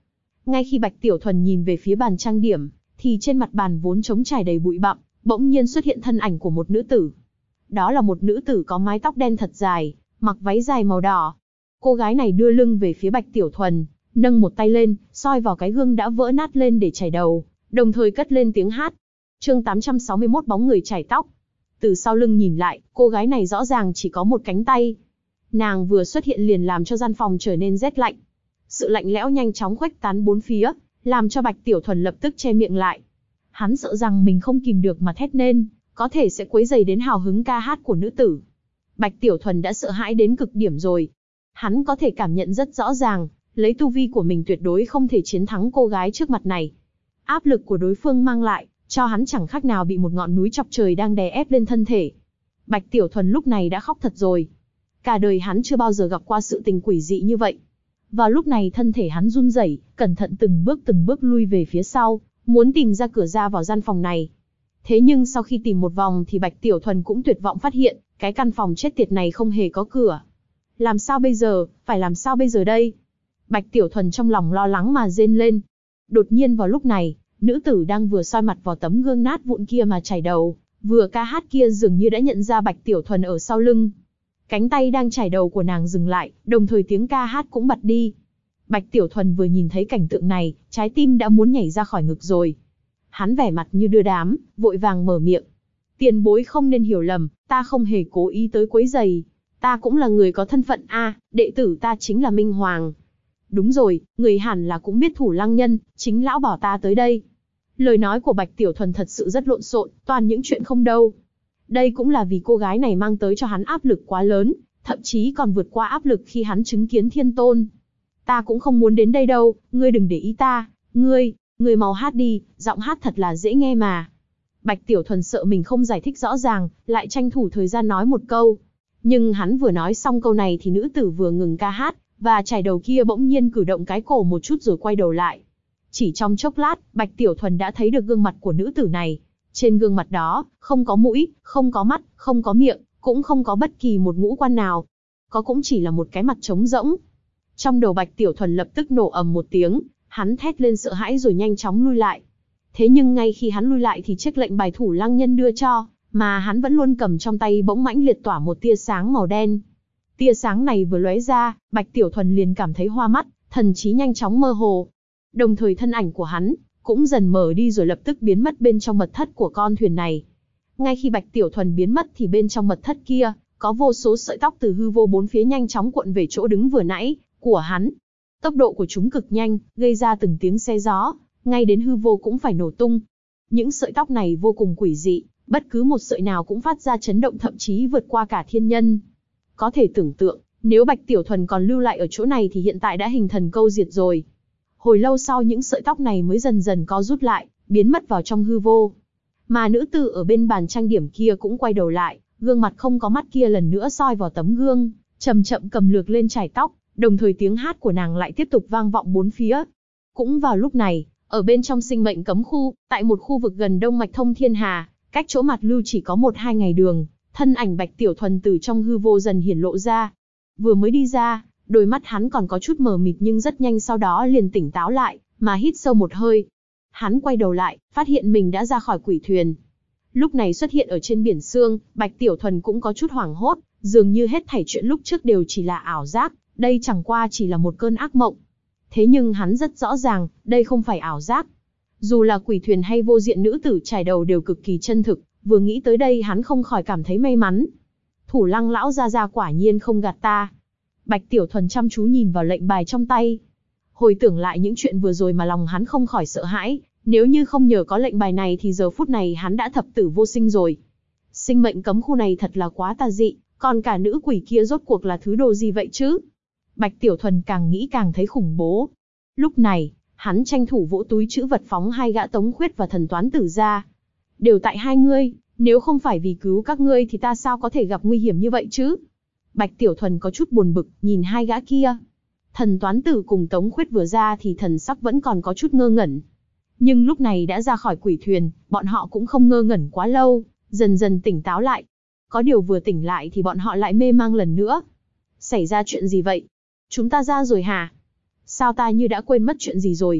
Speaker 1: Ngay khi Bạch Tiểu Thuần nhìn về phía bàn trang điểm, thì trên mặt bàn vốn trống trải đầy bụi bặm, bỗng nhiên xuất hiện thân ảnh của một nữ tử. Đó là một nữ tử có mái tóc đen thật dài, mặc váy dài màu đỏ. Cô gái này đưa lưng về phía Bạch Tiểu Thuần, nâng một tay lên, soi vào cái gương đã vỡ nát lên để chải đầu, đồng thời cất lên tiếng hát. Chương 861 bóng người chải tóc. Từ sau lưng nhìn lại, cô gái này rõ ràng chỉ có một cánh tay. Nàng vừa xuất hiện liền làm cho gian phòng trở nên rét lạnh. Sự lạnh lẽo nhanh chóng khuếch tán bốn phía, làm cho Bạch Tiểu Thuần lập tức che miệng lại. Hắn sợ rằng mình không kìm được mà thét lên, có thể sẽ quấy rầy đến hào hứng ca hát của nữ tử. Bạch Tiểu Thuần đã sợ hãi đến cực điểm rồi. Hắn có thể cảm nhận rất rõ ràng, lấy tu vi của mình tuyệt đối không thể chiến thắng cô gái trước mặt này. Áp lực của đối phương mang lại, cho hắn chẳng khác nào bị một ngọn núi chọc trời đang đè ép lên thân thể. Bạch Tiểu Thuần lúc này đã khóc thật rồi. Cả đời hắn chưa bao giờ gặp qua sự tình quỷ dị như vậy. Vào lúc này thân thể hắn run rẩy, cẩn thận từng bước lui về phía sau, muốn tìm ra cửa ra vào gian phòng này. Thế nhưng sau khi tìm một vòng thì Bạch Tiểu Thuần cũng tuyệt vọng phát hiện, cái căn phòng chết tiệt này không hề có cửa. Làm sao bây giờ, phải làm sao bây giờ đây? Bạch Tiểu Thuần trong lòng lo lắng mà rên lên. Đột nhiên vào lúc này, nữ tử đang vừa soi mặt vào tấm gương nát vụn kia mà chải đầu, vừa ca hát kia dường như đã nhận ra Bạch Tiểu Thuần ở sau lưng. Cánh tay đang chải đầu của nàng dừng lại, đồng thời tiếng ca hát cũng bật đi. Bạch Tiểu Thuần vừa nhìn thấy cảnh tượng này, trái tim đã muốn nhảy ra khỏi ngực rồi. Hắn vẻ mặt như đưa đám, vội vàng mở miệng. Tiền bối không nên hiểu lầm, ta không hề cố ý tới quấy rầy. Ta cũng là người có thân phận đệ tử ta chính là Minh Hoàng. Đúng rồi, người hẳn là cũng biết Thủ Lăng Nhân, chính lão bảo ta tới đây. Lời nói của Bạch Tiểu Thuần thật sự rất lộn xộn, toàn những chuyện không đâu. Đây cũng là vì cô gái này mang tới cho hắn áp lực quá lớn, thậm chí còn vượt qua áp lực khi hắn chứng kiến Thiên Tôn. Ta cũng không muốn đến đây đâu, ngươi đừng để ý ta, ngươi mau hát đi, giọng hát thật là dễ nghe mà. Bạch Tiểu Thuần sợ mình không giải thích rõ ràng, lại tranh thủ thời gian nói một câu. Nhưng hắn vừa nói xong câu này thì nữ tử vừa ngừng ca hát, và chải đầu kia bỗng nhiên cử động cái cổ một chút rồi quay đầu lại. Chỉ trong chốc lát, Bạch Tiểu Thuần đã thấy được gương mặt của nữ tử này. Trên gương mặt đó, không có mũi, không có mắt, không có miệng, cũng không có bất kỳ một ngũ quan nào. Có cũng chỉ là một cái mặt trống rỗng. Trong đầu Bạch Tiểu Thuần lập tức nổ ầm một tiếng, hắn thét lên sợ hãi rồi nhanh chóng lui lại. Thế nhưng ngay khi hắn lui lại thì chiếc lệnh bài Thủ Lăng Nhân đưa cho, mà hắn vẫn luôn cầm trong tay bỗng mãnh liệt tỏa một tia sáng màu đen. Tia sáng này vừa lóe ra, Bạch Tiểu Thuần liền cảm thấy hoa mắt, thần trí nhanh chóng mơ hồ. Đồng thời thân ảnh của hắn cũng dần mở đi rồi lập tức biến mất bên trong mật thất của con thuyền này. Ngay khi Bạch Tiểu Thuần biến mất thì bên trong mật thất kia, có vô số sợi tóc từ hư vô bốn phía nhanh chóng cuộn về chỗ đứng vừa nãy của hắn. Tốc độ của chúng cực nhanh, gây ra từng tiếng xe gió, ngay đến hư vô cũng phải nổ tung. Những sợi tóc này vô cùng quỷ dị, bất cứ một sợi nào cũng phát ra chấn động thậm chí vượt qua cả thiên nhân. Có thể tưởng tượng, nếu Bạch Tiểu Thuần còn lưu lại ở chỗ này thì hiện tại đã hình thần câu diệt rồi. Hồi lâu sau những sợi tóc này mới dần dần co rút lại, biến mất vào trong hư vô. Mà nữ tử ở bên bàn trang điểm kia cũng quay đầu lại, gương mặt không có mắt kia lần nữa soi vào tấm gương, chậm chậm cầm lược lên chải tóc, đồng thời tiếng hát của nàng lại tiếp tục vang vọng bốn phía. Cũng vào lúc này, ở bên trong sinh mệnh cấm khu, tại một khu vực gần Đông Mạch Thông Thiên Hà, cách chỗ mặt lưu chỉ có 1-2 ngày đường, thân ảnh Bạch Tiểu Thuần từ trong hư vô dần hiển lộ ra. Vừa mới đi ra, đôi mắt hắn còn có chút mờ mịt nhưng rất nhanh sau đó liền tỉnh táo lại, mà hít sâu một hơi. Hắn quay đầu lại, phát hiện mình đã ra khỏi quỷ thuyền. Lúc này xuất hiện ở trên biển sương, Bạch Tiểu Thuần cũng có chút hoảng hốt, dường như hết thảy chuyện lúc trước đều chỉ là ảo giác, đây chẳng qua chỉ là một cơn ác mộng. Thế nhưng hắn rất rõ ràng, đây không phải ảo giác. Dù là quỷ thuyền hay vô diện nữ tử trải đầu đều cực kỳ chân thực, vừa nghĩ tới đây hắn không khỏi cảm thấy may mắn. Thủ Lăng lão gia quả nhiên không gạt ta. Bạch Tiểu Thuần chăm chú nhìn vào lệnh bài trong tay. Hồi tưởng lại những chuyện vừa rồi mà lòng hắn không khỏi sợ hãi, nếu như không nhờ có lệnh bài này thì giờ phút này hắn đã thập tử vô sinh rồi. Sinh mệnh cấm khu này thật là quá tà dị, còn cả nữ quỷ kia rốt cuộc là thứ đồ gì vậy chứ? Bạch Tiểu Thuần càng nghĩ càng thấy khủng bố. Lúc này, hắn tranh thủ vỗ túi trữ vật phóng 2 gã Tống Khuyết và Thần Toán Tử ra. Đều tại hai ngươi, nếu không phải vì cứu các ngươi thì ta sao có thể gặp nguy hiểm như vậy chứ? Bạch Tiểu Thuần có chút buồn bực, nhìn 2 gã kia. Thần Toán Tử cùng Tống Khuyết vừa ra thì thần sắc vẫn còn có chút ngơ ngẩn. Nhưng lúc này đã ra khỏi quỷ thuyền, bọn họ cũng không ngơ ngẩn quá lâu, dần dần tỉnh táo lại. Có điều vừa tỉnh lại thì bọn họ lại mê mang lần nữa. Xảy ra chuyện gì vậy? Chúng ta ra rồi hả? Sao ta như đã quên mất chuyện gì rồi?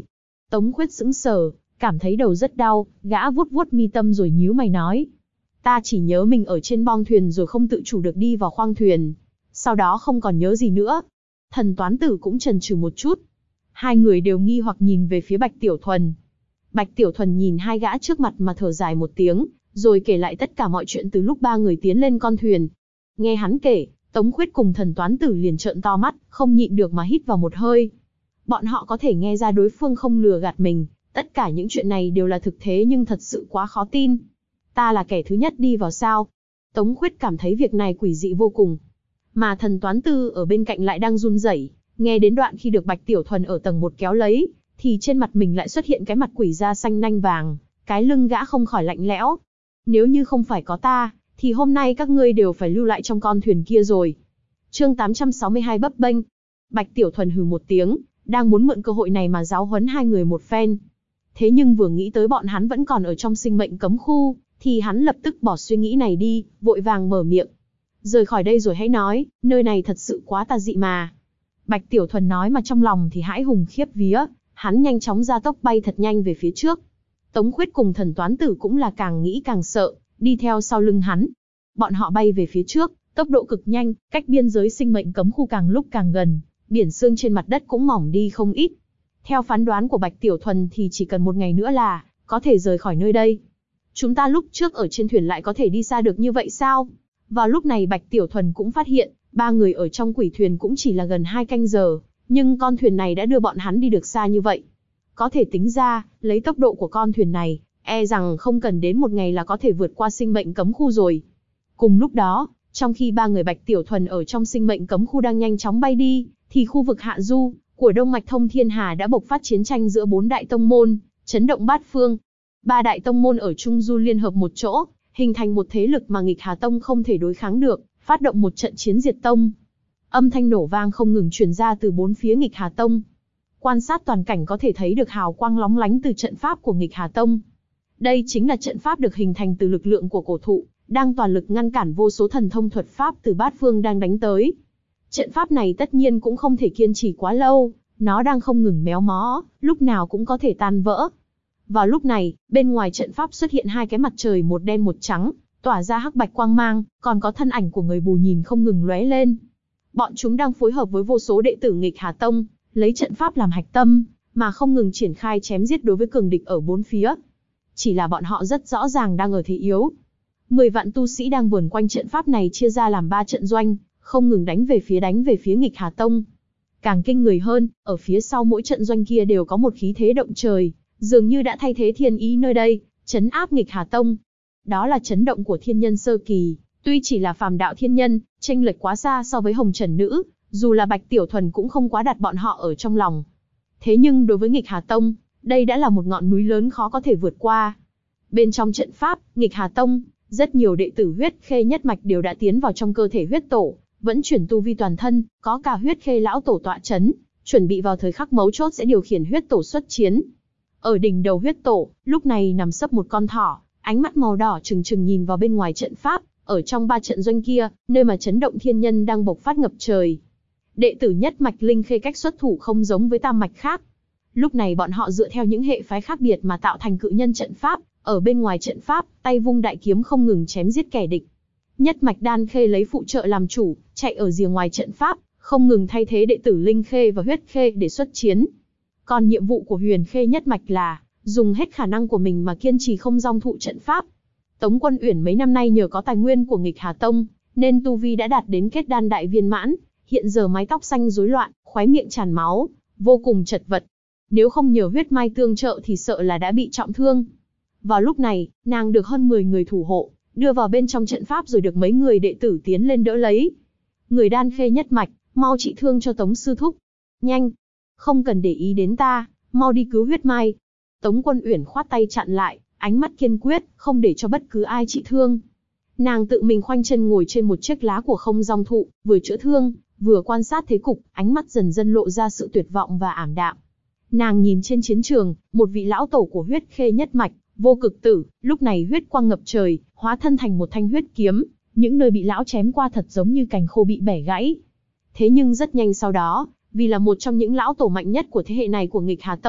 Speaker 1: Tống Khuyết sững sờ, cảm thấy đầu rất đau, gã vuốt vuốt mi tâm rồi nhíu mày nói. Ta chỉ nhớ mình ở trên bong thuyền rồi không tự chủ được đi vào khoang thuyền. Sau đó không còn nhớ gì nữa. Thần toán tử cũng chần chừ một chút. Hai người đều nghi hoặc nhìn về phía Bạch Tiểu Thuần. Bạch Tiểu Thuần nhìn hai gã trước mặt mà thở dài một tiếng, rồi kể lại tất cả mọi chuyện từ lúc ba người tiến lên con thuyền. Nghe hắn kể, Tống Khuyết cùng thần toán tử liền trợn to mắt, không nhịn được mà hít vào một hơi. Bọn họ có thể nghe ra đối phương không lừa gạt mình, tất cả những chuyện này đều là thực thế nhưng thật sự quá khó tin. Ta là kẻ thứ nhất đi vào sao? Tống Khuyết cảm thấy việc này quỷ dị vô cùng. Mà thần toán tư ở bên cạnh lại đang run rẩy, nghe đến đoạn khi được Bạch Tiểu Thuần ở tầng 1 kéo lấy, thì trên mặt mình lại xuất hiện cái mặt quỷ da xanh nanh vàng, cái lưng gã không khỏi lạnh lẽo. Nếu như không phải có ta, thì hôm nay các ngươi đều phải lưu lại trong con thuyền kia rồi. Chương 862 bấp bênh. Bạch Tiểu Thuần hừ một tiếng, đang muốn mượn cơ hội này mà giáo huấn hai người một phen. Thế nhưng vừa nghĩ tới bọn hắn vẫn còn ở trong sinh mệnh cấm khu, thì hắn lập tức bỏ suy nghĩ này đi, vội vàng mở miệng. Rời khỏi đây rồi hãy nói, nơi này thật sự quá tà dị mà. Bạch Tiểu Thuần nói mà trong lòng thì hãi hùng khiếp vía, hắn nhanh chóng ra tốc bay thật nhanh về phía trước. Tống Khuyết cùng thần toán tử cũng là càng nghĩ càng sợ, đi theo sau lưng hắn. Bọn họ bay về phía trước, tốc độ cực nhanh, cách biên giới sinh mệnh cấm khu càng lúc càng gần, biển sương trên mặt đất cũng mỏng đi không ít. Theo phán đoán của Bạch Tiểu Thuần thì chỉ cần một ngày nữa là có thể rời khỏi nơi đây. Chúng ta lúc trước ở trên thuyền lại có thể đi xa được như vậy sao? Vào lúc này Bạch Tiểu Thuần cũng phát hiện, ba người ở trong quỷ thuyền cũng chỉ là gần 2 canh giờ, nhưng con thuyền này đã đưa bọn hắn đi được xa như vậy. Có thể tính ra, lấy tốc độ của con thuyền này, e rằng không cần đến một ngày là có thể vượt qua sinh mệnh cấm khu rồi. Cùng lúc đó, trong khi ba người Bạch Tiểu Thuần ở trong sinh mệnh cấm khu đang nhanh chóng bay đi, thì khu vực hạ du của Đông Mạch Thông Thiên Hà đã bộc phát chiến tranh giữa 4 đại tông môn, chấn động bát phương. 3 đại tông môn ở Trung Du liên hợp một chỗ, hình thành một thế lực mà Nghịch Hà Tông không thể đối kháng được, phát động một trận chiến diệt tông. Âm thanh nổ vang không ngừng truyền ra từ bốn phía Nghịch Hà Tông. Quan sát toàn cảnh có thể thấy được hào quang lóng lánh từ trận pháp của Nghịch Hà Tông. Đây chính là trận pháp được hình thành từ lực lượng của cổ thụ, đang toàn lực ngăn cản vô số thần thông thuật pháp từ bát phương đang đánh tới. Trận pháp này tất nhiên cũng không thể kiên trì quá lâu, nó đang không ngừng méo mó, lúc nào cũng có thể tan vỡ. Vào lúc này, bên ngoài trận pháp xuất hiện hai cái mặt trời một đen một trắng, tỏa ra hắc bạch quang mang, còn có thân ảnh của người bù nhìn không ngừng lóe lên. Bọn chúng đang phối hợp với vô số đệ tử Nghịch Hà Tông, lấy trận pháp làm hạch tâm, mà không ngừng triển khai chém giết đối với cường địch ở bốn phía. Chỉ là bọn họ rất rõ ràng đang ở thế yếu. 10 vạn tu sĩ đang vờn quanh trận pháp này chia ra làm 3 trận doanh, không ngừng đánh về phía Nghịch Hà Tông. Càng kinh người hơn, ở phía sau mỗi trận doanh kia đều có một khí thế động trời, dường như đã thay thế thiên ý nơi đây, trấn áp Nghịch Hà Tông. Đó là chấn động của thiên nhân sơ kỳ, tuy chỉ là phàm đạo thiên nhân, chênh lệch quá xa so với Hồng Trần Nữ, dù là Bạch Tiểu Thuần cũng không quá đặt bọn họ ở trong lòng. Thế nhưng đối với Nghịch Hà Tông, đây đã là một ngọn núi lớn khó có thể vượt qua. Bên trong trận pháp, Nghịch Hà Tông, rất nhiều đệ tử Huyết Khê nhất mạch đều đã tiến vào trong cơ thể Huyết Tổ, vẫn chuyển tu vi toàn thân, có cả Huyết Khê lão tổ tọa chấn, chuẩn bị vào thời khắc mấu chốt sẽ điều khiển Huyết Tổ xuất chiến. Ở đỉnh đầu Huyết Tổ, lúc này nằm sấp một con thỏ, ánh mắt màu đỏ trừng trừng nhìn vào bên ngoài trận pháp, ở trong 3 trận doanh kia, nơi mà chấn động thiên nhân đang bộc phát ngập trời. Đệ tử nhất mạch Linh Khê cách xuất thủ không giống với tam mạch khác. Lúc này bọn họ dựa theo những hệ phái khác biệt mà tạo thành cự nhân trận pháp, ở bên ngoài trận pháp, tay vung đại kiếm không ngừng chém giết kẻ địch. Nhất mạch Đan Khê lấy phụ trợ làm chủ, chạy ở rìa ngoài trận pháp, không ngừng thay thế đệ tử Linh Khê và Huyết Khê để xuất chiến. Còn nhiệm vụ của Huyền Khê nhất mạch là dùng hết khả năng của mình mà kiên trì không dong thụ trận pháp. Tống Quân Uyển mấy năm nay nhờ có tài nguyên của Nghịch Hà Tông, nên tu vi đã đạt đến kết đan đại viên mãn, hiện giờ mái tóc xanh rối loạn, khóe miệng tràn máu, vô cùng chật vật. Nếu không nhờ huyết mai tương trợ thì sợ là đã bị trọng thương. Vào lúc này, nàng được hơn 10 người thủ hộ, đưa vào bên trong trận pháp rồi được mấy người đệ tử tiến lên đỡ lấy. Người Đan Khê nhất mạch, mau trị thương cho Tống sư thúc. Nhanh, không cần để ý đến ta, mau đi cứu huyết mai. Tống Quân Uyển khoát tay chặn lại, ánh mắt kiên quyết, không để cho bất cứ ai trị thương. Nàng tự mình khoanh chân ngồi trên một chiếc lá của không dong thụ, vừa chữa thương, vừa quan sát thế cục, ánh mắt dần dần lộ ra sự tuyệt vọng và ảm đạm. Nàng nhìn trên chiến trường, một vị lão tổ của Huyết Khê nhất mạch, Vô Cực Tử, lúc này huyết quang ngập trời, hóa thân thành một thanh huyết kiếm, những nơi bị lão chém qua thật giống như cành khô bị bẻ gãy. Thế nhưng rất nhanh sau đó, vì là một trong những lão tổ mạnh nhất của thế hệ này của Nghịch Hà Tông,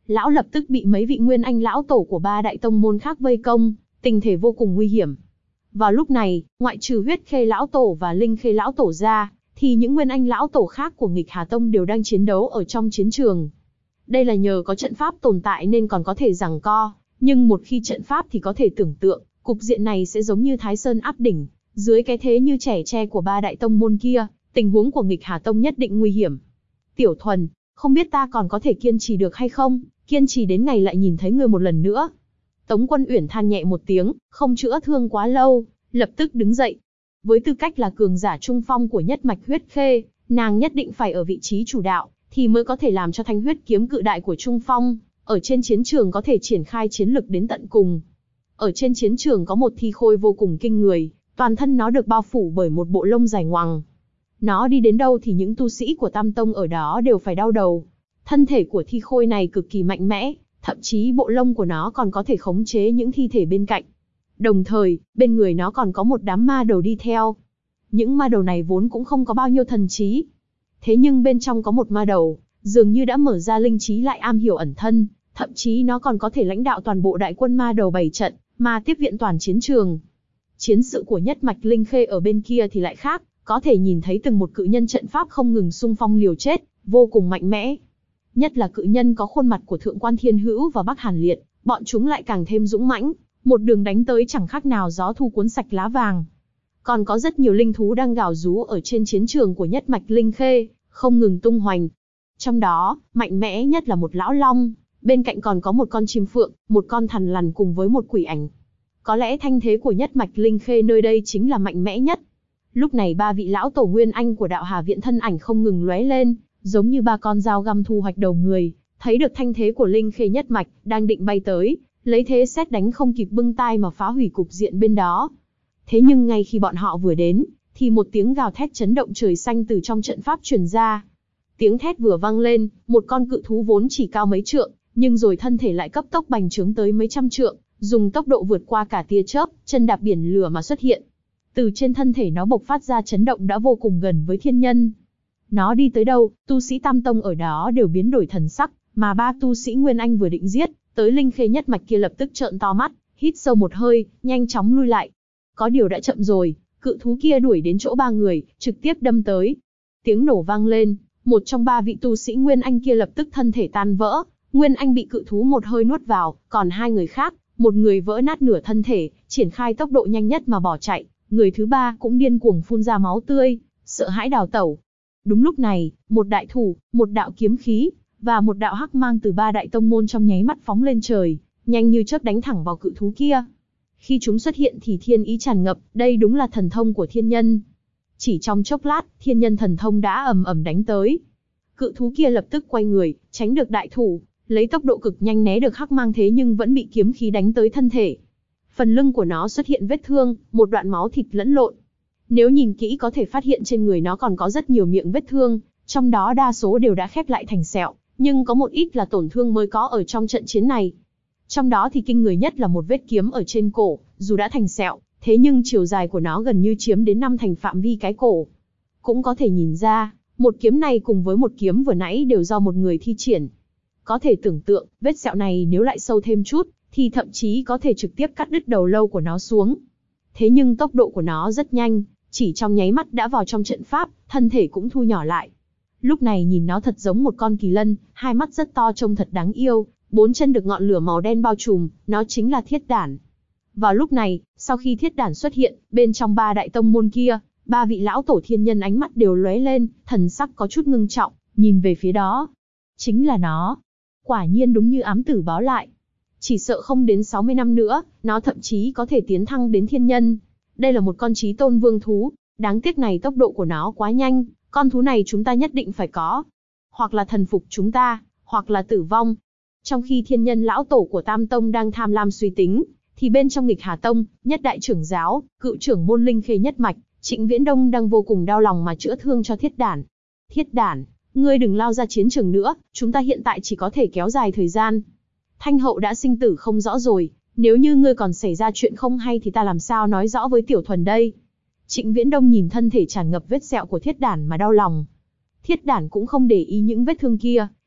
Speaker 1: Lão lập tức bị mấy vị nguyên anh lão tổ của ba đại tông môn khác vây công, tình thế vô cùng nguy hiểm. Vào lúc này, ngoại trừ Huyết Khê lão tổ và Linh Khê lão tổ ra, thì những nguyên anh lão tổ khác của Nghịch Hà Tông đều đang chiến đấu ở trong chiến trường. Đây là nhờ có trận pháp tồn tại nên còn có thể giằng co, nhưng một khi trận pháp thì có thể tưởng tượng, cục diện này sẽ giống như Thái Sơn áp đỉnh, dưới cái thế như trẻ tre của ba đại tông môn kia, tình huống của Nghịch Hà Tông nhất định nguy hiểm. Tiểu Thuần, không biết ta còn có thể kiên trì được hay không, kiên trì đến ngày lại nhìn thấy người một lần nữa. Tống Quân Uyển than nhẹ một tiếng, không chữa thương quá lâu, lập tức đứng dậy. Với tư cách là cường giả trung phong của nhất mạch Huyết Khê, nàng nhất định phải ở vị trí chủ đạo, thì mới có thể làm cho thanh huyết kiếm cự đại của trung phong, ở trên chiến trường có thể triển khai chiến lực đến tận cùng. Ở trên chiến trường có một thi khôi vô cùng kinh người, toàn thân nó được bao phủ bởi một bộ lông dài ngoằng. Nó đi đến đâu thì những tu sĩ của Tam Tông ở đó đều phải đau đầu. Thân thể của thi khôi này cực kỳ mạnh mẽ, thậm chí bộ lông của nó còn có thể khống chế những thi thể bên cạnh. Đồng thời, bên người nó còn có một đám ma đầu đi theo. Những ma đầu này vốn cũng không có bao nhiêu thần trí. Thế nhưng bên trong có một ma đầu, dường như đã mở ra linh trí lại am hiểu ẩn thân, thậm chí nó còn có thể lãnh đạo toàn bộ đại quân ma đầu bày trận, mà tiếp viện toàn chiến trường. Chiến sự của nhất mạch Linh Khê ở bên kia thì lại khác, có thể nhìn thấy từng một cự nhân trận pháp không ngừng xung phong liều chết, vô cùng mạnh mẽ. Nhất là cự nhân có khuôn mặt của Thượng Quan Thiên Hữu và Bắc Hàn Liệt, bọn chúng lại càng thêm dũng mãnh, một đường đánh tới chẳng khác nào gió thu cuốn sạch lá vàng. Còn có rất nhiều linh thú đang gào rú ở trên chiến trường của nhất mạch Linh Khê, không ngừng tung hoành. Trong đó, mạnh mẽ nhất là một lão long, bên cạnh còn có một con chim phượng, một con thằn lằn cùng với một quỷ ảnh. Có lẽ thanh thế của nhất mạch Linh Khê nơi đây chính là mạnh mẽ nhất. Lúc này ba vị lão tổ nguyên anh của Đạo Hà Viện thân ảnh không ngừng lóe lên, giống như ba con dao găm thu hoạch đầu người, thấy được thanh thế của Linh Khê nhất mạch, đang định bay tới, lấy thế sét đánh không kịp bưng tai mà phá hủy cục diện bên đó. Thế nhưng ngay khi bọn họ vừa đến, thì một tiếng gào thét chấn động trời xanh từ trong trận pháp truyền ra. Tiếng thét vừa vang lên, một con cự thú vốn chỉ cao mấy trượng, nhưng rồi thân thể lại cấp tốc bành trướng tới mấy trăm trượng, dùng tốc độ vượt qua cả tia chớp, chân đạp biển lửa mà xuất hiện. Từ trên thân thể nó bộc phát ra chấn động đã vô cùng gần với thiên nhân. Nó đi tới đâu, tu sĩ Tam Tông ở đó đều biến đổi thần sắc, mà ba tu sĩ Nguyên Anh vừa định giết tới Linh Khê nhất mạch kia lập tức trợn to mắt, hít sâu một hơi, nhanh chóng lui lại. Có điều đã chậm rồi, cự thú kia đuổi đến chỗ ba người, trực tiếp đâm tới. Tiếng nổ vang lên, một trong ba vị tu sĩ Nguyên Anh kia lập tức thân thể tan vỡ, Nguyên Anh bị cự thú một hơi nuốt vào, còn hai người khác, một người vỡ nát nửa thân thể, triển khai tốc độ nhanh nhất mà bỏ chạy, người thứ ba cũng điên cuồng phun ra máu tươi, sợ hãi đào tẩu. Đúng lúc này, một đại thủ, một đạo kiếm khí, và một đạo hắc mang từ ba đại tông môn trong nháy mắt phóng lên trời, nhanh như chớp đánh thẳng vào cự thú kia. Khi chúng xuất hiện thì thiên ý tràn ngập, đây đúng là thần thông của thiên nhân. Chỉ trong chốc lát, thiên nhân thần thông đã ầm ầm đánh tới. Cự thú kia lập tức quay người, tránh được đại thủ, lấy tốc độ cực nhanh né được hắc mang thế nhưng vẫn bị kiếm khí đánh tới thân thể. Phần lưng của nó xuất hiện vết thương, một đoạn máu thịt lẫn lộn. Nếu nhìn kỹ có thể phát hiện trên người nó còn có rất nhiều miệng vết thương, trong đó đa số đều đã khép lại thành sẹo, nhưng có một ít là tổn thương mới có ở trong trận chiến này. Trong đó thì kinh người nhất là một vết kiếm ở trên cổ, dù đã thành sẹo, thế nhưng chiều dài của nó gần như chiếm đến 5 thành phạm vi cái cổ. Cũng có thể nhìn ra, một kiếm này cùng với một kiếm vừa nãy đều do một người thi triển. Có thể tưởng tượng, vết sẹo này nếu lại sâu thêm chút, thì thậm chí có thể trực tiếp cắt đứt đầu lâu của nó xuống. Thế nhưng tốc độ của nó rất nhanh, chỉ trong nháy mắt đã vào trong trận pháp, thân thể cũng thu nhỏ lại. Lúc này nhìn nó thật giống một con kỳ lân, hai mắt rất to trông thật đáng yêu, bốn chân được ngọn lửa màu đen bao trùm, nó chính là Thiết Đản. Vào lúc này, sau khi Thiết Đản xuất hiện, bên trong ba đại tông môn kia, ba vị lão tổ thiên nhân ánh mắt đều lóe lên, thần sắc có chút ngưng trọng, nhìn về phía đó. Chính là nó. Quả nhiên đúng như ám tử báo lại. Chỉ sợ không đến 60 năm nữa, nó thậm chí có thể tiến thăng đến thiên nhân. Đây là một con chí tôn vương thú, đáng tiếc này tốc độ của nó quá nhanh, con thú này chúng ta nhất định phải có. Hoặc là thần phục chúng ta, hoặc là tử vong. Trong khi thiên nhân lão tổ của Tam Tông đang tham lam suy tính, thì bên trong Nghịch Hà Tông, nhất đại trưởng giáo, cựu trưởng môn Linh Khê nhất mạch, Trịnh Viễn Đông đang vô cùng đau lòng mà chữa thương cho Thiết Đản. Thiết Đản, ngươi đừng lao ra chiến trường nữa, chúng ta hiện tại chỉ có thể kéo dài thời gian. Thanh hậu đã sinh tử không rõ rồi, nếu như ngươi còn xảy ra chuyện không hay thì ta làm sao nói rõ với Tiểu Thuần đây. Trịnh Viễn Đông nhìn thân thể tràn ngập vết sẹo của Thiết Đản mà đau lòng. Thiết Đản cũng không để ý những vết thương kia,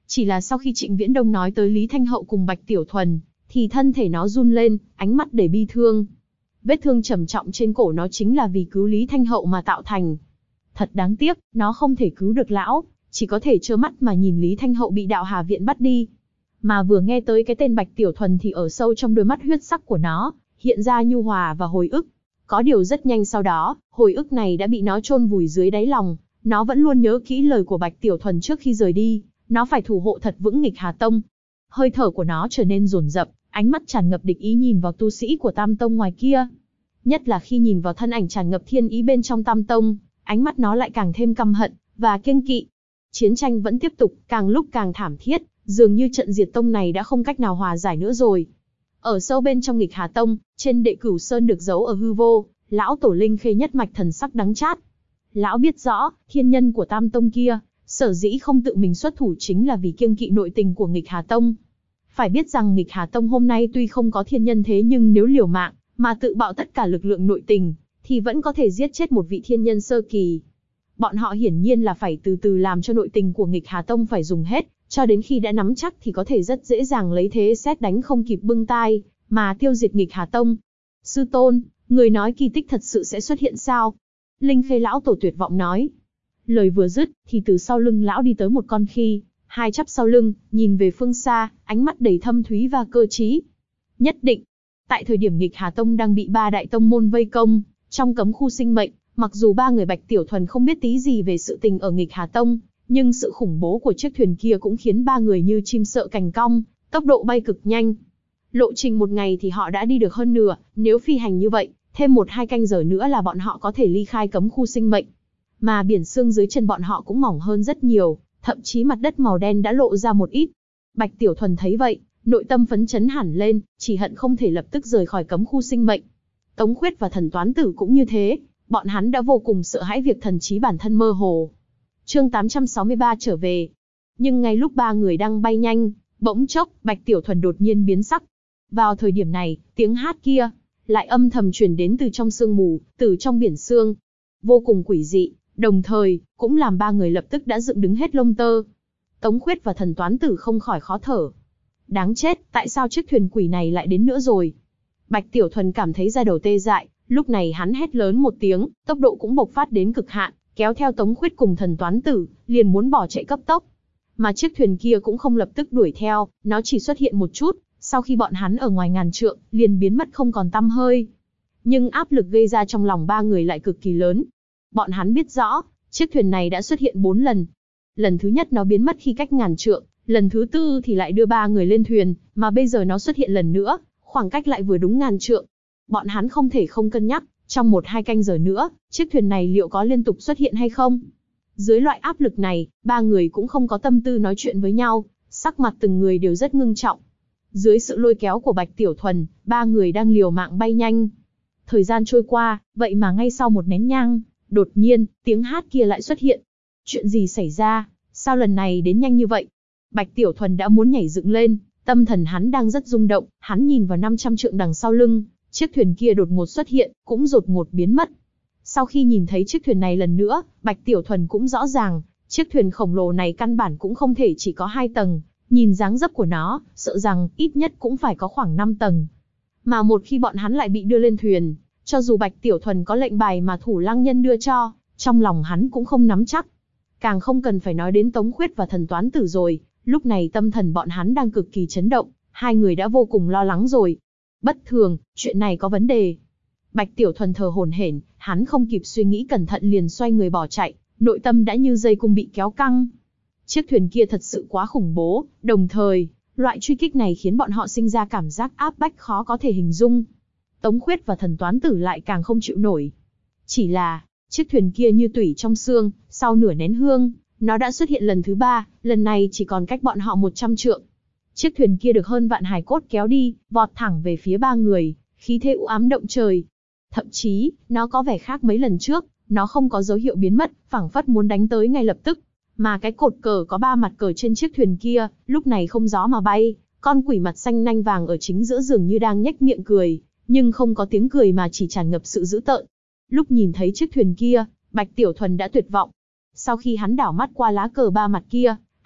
Speaker 1: Chỉ là sau khi Trịnh Viễn Đông nói tới Lý Thanh Hậu cùng Bạch Tiểu Thuần, thì thân thể nó run lên, ánh mắt đầy bi thương. Vết thương trầm trọng trên cổ nó chính là vì cứu Lý Thanh Hậu mà tạo thành. Thật đáng tiếc, nó không thể cứu được lão, chỉ có thể trơ mắt mà nhìn Lý Thanh Hậu bị Đạo Hà Viện bắt đi. Mà vừa nghe tới cái tên Bạch Tiểu Thuần thì ở sâu trong đôi mắt huyết sắc của nó, hiện ra nhu hòa và hồi ức. Có điều rất nhanh sau đó, hồi ức này đã bị nó chôn vùi dưới đáy lòng. Nó vẫn luôn nhớ kỹ lời của Bạch Tiểu Thuần trước khi rời đi, nó phải thủ hộ thật vững Nghịch Hà Tông. Hơi thở của nó trở nên dồn dập, ánh mắt tràn ngập địch ý nhìn vào tu sĩ của Tam Tông ngoài kia. Nhất là khi nhìn vào thân ảnh tràn ngập thiên ý bên trong Tam Tông, ánh mắt nó lại càng thêm căm hận và kiêng kỵ. Chiến tranh vẫn tiếp tục, càng lúc càng thảm thiết, dường như trận diệt tông này đã không cách nào hòa giải nữa rồi. Ở sâu bên trong Nghịch Hà Tông, trên Đệ Cửu Sơn được giấu ở hư vô, lão tổ Linh Khê nhất mạch thần sắc đắng chát. Lão biết rõ, thiên nhân của Tam Tông kia, sở dĩ không tự mình xuất thủ chính là vì kiêng kỵ nội tình của Nghịch Hà Tông. Phải biết rằng Nghịch Hà Tông hôm nay tuy không có thiên nhân thế nhưng nếu liều mạng, mà tự bạo tất cả lực lượng nội tình, thì vẫn có thể giết chết một vị thiên nhân sơ kỳ. Bọn họ hiển nhiên là phải từ từ làm cho nội tình của Nghịch Hà Tông phải dùng hết, cho đến khi đã nắm chắc thì có thể rất dễ dàng lấy thế sét đánh không kịp bưng tai, mà tiêu diệt Nghịch Hà Tông. Sư tôn, người nói kỳ tích thật sự sẽ xuất hiện sao? Linh Khê lão tổ tuyệt vọng nói. Lời vừa dứt, thì từ sau lưng lão đi tới một con khi, hai chắp sau lưng, nhìn về phương xa, ánh mắt đầy thâm thúy và cơ trí. Nhất định, tại thời điểm Nghịch Hà Tông đang bị ba đại tông môn vây công, trong cấm khu sinh mệnh, mặc dù ba người Bạch Tiểu Thuần không biết tí gì về sự tình ở Nghịch Hà Tông, nhưng sự khủng bố của chiếc thuyền kia cũng khiến ba người như chim sợ cành cong, tốc độ bay cực nhanh. Lộ trình một ngày thì họ đã đi được hơn nửa, nếu phi hành như vậy, thêm 1-2 canh giờ nữa là bọn họ có thể ly khai cấm khu sinh mệnh. Mà biển sương dưới chân bọn họ cũng mỏng hơn rất nhiều, thậm chí mặt đất màu đen đã lộ ra một ít. Bạch Tiểu Thuần thấy vậy, nội tâm phấn chấn hẳn lên, chỉ hận không thể lập tức rời khỏi cấm khu sinh mệnh. Tống Khuyết và Thần Toán Tử cũng như thế, bọn hắn đã vô cùng sợ hãi việc thần trí bản thân mơ hồ. Chương 863 trở về. Nhưng ngay lúc ba người đang bay nhanh, bỗng chốc, Bạch Tiểu Thuần đột nhiên biến sắc. Vào thời điểm này, tiếng hát kia lại âm thầm truyền đến từ trong sương mù, từ trong biển sương. Vô cùng quỷ dị, đồng thời, cũng làm ba người lập tức đã dựng đứng hết lông tơ. Tống Khuyết và Thần Toán Tử không khỏi khó thở. Đáng chết, tại sao chiếc thuyền quỷ này lại đến nữa rồi? Bạch Tiểu Thuần cảm thấy da đầu tê dại, lúc này hắn hét lớn một tiếng, tốc độ cũng bộc phát đến cực hạn, kéo theo Tống Khuyết cùng Thần Toán Tử, liền muốn bỏ chạy cấp tốc. Mà chiếc thuyền kia cũng không lập tức đuổi theo, nó chỉ xuất hiện một chút, sau khi bọn hắn ở ngoài ngàn trượng, liền biến mất không còn tăm hơi. Nhưng áp lực gây ra trong lòng ba người lại cực kỳ lớn. Bọn hắn biết rõ, chiếc thuyền này đã xuất hiện 4 lần. Lần thứ nhất nó biến mất khi cách ngàn trượng, lần thứ tư thì lại đưa ba người lên thuyền, mà bây giờ nó xuất hiện lần nữa, khoảng cách lại vừa đúng ngàn trượng. Bọn hắn không thể không cân nhắc, trong 1-2 canh giờ nữa, chiếc thuyền này liệu có liên tục xuất hiện hay không? Dưới loại áp lực này, ba người cũng không có tâm tư nói chuyện với nhau, sắc mặt từng người đều rất ngưng trọng. Dưới sự lôi kéo của Bạch Tiểu Thuần, ba người đang liều mạng bay nhanh. Thời gian trôi qua, vậy mà ngay sau một nén nhang, đột nhiên, tiếng hát kia lại xuất hiện. Chuyện gì xảy ra? Sao lần này đến nhanh như vậy? Bạch Tiểu Thuần đã muốn nhảy dựng lên, tâm thần hắn đang rất rung động, hắn nhìn vào 500 trượng đằng sau lưng, chiếc thuyền kia đột ngột xuất hiện, cũng đột ngột biến mất. Sau khi nhìn thấy chiếc thuyền này lần nữa, Bạch Tiểu Thuần cũng rõ ràng, chiếc thuyền khổng lồ này căn bản cũng không thể chỉ có 2 tầng, nhìn dáng dấp của nó, sợ rằng ít nhất cũng phải có khoảng 5 tầng. Mà một khi bọn hắn lại bị đưa lên thuyền, cho dù Bạch Tiểu Thuần có lệnh bài mà Thủ Lăng Nhân đưa cho, trong lòng hắn cũng không nắm chắc. Càng không cần phải nói đến Tống Khuyết và Thần Toán Tử rồi, lúc này tâm thần bọn hắn đang cực kỳ chấn động, hai người đã vô cùng lo lắng rồi. Bất thường, chuyện này có vấn đề. Bạch Tiểu Thuần thờ hổn hển, hắn không kịp suy nghĩ cẩn thận liền xoay người bỏ chạy, nội tâm đã như dây cung bị kéo căng. Chiếc thuyền kia thật sự quá khủng bố, đồng thời, loại truy kích này khiến bọn họ sinh ra cảm giác áp bách khó có thể hình dung. Tống Khuyết và Thần Toán Tử lại càng không chịu nổi. Chỉ là, chiếc thuyền kia như tủy trong xương, sau nửa nén hương, nó đã xuất hiện lần thứ 3, lần này chỉ còn cách bọn họ 100 trượng. Chiếc thuyền kia được hơn vạn hài cốt kéo đi, vọt thẳng về phía ba người, khí thế u ám động trời. Thậm chí, nó có vẻ khác mấy lần trước, nó không có dấu hiệu biến mất, phảng phất muốn đánh tới ngay lập tức. Mà cái cột cờ có 3 mặt cờ trên chiếc thuyền kia, lúc này không gió mà bay, con quỷ mặt xanh nanh vàng ở chính giữa dường như đang nhếch miệng cười, nhưng không có tiếng cười mà chỉ tràn ngập sự dữ tợn. Lúc nhìn thấy chiếc thuyền kia, Bạch Tiểu Thuần đã tuyệt vọng. Sau khi hắn đảo mắt qua lá cờ 3 mặt kia,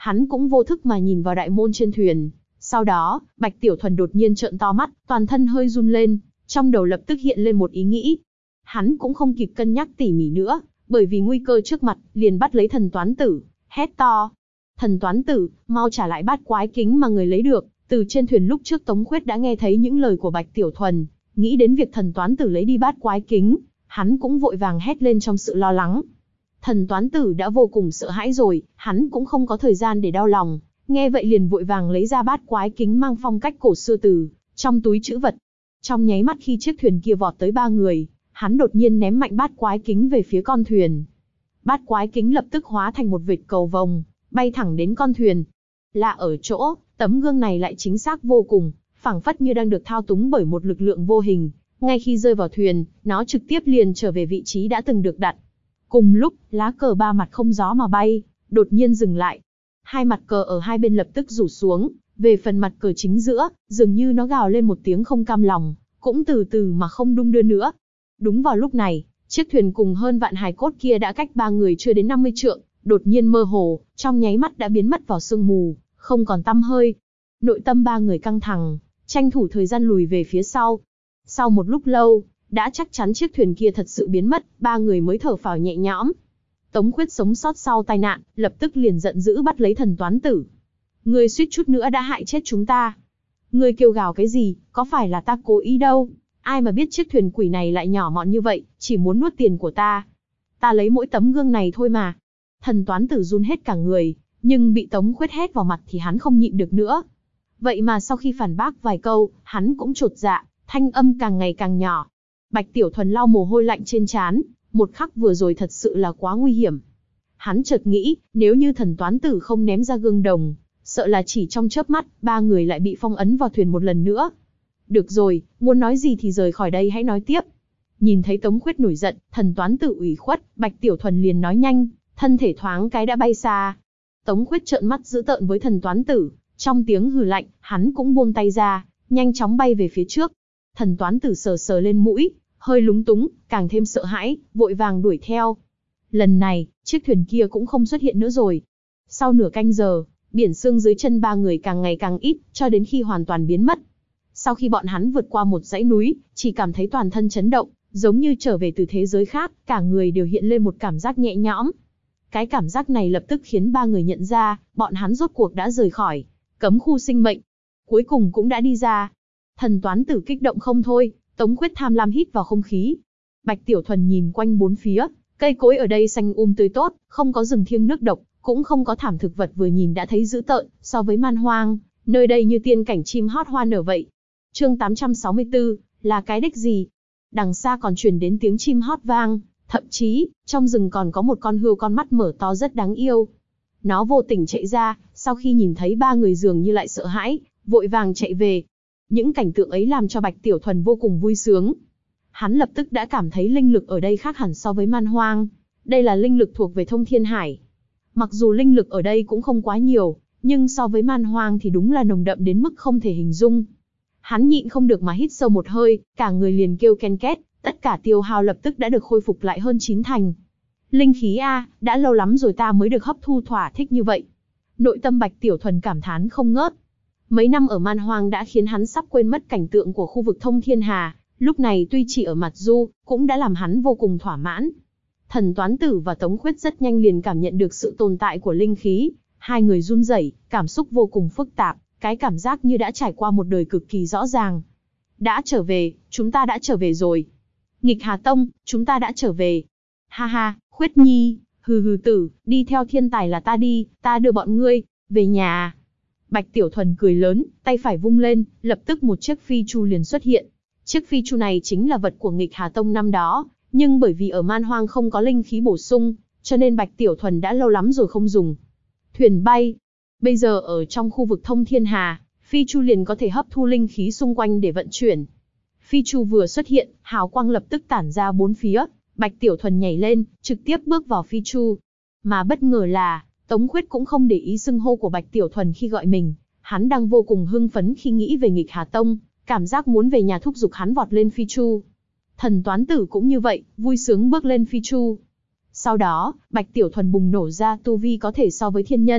Speaker 1: Hắn cũng vô thức mà nhìn vào đại môn trên thuyền. Sau đó, Bạch Tiểu Thuần đột nhiên trợn to mắt, toàn thân hơi run lên, trong đầu lập tức hiện lên một ý nghĩ. Hắn cũng không kịp cân nhắc tỉ mỉ nữa, bởi vì nguy cơ trước mặt, liền bắt lấy Thần Toán Tử, hét to. Thần Toán Tử, mau trả lại bát quái kính mà người lấy được. Từ trên thuyền lúc trước Tống Khuyết đã nghe thấy những lời của Bạch Tiểu Thuần, nghĩ đến việc Thần Toán Tử lấy đi bát quái kính, hắn cũng vội vàng hét lên trong sự lo lắng. Thần Toán Tử đã vô cùng sợ hãi rồi, hắn cũng không có thời gian để đau lòng, nghe vậy liền vội vàng lấy ra bát quái kính mang phong cách cổ xưa từ trong túi trữ vật. Trong nháy mắt khi chiếc thuyền kia vọt tới 3 người, hắn đột nhiên ném mạnh bát quái kính về phía con thuyền. Bát quái kính lập tức hóa thành một vệt cầu vồng, bay thẳng đến con thuyền. Lạ ở chỗ, tấm gương này lại chính xác vô cùng, phảng phất như đang được thao túng bởi một lực lượng vô hình. Ngay khi rơi vào thuyền, nó trực tiếp liền trở về vị trí đã từng được đặt. Cùng lúc, lá cờ 3 mặt không gió mà bay, đột nhiên dừng lại. 2 mặt cờ ở hai bên lập tức rủ xuống, về phần mặt cờ chính giữa, dường như nó gào lên một tiếng không cam lòng, cũng từ từ mà không đung đưa nữa. Đúng vào lúc này, chiếc thuyền cùng hơn vạn hài cốt kia đã cách 3 người chưa đến 50 trượng, đột nhiên mơ hồ, trong nháy mắt đã biến mất vào sương mù, không còn tăm hơi. Nội tâm 3 người căng thẳng, tranh thủ thời gian lùi về phía sau. Sau một lúc lâu, đã chắc chắn chiếc thuyền kia thật sự biến mất, 3 người mới thở phào nhẹ nhõm. Tống Khuyết sống sót sau tai nạn, lập tức liền giận dữ bắt lấy Thần Toán Tử. Ngươi suýt chút nữa đã hại chết chúng ta. Ngươi kêu gào cái gì, có phải là ta cố ý đâu. Ai mà biết chiếc thuyền quỷ này lại nhỏ mọn như vậy, chỉ muốn nuốt tiền của ta. Ta lấy mỗi tấm gương này thôi mà. Thần Toán Tử run hết cả người, nhưng bị Tống Khuyết hét vào mặt thì hắn không nhịn được nữa. Vậy mà sau khi phản bác vài câu, hắn cũng chột dạ, thanh âm càng ngày càng nhỏ. Bạch Tiểu Thuần lau mồ hôi lạnh trên trán, một khắc vừa rồi thật sự là quá nguy hiểm. Hắn chợt nghĩ, nếu như Thần Toán Tử không ném ra gương đồng, sợ là chỉ trong chớp mắt, 3 người lại bị phong ấn vào thuyền một lần nữa. Được rồi, muốn nói gì thì rời khỏi đây hãy nói tiếp. Nhìn thấy Tống Khuyết nổi giận, Thần Toán Tử ủy khuất, Bạch Tiểu Thuần liền nói nhanh, thân thể thoáng cái đã bay xa. Tống Khuyết trợn mắt dữ tợn với Thần Toán Tử, trong tiếng hừ lạnh, hắn cũng buông tay ra, nhanh chóng bay về phía trước. Thần Toán Tử sờ sờ lên mũi, hơi lúng túng, càng thêm sợ hãi, vội vàng đuổi theo. Lần này, chiếc thuyền kia cũng không xuất hiện nữa rồi. Sau nửa canh giờ, biển sương dưới chân 3 người càng ngày càng ít, cho đến khi hoàn toàn biến mất. Sau khi bọn hắn vượt qua một dãy núi, chỉ cảm thấy toàn thân chấn động, giống như trở về từ thế giới khác, cả người đều hiện lên một cảm giác nhẹ nhõm. Cái cảm giác này lập tức khiến 3 người nhận ra, bọn hắn rốt cuộc đã rời khỏi cấm khu sinh mệnh. Cuối cùng cũng đã đi ra. Thần Toán Tử kích động không thôi, Tống Khuyết tham lam hít vào không khí. Bạch Tiểu Thuần nhìn quanh bốn phía, cây cối ở đây xanh tươi tốt, không có rừng thiêng nước độc, cũng không có thảm thực vật vừa nhìn đã thấy dữ tợn, so với man hoang, nơi đây như tiên cảnh chim hót hoa nở vậy. Chương 864, là cái đích gì? Đằng xa còn truyền đến tiếng chim hót vang, thậm chí, trong rừng còn có một con hươu con mắt mở to rất đáng yêu. Nó vô tình chạy ra, sau khi nhìn thấy 3 người dường như lại sợ hãi, vội vàng chạy về. Những cảnh tượng ấy làm cho Bạch Tiểu Thuần vô cùng vui sướng. Hắn lập tức đã cảm thấy linh lực ở đây khác hẳn so với man hoang. Đây là linh lực thuộc về Thông Thiên Hải. Mặc dù linh lực ở đây cũng không quá nhiều, nhưng so với man hoang thì đúng là nồng đậm đến mức không thể hình dung. Hắn nhịn không được mà hít sâu một hơi, cả người liền kêu ken két, tất cả tiêu hao lập tức đã được khôi phục lại hơn 9 thành. Linh khí a, đã lâu lắm rồi ta mới được hấp thu thỏa thích như vậy. Nội tâm Bạch Tiểu Thuần cảm thán không ngớt. Mấy năm ở man hoang đã khiến hắn sắp quên mất cảnh tượng của khu vực Thông Thiên Hà, lúc này tuy chỉ ở mặt du, cũng đã làm hắn vô cùng thỏa mãn. Thần Toán Tử và Tống Khuyết rất nhanh liền cảm nhận được sự tồn tại của linh khí, hai người run rẩy, cảm xúc vô cùng phức tạp, cái cảm giác như đã trải qua một đời cực kỳ rõ ràng. Đã trở về, chúng ta đã trở về rồi. Nghịch Hà Tông, chúng ta đã trở về. Ha ha, Khuyết Nhi, hừ tử, đi theo thiên tài là ta đi, ta đưa bọn ngươi về nhà. Bạch Tiểu Thuần cười lớn, tay phải vung lên, lập tức một chiếc phi chu liền xuất hiện. Chiếc phi chu này chính là vật của Nghịch Hà Tông năm đó, nhưng bởi vì ở man hoang không có linh khí bổ sung, cho nên Bạch Tiểu Thuần đã lâu lắm rồi không dùng. Thuyền bay. Bây giờ ở trong khu vực Thông Thiên Hà, phi chu liền có thể hấp thu linh khí xung quanh để vận chuyển. Phi chu vừa xuất hiện, hào quang lập tức tản ra bốn phía, Bạch Tiểu Thuần nhảy lên, trực tiếp bước vào phi chu. Mà bất ngờ là, Tống Khuyết cũng không để ý xưng hô của Bạch Tiểu Thuần khi gọi mình, hắn đang vô cùng hưng phấn khi nghĩ về Nghịch Hà Tông, cảm giác muốn về nhà thúc giục hắn vọt lên phi chu. Thần Toán Tử cũng như vậy, vui sướng bước lên phi chu. Sau đó, Bạch Tiểu Thuần bùng nổ ra tu vi có thể so với thiên nhân,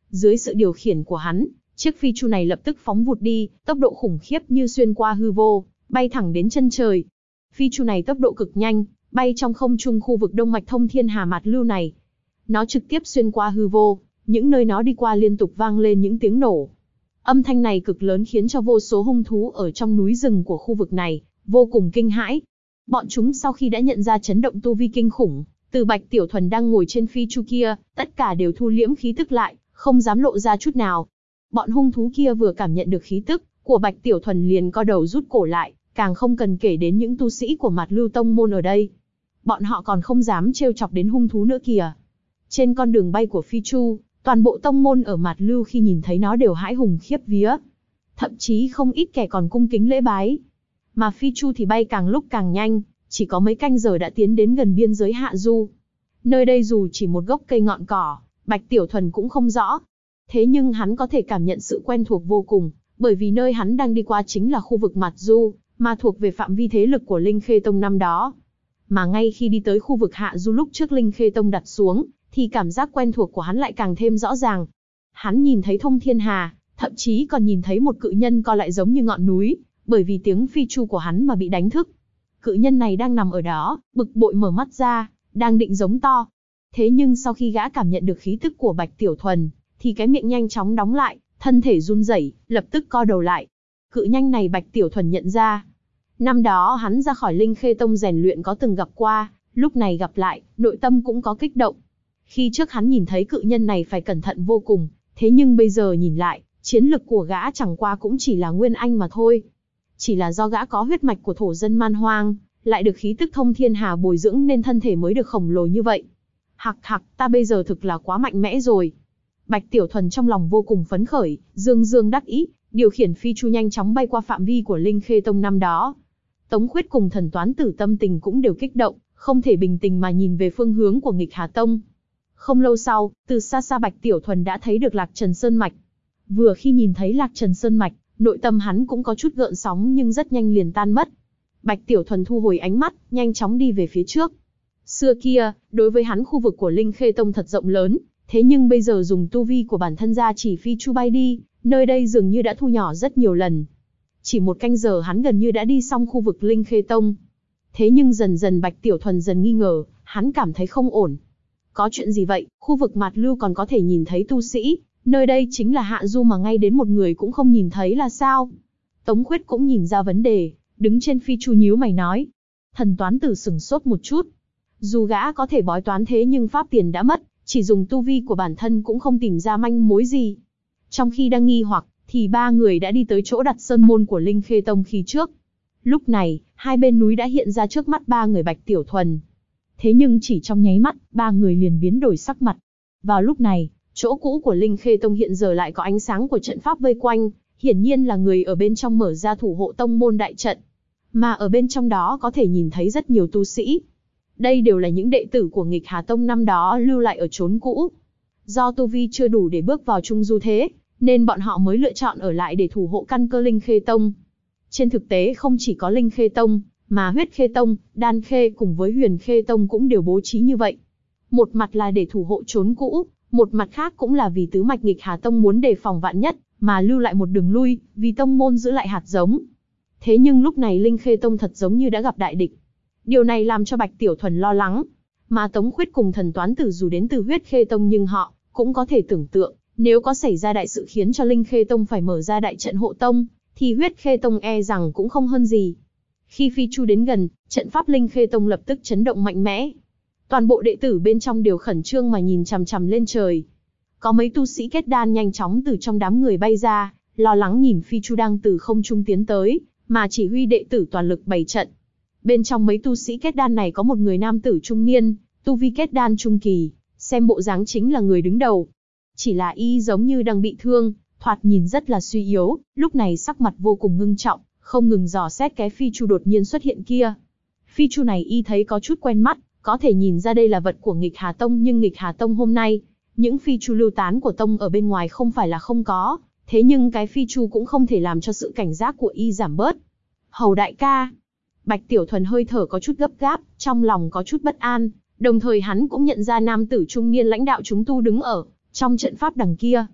Speaker 1: Dưới sự điều khiển của hắn, chiếc phi chu này lập tức phóng vụt đi, tốc độ khủng khiếp như xuyên qua hư vô, bay thẳng đến chân trời. Phi chu này tốc độ cực nhanh, bay trong không trung khu vực Đông Mạch Thông Thiên Hà Mạt Lưu này. Nó trực tiếp xuyên qua hư vô, những nơi nó đi qua liên tục vang lên những tiếng nổ. Âm thanh này cực lớn khiến cho vô số hung thú ở trong núi rừng của khu vực này vô cùng kinh hãi. Bọn chúng sau khi đã nhận ra chấn động tu vi kinh khủng, từ Bạch Tiểu Thuần đang ngồi trên phi chu kia, tất cả đều thu liễm khí tức lại, không dám lộ ra chút nào. Bọn hung thú kia vừa cảm nhận được khí tức của Bạch Tiểu Thuần liền co đầu rút cổ lại, càng không cần kể đến những tu sĩ của Mạt Lưu Tông môn ở đây. Bọn họ còn không dám trêu chọc đến hung thú nữa kìa. Trên con đường bay của phi chu, toàn bộ tông môn ở Mạt Lưu khi nhìn thấy nó đều hãi hùng khiếp vía. Thậm chí không ít kẻ còn cung kính lễ bái. Mà phi chu thì bay càng lúc càng nhanh, chỉ có mấy canh giờ đã tiến đến gần biên giới Hạ Du. Nơi đây dù chỉ một gốc cây ngọn cỏ, Bạch Tiểu Thuần cũng không rõ. Thế nhưng hắn có thể cảm nhận sự quen thuộc vô cùng, bởi vì nơi hắn đang đi qua chính là khu vực Mạt Du, mà thuộc về phạm vi thế lực của Linh Khê Tông năm đó. Mà ngay khi đi tới khu vực Hạ Du lúc trước Linh Khê Tông đặt xuống, thì cảm giác quen thuộc của hắn lại càng thêm rõ ràng. Hắn nhìn thấy Thông Thiên Hà, thậm chí còn nhìn thấy một cự nhân co lại giống như ngọn núi, bởi vì tiếng phi chu của hắn mà bị đánh thức. Cự nhân này đang nằm ở đó, bực bội mở mắt ra, đang định giống to. Thế nhưng sau khi gã cảm nhận được khí tức của Bạch Tiểu Thuần, thì cái miệng nhanh chóng đóng lại, thân thể run rẩy, lập tức co đầu lại. Cự nhanh này Bạch Tiểu Thuần nhận ra. Năm đó hắn ra khỏi Linh Khê Tông rèn luyện có từng gặp qua, lúc này gặp lại, nội tâm cũng có kích động. Khi trước hắn nhìn thấy cự nhân này phải cẩn thận vô cùng, thế nhưng bây giờ nhìn lại, chiến lực của gã chẳng qua cũng chỉ là nguyên anh mà thôi. Chỉ là do gã có huyết mạch của thổ dân man hoang, lại được khí tức Thông Thiên Hà bồi dưỡng nên thân thể mới được khổng lồ như vậy. Hặc hặc, ta bây giờ thực là quá mạnh mẽ rồi. Bạch Tiểu Thuần trong lòng vô cùng phấn khởi, dương dương đắc ý, điều khiển phi chu nhanh chóng bay qua phạm vi của Linh Khê Tông năm đó. Tống Khuyết cùng Thần Toán Tử tâm tình cũng đều kích động, không thể bình tĩnh mà nhìn về phương hướng của Nghịch Hà Tông. Không lâu sau, từ xa xa Bạch Tiểu Thuần đã thấy được Lạc Trần Sơn Mạch. Vừa khi nhìn thấy Lạc Trần Sơn Mạch, nội tâm hắn cũng có chút gợn sóng nhưng rất nhanh liền tan mất. Bạch Tiểu Thuần thu hồi ánh mắt, nhanh chóng đi về phía trước. Xưa kia, đối với hắn khu vực của Linh Khê Tông thật rộng lớn, thế nhưng bây giờ dùng tu vi của bản thân ra chỉ phi chu bay đi, nơi đây dường như đã thu nhỏ rất nhiều lần. Chỉ một canh giờ hắn gần như đã đi xong khu vực Linh Khê Tông. Thế nhưng dần dần Bạch Tiểu Thuần dần nghi ngờ, hắn cảm thấy không ổn. Có chuyện gì vậy, khu vực Mạt Lưu còn có thể nhìn thấy tu sĩ, nơi đây chính là Hạ Du mà ngay đến một người cũng không nhìn thấy là sao? Tống Khuyết cũng nhìn ra vấn đề, đứng trên phi chu nhíu mày nói. Thần Toán Tử sửng sốt một chút. Dù gã có thể bói toán thế nhưng pháp tiền đã mất, chỉ dùng tu vi của bản thân cũng không tìm ra manh mối gì. Trong khi đang nghi hoặc, thì ba người đã đi tới chỗ đặt sơn môn của Linh Khê Tông khi trước. Lúc này, hai bên núi đã hiện ra trước mắt ba người Bạch Tiểu Thuần. Thế nhưng chỉ trong nháy mắt, ba người liền biến đổi sắc mặt. Vào lúc này, chỗ cũ của Linh Khê Tông hiện giờ lại có ánh sáng của trận pháp vây quanh, hiển nhiên là người ở bên trong mở ra thủ hộ tông môn đại trận. Mà ở bên trong đó có thể nhìn thấy rất nhiều tu sĩ. Đây đều là những đệ tử của Nghịch Hà Tông năm đó lưu lại ở chốn cũ. Do tu vi chưa đủ để bước vào trung du thế, nên bọn họ mới lựa chọn ở lại để thủ hộ căn cơ Linh Khê Tông. Trên thực tế không chỉ có Linh Khê Tông, mà Huyết Khê Tông, Đan Khê cùng với Huyền Khê Tông cũng đều bố trí như vậy. Một mặt là để thủ hộ chốn cũ, một mặt khác cũng là vì tứ mạch Nghịch Hà Tông muốn đề phòng vạn nhất, mà lưu lại một đường lui, vì tông môn giữ lại hạt giống. Thế nhưng lúc này Linh Khê Tông thật giống như đã gặp đại địch. Điều này làm cho Bạch Tiểu Thuần lo lắng. Mà Tống Khuyết cùng Thần Toán Tử dù đến từ Huyết Khê Tông nhưng họ cũng có thể tưởng tượng, nếu có xảy ra đại sự khiến cho Linh Khê Tông phải mở ra đại trận hộ tông, thì Huyết Khê Tông e rằng cũng không hơn gì. Khi phi chu đến gần, trận pháp Linh Khê Tông lập tức chấn động mạnh mẽ. Toàn bộ đệ tử bên trong đều khẩn trương mà nhìn chằm chằm lên trời. Có mấy tu sĩ kết đan nhanh chóng từ trong đám người bay ra, lo lắng nhìn phi chu đang từ không trung tiến tới, mà chỉ huy đệ tử toàn lực bày trận. Bên trong mấy tu sĩ kết đan này có một người nam tử trung niên, tu vi kết đan trung kỳ, xem bộ dáng chính là người đứng đầu. Chỉ là y giống như đang bị thương, thoạt nhìn rất là suy yếu, lúc này sắc mặt vô cùng ngưng trọng, không ngừng dò xét cái phi chu đột nhiên xuất hiện kia. Phi chu này y thấy có chút quen mắt, có thể nhìn ra đây là vật của Nghịch Hà Tông, nhưng Nghịch Hà Tông hôm nay, những phi chu lưu tán của tông ở bên ngoài không phải là không có, thế nhưng cái phi chu cũng không thể làm cho sự cảnh giác của y giảm bớt. Hầu đại ca. Bạch Tiểu Thuần hơi thở có chút gấp gáp, trong lòng có chút bất an, đồng thời hắn cũng nhận ra nam tử trung niên lãnh đạo chúng tu đứng ở trong trận pháp đằng kia.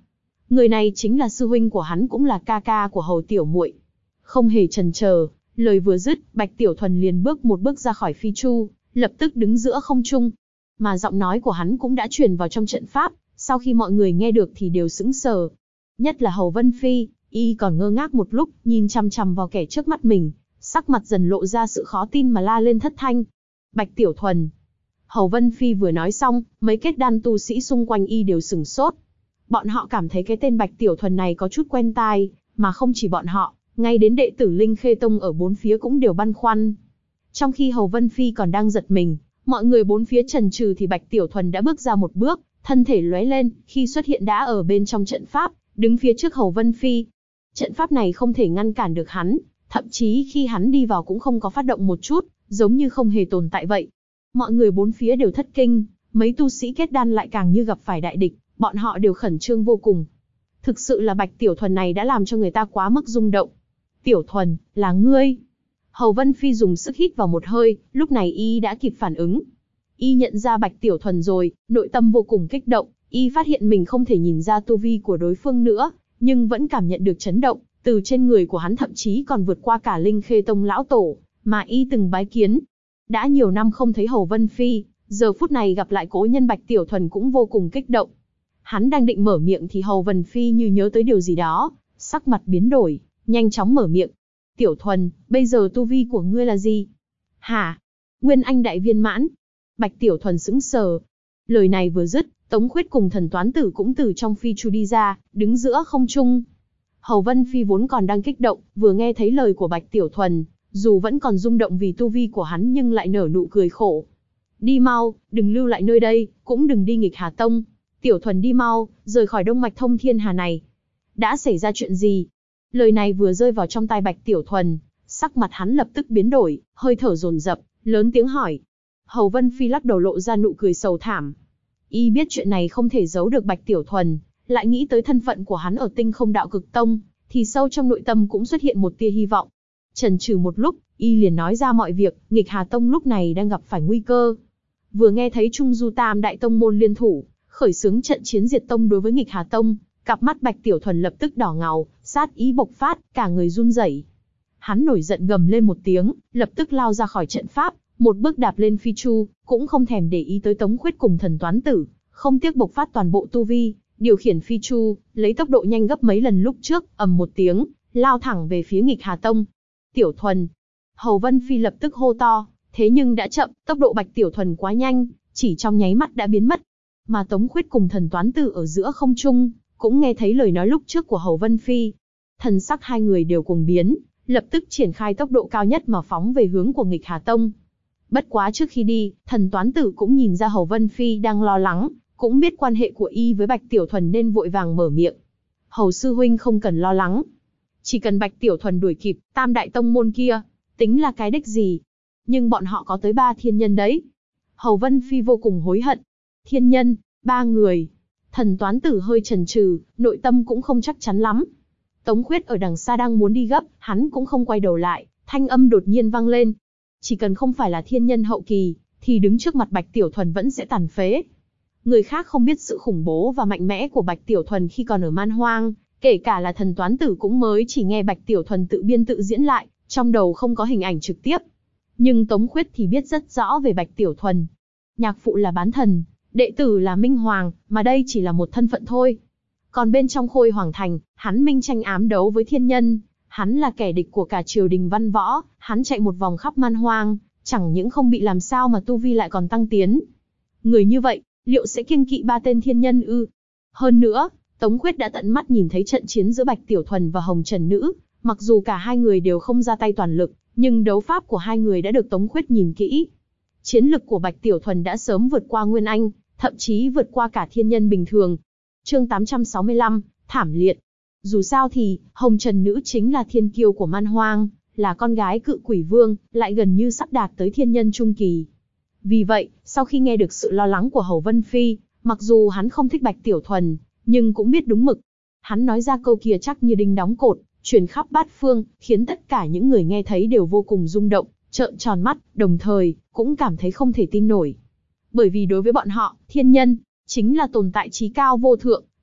Speaker 1: Người này chính là sư huynh của hắn, cũng là ca ca của Hầu tiểu muội. Không hề chần chờ, lời vừa dứt, Bạch Tiểu Thuần liền bước một bước ra khỏi phi chu, lập tức đứng giữa không trung. Mà giọng nói của hắn cũng đã truyền vào trong trận pháp, sau khi mọi người nghe được thì đều sững sờ. Nhất là Hầu Vân Phi, y còn ngơ ngác một lúc, nhìn chằm chằm vào kẻ trước mắt mình, sắc mặt dần lộ ra sự khó tin mà la lên thất thanh. Bạch Tiểu Thuần. Hầu Vân Phi vừa nói xong, mấy kết đan tu sĩ xung quanh y đều sửng sốt. Bọn họ cảm thấy cái tên Bạch Tiểu Thuần này có chút quen tai, mà không chỉ bọn họ, ngay đến đệ tử Linh Khê Tông ở bốn phía cũng đều băn khoăn. Trong khi Hầu Vân Phi còn đang giật mình, mọi người bốn phía chần chừ thì Bạch Tiểu Thuần đã bước ra một bước, thân thể lóe lên, khi xuất hiện đã ở bên trong trận pháp, đứng phía trước Hầu Vân Phi. Trận pháp này không thể ngăn cản được hắn, thậm chí khi hắn đi vào cũng không có phát động một chút, giống như không hề tồn tại vậy. Mọi người bốn phía đều thất kinh, mấy tu sĩ kết đan lại càng như gặp phải đại địch, bọn họ đều khẩn trương vô cùng. Thực sự là Bạch Tiểu Thuần này đã làm cho người ta quá mức rung động. Tiểu Thuần, là ngươi. Hầu Vân Phi dùng sức hít vào một hơi, lúc này y đã kịp phản ứng. Y nhận ra Bạch Tiểu Thuần rồi, nội tâm vô cùng kích động, y phát hiện mình không thể nhìn ra tu vi của đối phương nữa, nhưng vẫn cảm nhận được chấn động, từ trên người của hắn thậm chí còn vượt qua cả Linh Khê Tông lão tổ, mà y từng bái kiến. Đã nhiều năm không thấy Hầu Vân Phi, giờ phút này gặp lại cố nhân Bạch Tiểu Thuần cũng vô cùng kích động. Hắn đang định mở miệng thì Hầu Vân Phi như nhớ tới điều gì đó, sắc mặt biến đổi, nhanh chóng mở miệng. Tiểu Thuần, bây giờ tu vi của ngươi là gì? Hả? Nguyên Anh đại viên mãn. Bạch Tiểu Thuần sững sờ. Lời này vừa dứt, Tống Khuyết cùng Thần Toán Tử cũng từ trong phi chu đi ra, đứng giữa không trung. Hầu Vân Phi vốn còn đang kích động, vừa nghe thấy lời của Bạch Tiểu Thuần, dù vẫn còn rung động vì tu vi của hắn nhưng lại nở nụ cười khổ. Đi mau, đừng lưu lại nơi đây, cũng đừng đi nghịch Hà Tông. Tiểu Thuần đi mau, rời khỏi Đông Mạch Thông Thiên Hà này. Đã xảy ra chuyện gì? Lời này vừa rơi vào trong tai Bạch Tiểu Thuần, sắc mặt hắn lập tức biến đổi, hơi thở dồn dập, lớn tiếng hỏi. Hầu Vân Phi lắc đầu lộ ra nụ cười sầu thảm. Y biết chuyện này không thể giấu được Bạch Tiểu Thuần, lại nghĩ tới thân phận của hắn ở Tinh Không Đạo Cực Tông, thì sâu trong nội tâm cũng xuất hiện một tia hy vọng. Chần chừ một lúc, y liền nói ra mọi việc, nghịch Hà Tông lúc này đang gặp phải nguy cơ. Vừa nghe thấy Trung Du Tam Đại Tông môn liên thủ, khởi xướng trận chiến diệt tông đối với nghịch Hà Tông, cặp mắt Bạch Tiểu Thuần lập tức đỏ ngầu, sát ý bộc phát, cả người run rẩy. Hắn nổi giận gầm lên một tiếng, lập tức lao ra khỏi trận pháp, một bước đạp lên phi chu, cũng không thèm để ý tới Tống Khuyết cùng Thần Toán Tử, không tiếc bộc phát toàn bộ tu vi, điều khiển phi chu, lấy tốc độ nhanh gấp mấy lần lúc trước, ầm một tiếng, lao thẳng về phía nghịch Hà Tông. Tiểu Thuần. Hầu Vân Phi lập tức hô to, thế nhưng đã chậm, tốc độ Bạch Tiểu Thuần quá nhanh, chỉ trong nháy mắt đã biến mất. Mà Tống Khuyết cùng Thần Toán Tử ở giữa không trung, cũng nghe thấy lời nói lúc trước của Hầu Vân Phi. Thần sắc hai người đều cùng biến, lập tức triển khai tốc độ cao nhất mà phóng về hướng của nghịch Hà Tông. Bất quá trước khi đi, Thần Toán Tử cũng nhìn ra Hầu Vân Phi đang lo lắng, cũng biết quan hệ của y với Bạch Tiểu Thuần nên vội vàng mở miệng. Hầu sư huynh không cần lo lắng. Chỉ cần Bạch Tiểu Thuần đuổi kịp Tam Đại Tông môn kia, tính là cái đích gì. Nhưng bọn họ có tới 3 thiên nhân đấy. Hầu Vân Phi vô cùng hối hận. Thiên nhân, 3 người. Thần Toán Tử hơi chần chừ, nội tâm cũng không chắc chắn lắm. Tống Khuyết ở đằng xa đang muốn đi gấp, hắn cũng không quay đầu lại, thanh âm đột nhiên vang lên. Chỉ cần không phải là thiên nhân hậu kỳ, thì đứng trước mặt Bạch Tiểu Thuần vẫn sẽ tàn phế. Người khác không biết sự khủng bố và mạnh mẽ của Bạch Tiểu Thuần khi còn ở Man Hoang, kể cả là Thần Toán Tử cũng mới chỉ nghe Bạch Tiểu Thuần tự biên tự diễn lại, trong đầu không có hình ảnh trực tiếp. Nhưng Tống Khuyết thì biết rất rõ về Bạch Tiểu Thuần. Nhạc phụ là bán thần, đệ tử là Minh Hoàng, mà đây chỉ là một thân phận thôi. Còn bên trong Khôi Hoàng Thành, hắn minh tranh ám đấu với thiên nhân, hắn là kẻ địch của cả triều đình văn võ, hắn chạy một vòng khắp Man Hoang, chẳng những không bị làm sao mà tu vi lại còn tăng tiến. Người như vậy, liệu sẽ kiêng kỵ 3 tên thiên nhân ư? Hơn nữa, Tống Khuyết đã tận mắt nhìn thấy trận chiến giữa Bạch Tiểu Thuần và Hồng Trần Nữ, mặc dù cả hai người đều không ra tay toàn lực, nhưng đấu pháp của hai người đã được Tống Khuyết nhìn kỹ. Chiến lực của Bạch Tiểu Thuần đã sớm vượt qua Nguyên Anh, thậm chí vượt qua cả thiên nhân bình thường. Chương 865, thảm liệt. Dù sao thì, Hồng Trần Nữ chính là thiên kiêu của Man Hoang, là con gái cự quỷ vương, lại gần như sắp đạt tới thiên nhân trung kỳ. Vì vậy, sau khi nghe được sự lo lắng của Hầu Vân Phi, mặc dù hắn không thích Bạch Tiểu Thuần, nhưng cũng biết đúng mực. Hắn nói ra câu kia chắc như đinh đóng cột, truyền khắp bát phương, khiến tất cả những người nghe thấy đều vô cùng rung động, trợn tròn mắt, đồng thời, cũng cảm thấy không thể tin nổi. Bởi vì đối với bọn họ, thiên nhân, chính là tồn tại trí cao vô thượng,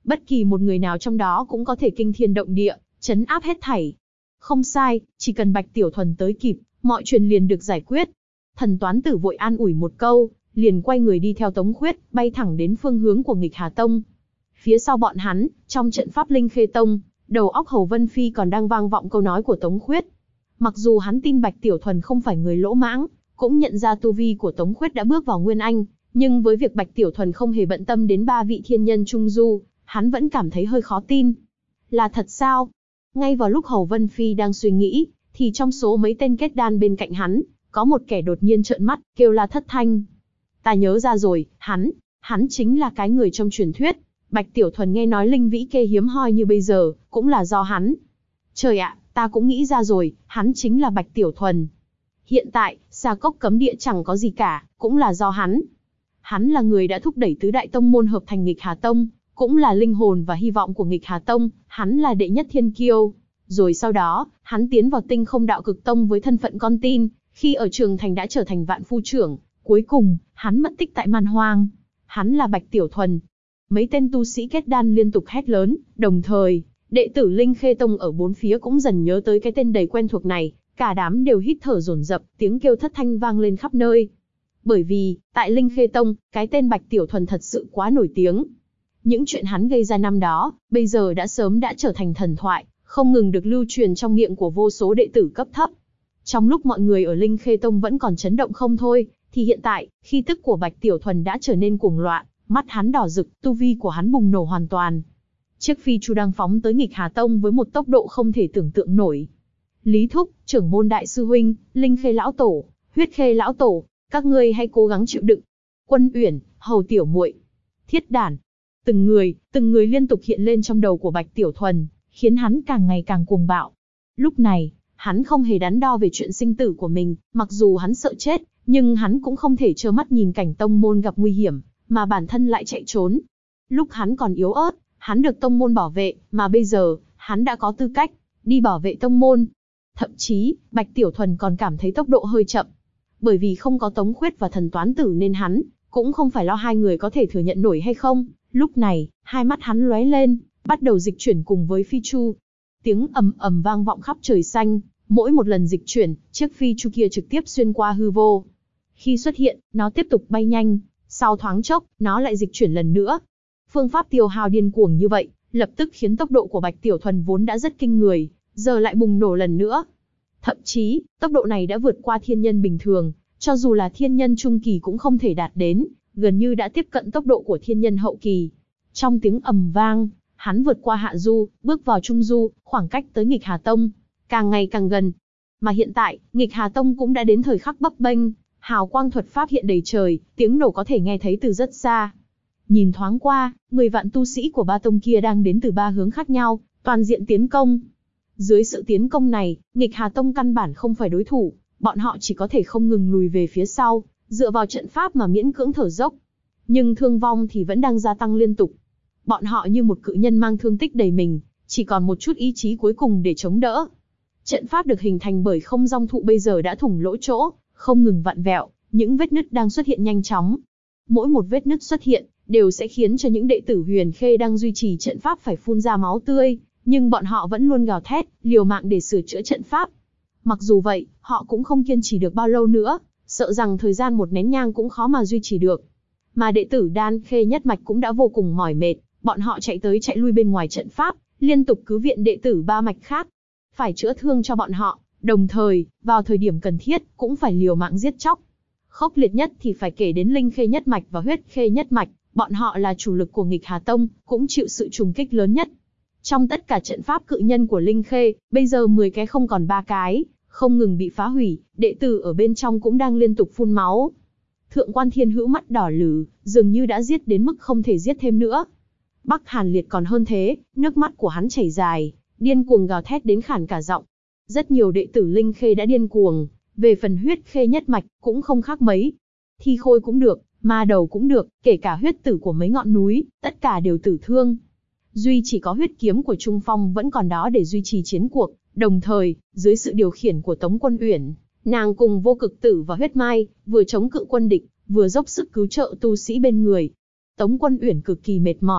Speaker 1: Bất kỳ một người nào trong đó cũng có thể kinh thiên động địa, trấn áp hết thảy. Không sai, chỉ cần Bạch Tiểu Thuần tới kịp, mọi chuyện liền được giải quyết. Thần Toán Tử vội an ủi một câu, liền quay người đi theo Tống Khuyết, bay thẳng đến phương hướng của Nghịch Hà Tông. Phía sau bọn hắn, trong trận pháp Linh Khê Tông, đầu óc Hầu Vân Phi còn đang vang vọng câu nói của Tống Khuyết. Mặc dù hắn tin Bạch Tiểu Thuần không phải người lỗ mãng, cũng nhận ra tu vi của Tống Khuyết đã bước vào Nguyên Anh, nhưng với việc Bạch Tiểu Thuần không hề bận tâm đến 3 vị thiên nhân trung du, hắn vẫn cảm thấy hơi khó tin. Là thật sao? Ngay vào lúc Hầu Vân Phi đang suy nghĩ, thì trong số mấy tên kết đan bên cạnh hắn, có một kẻ đột nhiên trợn mắt, kêu la thất thanh. Ta nhớ ra rồi, hắn chính là cái người trong truyền thuyết. Bạch Tiểu Thuần nghe nói linh vĩ kê hiếm hoi như bây giờ, cũng là do hắn. Trời ạ, ta cũng nghĩ ra rồi, hắn chính là Bạch Tiểu Thuần. Hiện tại, Sa Cốc cấm địa chẳng có gì cả, cũng là do hắn. Hắn là người đã thúc đẩy tứ đại tông môn hợp thành Nghịch Hà Tông, cũng là linh hồn và hy vọng của Nghịch Hà Tông, hắn là đệ nhất thiên kiêu. Rồi sau đó, hắn tiến vào Tinh Không Đạo Cực Tông với thân phận con tin, khi ở Trường Thành đã trở thành vạn phu trưởng, cuối cùng, hắn mất tích tại Man Hoang. Hắn là Bạch Tiểu Thuần. Mấy tên tu sĩ kết đan liên tục hét lớn, đồng thời, đệ tử Linh Khê Tông ở bốn phía cũng dần nhớ tới cái tên đầy quen thuộc này, cả đám đều hít thở dồn dập, tiếng kêu thất thanh vang lên khắp nơi. Bởi vì, tại Linh Khê Tông, cái tên Bạch Tiểu Thuần thật sự quá nổi tiếng. Những chuyện hắn gây ra năm đó, bây giờ đã sớm đã trở thành thần thoại, không ngừng được lưu truyền trong miệng của vô số đệ tử cấp thấp. Trong lúc mọi người ở Linh Khê Tông vẫn còn chấn động không thôi, thì hiện tại, khí tức của Bạch Tiểu Thuần đã trở nên cuồng loạn, mắt hắn đỏ rực, tu vi của hắn bùng nổ hoàn toàn. Chiếc phi chu đang phóng tới Nghịch Hà Tông với một tốc độ không thể tưởng tượng nổi. Lý Thúc, trưởng môn đại sư huynh, Linh Khê lão tổ, Huyết Khê lão tổ, các ngươi hãy cố gắng chịu đựng. Quân Uyển, Hầu tiểu muội, Thiết Đản, từng người liên tục hiện lên trong đầu của Bạch Tiểu Thuần, khiến hắn càng ngày càng cuồng bạo. Lúc này, hắn không hề đắn đo về chuyện sinh tử của mình, mặc dù hắn sợ chết, nhưng hắn cũng không thể trơ mắt nhìn cảnh tông môn gặp nguy hiểm, mà bản thân lại chạy trốn. Lúc hắn còn yếu ớt, hắn được tông môn bảo vệ, mà bây giờ, hắn đã có tư cách đi bảo vệ tông môn. Thậm chí, Bạch Tiểu Thuần còn cảm thấy tốc độ hơi chậm. Bởi vì không có Tống Khuyết và Thần Toán Tử nên hắn cũng không phải lo hai người có thể thừa nhận nổi hay không. Lúc này, hai mắt hắn lóe lên, bắt đầu dịch chuyển cùng với phi chu. Tiếng ầm ầm vang vọng khắp trời xanh, mỗi một lần dịch chuyển, chiếc phi chu kia trực tiếp xuyên qua hư vô. Khi xuất hiện, nó tiếp tục bay nhanh, sau thoáng chốc, nó lại dịch chuyển lần nữa. Phương pháp tiêu hao điên cuồng như vậy, lập tức khiến tốc độ của Bạch Tiểu Thuần vốn đã rất kinh người, giờ lại bùng nổ lần nữa. Thậm chí, tốc độ này đã vượt qua thiên nhân bình thường, cho dù là thiên nhân trung kỳ cũng không thể đạt đến, gần như đã tiếp cận tốc độ của thiên nhân hậu kỳ. Trong tiếng ầm vang, hắn vượt qua hạ du, bước vào trung du, khoảng cách tới Nghịch Hà Tông càng ngày càng gần. Mà hiện tại, Nghịch Hà Tông cũng đã đến thời khắc bấp bênh, hào quang thuật pháp hiện đầy trời, tiếng nổ có thể nghe thấy từ rất xa. Nhìn thoáng qua, 10 vạn tu sĩ của ba tông kia đang đến từ ba hướng khác nhau, toàn diện tiến công. Dưới sự tiến công này, Nghịch Hà Tông căn bản không phải đối thủ, bọn họ chỉ có thể không ngừng lùi về phía sau, dựa vào trận pháp mà miễn cưỡng thở dốc. Nhưng thương vong thì vẫn đang gia tăng liên tục. Bọn họ như một cự nhân mang thương tích đầy mình, chỉ còn một chút ý chí cuối cùng để chống đỡ. Trận pháp được hình thành bởi không dong thụ bây giờ đã thủng lỗ chỗ, không ngừng vặn vẹo, những vết nứt đang xuất hiện nhanh chóng. Mỗi một vết nứt xuất hiện, đều sẽ khiến cho những đệ tử Huyền Khê đang duy trì trận pháp phải phun ra máu tươi, nhưng bọn họ vẫn luôn gào thét, liều mạng để sửa chữa trận pháp. Mặc dù vậy, họ cũng không kiên trì được bao lâu nữa, sợ rằng thời gian một nén nhang cũng khó mà duy trì được. Mà đệ tử Đan Khê nhất mạch cũng đã vô cùng mỏi mệt, bọn họ chạy tới chạy lui bên ngoài trận pháp, liên tục cứu viện đệ tử ba mạch khác, phải chữa thương cho bọn họ, đồng thời, vào thời điểm cần thiết, cũng phải liều mạng giết chóc. Khốc liệt nhất thì phải kể đến Linh Khê nhất mạch và Huyết Khê nhất mạch, bọn họ là chủ lực của Nghịch Hà Tông, cũng chịu sự trùng kích lớn nhất. Trong tất cả trận pháp cự nhân của Linh Khê, bây giờ 10 cái không còn 3 cái, không ngừng bị phá hủy, đệ tử ở bên trong cũng đang liên tục phun máu. Thượng quan Thiên Hữu mắt đỏ lử, dường như đã giết đến mức không thể giết thêm nữa. Bắc Hàn Liệt còn hơn thế, nước mắt của hắn chảy dài, điên cuồng gào thét đến khản cả giọng. Rất nhiều đệ tử Linh Khê đã điên cuồng, về phần Huyết Khê nhất mạch cũng không khác mấy. Thi Khôi cũng được, Ma Đầu cũng được, kể cả huyết tử của mấy ngọn núi, tất cả đều tử thương. Duy chỉ có huyết kiếm của Trung Phong vẫn còn đó để duy trì chiến cuộc, đồng thời, dưới sự điều khiển của Tống Quân Uyển, nàng cùng Vô Cực Tử và Huyết Mai, vừa chống cự quân địch, vừa dốc sức cứu trợ tu sĩ bên người. Tống Quân Uyển cực kỳ mệt mỏi,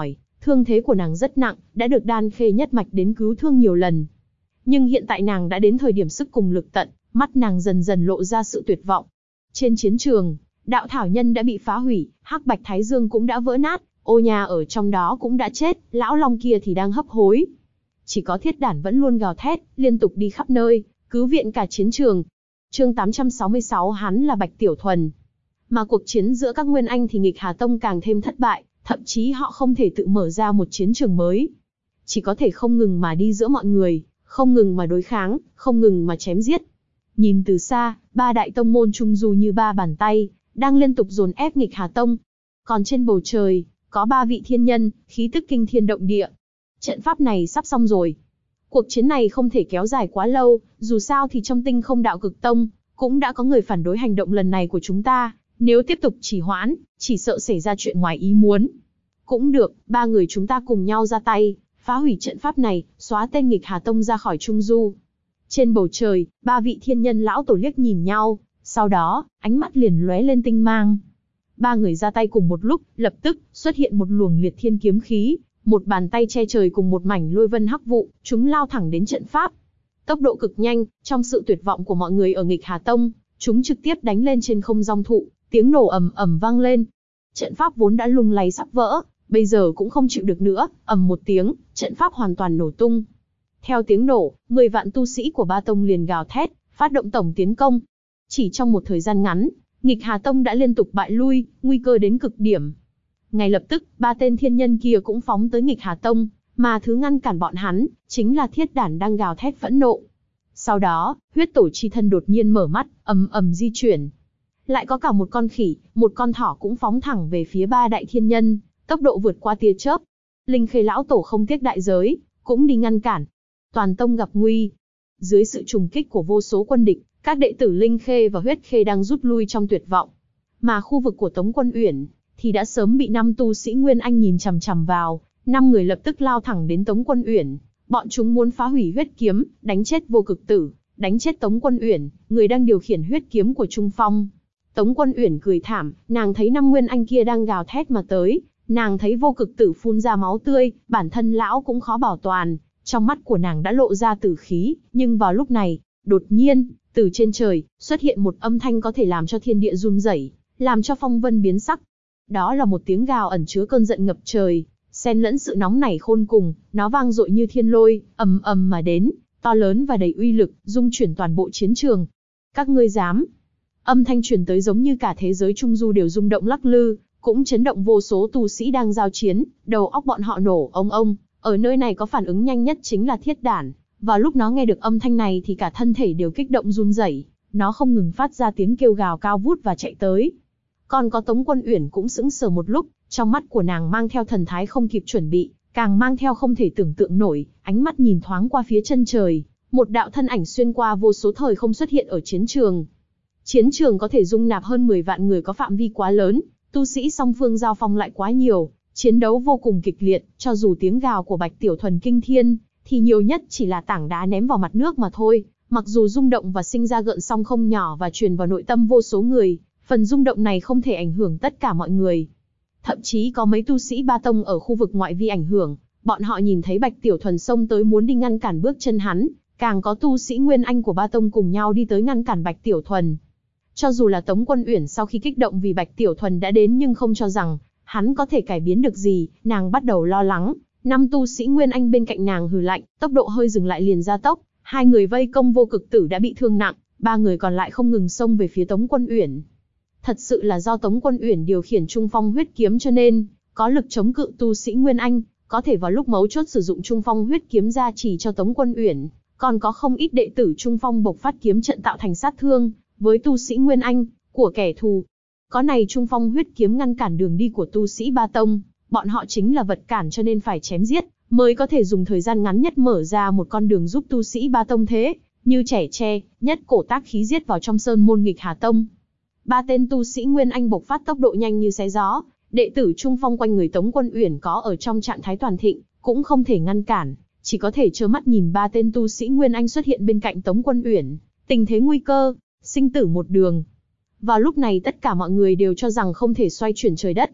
Speaker 1: Thương thế của nàng rất nặng, đã được Đan Khê nhất mạch đến cứu thương nhiều lần. Nhưng hiện tại nàng đã đến thời điểm sức cùng lực tận, mắt nàng dần dần lộ ra sự tuyệt vọng. Trên chiến trường, đạo thảo nhân đã bị phá hủy, hắc bạch thái dương cũng đã vỡ nát, ô nha ở trong đó cũng đã chết, lão long kia thì đang hấp hối. Chỉ có thiết đản vẫn luôn gào thét, liên tục đi khắp nơi, cứu viện cả chiến trường. Chương 866 hắn là Bạch Tiểu Thuần. Mà cuộc chiến giữa các Nguyên Anh thì Nghịch Hà Tông càng thêm thất bại, thậm chí họ không thể tự mở ra một chiến trường mới. Chỉ có thể không ngừng mà đi giữa mọi người, không ngừng mà đối kháng, không ngừng mà chém giết. Nhìn từ xa, ba đại tông môn trung du như ba bàn tay, đang liên tục dồn ép Nghịch Hà Tông. Còn trên bầu trời, có ba vị thiên nhân, khí tức kinh thiên động địa. Trận pháp này sắp xong rồi. Cuộc chiến này không thể kéo dài quá lâu, dù sao thì trong Tinh Không Đạo Cực Tông, cũng đã có người phản đối hành động lần này của chúng ta. Nếu tiếp tục trì hoãn, chỉ sợ xảy ra chuyện ngoài ý muốn. Cũng được, ba người chúng ta cùng nhau ra tay, phá hủy trận pháp này, xóa tên Nghịch Hà Tông ra khỏi Trung Du. Trên bầu trời, ba vị thiên nhân lão tổ liếc nhìn nhau, sau đó, ánh mắt liền lóe lên tinh mang. Ba người ra tay cùng một lúc, lập tức xuất hiện một luồng liệt thiên kiếm khí, một bàn tay che trời cùng một mảnh lôi vân hắc vụ, chúng lao thẳng đến trận pháp. Tốc độ cực nhanh, trong sự tuyệt vọng của mọi người ở Nghịch Hà Tông, chúng trực tiếp đánh lên trên không giong thụ, tiếng nổ ầm ầm vang lên. Trận pháp vốn đã lung lay sắp vỡ, bây giờ cũng không chịu được nữa, ầm một tiếng, trận pháp hoàn toàn nổ tung. Theo tiếng nổ, 10 vạn tu sĩ của ba tông liền gào thét, phát động tổng tiến công. Chỉ trong một thời gian ngắn, Nghịch Hà Tông đã liên tục bại lui, nguy cơ đến cực điểm. Ngay lập tức, ba tên thiên nhân kia cũng phóng tới Nghịch Hà Tông, mà thứ ngăn cản bọn hắn, chính là thiết đản đang gào thét phẫn nộ. Sau đó, huyết tổ chi thân đột nhiên mở mắt, ầm ầm di chuyển. Lại có cả một con khỉ, một con thỏ cũng phóng thẳng về phía ba đại thiên nhân, tốc độ vượt qua tia chớp. Linh Khê lão tổ không tiếc đại giới, cũng đi ngăn cản. Toàn tông gặp nguy. Dưới sự trùng kích của vô số quân địch, các đệ tử Linh Khê và Huyết Khê đang rút lui trong tuyệt vọng. Mà khu vực của Tống Quân Uyển thì đã sớm bị 5 tu sĩ Nguyên Anh nhìn chằm chằm vào, 5 người lập tức lao thẳng đến Tống Quân Uyển. Bọn chúng muốn phá hủy huyết kiếm, đánh chết Vô Cực Tử, đánh chết Tống Quân Uyển, người đang điều khiển huyết kiếm của Trung Phong. Tống Quân Uyển cười thảm, nàng thấy 5 Nguyên Anh kia đang gào thét mà tới, nàng thấy Vô Cực Tử phun ra máu tươi, bản thân lão cũng khó bảo toàn, trong mắt của nàng đã lộ ra tử khí, nhưng vào lúc này, đột nhiên, từ trên trời, xuất hiện một âm thanh có thể làm cho thiên địa run rẩy, làm cho phong vân biến sắc. Đó là một tiếng gào ẩn chứa cơn giận ngập trời, xen lẫn sự nóng nảy khôn cùng, nó vang dội như thiên lôi, ầm ầm mà đến, to lớn và đầy uy lực, rung chuyển toàn bộ chiến trường. Các ngươi dám? Âm thanh truyền tới giống như cả thế giới Trung Du đều rung động lắc lư, cũng chấn động vô số tu sĩ đang giao chiến, đầu óc bọn họ nổ ong ong. Ở nơi này có phản ứng nhanh nhất chính là thiết đản. Vào lúc nó nghe được âm thanh này thì cả thân thể đều kích động run rẩy, nó không ngừng phát ra tiếng kêu gào cao vút và chạy tới. Còn có Tống Quân Uyển cũng sững sờ một lúc, trong mắt của nàng mang theo thần thái không kịp chuẩn bị, càng mang theo không thể tưởng tượng nổi, ánh mắt nhìn thoáng qua phía chân trời, một đạo thân ảnh xuyên qua vô số thời không xuất hiện ở chiến trường. Chiến trường có thể dung nạp hơn 10 vạn người có phạm vi quá lớn, tu sĩ song phương giao phong lại quá nhiều, chiến đấu vô cùng kịch liệt, cho dù tiếng gào của Bạch Tiểu Thuần kinh thiên, thì nhiều nhất chỉ là tảng đá ném vào mặt nước mà thôi, mặc dù rung động và sinh ra gợn sóng không nhỏ và truyền vào nội tâm vô số người, phần rung động này không thể ảnh hưởng tất cả mọi người. Thậm chí có mấy tu sĩ ba tông ở khu vực ngoại vi ảnh hưởng, bọn họ nhìn thấy Bạch Tiểu Thuần xông tới muốn đi ngăn cản bước chân hắn, càng có tu sĩ Nguyên Anh của ba tông cùng nhau đi tới ngăn cản Bạch Tiểu Thuần. Cho dù là Tống Quân Uyển sau khi kích động vì Bạch Tiểu Thuần đã đến nhưng không cho rằng hắn có thể cải biến được gì, nàng bắt đầu lo lắng. 5 tu sĩ Nguyên Anh bên cạnh nàng hừ lạnh, tốc độ hơi dừng lại liền gia tốc, 2 người vây công Vô Cực Tử đã bị thương nặng, 3 người còn lại không ngừng xông về phía Tống Quân Uyển. Thật sự là do Tống Quân Uyển điều khiển Trung Phong huyết kiếm cho nên có lực chống cự tu sĩ Nguyên Anh, có thể vào lúc mấu chốt sử dụng Trung Phong huyết kiếm gia trì cho Tống Quân Uyển, còn có không ít đệ tử Trung Phong bộc phát kiếm trận tạo thành sát thương với tu sĩ Nguyên Anh của kẻ thù. Có này Trung Phong huyết kiếm ngăn cản đường đi của tu sĩ ba tông, bọn họ chính là vật cản cho nên phải chém giết, mới có thể dùng thời gian ngắn nhất mở ra một con đường giúp tu sĩ ba tông thế, như trẻ tre, nhất cổ tác khí giết vào trong sơn môn Nghịch Hà Tông. 3 tên tu sĩ Nguyên Anh bộc phát tốc độ nhanh như xé gió, đệ tử Trung Phong quanh người Tống Quân Uyển có ở trong trạng thái toàn thịnh, cũng không thể ngăn cản, chỉ có thể trơ mắt nhìn 3 tên tu sĩ Nguyên Anh xuất hiện bên cạnh Tống Quân Uyển, tình thế nguy cơ, sinh tử một đường. Vào lúc này tất cả mọi người đều cho rằng không thể xoay chuyển trời đất.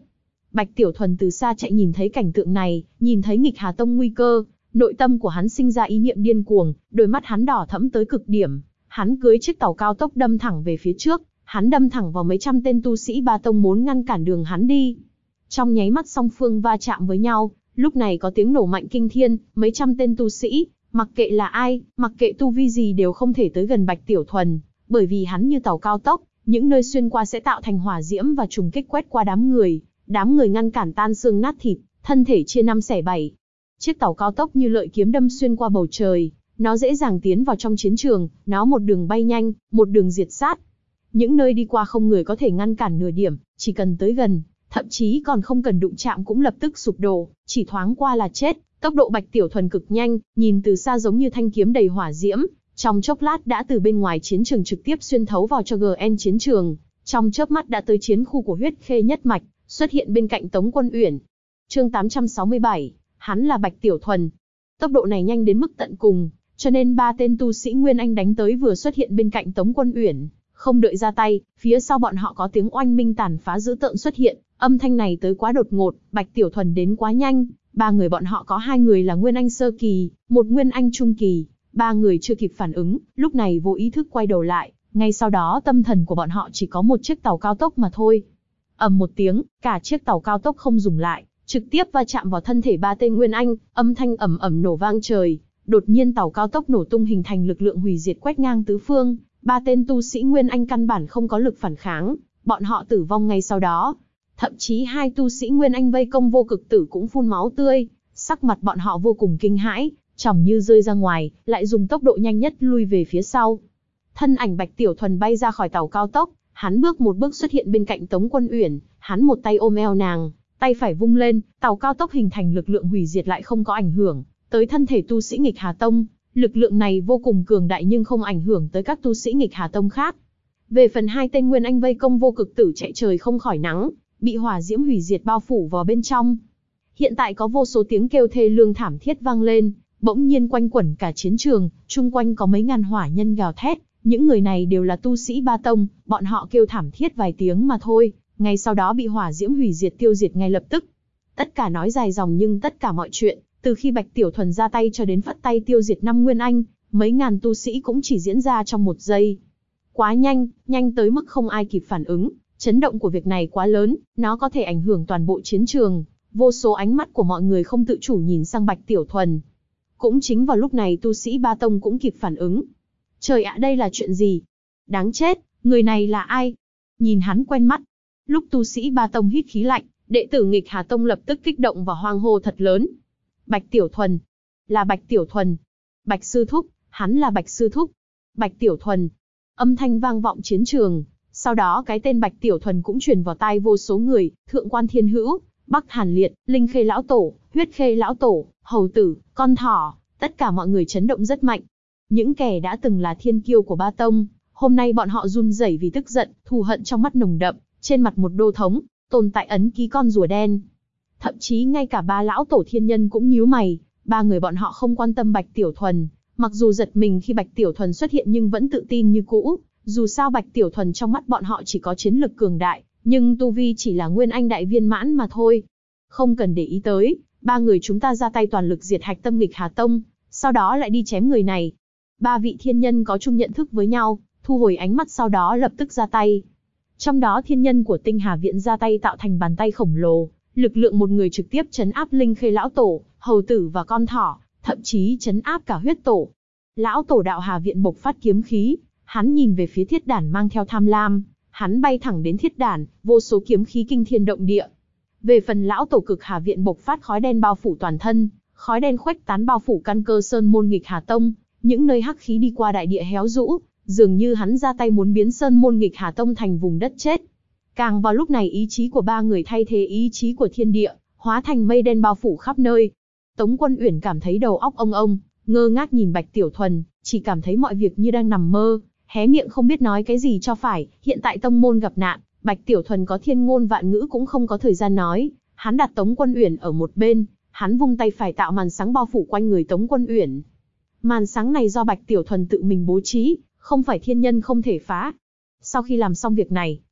Speaker 1: Bạch Tiểu Thuần từ xa chạy nhìn thấy cảnh tượng này, nhìn thấy Nghịch Hà Tông nguy cơ, nội tâm của hắn sinh ra ý niệm điên cuồng, đôi mắt hắn đỏ thẫm tới cực điểm. Hắn cưỡi chiếc tàu cao tốc đâm thẳng về phía trước, hắn đâm thẳng vào mấy trăm tên tu sĩ ba tông muốn ngăn cản đường hắn đi. Trong nháy mắt song phương va chạm với nhau, lúc này có tiếng nổ mạnh kinh thiên, mấy trăm tên tu sĩ, mặc kệ là ai, mặc kệ tu vi gì đều không thể tới gần Bạch Tiểu Thuần, bởi vì hắn như tàu cao tốc, những nơi xuyên qua sẽ tạo thành hỏa diễm và trùng kích quét qua đám người ngăn cản tan xương nát thịt, thân thể chia năm xẻ bảy. Chiếc tàu cao tốc như lợi kiếm đâm xuyên qua bầu trời, nó dễ dàng tiến vào trong chiến trường, nó một đường bay nhanh, một đường diệt sát. Những nơi đi qua không người có thể ngăn cản nửa điểm, chỉ cần tới gần, thậm chí còn không cần đụng chạm cũng lập tức sụp đổ, chỉ thoáng qua là chết. Tốc độ Bạch Tiểu Thuần cực nhanh, nhìn từ xa giống như thanh kiếm đầy hỏa diễm, trong chốc lát đã từ bên ngoài chiến trường trực tiếp xuyên thấu vào cho GN chiến trường, trong chớp mắt đã tới chiến khu của Huyết Khê nhất mạch, xuất hiện bên cạnh Tống Quân Uyển. Chương 867, hắn là Bạch Tiểu Thuần. Tốc độ này nhanh đến mức tận cùng, cho nên ba tên tu sĩ Nguyên Anh đánh tới vừa xuất hiện bên cạnh Tống Quân Uyển, không đợi ra tay, phía sau bọn họ có tiếng oanh minh tàn phá dữ tợn xuất hiện, âm thanh này tới quá đột ngột, Bạch Tiểu Thuần đến quá nhanh, ba người bọn họ có hai người là Nguyên Anh sơ kỳ, một Nguyên Anh trung kỳ, ba người chưa kịp phản ứng, lúc này vô ý thức quay đầu lại, ngay sau đó tâm thần của bọn họ chỉ có một chiếc tàu cao tốc mà thôi. Ầm một tiếng, cả chiếc tàu cao tốc không dừng lại, trực tiếp va chạm vào thân thể ba tên Nguyên Anh, âm thanh ầm ầm nổ vang trời. Đột nhiên tàu cao tốc nổ tung hình thành lực lượng hủy diệt quét ngang tứ phương, ba tên tu sĩ Nguyên Anh căn bản không có lực phản kháng, bọn họ tử vong ngay sau đó. Thậm chí hai tu sĩ Nguyên Anh vây công Vô Cực Tử cũng phun máu tươi, sắc mặt bọn họ vô cùng kinh hãi, tròng như rơi ra ngoài, lại dùng tốc độ nhanh nhất lui về phía sau. Thân ảnh Bạch Tiểu Thuần bay ra khỏi tàu cao tốc, hắn bước một bước xuất hiện bên cạnh Tống Quân Uyển, hắn một tay ôm eo nàng, tay phải vung lên, tàu cao tốc hình thành lực lượng hủy diệt lại không có ảnh hưởng tới thân thể tu sĩ Nghịch Hà Tông, lực lượng này vô cùng cường đại nhưng không ảnh hưởng tới các tu sĩ Nghịch Hà Tông khác. Về phần hai tên Nguyên Anh vây công Vô Cực Tử chạy trời không khỏi nắng, bị hỏa diễm hủy diệt bao phủ vào bên trong. Hiện tại có vô số tiếng kêu thê lương thảm thiết vang lên, bỗng nhiên quanh quẩn cả chiến trường, chung quanh có mấy ngàn hỏa nhân gào thét, những người này đều là tu sĩ ba tông, bọn họ kêu thảm thiết vài tiếng mà thôi, ngay sau đó bị hỏa diễm hủy diệt tiêu diệt ngay lập tức. Tất cả nói dài dòng nhưng tất cả mọi chuyện, từ khi Bạch Tiểu Thuần ra tay cho đến phất tay tiêu diệt 5 Nguyên Anh, mấy ngàn tu sĩ cũng chỉ diễn ra trong một giây. Quá nhanh, nhanh tới mức không ai kịp phản ứng, chấn động của việc này quá lớn, nó có thể ảnh hưởng toàn bộ chiến trường, vô số ánh mắt của mọi người không tự chủ nhìn sang Bạch Tiểu Thuần. Cũng chính vào lúc này tu sĩ ba tông cũng kịp phản ứng. Trời ạ, đây là chuyện gì? Đáng chết, người này là ai? Nhìn hắn quen mắt. Lúc tu sĩ ba tông hít khí lạnh, đệ tử Nghịch Hà Tông lập tức kích động và hoang hô thật lớn. Bạch Tiểu Thuần, là Bạch Tiểu Thuần. Bạch sư thúc, hắn là Bạch sư thúc. Bạch Tiểu Thuần. Âm thanh vang vọng chiến trường, sau đó cái tên Bạch Tiểu Thuần cũng truyền vào tai vô số người, Thượng Quan Thiên Hữu, Bắc Hàn Liệt, Linh Khê lão tổ, Huyết Khê lão tổ, Hầu tử, Con Thỏ, tất cả mọi người chấn động rất mạnh. Những kẻ đã từng là thiên kiêu của ba tông, hôm nay bọn họ run rẩy vì tức giận, thù hận trong mắt nồng đậm, trên mặt một đô thống, tồn tại ấn ký con rùa đen. Thậm chí ngay cả ba lão tổ thiên nhân cũng nhíu mày, ba người bọn họ không quan tâm Bạch Tiểu Thuần, mặc dù giật mình khi Bạch Tiểu Thuần xuất hiện nhưng vẫn tự tin như cũ, dù sao Bạch Tiểu Thuần trong mắt bọn họ chỉ có chiến lực cường đại, nhưng tu vi chỉ là Nguyên Anh đại viên mãn mà thôi. Không cần để ý tới, ba người chúng ta ra tay toàn lực diệt hạch tâm Nghịch Hà Tông, sau đó lại đi chém người này. Ba vị thiên nhân có chung nhận thức với nhau, thu hồi ánh mắt sau đó lập tức ra tay. Trong đó thiên nhân của Tinh Hà Viện ra tay tạo thành bàn tay khổng lồ, lực lượng một người trực tiếp trấn áp Linh Khê lão tổ, Hầu tử và Con Thỏ, thậm chí trấn áp cả Huyết tổ. Lão tổ Đạo Hà Viện bộc phát kiếm khí, hắn nhìn về phía thiết đản mang theo tham lam, hắn bay thẳng đến thiết đản, vô số kiếm khí kinh thiên động địa. Về phần lão tổ Cực Hà Viện bộc phát khói đen bao phủ toàn thân, khói đen khuếch tán bao phủ căn cơ sơn môn Nghịch Hà Tông, những nơi hắc khí đi qua đại địa héo rũ, dường như hắn ra tay muốn biến sơn môn Nghịch Hà Tông thành vùng đất chết. Càng vào lúc này ý chí của ba người thay thế ý chí của thiên địa, hóa thành mây đen bao phủ khắp nơi. Tống Quân Uyển cảm thấy đầu óc ông, ngơ ngác nhìn Bạch Tiểu Thuần, chỉ cảm thấy mọi việc như đang nằm mơ, hé miệng không biết nói cái gì cho phải. Hiện tại tông môn gặp nạn, Bạch Tiểu Thuần có thiên ngôn vạn ngữ cũng không có thời gian nói. Hắn đặt Tống Quân Uyển ở một bên, hắn vung tay phải tạo màn sáng bao phủ quanh người Tống Quân Uyển. Màn sáng này do Bạch Tiểu Thuần tự mình bố trí, không phải thiên nhân không thể phá. Sau khi làm xong việc này,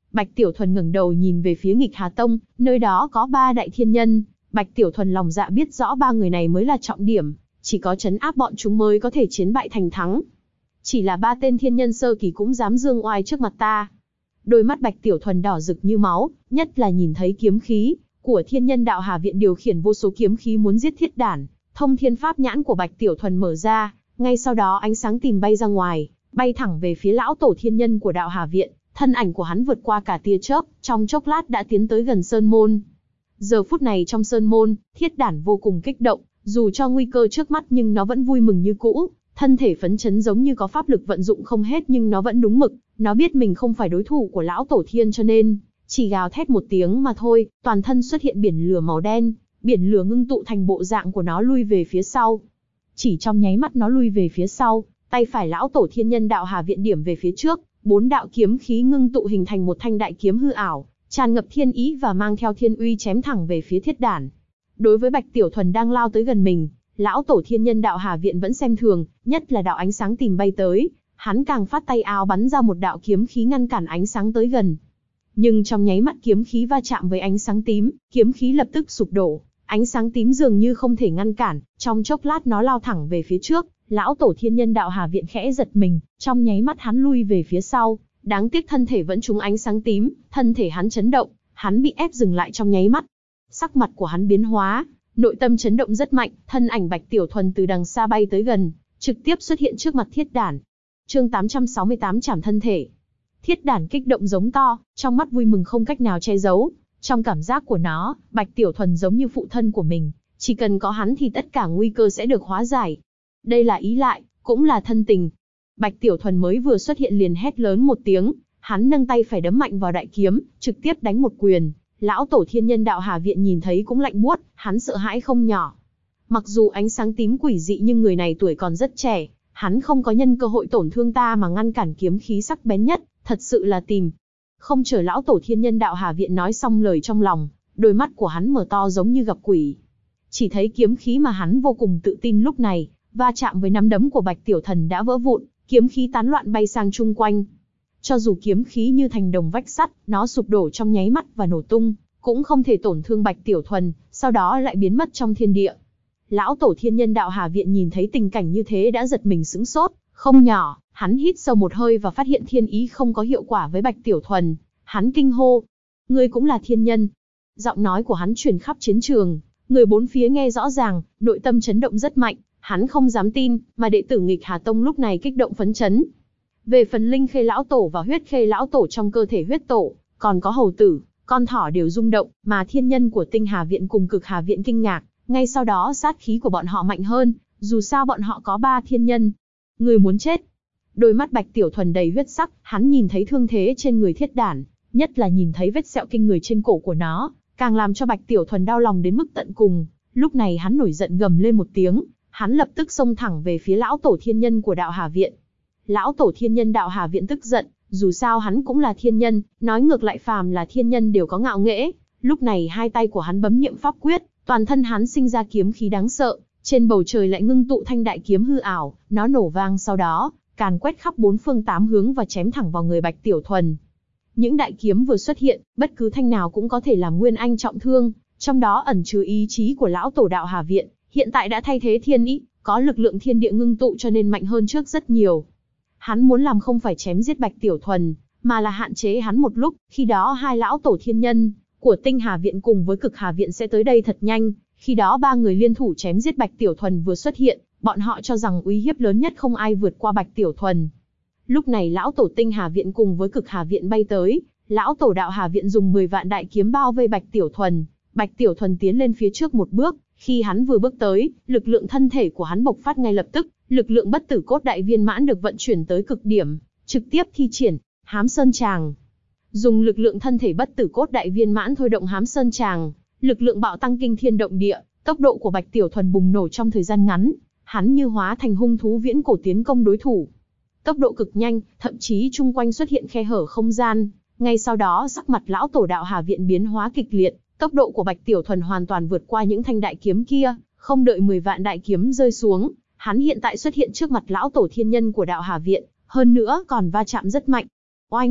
Speaker 1: Bạch Tiểu Thuần ngẩng đầu nhìn về phía Nghịch Hà Tông, nơi đó có 3 đại thiên nhân. Bạch Tiểu Thuần lòng dạ biết rõ 3 người này mới là trọng điểm, chỉ có trấn áp bọn chúng mới có thể chiến bại thành thắng. Chỉ là 3 tên thiên nhân sơ kỳ cũng dám dương oai trước mặt ta. Đôi mắt Bạch Tiểu Thuần đỏ rực như máu, nhất là nhìn thấy kiếm khí của thiên nhân đạo Hà Viện điều khiển vô số kiếm khí muốn giết Thiết Đản. Thông thiên pháp nhãn của Bạch Tiểu Thuần mở ra, ngay sau đó ánh sáng tìm bay ra ngoài, bay thẳng về phía lão tổ thiên nhân của đạo Hà Viện. Thân ảnh của hắn vượt qua cả tia chớp, trong chốc lát đã tiến tới gần sơn môn. Giờ phút này trong sơn môn, Thiết Đản vô cùng kích động, dù cho nguy cơ trước mắt nhưng nó vẫn vui mừng như cũ, thân thể phấn chấn giống như có pháp lực vận dụng không hết nhưng nó vẫn đúng mực, nó biết mình không phải đối thủ của lão tổ thiên cho nên chỉ gào thét một tiếng mà thôi, toàn thân xuất hiện biển lửa màu đen, biển lửa ngưng tụ thành bộ dạng của nó lui về phía sau. Chỉ trong nháy mắt nó lui về phía sau, tay phải lão tổ thiên nhân đạo Hà Viện điểm về phía trước, 4 đạo kiếm khí ngưng tụ hình thành một thanh đại kiếm hư ảo, tràn ngập thiên ý và mang theo thiên uy chém thẳng về phía Thiết Đản. Đối với Bạch Tiểu Thuần đang lao tới gần mình, lão tổ thiên nhân đạo Hà Viện vẫn xem thường, nhất là đạo ánh sáng tìm bay tới, hắn càng phát tay áo bắn ra một đạo kiếm khí ngăn cản ánh sáng tới gần. Nhưng trong nháy mắt kiếm khí va chạm với ánh sáng tím, kiếm khí lập tức sụp đổ, ánh sáng tím dường như không thể ngăn cản, trong chốc lát nó lao thẳng về phía trước. Lão tổ thiên nhân đạo Hà Viện khẽ giật mình, trong nháy mắt hắn lui về phía sau, đáng tiếc thân thể vẫn trúng ánh sáng tím, thân thể hắn chấn động, hắn bị ép dừng lại trong nháy mắt. Sắc mặt của hắn biến hóa, nội tâm chấn động rất mạnh, thân ảnh Bạch Tiểu Thuần từ đằng xa bay tới gần, trực tiếp xuất hiện trước mặt Thiết Đản. Chương 868 Trảm thân thể. Thiết Đản kích động giống to, trong mắt vui mừng không cách nào che giấu, trong cảm giác của nó, Bạch Tiểu Thuần giống như phụ thân của mình, chỉ cần có hắn thì tất cả nguy cơ sẽ được hóa giải. Đây là ý lại, cũng là thân tình. Bạch Tiểu Thuần mới vừa xuất hiện liền hét lớn một tiếng, hắn nâng tay phải đấm mạnh vào đại kiếm, trực tiếp đánh một quyền. Lão tổ thiên nhân đạo Hà Viện nhìn thấy cũng lạnh buốt, hắn sợ hãi không nhỏ. Mặc dù ánh sáng tím quỷ dị nhưng người này tuổi còn rất trẻ, hắn không có nhân cơ hội tổn thương ta mà ngăn cản kiếm khí sắc bén nhất, thật sự là tìm. Không chờ lão tổ thiên nhân đạo Hà Viện nói xong lời trong lòng, đôi mắt của hắn mở to giống như gặp quỷ. Chỉ thấy kiếm khí mà hắn vô cùng tự tin lúc này, va chạm với nắm đấm của Bạch Tiểu Thuần đã vỡ vụn, kiếm khí tán loạn bay sang chung quanh. Cho dù kiếm khí như thành đồng vách sắt, nó sụp đổ trong nháy mắt và nổ tung, cũng không thể tổn thương Bạch Tiểu Thuần, sau đó lại biến mất trong thiên địa. Lão tổ thiên nhân đạo Hà Viện nhìn thấy tình cảnh như thế đã giật mình sững sốt, không nhỏ, hắn hít sâu một hơi và phát hiện thiên ý không có hiệu quả với Bạch Tiểu Thuần. Hắn kinh hô, ngươi cũng là thiên nhân. Giọng nói của hắn truyền khắp chiến trường, người bốn phía nghe rõ ràng, nội tâm chấn động rất mạnh. Hắn không dám tin, mà đệ tử Nghịch Hà Tông lúc này kích động phấn chấn. Về phần linh khê lão tổ và huyết khê lão tổ trong cơ thể huyết tổ, còn có hầu tử, con thỏ đều rung động, mà thiên nhân của Tinh Hà Viện cùng Cực Hà Viện kinh ngạc, ngay sau đó sát khí của bọn họ mạnh hơn, dù sao bọn họ có 3 thiên nhân. Người muốn chết. Đôi mắt Bạch Tiểu Thuần đầy huyết sắc, hắn nhìn thấy thương thế trên người Thiết Đản, nhất là nhìn thấy vết sẹo kinh người trên cổ của nó, càng làm cho Bạch Tiểu Thuần đau lòng đến mức tận cùng. Lúc này hắn nổi giận gầm lên một tiếng, hắn lập tức xông thẳng về phía lão tổ thiên nhân của đạo Hà Viện. Lão tổ thiên nhân đạo Hà Viện tức giận, dù sao hắn cũng là thiên nhân, nói ngược lại phàm là thiên nhân đều có ngạo nghễ. Lúc này hai tay của hắn bấm niệm pháp quyết, toàn thân hắn sinh ra kiếm khí đáng sợ, trên bầu trời lại ngưng tụ thanh đại kiếm hư ảo, nó nổ vang sau đó, càn quét khắp 4 phương 8 hướng và chém thẳng vào người Bạch Tiểu Thuần. Những đại kiếm vừa xuất hiện, bất cứ thanh nào cũng có thể làm Nguyên Anh trọng thương, trong đó ẩn chứa ý chí của lão tổ đạo Hà Viện, hiện tại đã thay thế thiên ý, có lực lượng thiên địa ngưng tụ cho nên mạnh hơn trước rất nhiều. Hắn muốn làm không phải chém giết Bạch Tiểu Thuần, mà là hạn chế hắn một lúc, khi đó hai lão tổ thiên nhân của Tinh Hà Viện cùng với Cực Hà Viện sẽ tới đây thật nhanh, khi đó 3 người liên thủ chém giết Bạch Tiểu Thuần vừa xuất hiện, bọn họ cho rằng uy hiếp lớn nhất không ai vượt qua Bạch Tiểu Thuần. Lúc này lão tổ Tinh Hà Viện cùng với Cực Hà Viện bay tới, lão tổ đạo Hà Viện dùng 10 vạn đại kiếm bao vây Bạch Tiểu Thuần. Bạch Tiểu Thuần tiến lên phía trước một bước, khi hắn vừa bước tới, lực lượng thân thể của hắn bộc phát ngay lập tức, lực lượng bất tử cốt đại viên mãn được vận chuyển tới cực điểm, trực tiếp thi triển Hám Sơn Tràng. Dùng lực lượng thân thể bất tử cốt đại viên mãn thôi động Hám Sơn Tràng, lực lượng bạo tăng kinh thiên động địa, tốc độ của Bạch Tiểu Thuần bùng nổ trong thời gian ngắn, hắn như hóa thành hung thú viễn cổ tiến công đối thủ. Tốc độ cực nhanh, thậm chí chung quanh xuất hiện khe hở không gian, ngay sau đó sắc mặt lão tổ đạo Hà Viện biến hóa kịch liệt, tốc độ của Bạch Tiểu Thuần hoàn toàn vượt qua những thanh đại kiếm kia, không đợi 10 vạn đại kiếm rơi xuống, hắn hiện tại xuất hiện trước mặt lão tổ thiên nhân của đạo Hà Viện, hơn nữa còn va chạm rất mạnh. Oanh,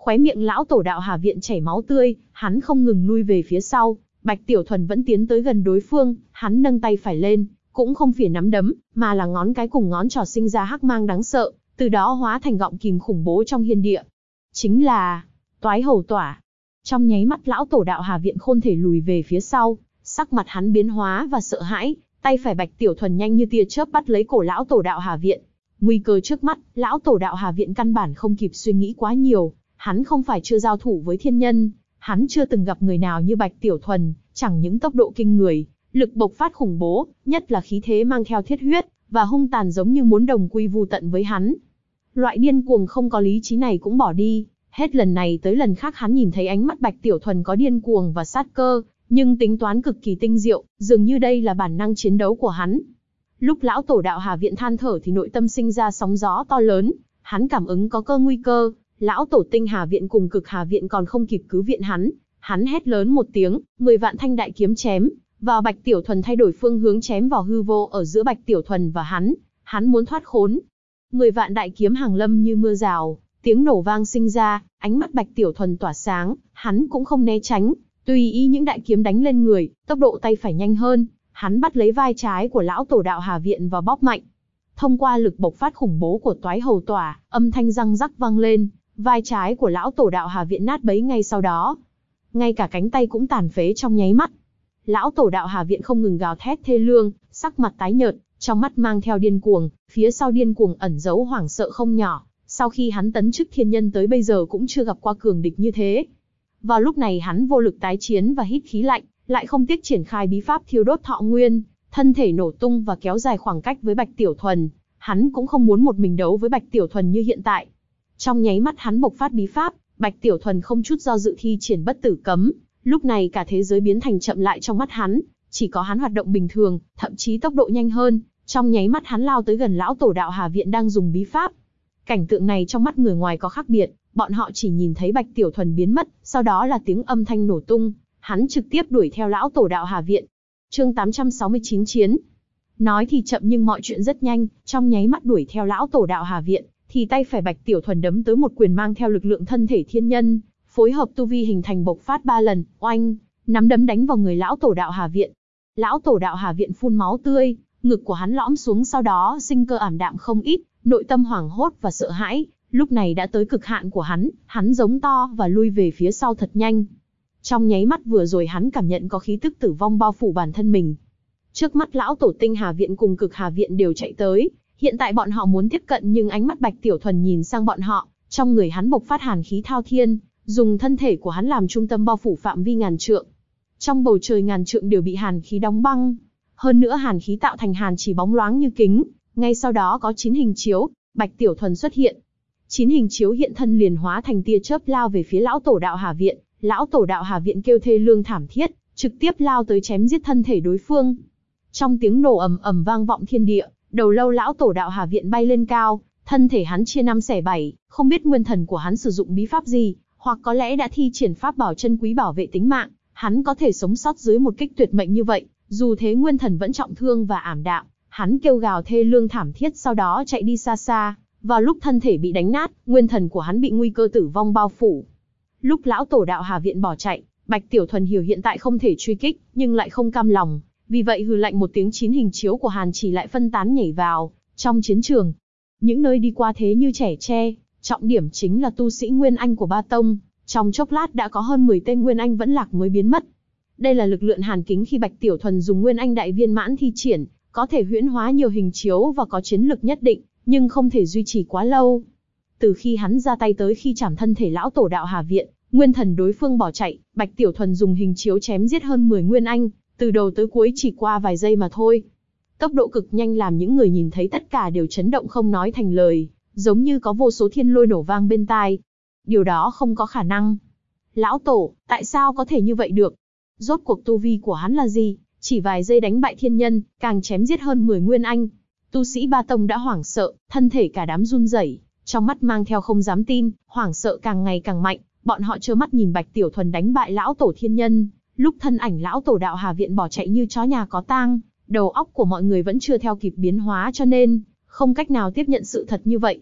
Speaker 1: Khóe miệng lão tổ đạo Hà Viện chảy máu tươi, hắn không ngừng lui về phía sau. Bạch Tiểu Thuần vẫn tiến tới gần đối phương, hắn nâng tay phải lên, cũng không phỉa nắm đấm, mà là ngón cái cùng ngón trỏ sinh ra hắc mang đáng sợ, từ đó hóa thành gọng kìm khủng bố trong hiên địa. Chính là Toái Hầu Tỏa. Trong nháy mắt lão tổ đạo Hà Viện khôn thể lùi về phía sau, sắc mặt hắn biến hóa và sợ hãi, tay phải Bạch Tiểu Thuần nhanh như tia chớp bắt lấy cổ lão tổ đạo Hà Viện. Nguy cơ trước mắt, lão tổ đạo Hà Viện căn bản không kịp suy nghĩ quá nhiều, hắn không phải chưa giao thủ với thiên nhân, hắn chưa từng gặp người nào như Bạch Tiểu Thuần, chẳng những tốc độ kinh người, lực bộc phát khủng bố, nhất là khí thế mang theo thiết huyết, và hung tàn giống như muốn đồng quy vu tận với hắn. Loại điên cuồng không có lý trí này cũng bỏ đi, hết lần này tới lần khác hắn nhìn thấy ánh mắt Bạch Tiểu Thuần có điên cuồng và sát cơ, nhưng tính toán cực kỳ tinh diệu, dường như đây là bản năng chiến đấu của hắn. Lúc lão tổ đạo Hà Viện than thở thì nội tâm sinh ra sóng gió to lớn, hắn cảm ứng có nguy cơ, lão tổ tinh Hà Viện cùng cực Hà Viện còn không kịp cứu viện hắn hét lớn một tiếng, 10 vạn thanh đại kiếm chém vào Bạch Tiểu Thuần, thay đổi phương hướng chém vào hư vô ở giữa Bạch Tiểu Thuần và hắn muốn thoát khốn. 10 vạn đại kiếm hàng lâm như mưa rào, tiếng nổ vang sinh ra, ánh mắt Bạch Tiểu Thuần tỏa sáng, hắn cũng không né tránh, tùy ý những đại kiếm đánh lên người, tốc độ tay phải nhanh hơn, hắn bắt lấy vai trái của lão tổ đạo Hà Viện và bóp mạnh. Thông qua lực bộc phát khủng bố của Toái Hầu Tỏa, âm thanh răng rắc vang lên, vai trái của lão tổ đạo Hà Viện nát bấy ngay sau đó. Ngay cả cánh tay cũng tàn phế trong nháy mắt. Lão tổ đạo Hà Viện không ngừng gào thét thê lương, sắc mặt tái nhợt, trong mắt mang theo điên cuồng, phía sau điên cuồng ẩn giấu hoảng sợ không nhỏ. Sau khi hắn tấn chức thiên nhân tới bây giờ cũng chưa gặp qua cường địch như thế. Vào lúc này hắn vô lực tái chiến và hít khí lạnh, lại không tiếc triển khai bí pháp thiêu đốt thọ nguyên, thân thể nổ tung và kéo dài khoảng cách với Bạch Tiểu Thuần. Hắn cũng không muốn một mình đấu với Bạch Tiểu Thuần như hiện tại. Trong nháy mắt hắn bộc phát bí pháp, Bạch Tiểu Thuần không chút do dự thi triển bất tử cấm. Lúc này cả thế giới biến thành chậm lại trong mắt hắn, chỉ có hắn hoạt động bình thường, thậm chí tốc độ nhanh hơn. Trong nháy mắt hắn lao tới gần lão tổ đạo Hà Viện đang dùng bí pháp. Cảnh tượng này trong mắt người ngoài có khác biệt, bọn họ chỉ nhìn thấy Bạch Tiểu Thuần biến mất, sau đó là tiếng âm thanh nổ tung, hắn trực tiếp đuổi theo lão tổ đạo Hà Viện. Chương 869 chiến. Nói thì chậm nhưng mọi chuyện rất nhanh, trong nháy mắt đuổi theo lão tổ đạo Hà Viện, thì tay phải Bạch Tiểu Thuần đấm tới một quyền mang theo lực lượng thân thể thiên nhân, phối hợp tu vi hình thành bộc phát 3 lần, oanh, nắm đấm đánh vào người lão tổ đạo Hà Viện. Lão tổ đạo Hà Viện phun máu tươi, ngực của hắn lõm xuống, sau đó sinh cơ ảm đạm không ít, nội tâm hoảng hốt và sợ hãi, lúc này đã tới cực hạn của hắn giống to và lui về phía sau thật nhanh. Trong nháy mắt vừa rồi hắn cảm nhận có khí tức tử vong bao phủ bản thân mình. Trước mắt lão tổ tinh Hà Viện cùng cực Hà Viện đều chạy tới, hiện tại bọn họ muốn tiếp cận nhưng ánh mắt Bạch Tiểu Thuần nhìn sang bọn họ, trong người hắn bộc phát hàn khí thao thiên, dùng thân thể của hắn làm trung tâm bao phủ phạm vi ngàn trượng. Trong bầu trời ngàn trượng đều bị hàn khí đóng băng, hơn nữa hàn khí tạo thành hàn chỉ bóng loáng như kính, ngay sau đó có 9 hình chiếu, Bạch Tiểu Thuần xuất hiện. 9 hình chiếu hiện thân liền hóa thành tia chớp lao về phía lão tổ đạo Hà Viện, lão tổ đạo Hà Viện kêu thê lương thảm thiết, trực tiếp lao tới chém giết thân thể đối phương. Trong tiếng nổ ầm ầm vang vọng thiên địa, đầu lâu lão tổ đạo Hà Viện bay lên cao, thân thể hắn chia 5 xẻ 7, không biết nguyên thần của hắn sử dụng bí pháp gì, hoặc có lẽ đã thi triển pháp bảo chân quý bảo vệ tính mạng, hắn có thể sống sót dưới một kích tuyệt mệnh như vậy, dù thế nguyên thần vẫn trọng thương và ảm đạm, hắn kêu gào thê lương thảm thiết sau đó chạy đi xa xa. Vào lúc thân thể bị đánh nát, nguyên thần của hắn bị nguy cơ tử vong bao phủ. Lúc lão tổ đạo Hà Viện bỏ chạy, Bạch Tiểu Thuần hiểu hiện tại không thể truy kích, nhưng lại không cam lòng, vì vậy hừ lạnh một tiếng, 9 hình chiếu của Hàn Chỉ lại phân tán nhảy vào trong chiến trường. Những nơi đi qua thế như trẻ tre, trọng điểm chính là tu sĩ Nguyên Anh của ba tông, trong chốc lát đã có hơn 10 tên Nguyên Anh vẫn lạc mới biến mất. Đây là lực lượng hàn kính khi Bạch Tiểu Thuần dùng Nguyên Anh đại viên mãn thi triển, có thể huyễn hóa nhiều hình chiếu và có chiến lực nhất định, nhưng không thể duy trì quá lâu. Từ khi hắn ra tay tới khi chảm thân thể lão tổ đạo Hà Viện, nguyên thần đối phương bỏ chạy, Bạch Tiểu Thuần dùng hình chiếu chém giết hơn 10 Nguyên Anh, từ đầu tới cuối chỉ qua vài giây mà thôi. Tốc độ cực nhanh làm những người nhìn thấy tất cả đều chấn động không nói thành lời, giống như có vô số thiên lôi nổ vang bên tai. Điều đó không có khả năng. Lão tổ, tại sao có thể như vậy được? Rốt cuộc tu vi của hắn là gì? Chỉ vài giây đánh bại thiên nhân, càng chém giết hơn 10 Nguyên Anh. Tu sĩ ba tông đã hoảng sợ, thân thể cả đám run rẩy, trong mắt mang theo không dám tin, hoảng sợ càng ngày càng mạnh, bọn họ trơ mắt nhìn Bạch Tiểu Thuần đánh bại lão tổ thiên nhân, lúc thân ảnh lão tổ đạo Hà Viện bỏ chạy như chó nhà có tang, đầu óc của mọi người vẫn chưa theo kịp biến hóa cho nên không cách nào tiếp nhận sự thật như vậy.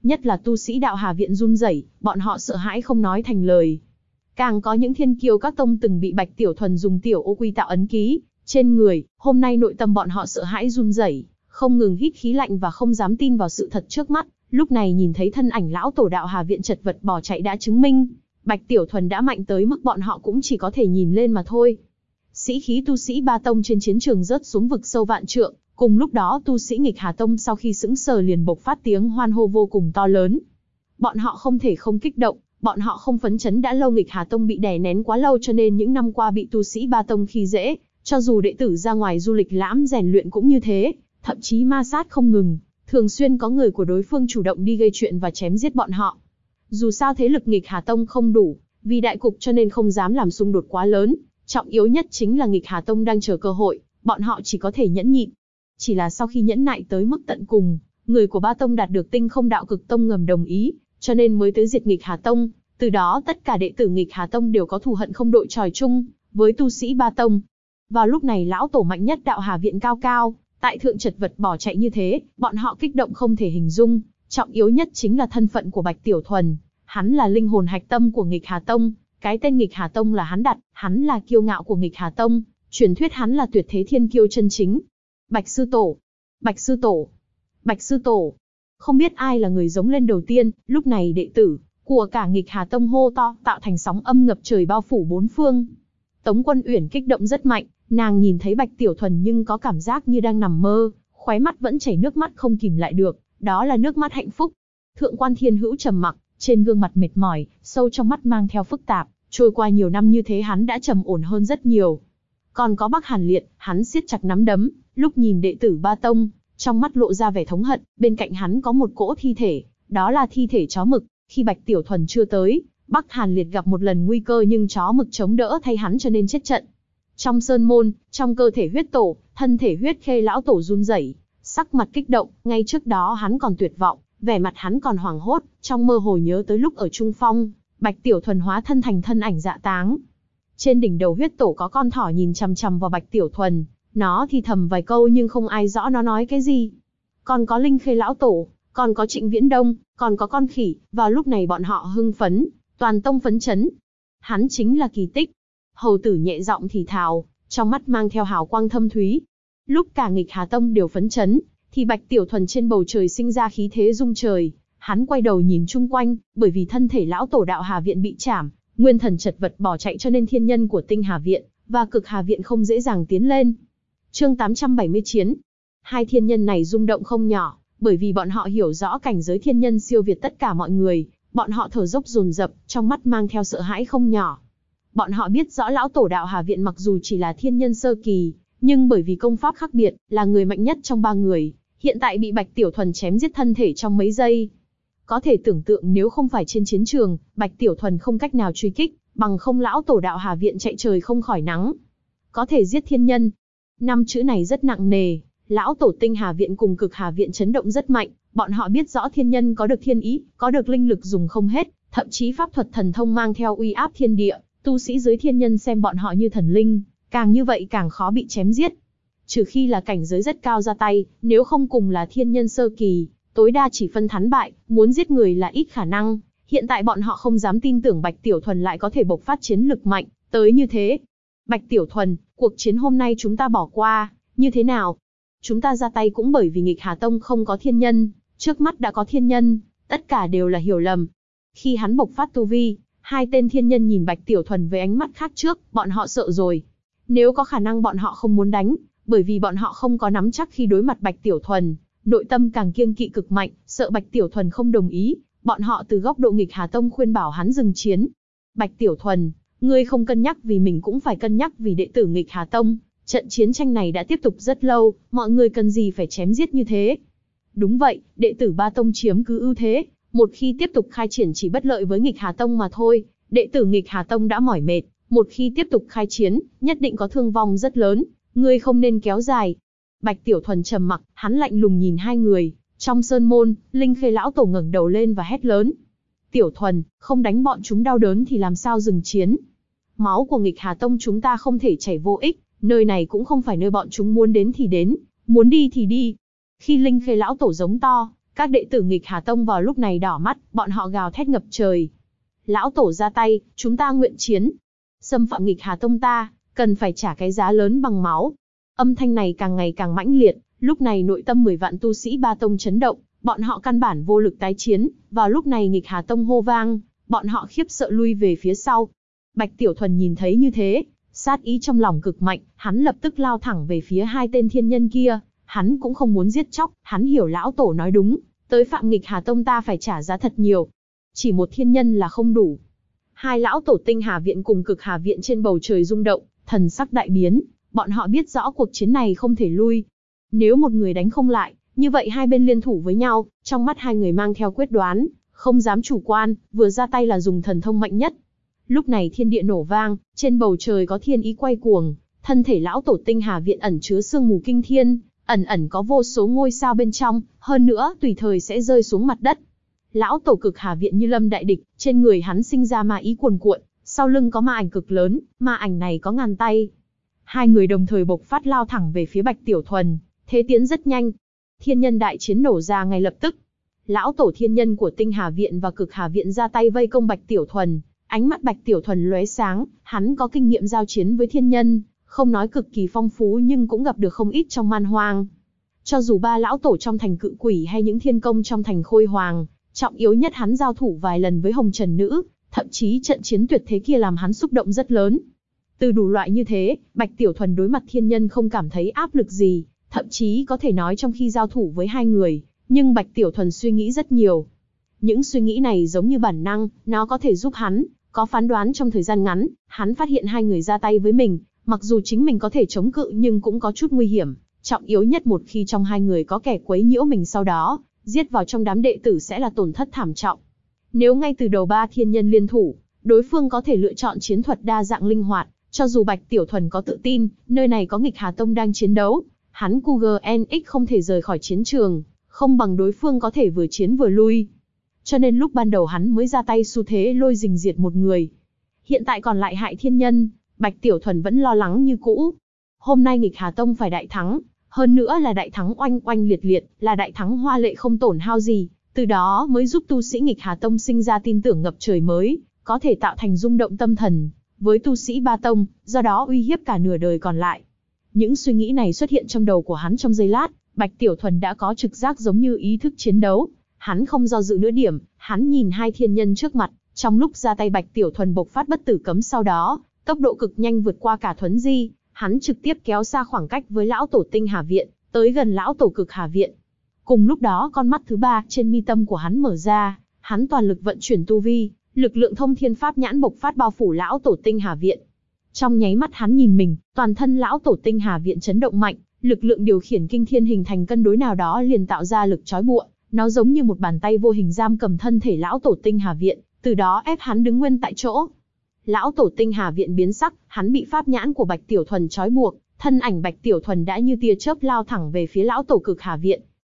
Speaker 1: Nhất là tu sĩ đạo Hà Viện run rẩy, bọn họ sợ hãi không nói thành lời. Càng có những thiên kiêu các tông từng bị Bạch Tiểu Thuần dùng tiểu ô quy tạo ấn ký trên người, hôm nay nội tâm bọn họ sợ hãi run rẩy, không ngừng hít khí lạnh và không dám tin vào sự thật trước mắt. Lúc này nhìn thấy thân ảnh lão tổ đạo Hà Viện chật vật bỏ chạy đã chứng minh, Bạch Tiểu Thuần đã mạnh tới mức bọn họ cũng chỉ có thể nhìn lên mà thôi. Sĩ khí tu sĩ ba tông trên chiến trường rớt xuống vực sâu vạn trượng, cùng lúc đó tu sĩ Nghịch Hà Tông sau khi sững sờ liền bộc phát tiếng hoan hô vô cùng to lớn. Bọn họ không thể không kích động, bọn họ không phấn chấn đã lâu. Nghịch Hà Tông bị đè nén quá lâu cho nên những năm qua bị tu sĩ ba tông khi dễ, cho dù đệ tử ra ngoài du lịch lãm rèn luyện cũng như thế, thậm chí ma sát không ngừng, thường xuyên có người của đối phương chủ động đi gây chuyện và chém giết bọn họ. Dù sao thế lực Nghịch Hà Tông không đủ, vì đại cục cho nên không dám làm xung đột quá lớn, trọng yếu nhất chính là Nghịch Hà Tông đang chờ cơ hội, bọn họ chỉ có thể nhẫn nhịn. Chỉ là sau khi nhẫn nại tới mức tận cùng, người của ba tông đạt được Tinh Không Đạo Cực Tông ngầm đồng ý, cho nên mới tới diệt Nghịch Hà Tông. Từ đó tất cả đệ tử Nghịch Hà Tông đều có thù hận không đội trời chung với tu sĩ ba tông. Vào lúc này lão tổ mạnh nhất đạo Hà Viện cao cao tại thượng chật vật bỏ chạy như thế, bọn họ kích động không thể hình dung. Trọng yếu nhất chính là thân phận của Bạch Tiểu Thuần, hắn là linh hồn hạch tâm của Nghịch Hà Tông, cái tên Nghịch Hà Tông là hắn đặt, hắn là kiêu ngạo của Nghịch Hà Tông, truyền thuyết hắn là tuyệt thế thiên kiêu chân chính. Bạch sư tổ, Bạch sư tổ, Bạch sư tổ. Không biết ai là người giống lên đầu tiên, lúc này đệ tử của cả Nghịch Hà Tông hô to, tạo thành sóng âm ngập trời bao phủ bốn phương. Tống Quân Uyển kích động rất mạnh, nàng nhìn thấy Bạch Tiểu Thuần nhưng có cảm giác như đang nằm mơ, khóe mắt vẫn chảy nước mắt không kìm lại được, đó là nước mắt hạnh phúc. Thượng quan Thiên Hữu trầm mặc, trên gương mặt mệt mỏi, sâu trong mắt mang theo phức tạp, trôi qua nhiều năm như thế hắn đã trầm ổn hơn rất nhiều. Còn có Bắc Hàn Liệt, hắn siết chặt nắm đấm, lúc nhìn đệ tử ba tông, trong mắt lộ ra vẻ thống hận, bên cạnh hắn có một cỗ thi thể, đó là thi thể chó mực. Khi Bạch Tiểu Thuần chưa tới, Bắc Hàn Liệt gặp một lần nguy cơ nhưng chó mực chống đỡ thay hắn cho nên chết trận. Trong sơn môn, trong cơ thể huyết tổ, thân thể huyết khê lão tổ run rẩy, sắc mặt kích động, ngay trước đó hắn còn tuyệt vọng, vẻ mặt hắn còn hoảng hốt, trong mơ hồ nhớ tới lúc ở Trung Phong, Bạch Tiểu Thuần hóa thân thành thân ảnh dạ táng. Trên đỉnh đầu huyết tổ có con thỏ nhìn chằm chằm vào Bạch Tiểu Thuần, nó thì thầm vài câu nhưng không ai rõ nó nói cái gì. Còn có Linh Khê lão tổ, còn có Trịnh Viễn Đông, còn có con khỉ, vào lúc này bọn họ hưng phấn, toàn tông phấn chấn. Hắn chính là kỳ tích. Hầu tử nhẹ giọng thì thào, trong mắt mang theo hào quang thâm thúy. Lúc cả Nghịch Hà Tông đều phấn chấn, thì Bạch Tiểu Thuần trên bầu trời sinh ra khí thế rung trời. Hắn quay đầu nhìn chung quanh, bởi vì thân thể lão tổ đạo Hà Viện bị chảm, nguyên thần chật vật bỏ chạy cho nên thiên nhân của Tinh Hà Viện và Cực Hà Viện không dễ dàng tiến lên. Chương 870 chiến. Hai thiên nhân này rung động không nhỏ, bởi vì bọn họ hiểu rõ cảnh giới thiên nhân siêu việt tất cả mọi người, bọn họ thở dốc dồn dập, trong mắt mang theo sợ hãi không nhỏ. Bọn họ biết rõ lão tổ đạo Hà Viện mặc dù chỉ là thiên nhân sơ kỳ, nhưng bởi vì công pháp khác biệt, là người mạnh nhất trong ba người, hiện tại bị Bạch Tiểu Thuần chém giết thân thể trong mấy giây. Có thể tưởng tượng nếu không phải trên chiến trường, Bạch Tiểu Thuần không cách nào truy kích, bằng không lão tổ đạo Hà Viện chạy trời không khỏi nắng. Có thể giết thiên nhân. 5 chữ này rất nặng nề, lão tổ Tinh Hà Viện cùng Cực Hà Viện chấn động rất mạnh, bọn họ biết rõ thiên nhân có được thiên ý, có được linh lực dùng không hết, thậm chí pháp thuật thần thông mang theo uy áp thiên địa, tu sĩ dưới thiên nhân xem bọn họ như thần linh, càng như vậy càng khó bị chém giết. Trừ khi là cảnh giới rất cao ra tay, nếu không cùng là thiên nhân sơ kỳ, tối đa chỉ phân thắng bại, muốn giết người là ít khả năng. Hiện tại bọn họ không dám tin tưởng Bạch Tiểu Thuần lại có thể bộc phát chiến lực mạnh tới như thế. Bạch Tiểu Thuần, cuộc chiến hôm nay chúng ta bỏ qua, như thế nào? Chúng ta ra tay cũng bởi vì Nghịch Hà Tông không có thiên nhân, trước mắt đã có thiên nhân, tất cả đều là hiểu lầm. Khi hắn bộc phát tu vi, hai tên thiên nhân nhìn Bạch Tiểu Thuần với ánh mắt khác trước, bọn họ sợ rồi. Nếu có khả năng bọn họ không muốn đánh, bởi vì bọn họ không có nắm chắc khi đối mặt Bạch Tiểu Thuần, nội tâm càng kiêng kỵ cực mạnh, sợ Bạch Tiểu Thuần không đồng ý, bọn họ từ góc độ Nghịch Hà Tông khuyên bảo hắn dừng chiến. Bạch Tiểu Thuần, ngươi không cân nhắc vì mình cũng phải cân nhắc vì đệ tử Nghịch Hà Tông, trận chiến tranh này đã tiếp tục rất lâu, mọi người cần gì phải chém giết như thế? Đúng vậy, đệ tử ba tông chiếm cứ ưu thế, một khi tiếp tục khai triển chỉ bất lợi với Nghịch Hà Tông mà thôi, đệ tử Nghịch Hà Tông đã mỏi mệt, một khi tiếp tục khai chiến, nhất định có thương vong rất lớn, ngươi không nên kéo dài. Bạch Tiểu Thuần trầm mặc, hắn lạnh lùng nhìn hai người. Trong sơn môn, Linh Khê lão tổ ngẩng đầu lên và hét lớn. Tiểu Thuần, không đánh bọn chúng đau đớn thì làm sao dừng chiến? Máu của Nghịch Hà Tông chúng ta không thể chảy vô ích, nơi này cũng không phải nơi bọn chúng muốn đến thì đến, muốn đi thì đi. Khi Linh Khê lão tổ giống to, Các đệ tử nghịch Hà Tông vào lúc này đỏ mắt, bọn họ gào thét ngập trời. Lão tổ ra tay, chúng ta nguyện chiến. Xâm phạm nghịch Hà Tông ta, cần phải trả cái giá lớn bằng máu. Âm thanh này càng ngày càng mãnh liệt, lúc này nội tâm 10 vạn tu sĩ ba tông chấn động, bọn họ căn bản vô lực tái chiến. Vào lúc này nghịch Hà Tông hô vang, bọn họ khiếp sợ lui về phía sau. Bạch Tiểu Thuần nhìn thấy như thế, sát ý trong lòng cực mạnh, hắn lập tức lao thẳng về phía hai tên thiên nhân kia. Hắn cũng không muốn giết chóc, hắn hiểu lão tổ nói đúng, tới phạm nghịch Hà Tông ta phải trả giá thật nhiều. Chỉ một thiên nhân là không đủ. Hai lão tổ Tinh Hà Viện cùng Cực Hà Viện trên bầu trời rung động, thần sắc đại biến, bọn họ biết rõ cuộc chiến này không thể lui. Nếu một người đánh không lại, như vậy hai bên liên thủ với nhau, trong mắt hai người mang theo quyết đoán, không dám chủ quan, vừa ra tay là dùng thần thông mạnh nhất. Lúc này thiên địa nổ vang, trên bầu trời có thiên ý quay cuồng, thân thể lão tổ Tinh Hà Viện ẩn chứa sương mù kinh thiên, ẩn ẩn có vô số ngôi sao bên trong, hơn nữa tùy thời sẽ rơi xuống mặt đất. Lão tổ Cực Hà Viện như lâm đại địch, trên người hắn sinh ra ma ý cuồn cuộn, sau lưng có ma ảnh cực lớn, ma ảnh này có ngàn tay. Hai người đồng thời bộc phát lao thẳng về phía Bạch Tiểu Thuần, thế tiến rất nhanh. Thiên nhân đại chiến nổ ra ngay lập tức. Lão tổ thiên nhân của Tinh Hà Viện và Cực Hà Viện ra tay vây công Bạch Tiểu Thuần, ánh mắt Bạch Tiểu Thuần lóe sáng, hắn có kinh nghiệm giao chiến với thiên nhân, không nói cực kỳ phong phú nhưng cũng gặp được không ít trong man hoang. Cho dù ba lão tổ trong thành Cự Quỷ hay những thiên công trong thành Khôi Hoàng, trọng yếu nhất hắn giao thủ vài lần với Hồng Trần Nữ, thậm chí trận chiến tuyệt thế kia làm hắn xúc động rất lớn. Từ đủ loại như thế, Bạch Tiểu Thuần đối mặt thiên nhân không cảm thấy áp lực gì, thậm chí có thể nói trong khi giao thủ với hai người, nhưng Bạch Tiểu Thuần suy nghĩ rất nhiều. Những suy nghĩ này giống như bản năng, nó có thể giúp hắn có phán đoán trong thời gian ngắn. Hắn phát hiện hai người ra tay với mình, mặc dù chính mình có thể chống cự nhưng cũng có chút nguy hiểm. Trọng yếu nhất một khi trong hai người có kẻ quấy nhiễu mình sau đó, giết vào trong đám đệ tử sẽ là tổn thất thảm trọng. Nếu ngay từ đầu ba thiên nhân liên thủ, đối phương có thể lựa chọn chiến thuật đa dạng linh hoạt, cho dù Bạch Tiểu Thuần có tự tin, nơi này có nghịch Hà Tông đang chiến đấu, hắn QGNX không thể rời khỏi chiến trường, không bằng đối phương có thể vừa chiến vừa lui. Cho nên lúc ban đầu hắn mới ra tay xu thế lôi rình diệt một người. Hiện tại còn lại hại thiên nhân, Bạch Tiểu Thuần vẫn lo lắng như cũ. Hôm nay nghịch Hà Tông phải đại thắng, hơn nữa là đại thắng oanh oanh liệt liệt, là đại thắng hoa lệ không tổn hao gì, từ đó mới giúp tu sĩ nghịch Hà Tông sinh ra tin tưởng ngập trời mới, có thể tạo thành rung động tâm thần với tu sĩ ba tông, do đó uy hiếp cả nửa đời còn lại. Những suy nghĩ này xuất hiện trong đầu của hắn trong giây lát, Bạch Tiểu Thuần đã có trực giác giống như ý thức chiến đấu. Hắn không do dự nửa điểm, hắn nhìn hai thiên nhân trước mặt, trong lúc ra tay Bạch Tiểu Thuần bộc phát bất tử cấm, sau đó, tốc độ cực nhanh vượt qua cả thuấn di, hắn trực tiếp kéo xa khoảng cách với lão tổ Tinh Hà Viện, tới gần lão tổ Cực Hà Viện. Cùng lúc đó con mắt thứ ba trên mi tâm của hắn mở ra, hắn toàn lực vận chuyển tu vi, lực lượng thông thiên pháp nhãn bộc phát bao phủ lão tổ Tinh Hà Viện. Trong nháy mắt hắn nhìn mình, toàn thân lão tổ Tinh Hà Viện chấn động mạnh, lực lượng điều khiển kinh thiên hình thành cân đối nào đó liền tạo ra lực trói buộc, nó giống như một bàn tay vô hình giam cầm thân thể lão tổ Tinh Hà Viện, từ đó ép hắn đứng nguyên tại chỗ. Lão tổ Tinh Hà Viện biến sắc, hắn bị pháp nhãn của Bạch Tiểu Thuần trói buộc, thân ảnh Bạch Tiểu Thuần đã như tia chớp lao thẳng về phía lão tổ Cực Hà Viện.